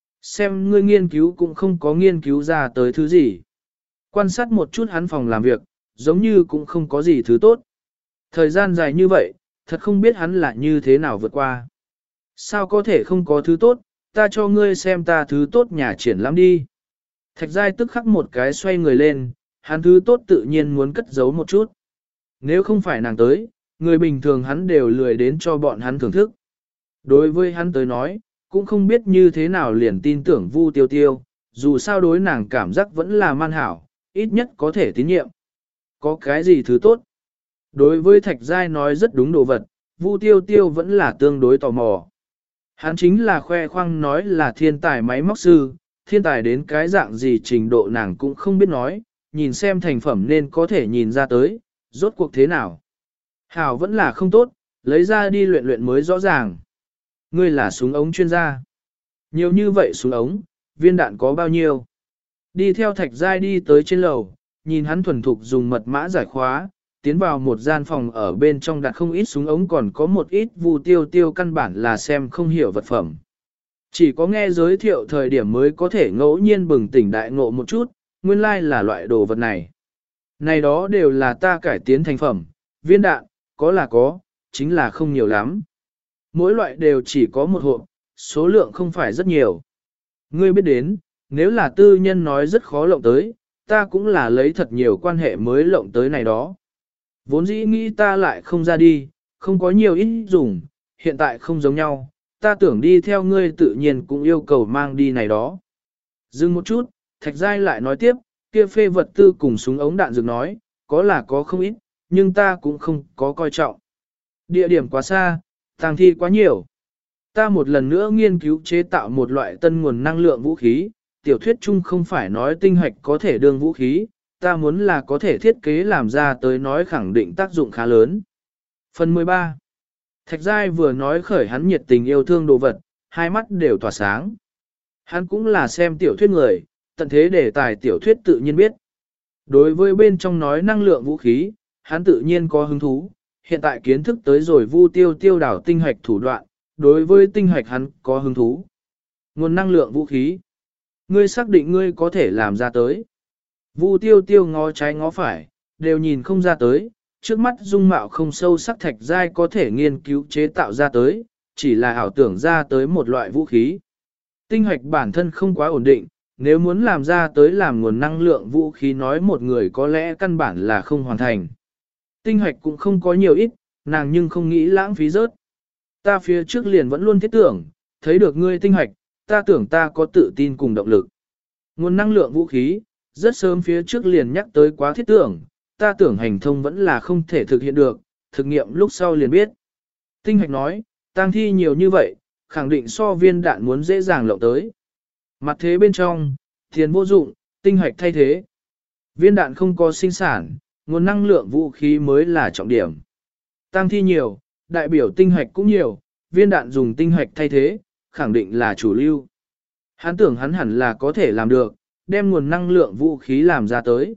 Xem ngươi nghiên cứu cũng không có nghiên cứu ra tới thứ gì. Quan sát một chút hắn phòng làm việc, giống như cũng không có gì thứ tốt. Thời gian dài như vậy, thật không biết hắn là như thế nào vượt qua. Sao có thể không có thứ tốt, ta cho ngươi xem ta thứ tốt nhà triển lãm đi. Thạch Giai tức khắc một cái xoay người lên, hắn thứ tốt tự nhiên muốn cất giấu một chút. Nếu không phải nàng tới, người bình thường hắn đều lười đến cho bọn hắn thưởng thức. Đối với hắn tới nói, cũng không biết như thế nào liền tin tưởng Vu Tiêu Tiêu, dù sao đối nàng cảm giác vẫn là man hảo, ít nhất có thể tín nhiệm. Có cái gì thứ tốt? Đối với Thạch Giai nói rất đúng đồ vật, Vu Tiêu Tiêu vẫn là tương đối tò mò. Hắn chính là khoe khoang nói là thiên tài máy móc sư, thiên tài đến cái dạng gì trình độ nàng cũng không biết nói, nhìn xem thành phẩm nên có thể nhìn ra tới, rốt cuộc thế nào. Hảo vẫn là không tốt, lấy ra đi luyện luyện mới rõ ràng. Ngươi là súng ống chuyên gia. Nhiều như vậy súng ống, viên đạn có bao nhiêu? Đi theo Thạch Giai đi tới trên lầu, nhìn hắn thuần thục dùng mật mã giải khóa, tiến vào một gian phòng ở bên trong đặt không ít súng ống còn có một ít Vu Tiêu Tiêu căn bản là xem không hiểu vật phẩm. Chỉ có nghe giới thiệu thời điểm mới có thể ngẫu nhiên bừng tỉnh đại ngộ một chút, nguyên lai like là loại đồ vật này. Này đó đều là ta cải tiến thành phẩm, viên đạn, có là có, chính là không nhiều lắm. Mỗi loại đều chỉ có một hộp, số lượng không phải rất nhiều. Ngươi biết đến, nếu là tư nhân nói rất khó lộng tới, ta cũng là lấy thật nhiều quan hệ mới lộng tới này đó. Vốn dĩ nghĩ ta lại không ra đi, không có nhiều ít dùng, hiện tại không giống nhau, ta tưởng đi theo ngươi tự nhiên cũng yêu cầu mang đi này đó. Dừng một chút, Thạch Giai lại nói tiếp, kia phê vật tư cùng súng ống đạn dược nói, có là có không ít, nhưng ta cũng không có coi trọng. Địa điểm quá xa, tang thi quá nhiều. Ta một lần nữa nghiên cứu chế tạo một loại tân nguồn năng lượng vũ khí, tiểu thuyết chung không phải nói tinh hạch có thể đương vũ khí, ta muốn là có thể thiết kế làm ra tới nói khẳng định tác dụng khá lớn. Phần mười ba. Thạch Giai vừa nói khởi hắn nhiệt tình yêu thương đồ vật, hai mắt đều tỏa sáng. Hắn cũng là xem tiểu thuyết người, tận thế đề tài tiểu thuyết tự nhiên biết. Đối với bên trong nói năng lượng vũ khí, hắn tự nhiên có hứng thú, hiện tại kiến thức tới rồi Vu Tiêu Tiêu đảo tinh hạch thủ đoạn, đối với tinh hạch hắn có hứng thú. Nguồn năng lượng vũ khí. Ngươi xác định ngươi có thể làm ra tới. Vu Tiêu Tiêu ngó trái ngó phải, đều nhìn không ra tới, trước mắt dung mạo không sâu sắc thạch giai có thể nghiên cứu chế tạo ra tới, chỉ là ảo tưởng ra tới một loại vũ khí. Tinh hạch bản thân không quá ổn định, nếu muốn làm ra tới làm nguồn năng lượng vũ khí nói một người có lẽ căn bản là không hoàn thành. Tinh hạch cũng không có nhiều ít, nàng nhưng không nghĩ lãng phí rớt. Ta phía trước liền vẫn luôn thiết tưởng, thấy được ngươi tinh hạch, ta tưởng ta có tự tin cùng động lực. Nguồn năng lượng vũ khí, rất sớm phía trước liền nhắc tới quá thiết tưởng, ta tưởng hành thông vẫn là không thể thực hiện được, thực nghiệm lúc sau liền biết. Tinh hạch nói, tang thi nhiều như vậy, khẳng định so viên đạn muốn dễ dàng lộng tới. Mặt thế bên trong, tiền vô dụng, tinh hạch thay thế. Viên đạn không có sinh sản, nguồn năng lượng vũ khí mới là trọng điểm. Tang thi nhiều, đại biểu tinh hạch cũng nhiều, viên đạn dùng tinh hạch thay thế, khẳng định là chủ lưu. Hắn tưởng hắn hẳn là có thể làm được, đem nguồn năng lượng vũ khí làm ra tới.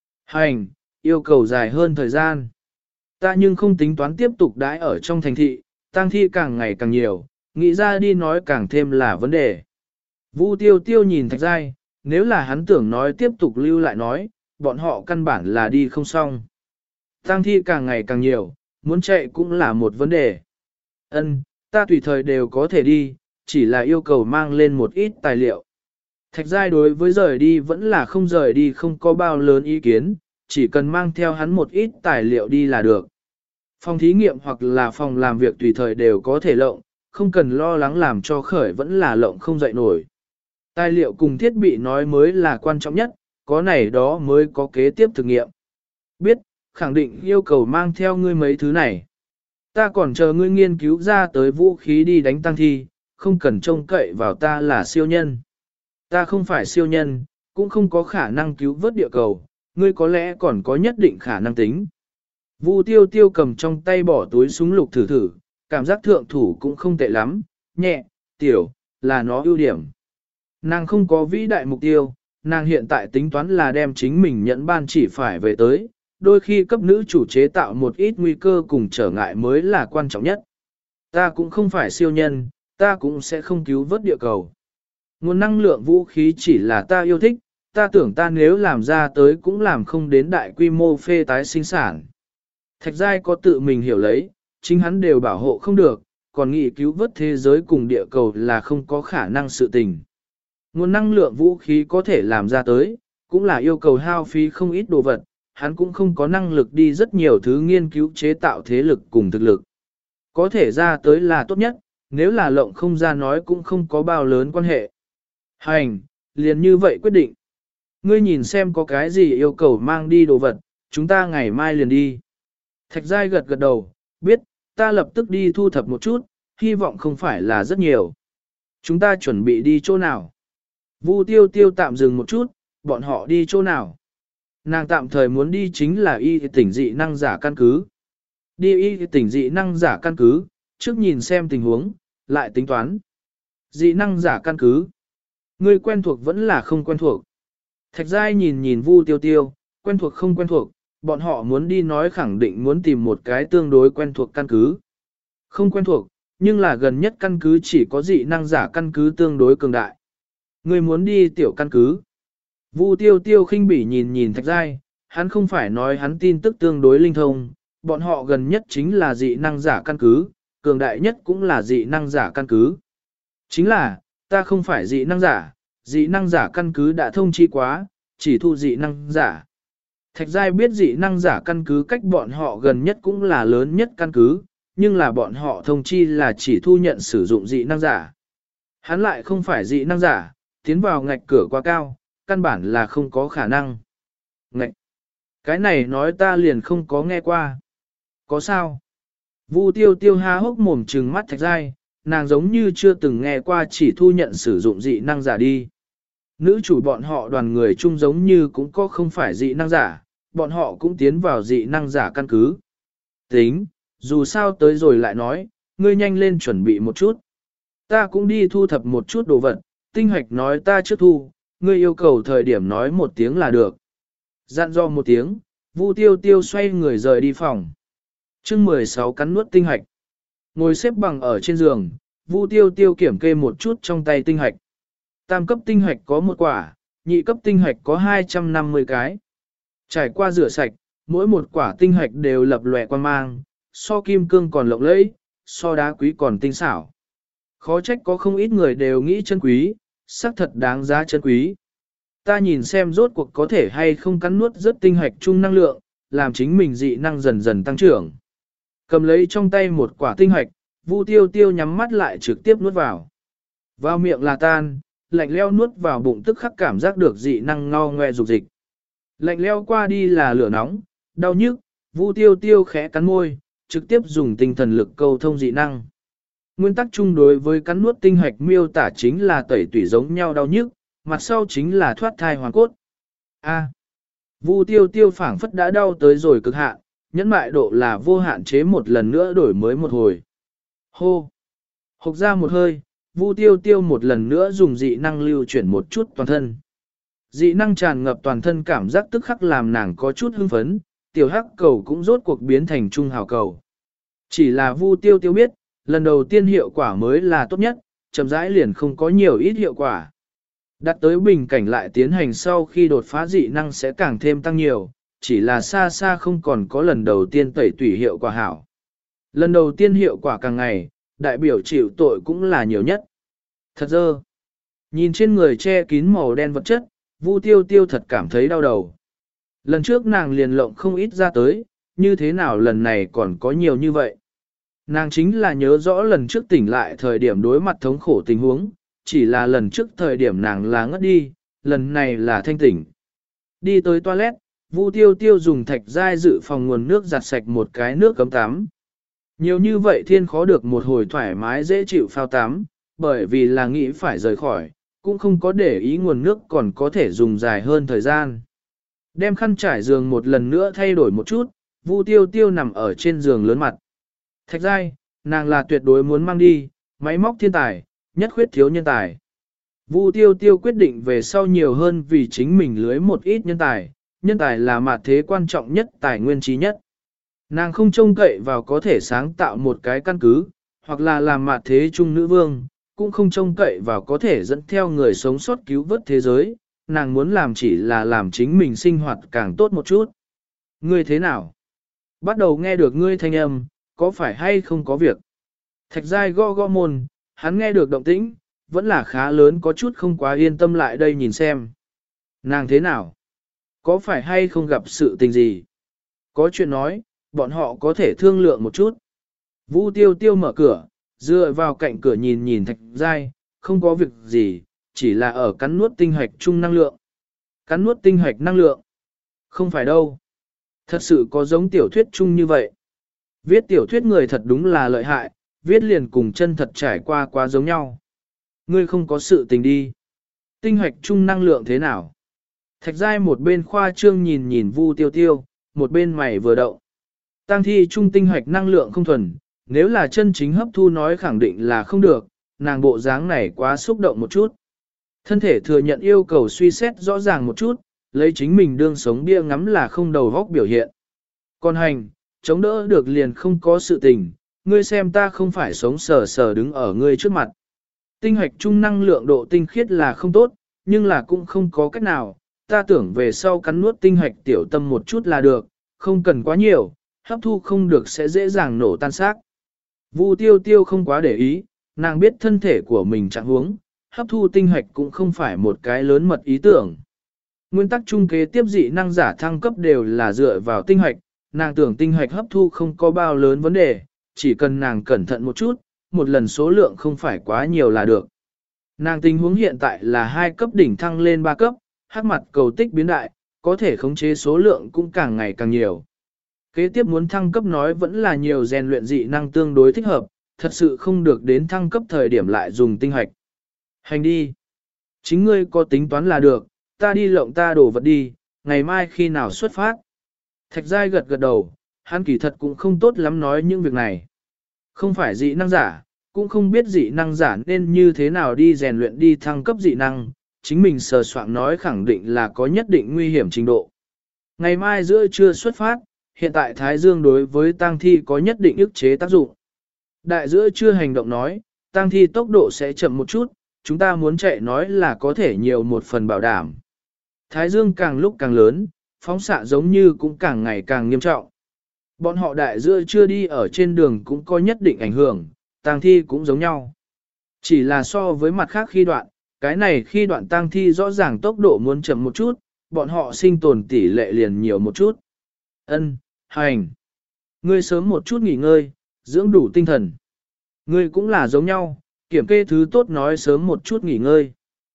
Hành, yêu cầu dài hơn thời gian. Ta nhưng không tính toán tiếp tục đãi ở trong thành thị, tang thi càng ngày càng nhiều, nghĩ ra đi nói càng thêm là vấn đề. Vu Tiêu Tiêu nhìn Thạch Giai, nếu là hắn tưởng nói tiếp tục lưu lại nói, bọn họ căn bản là đi không xong. Tang thi càng ngày càng nhiều, muốn chạy cũng là một vấn đề. Ân, ta tùy thời đều có thể đi, chỉ là yêu cầu mang lên một ít tài liệu. Thạch Giai đối với rời đi vẫn là không rời đi không có bao lớn ý kiến, chỉ cần mang theo hắn một ít tài liệu đi là được. Phòng thí nghiệm hoặc là phòng làm việc tùy thời đều có thể lộng, không cần lo lắng làm cho khởi vẫn là lộng không dậy nổi. Tài liệu cùng thiết bị nói mới là quan trọng nhất, có này đó mới có kế tiếp thực nghiệm. Biết, khẳng định yêu cầu mang theo ngươi mấy thứ này. Ta còn chờ ngươi nghiên cứu ra tới vũ khí đi đánh tăng thi, không cần trông cậy vào ta là siêu nhân. Ta không phải siêu nhân, cũng không có khả năng cứu vớt địa cầu, ngươi có lẽ còn có nhất định khả năng tính. Vu Tiêu Tiêu cầm trong tay bỏ túi súng lục thử thử, cảm giác thượng thủ cũng không tệ lắm, nhẹ, tiểu, là nó ưu điểm. Nàng không có vĩ đại mục tiêu, nàng hiện tại tính toán là đem chính mình nhẫn ban chỉ phải về tới, đôi khi cấp nữ chủ chế tạo một ít nguy cơ cùng trở ngại mới là quan trọng nhất. Ta cũng không phải siêu nhân, ta cũng sẽ không cứu vớt địa cầu. Nguồn năng lượng vũ khí chỉ là ta yêu thích, ta tưởng ta nếu làm ra tới cũng làm không đến đại quy mô phê tái sinh sản. Thạch Giai có tự mình hiểu lấy, chính hắn đều bảo hộ không được, còn nghĩ cứu vớt thế giới cùng địa cầu là không có khả năng sự tình. Nguồn năng lượng vũ khí có thể làm ra tới, cũng là yêu cầu hao phí không ít đồ vật, hắn cũng không có năng lực đi rất nhiều thứ nghiên cứu chế tạo thế lực cùng thực lực. Có thể ra tới là tốt nhất, nếu là lộng không ra nói cũng không có bao lớn quan hệ. Hành, liền như vậy quyết định. Ngươi nhìn xem có cái gì yêu cầu mang đi đồ vật, chúng ta ngày mai liền đi. Thạch Giai gật gật đầu, biết, ta lập tức đi thu thập một chút, hy vọng không phải là rất nhiều. Chúng ta chuẩn bị đi chỗ nào? Vu Tiêu Tiêu tạm dừng một chút, bọn họ đi chỗ nào? Nàng tạm thời muốn đi chính là y tỉnh dị năng giả căn cứ. Đi y tỉnh dị năng giả căn cứ, trước nhìn xem tình huống, lại tính toán. Dị năng giả căn cứ. Ngươi quen thuộc vẫn là không quen thuộc. Thạch Giai nhìn nhìn Vu Tiêu Tiêu, quen thuộc không quen thuộc, bọn họ muốn đi nói khẳng định muốn tìm một cái tương đối quen thuộc căn cứ. Không quen thuộc, nhưng là gần nhất căn cứ chỉ có dị năng giả căn cứ tương đối cường đại. Ngươi muốn đi tiểu căn cứ. Vu Tiêu Tiêu khinh bỉ nhìn nhìn Thạch Giai, hắn không phải nói hắn tin tức tương đối linh thông, bọn họ gần nhất chính là dị năng giả căn cứ, cường đại nhất cũng là dị năng giả căn cứ. Chính là, ta không phải dị năng giả, dị năng giả căn cứ đã thông chi quá, chỉ thu dị năng giả. Thạch Giai biết dị năng giả căn cứ cách bọn họ gần nhất cũng là lớn nhất căn cứ, nhưng là bọn họ thông chi là chỉ thu nhận sử dụng dị năng giả. Hắn lại không phải dị năng giả, tiến vào ngạch cửa quá cao, căn bản là không có khả năng. Ngạch! Cái này nói ta liền không có nghe qua. Có sao? Vu Tiêu Tiêu há hốc mồm trừng mắt Thạch Giai, nàng giống như chưa từng nghe qua chỉ thu nhận sử dụng dị năng giả đi. Nữ chủ bọn họ đoàn người chung giống như cũng có không phải dị năng giả, bọn họ cũng tiến vào dị năng giả căn cứ. Tính, dù sao tới rồi lại nói, ngươi nhanh lên chuẩn bị một chút. Ta cũng đi thu thập một chút đồ vật, tinh hoạch nói ta trước thu, ngươi yêu cầu thời điểm nói một tiếng là được. Dặn dò một tiếng, Vu Tiêu Tiêu xoay người rời đi phòng. Chương mười sáu cắn nuốt tinh hạch. Ngồi xếp bằng ở trên giường, Vu Tiêu Tiêu kiểm kê một chút trong tay tinh hạch. Tam cấp tinh hạch có một quả, nhị cấp tinh hạch có hai trăm năm mươi cái. Trải qua rửa sạch, mỗi một quả tinh hạch đều lập lòe quang mang, so kim cương còn lộng lẫy, so đá quý còn tinh xảo. Khó trách có không ít người đều nghĩ chân quý, xác thật đáng giá chân quý. Ta nhìn xem rốt cuộc có thể hay không cắn nuốt rất tinh hạch chung năng lượng, làm chính mình dị năng dần dần tăng trưởng. Cầm lấy trong tay một quả tinh hạch, Vu Tiêu Tiêu nhắm mắt lại trực tiếp nuốt vào. Vào miệng là tan, lạnh leo nuốt vào bụng tức khắc cảm giác được dị năng ngao ngoe dục dịch. Lạnh leo qua đi là lửa nóng, đau nhức, Vu Tiêu Tiêu khẽ cắn môi, trực tiếp dùng tinh thần lực câu thông dị năng. Nguyên tắc chung đối với cắn nuốt tinh hạch miêu tả chính là tẩy tủy giống nhau đau nhức, mặt sau chính là thoát thai hoàn cốt. A. Vu Tiêu Tiêu phảng phất đã đau tới rồi cực hạn, nhẫn mại độ là vô hạn chế một lần nữa đổi mới một hồi. Hô. Hộc ra một hơi, Vu Tiêu Tiêu một lần nữa dùng dị năng lưu chuyển một chút toàn thân. Dị năng tràn ngập toàn thân cảm giác tức khắc làm nàng có chút hưng phấn, tiểu hắc cầu cũng rốt cuộc biến thành trung hào cầu. Chỉ là Vu Tiêu Tiêu biết, lần đầu tiên hiệu quả mới là tốt nhất, chậm rãi liền không có nhiều ít hiệu quả. Đặt tới bình cảnh lại tiến hành sau khi đột phá dị năng sẽ càng thêm tăng nhiều, chỉ là xa xa không còn có lần đầu tiên tẩy tủy hiệu quả hảo. Lần đầu tiên hiệu quả càng ngày, đại biểu chịu tội cũng là nhiều nhất. Thật dơ. Nhìn trên người che kín màu đen vật chất, Vu Tiêu Tiêu thật cảm thấy đau đầu. Lần trước nàng liền lộng không ít ra tới, như thế nào lần này còn có nhiều như vậy. Nàng chính là nhớ rõ lần trước tỉnh lại thời điểm đối mặt thống khổ tình huống, chỉ là lần trước thời điểm nàng là ngất đi, lần này là thanh tỉnh. Đi tới toilet, Vu Tiêu Tiêu dùng thạch giai dự phòng nguồn nước giặt sạch một cái nước cấm tắm. Nhiều như vậy thiên khó được một hồi thoải mái dễ chịu phao tắm, bởi vì là nghĩ phải rời khỏi, cũng không có để ý nguồn nước còn có thể dùng dài hơn thời gian. Đem khăn trải giường một lần nữa thay đổi một chút, Vu Tiêu Tiêu nằm ở trên giường lớn mặt. Thạch giai, nàng là tuyệt đối muốn mang đi, máy móc thiên tài, nhất khuyết thiếu nhân tài. Vu Tiêu Tiêu quyết định về sau nhiều hơn vì chính mình lưới một ít nhân tài, nhân tài là mặt thế quan trọng nhất tài nguyên trí nhất. Nàng không trông cậy vào có thể sáng tạo một cái căn cứ, hoặc là làm mặt thế trung nữ vương, cũng không trông cậy vào có thể dẫn theo người sống sót cứu vớt thế giới, nàng muốn làm chỉ là làm chính mình sinh hoạt càng tốt một chút. Ngươi thế nào? Bắt đầu nghe được ngươi thanh âm, có phải hay không có việc? Thạch giai gõ gõ môn, hắn nghe được động tĩnh, vẫn là khá lớn có chút không quá yên tâm lại đây nhìn xem. Nàng thế nào? Có phải hay không gặp sự tình gì? Có chuyện nói, bọn họ có thể thương lượng một chút. Vu Tiêu Tiêu mở cửa, dựa vào cạnh cửa nhìn nhìn Thạch giai, không có việc gì, chỉ là ở cắn nuốt tinh hạch chung năng lượng. Cắn nuốt tinh hạch năng lượng? Không phải đâu. Thật sự có giống tiểu thuyết chung như vậy. Viết tiểu thuyết người thật đúng là lợi hại, viết liền cùng chân thật trải qua quá giống nhau. Ngươi không có sự tình đi. Tinh hạch chung năng lượng thế nào? Thạch giai một bên khoa trương nhìn nhìn Vu Tiêu Tiêu, một bên mày vừa động. Tăng thi trung tinh hạch năng lượng không thuần, nếu là chân chính hấp thu nói khẳng định là không được, nàng bộ dáng này quá xúc động một chút. Thân thể thừa nhận yêu cầu suy xét rõ ràng một chút, lấy chính mình đương sống bia ngắm là không đầu góc biểu hiện. Còn hành, chống đỡ được liền không có sự tình, ngươi xem ta không phải sống sờ sờ đứng ở ngươi trước mặt. Tinh hạch trung năng lượng độ tinh khiết là không tốt, nhưng là cũng không có cách nào, ta tưởng về sau cắn nuốt tinh hạch tiểu tâm một chút là được, không cần quá nhiều, hấp thu không được sẽ dễ dàng nổ tan xác. Vu Tiêu Tiêu không quá để ý, nàng biết thân thể của mình trạng huống, hấp thu tinh hạch cũng không phải một cái lớn mật ý tưởng. Nguyên tắc chung kế tiếp dị năng giả thăng cấp đều là dựa vào tinh hạch, nàng tưởng tinh hạch hấp thu không có bao lớn vấn đề, chỉ cần nàng cẩn thận một chút, một lần số lượng không phải quá nhiều là được. Nàng tình huống hiện tại là hai cấp đỉnh thăng lên ba cấp, hắc mặt cầu tích biến đại, có thể khống chế số lượng cũng càng ngày càng nhiều. Kế tiếp muốn thăng cấp nói vẫn là nhiều rèn luyện dị năng tương đối thích hợp, thật sự không được đến thăng cấp thời điểm lại dùng tinh hạch. Hành đi. Chính ngươi có tính toán là được, ta đi lộng ta đổ vật đi, ngày mai khi nào xuất phát. Thạch giai gật gật đầu, hắn kỳ thật cũng không tốt lắm nói những việc này. Không phải dị năng giả, cũng không biết dị năng giả nên như thế nào đi rèn luyện đi thăng cấp dị năng, chính mình sờ soạn nói khẳng định là có nhất định nguy hiểm trình độ. Ngày mai giữa trưa xuất phát, hiện tại Thái Dương đối với tang thi có nhất định ức chế tác dụng. Đại giữa chưa hành động nói, tang thi tốc độ sẽ chậm một chút, chúng ta muốn chạy nói là có thể nhiều một phần bảo đảm. Thái Dương càng lúc càng lớn, phóng xạ giống như cũng càng ngày càng nghiêm trọng. Bọn họ đại giữa chưa đi ở trên đường cũng có nhất định ảnh hưởng, tang thi cũng giống nhau. Chỉ là so với mặt khác khi đoạn, cái này khi đoạn tang thi rõ ràng tốc độ muốn chậm một chút, bọn họ sinh tồn tỷ lệ liền nhiều một chút. Ân, hành. Ngươi sớm một chút nghỉ ngơi, dưỡng đủ tinh thần. Ngươi cũng là giống nhau, kiểm kê thứ tốt nói sớm một chút nghỉ ngơi.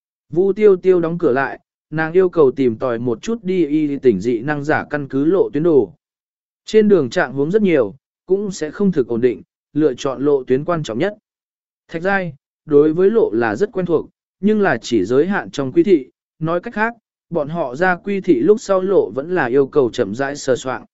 Vu tiêu tiêu đóng cửa lại, nàng yêu cầu tìm tòi một chút đi y tỉnh dị năng giả căn cứ lộ tuyến đồ. Trên đường trạng hướng rất nhiều, cũng sẽ không thực ổn định, lựa chọn lộ tuyến quan trọng nhất. Thạch giai, đối với lộ là rất quen thuộc, nhưng là chỉ giới hạn trong quy thị, nói cách khác, bọn họ ra quy thị lúc sau lộ vẫn là yêu cầu chậm rãi sơ soạn.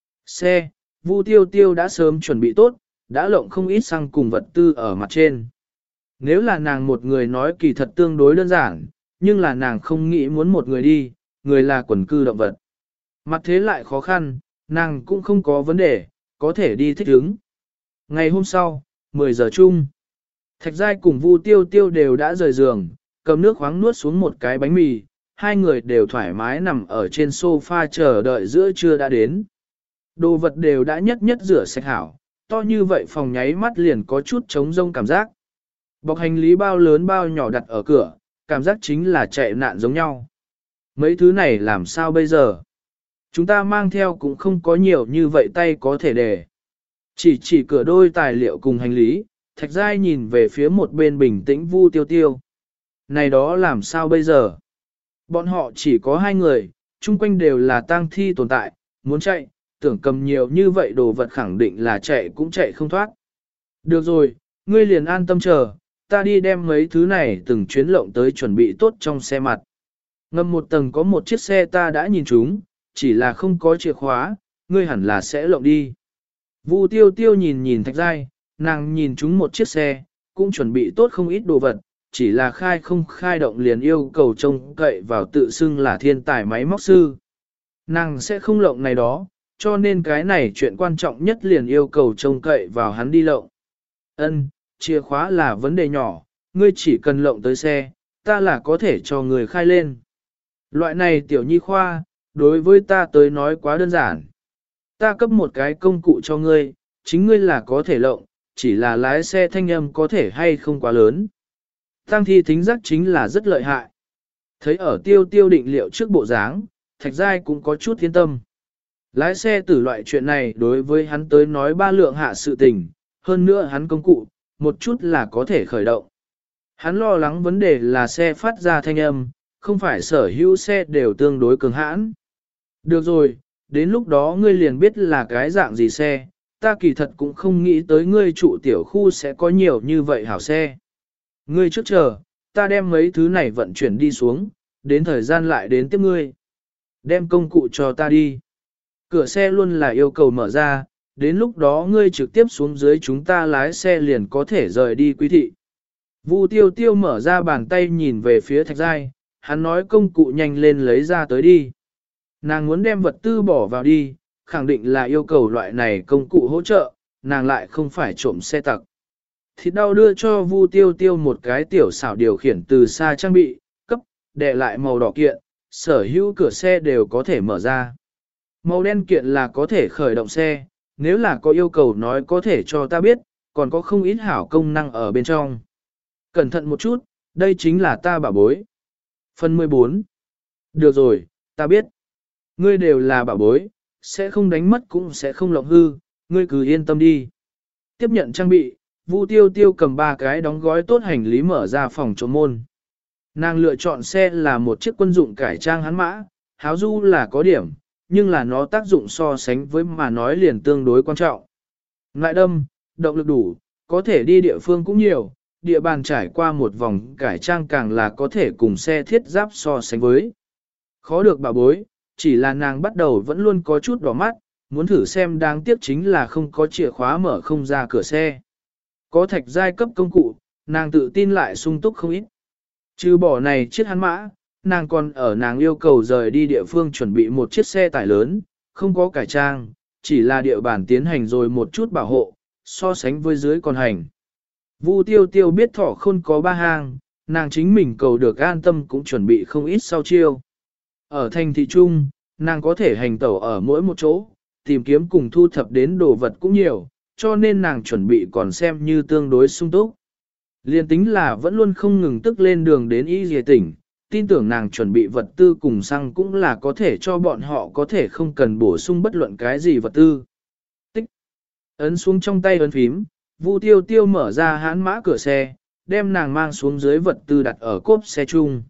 Xe, Vu tiêu tiêu đã sớm chuẩn bị tốt, đã lộng không ít xăng cùng vật tư ở mặt trên. Nếu là nàng một người nói kỳ thật tương đối đơn giản, nhưng là nàng không nghĩ muốn một người đi, người là quần cư động vật. Mặt thế lại khó khăn, nàng cũng không có vấn đề, có thể đi thích ứng. Ngày hôm sau, mười giờ chung, Thạch Giai cùng Vu Tiêu Tiêu đều đã rời giường, cầm nước khoáng nuốt xuống một cái bánh mì, hai người đều thoải mái nằm ở trên sofa chờ đợi giữa trưa đã đến. Đồ vật đều đã nhất nhất rửa sạch hảo, to như vậy phòng nháy mắt liền có chút trống rông cảm giác. Bọc hành lý bao lớn bao nhỏ đặt ở cửa, cảm giác chính là chạy nạn giống nhau. Mấy thứ này làm sao bây giờ? Chúng ta mang theo cũng không có nhiều như vậy tay có thể để. Chỉ chỉ cửa đôi tài liệu cùng hành lý, Thạch Giai nhìn về phía một bên bình tĩnh Vu Tiêu Tiêu. Này đó làm sao bây giờ? Bọn họ chỉ có hai người, chung quanh đều là tang thi tồn tại, muốn chạy, tưởng cầm nhiều như vậy đồ vật khẳng định là chạy cũng chạy không thoát. Được rồi, ngươi liền an tâm chờ, ta đi đem mấy thứ này từng chuyến lộng tới chuẩn bị tốt trong xe mặt. Ngầm một tầng có một chiếc xe ta đã nhìn chúng, chỉ là không có chìa khóa, ngươi hẳn là sẽ lộng đi. Vu Tiêu Tiêu nhìn nhìn Thạch Giai, nàng nhìn chúng một chiếc xe, cũng chuẩn bị tốt không ít đồ vật, chỉ là khai không khai động liền yêu cầu trông cậy vào tự xưng là thiên tài máy móc sư. Nàng sẽ không lộng này đó, cho nên cái này chuyện quan trọng nhất liền yêu cầu trông cậy vào hắn đi lộng. Ân, chìa khóa là vấn đề nhỏ, ngươi chỉ cần lộng tới xe, ta là có thể cho người khai lên. Loại này tiểu nhi khoa, đối với ta tới nói quá đơn giản. Ta cấp một cái công cụ cho ngươi, chính ngươi là có thể lộng, chỉ là lái xe thanh âm có thể hay không quá lớn. Tăng thi thính giác chính là rất lợi hại. Thấy ở tiêu tiêu định liệu trước bộ dáng, Thạch Giai cũng có chút yên tâm. Lái xe từ loại chuyện này đối với hắn tới nói ba lượng hạ sự tình, hơn nữa hắn công cụ, một chút là có thể khởi động. Hắn lo lắng vấn đề là xe phát ra thanh âm, không phải sở hữu xe đều tương đối cường hãn. Được rồi, đến lúc đó ngươi liền biết là cái dạng gì xe, ta kỳ thật cũng không nghĩ tới ngươi trụ tiểu khu sẽ có nhiều như vậy hảo xe. Ngươi trước chờ, ta đem mấy thứ này vận chuyển đi xuống, đến thời gian lại đến tiếp ngươi. Đem công cụ cho ta đi. Cửa xe luôn là yêu cầu mở ra, đến lúc đó ngươi trực tiếp xuống dưới chúng ta lái xe liền có thể rời đi quý thị. Vu Tiêu Tiêu mở ra bàn tay nhìn về phía Thạch Giai, hắn nói công cụ nhanh lên lấy ra tới đi. Nàng muốn đem vật tư bỏ vào đi, khẳng định là yêu cầu loại này công cụ hỗ trợ, nàng lại không phải trộm xe tặc. Thịt đau đưa cho Vu Tiêu Tiêu một cái tiểu xảo điều khiển từ xa trang bị, cấp, đệ lại màu đỏ kiện, sở hữu cửa xe đều có thể mở ra. Màu đen kiện là có thể khởi động xe, nếu là có yêu cầu nói có thể cho ta biết, còn có không ít hảo công năng ở bên trong. Cẩn thận một chút, đây chính là ta bảo bối. Phần mười bốn. Được rồi, ta biết. Ngươi đều là bảo bối, sẽ không đánh mất cũng sẽ không lộng hư, ngươi cứ yên tâm đi. Tiếp nhận trang bị, Vu Tiêu Tiêu cầm ba cái đóng gói tốt hành lý mở ra phòng trộm môn. Nàng lựa chọn xe là một chiếc quân dụng cải trang hắn mã, háo du là có điểm, nhưng là nó tác dụng so sánh với mà nói liền tương đối quan trọng. Ngại đâm, động lực đủ, có thể đi địa phương cũng nhiều, địa bàn trải qua một vòng cải trang càng là có thể cùng xe thiết giáp so sánh với. Khó được bà bối, chỉ là nàng bắt đầu vẫn luôn có chút đỏ mắt, muốn thử xem đáng tiếc chính là không có chìa khóa mở không ra cửa xe. Có Thạch Giai cấp công cụ, nàng tự tin lại sung túc không ít. Trừ bỏ này chiếc hắn mã, nàng còn ở nàng yêu cầu rời đi địa phương chuẩn bị một chiếc xe tải lớn, không có cải trang, chỉ là địa bàn tiến hành rồi một chút bảo hộ, so sánh với dưới còn hành. Vu tiêu tiêu biết thỏ khôn có ba hang, nàng chính mình cầu được an tâm cũng chuẩn bị không ít sau chiêu. Ở thành thị trung, nàng có thể hành tẩu ở mỗi một chỗ, tìm kiếm cùng thu thập đến đồ vật cũng nhiều, cho nên nàng chuẩn bị còn xem như tương đối sung túc. Liên tính là vẫn luôn không ngừng tức lên đường đến Y Dìa tỉnh, tin tưởng nàng chuẩn bị vật tư cùng xăng cũng là có thể cho bọn họ có thể không cần bổ sung bất luận cái gì vật tư. Tích. Ấn xuống trong tay ấn phím, Vu Tiêu Tiêu mở ra hãn mã cửa xe, đem nàng mang xuống dưới vật tư đặt ở cốp xe chung.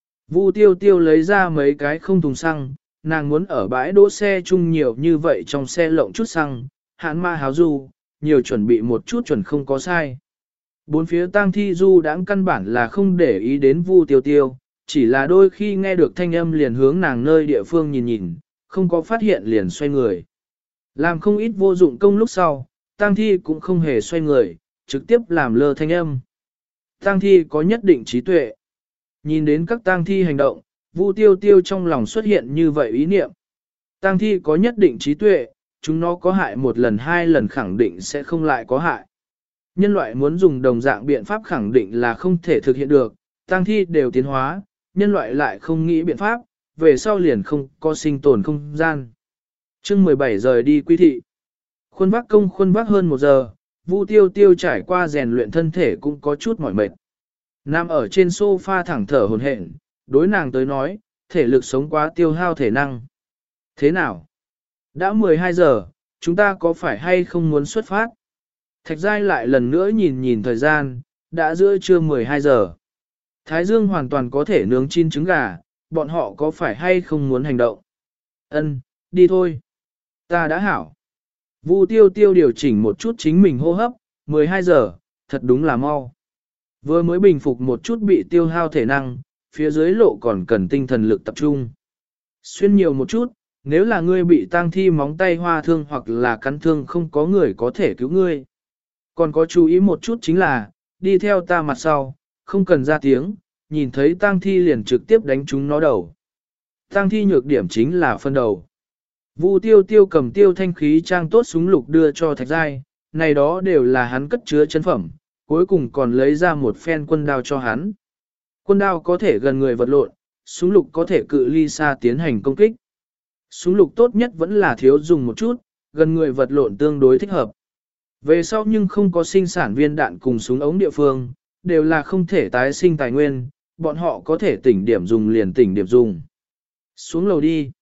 Vu Tiêu Tiêu lấy ra mấy cái không thùng xăng, nàng muốn ở bãi đỗ xe chung nhiều như vậy trong xe lộng chút xăng, hãn mã háo du, nhiều chuẩn bị một chút chuẩn không có sai. Bốn phía tang thi du đãng căn bản là không để ý đến Vu Tiêu Tiêu, chỉ là đôi khi nghe được thanh âm liền hướng nàng nơi địa phương nhìn nhìn, không có phát hiện liền xoay người. Làm không ít vô dụng công lúc sau, tang thi cũng không hề xoay người, trực tiếp làm lơ thanh âm. Tang thi có nhất định trí tuệ. Nhìn đến các tang thi hành động, Vu Tiêu Tiêu trong lòng xuất hiện như vậy ý niệm. Tang thi có nhất định trí tuệ, chúng nó có hại một lần hai lần khẳng định sẽ không lại có hại. Nhân loại muốn dùng đồng dạng biện pháp khẳng định là không thể thực hiện được, tang thi đều tiến hóa, nhân loại lại không nghĩ biện pháp, về sau liền không có sinh tồn không gian. chương mười bảy giờ đi quy thị. Khuôn vác công khuôn vác hơn một giờ, Vu Tiêu Tiêu trải qua rèn luyện thân thể cũng có chút mỏi mệt. Nằm ở trên sofa thẳng thở hồn hển, đối nàng tới nói, thể lực sống quá tiêu hao thể năng. Thế nào? Đã mười hai giờ, chúng ta có phải hay không muốn xuất phát? Thạch Giai lại lần nữa nhìn nhìn thời gian, đã giữa trưa mười hai giờ. Thái Dương hoàn toàn có thể nướng chín trứng gà, bọn họ có phải hay không muốn hành động? Ân, đi thôi. Ta đã hảo. Vu Tiêu Tiêu điều chỉnh một chút chính mình hô hấp, mười hai giờ, thật đúng là mau. Vừa mới bình phục một chút bị tiêu hao thể năng, phía dưới lộ còn cần tinh thần lực tập trung. Xuyên nhiều một chút, nếu là ngươi bị tang thi móng tay hoa thương hoặc là cắn thương không có người có thể cứu ngươi. Còn có chú ý một chút chính là, đi theo ta mặt sau, không cần ra tiếng, nhìn thấy tang thi liền trực tiếp đánh chúng nó đầu. Tang thi nhược điểm chính là phân đầu. Vu Tiêu Tiêu cầm tiêu thanh khí trang tốt súng lục đưa cho Thạch Giai, này đó đều là hắn cất chứa chân phẩm, cuối cùng còn lấy ra một phen quân đao cho hắn. Quân đao có thể gần người vật lộn, súng lục có thể cự ly xa tiến hành công kích. Súng lục tốt nhất vẫn là thiếu dùng một chút, gần người vật lộn tương đối thích hợp. Về sau nhưng không có sinh sản viên đạn cùng súng ống địa phương, đều là không thể tái sinh tài nguyên, bọn họ có thể tỉnh điểm dùng liền tỉnh điểm dùng. Xuống lầu đi.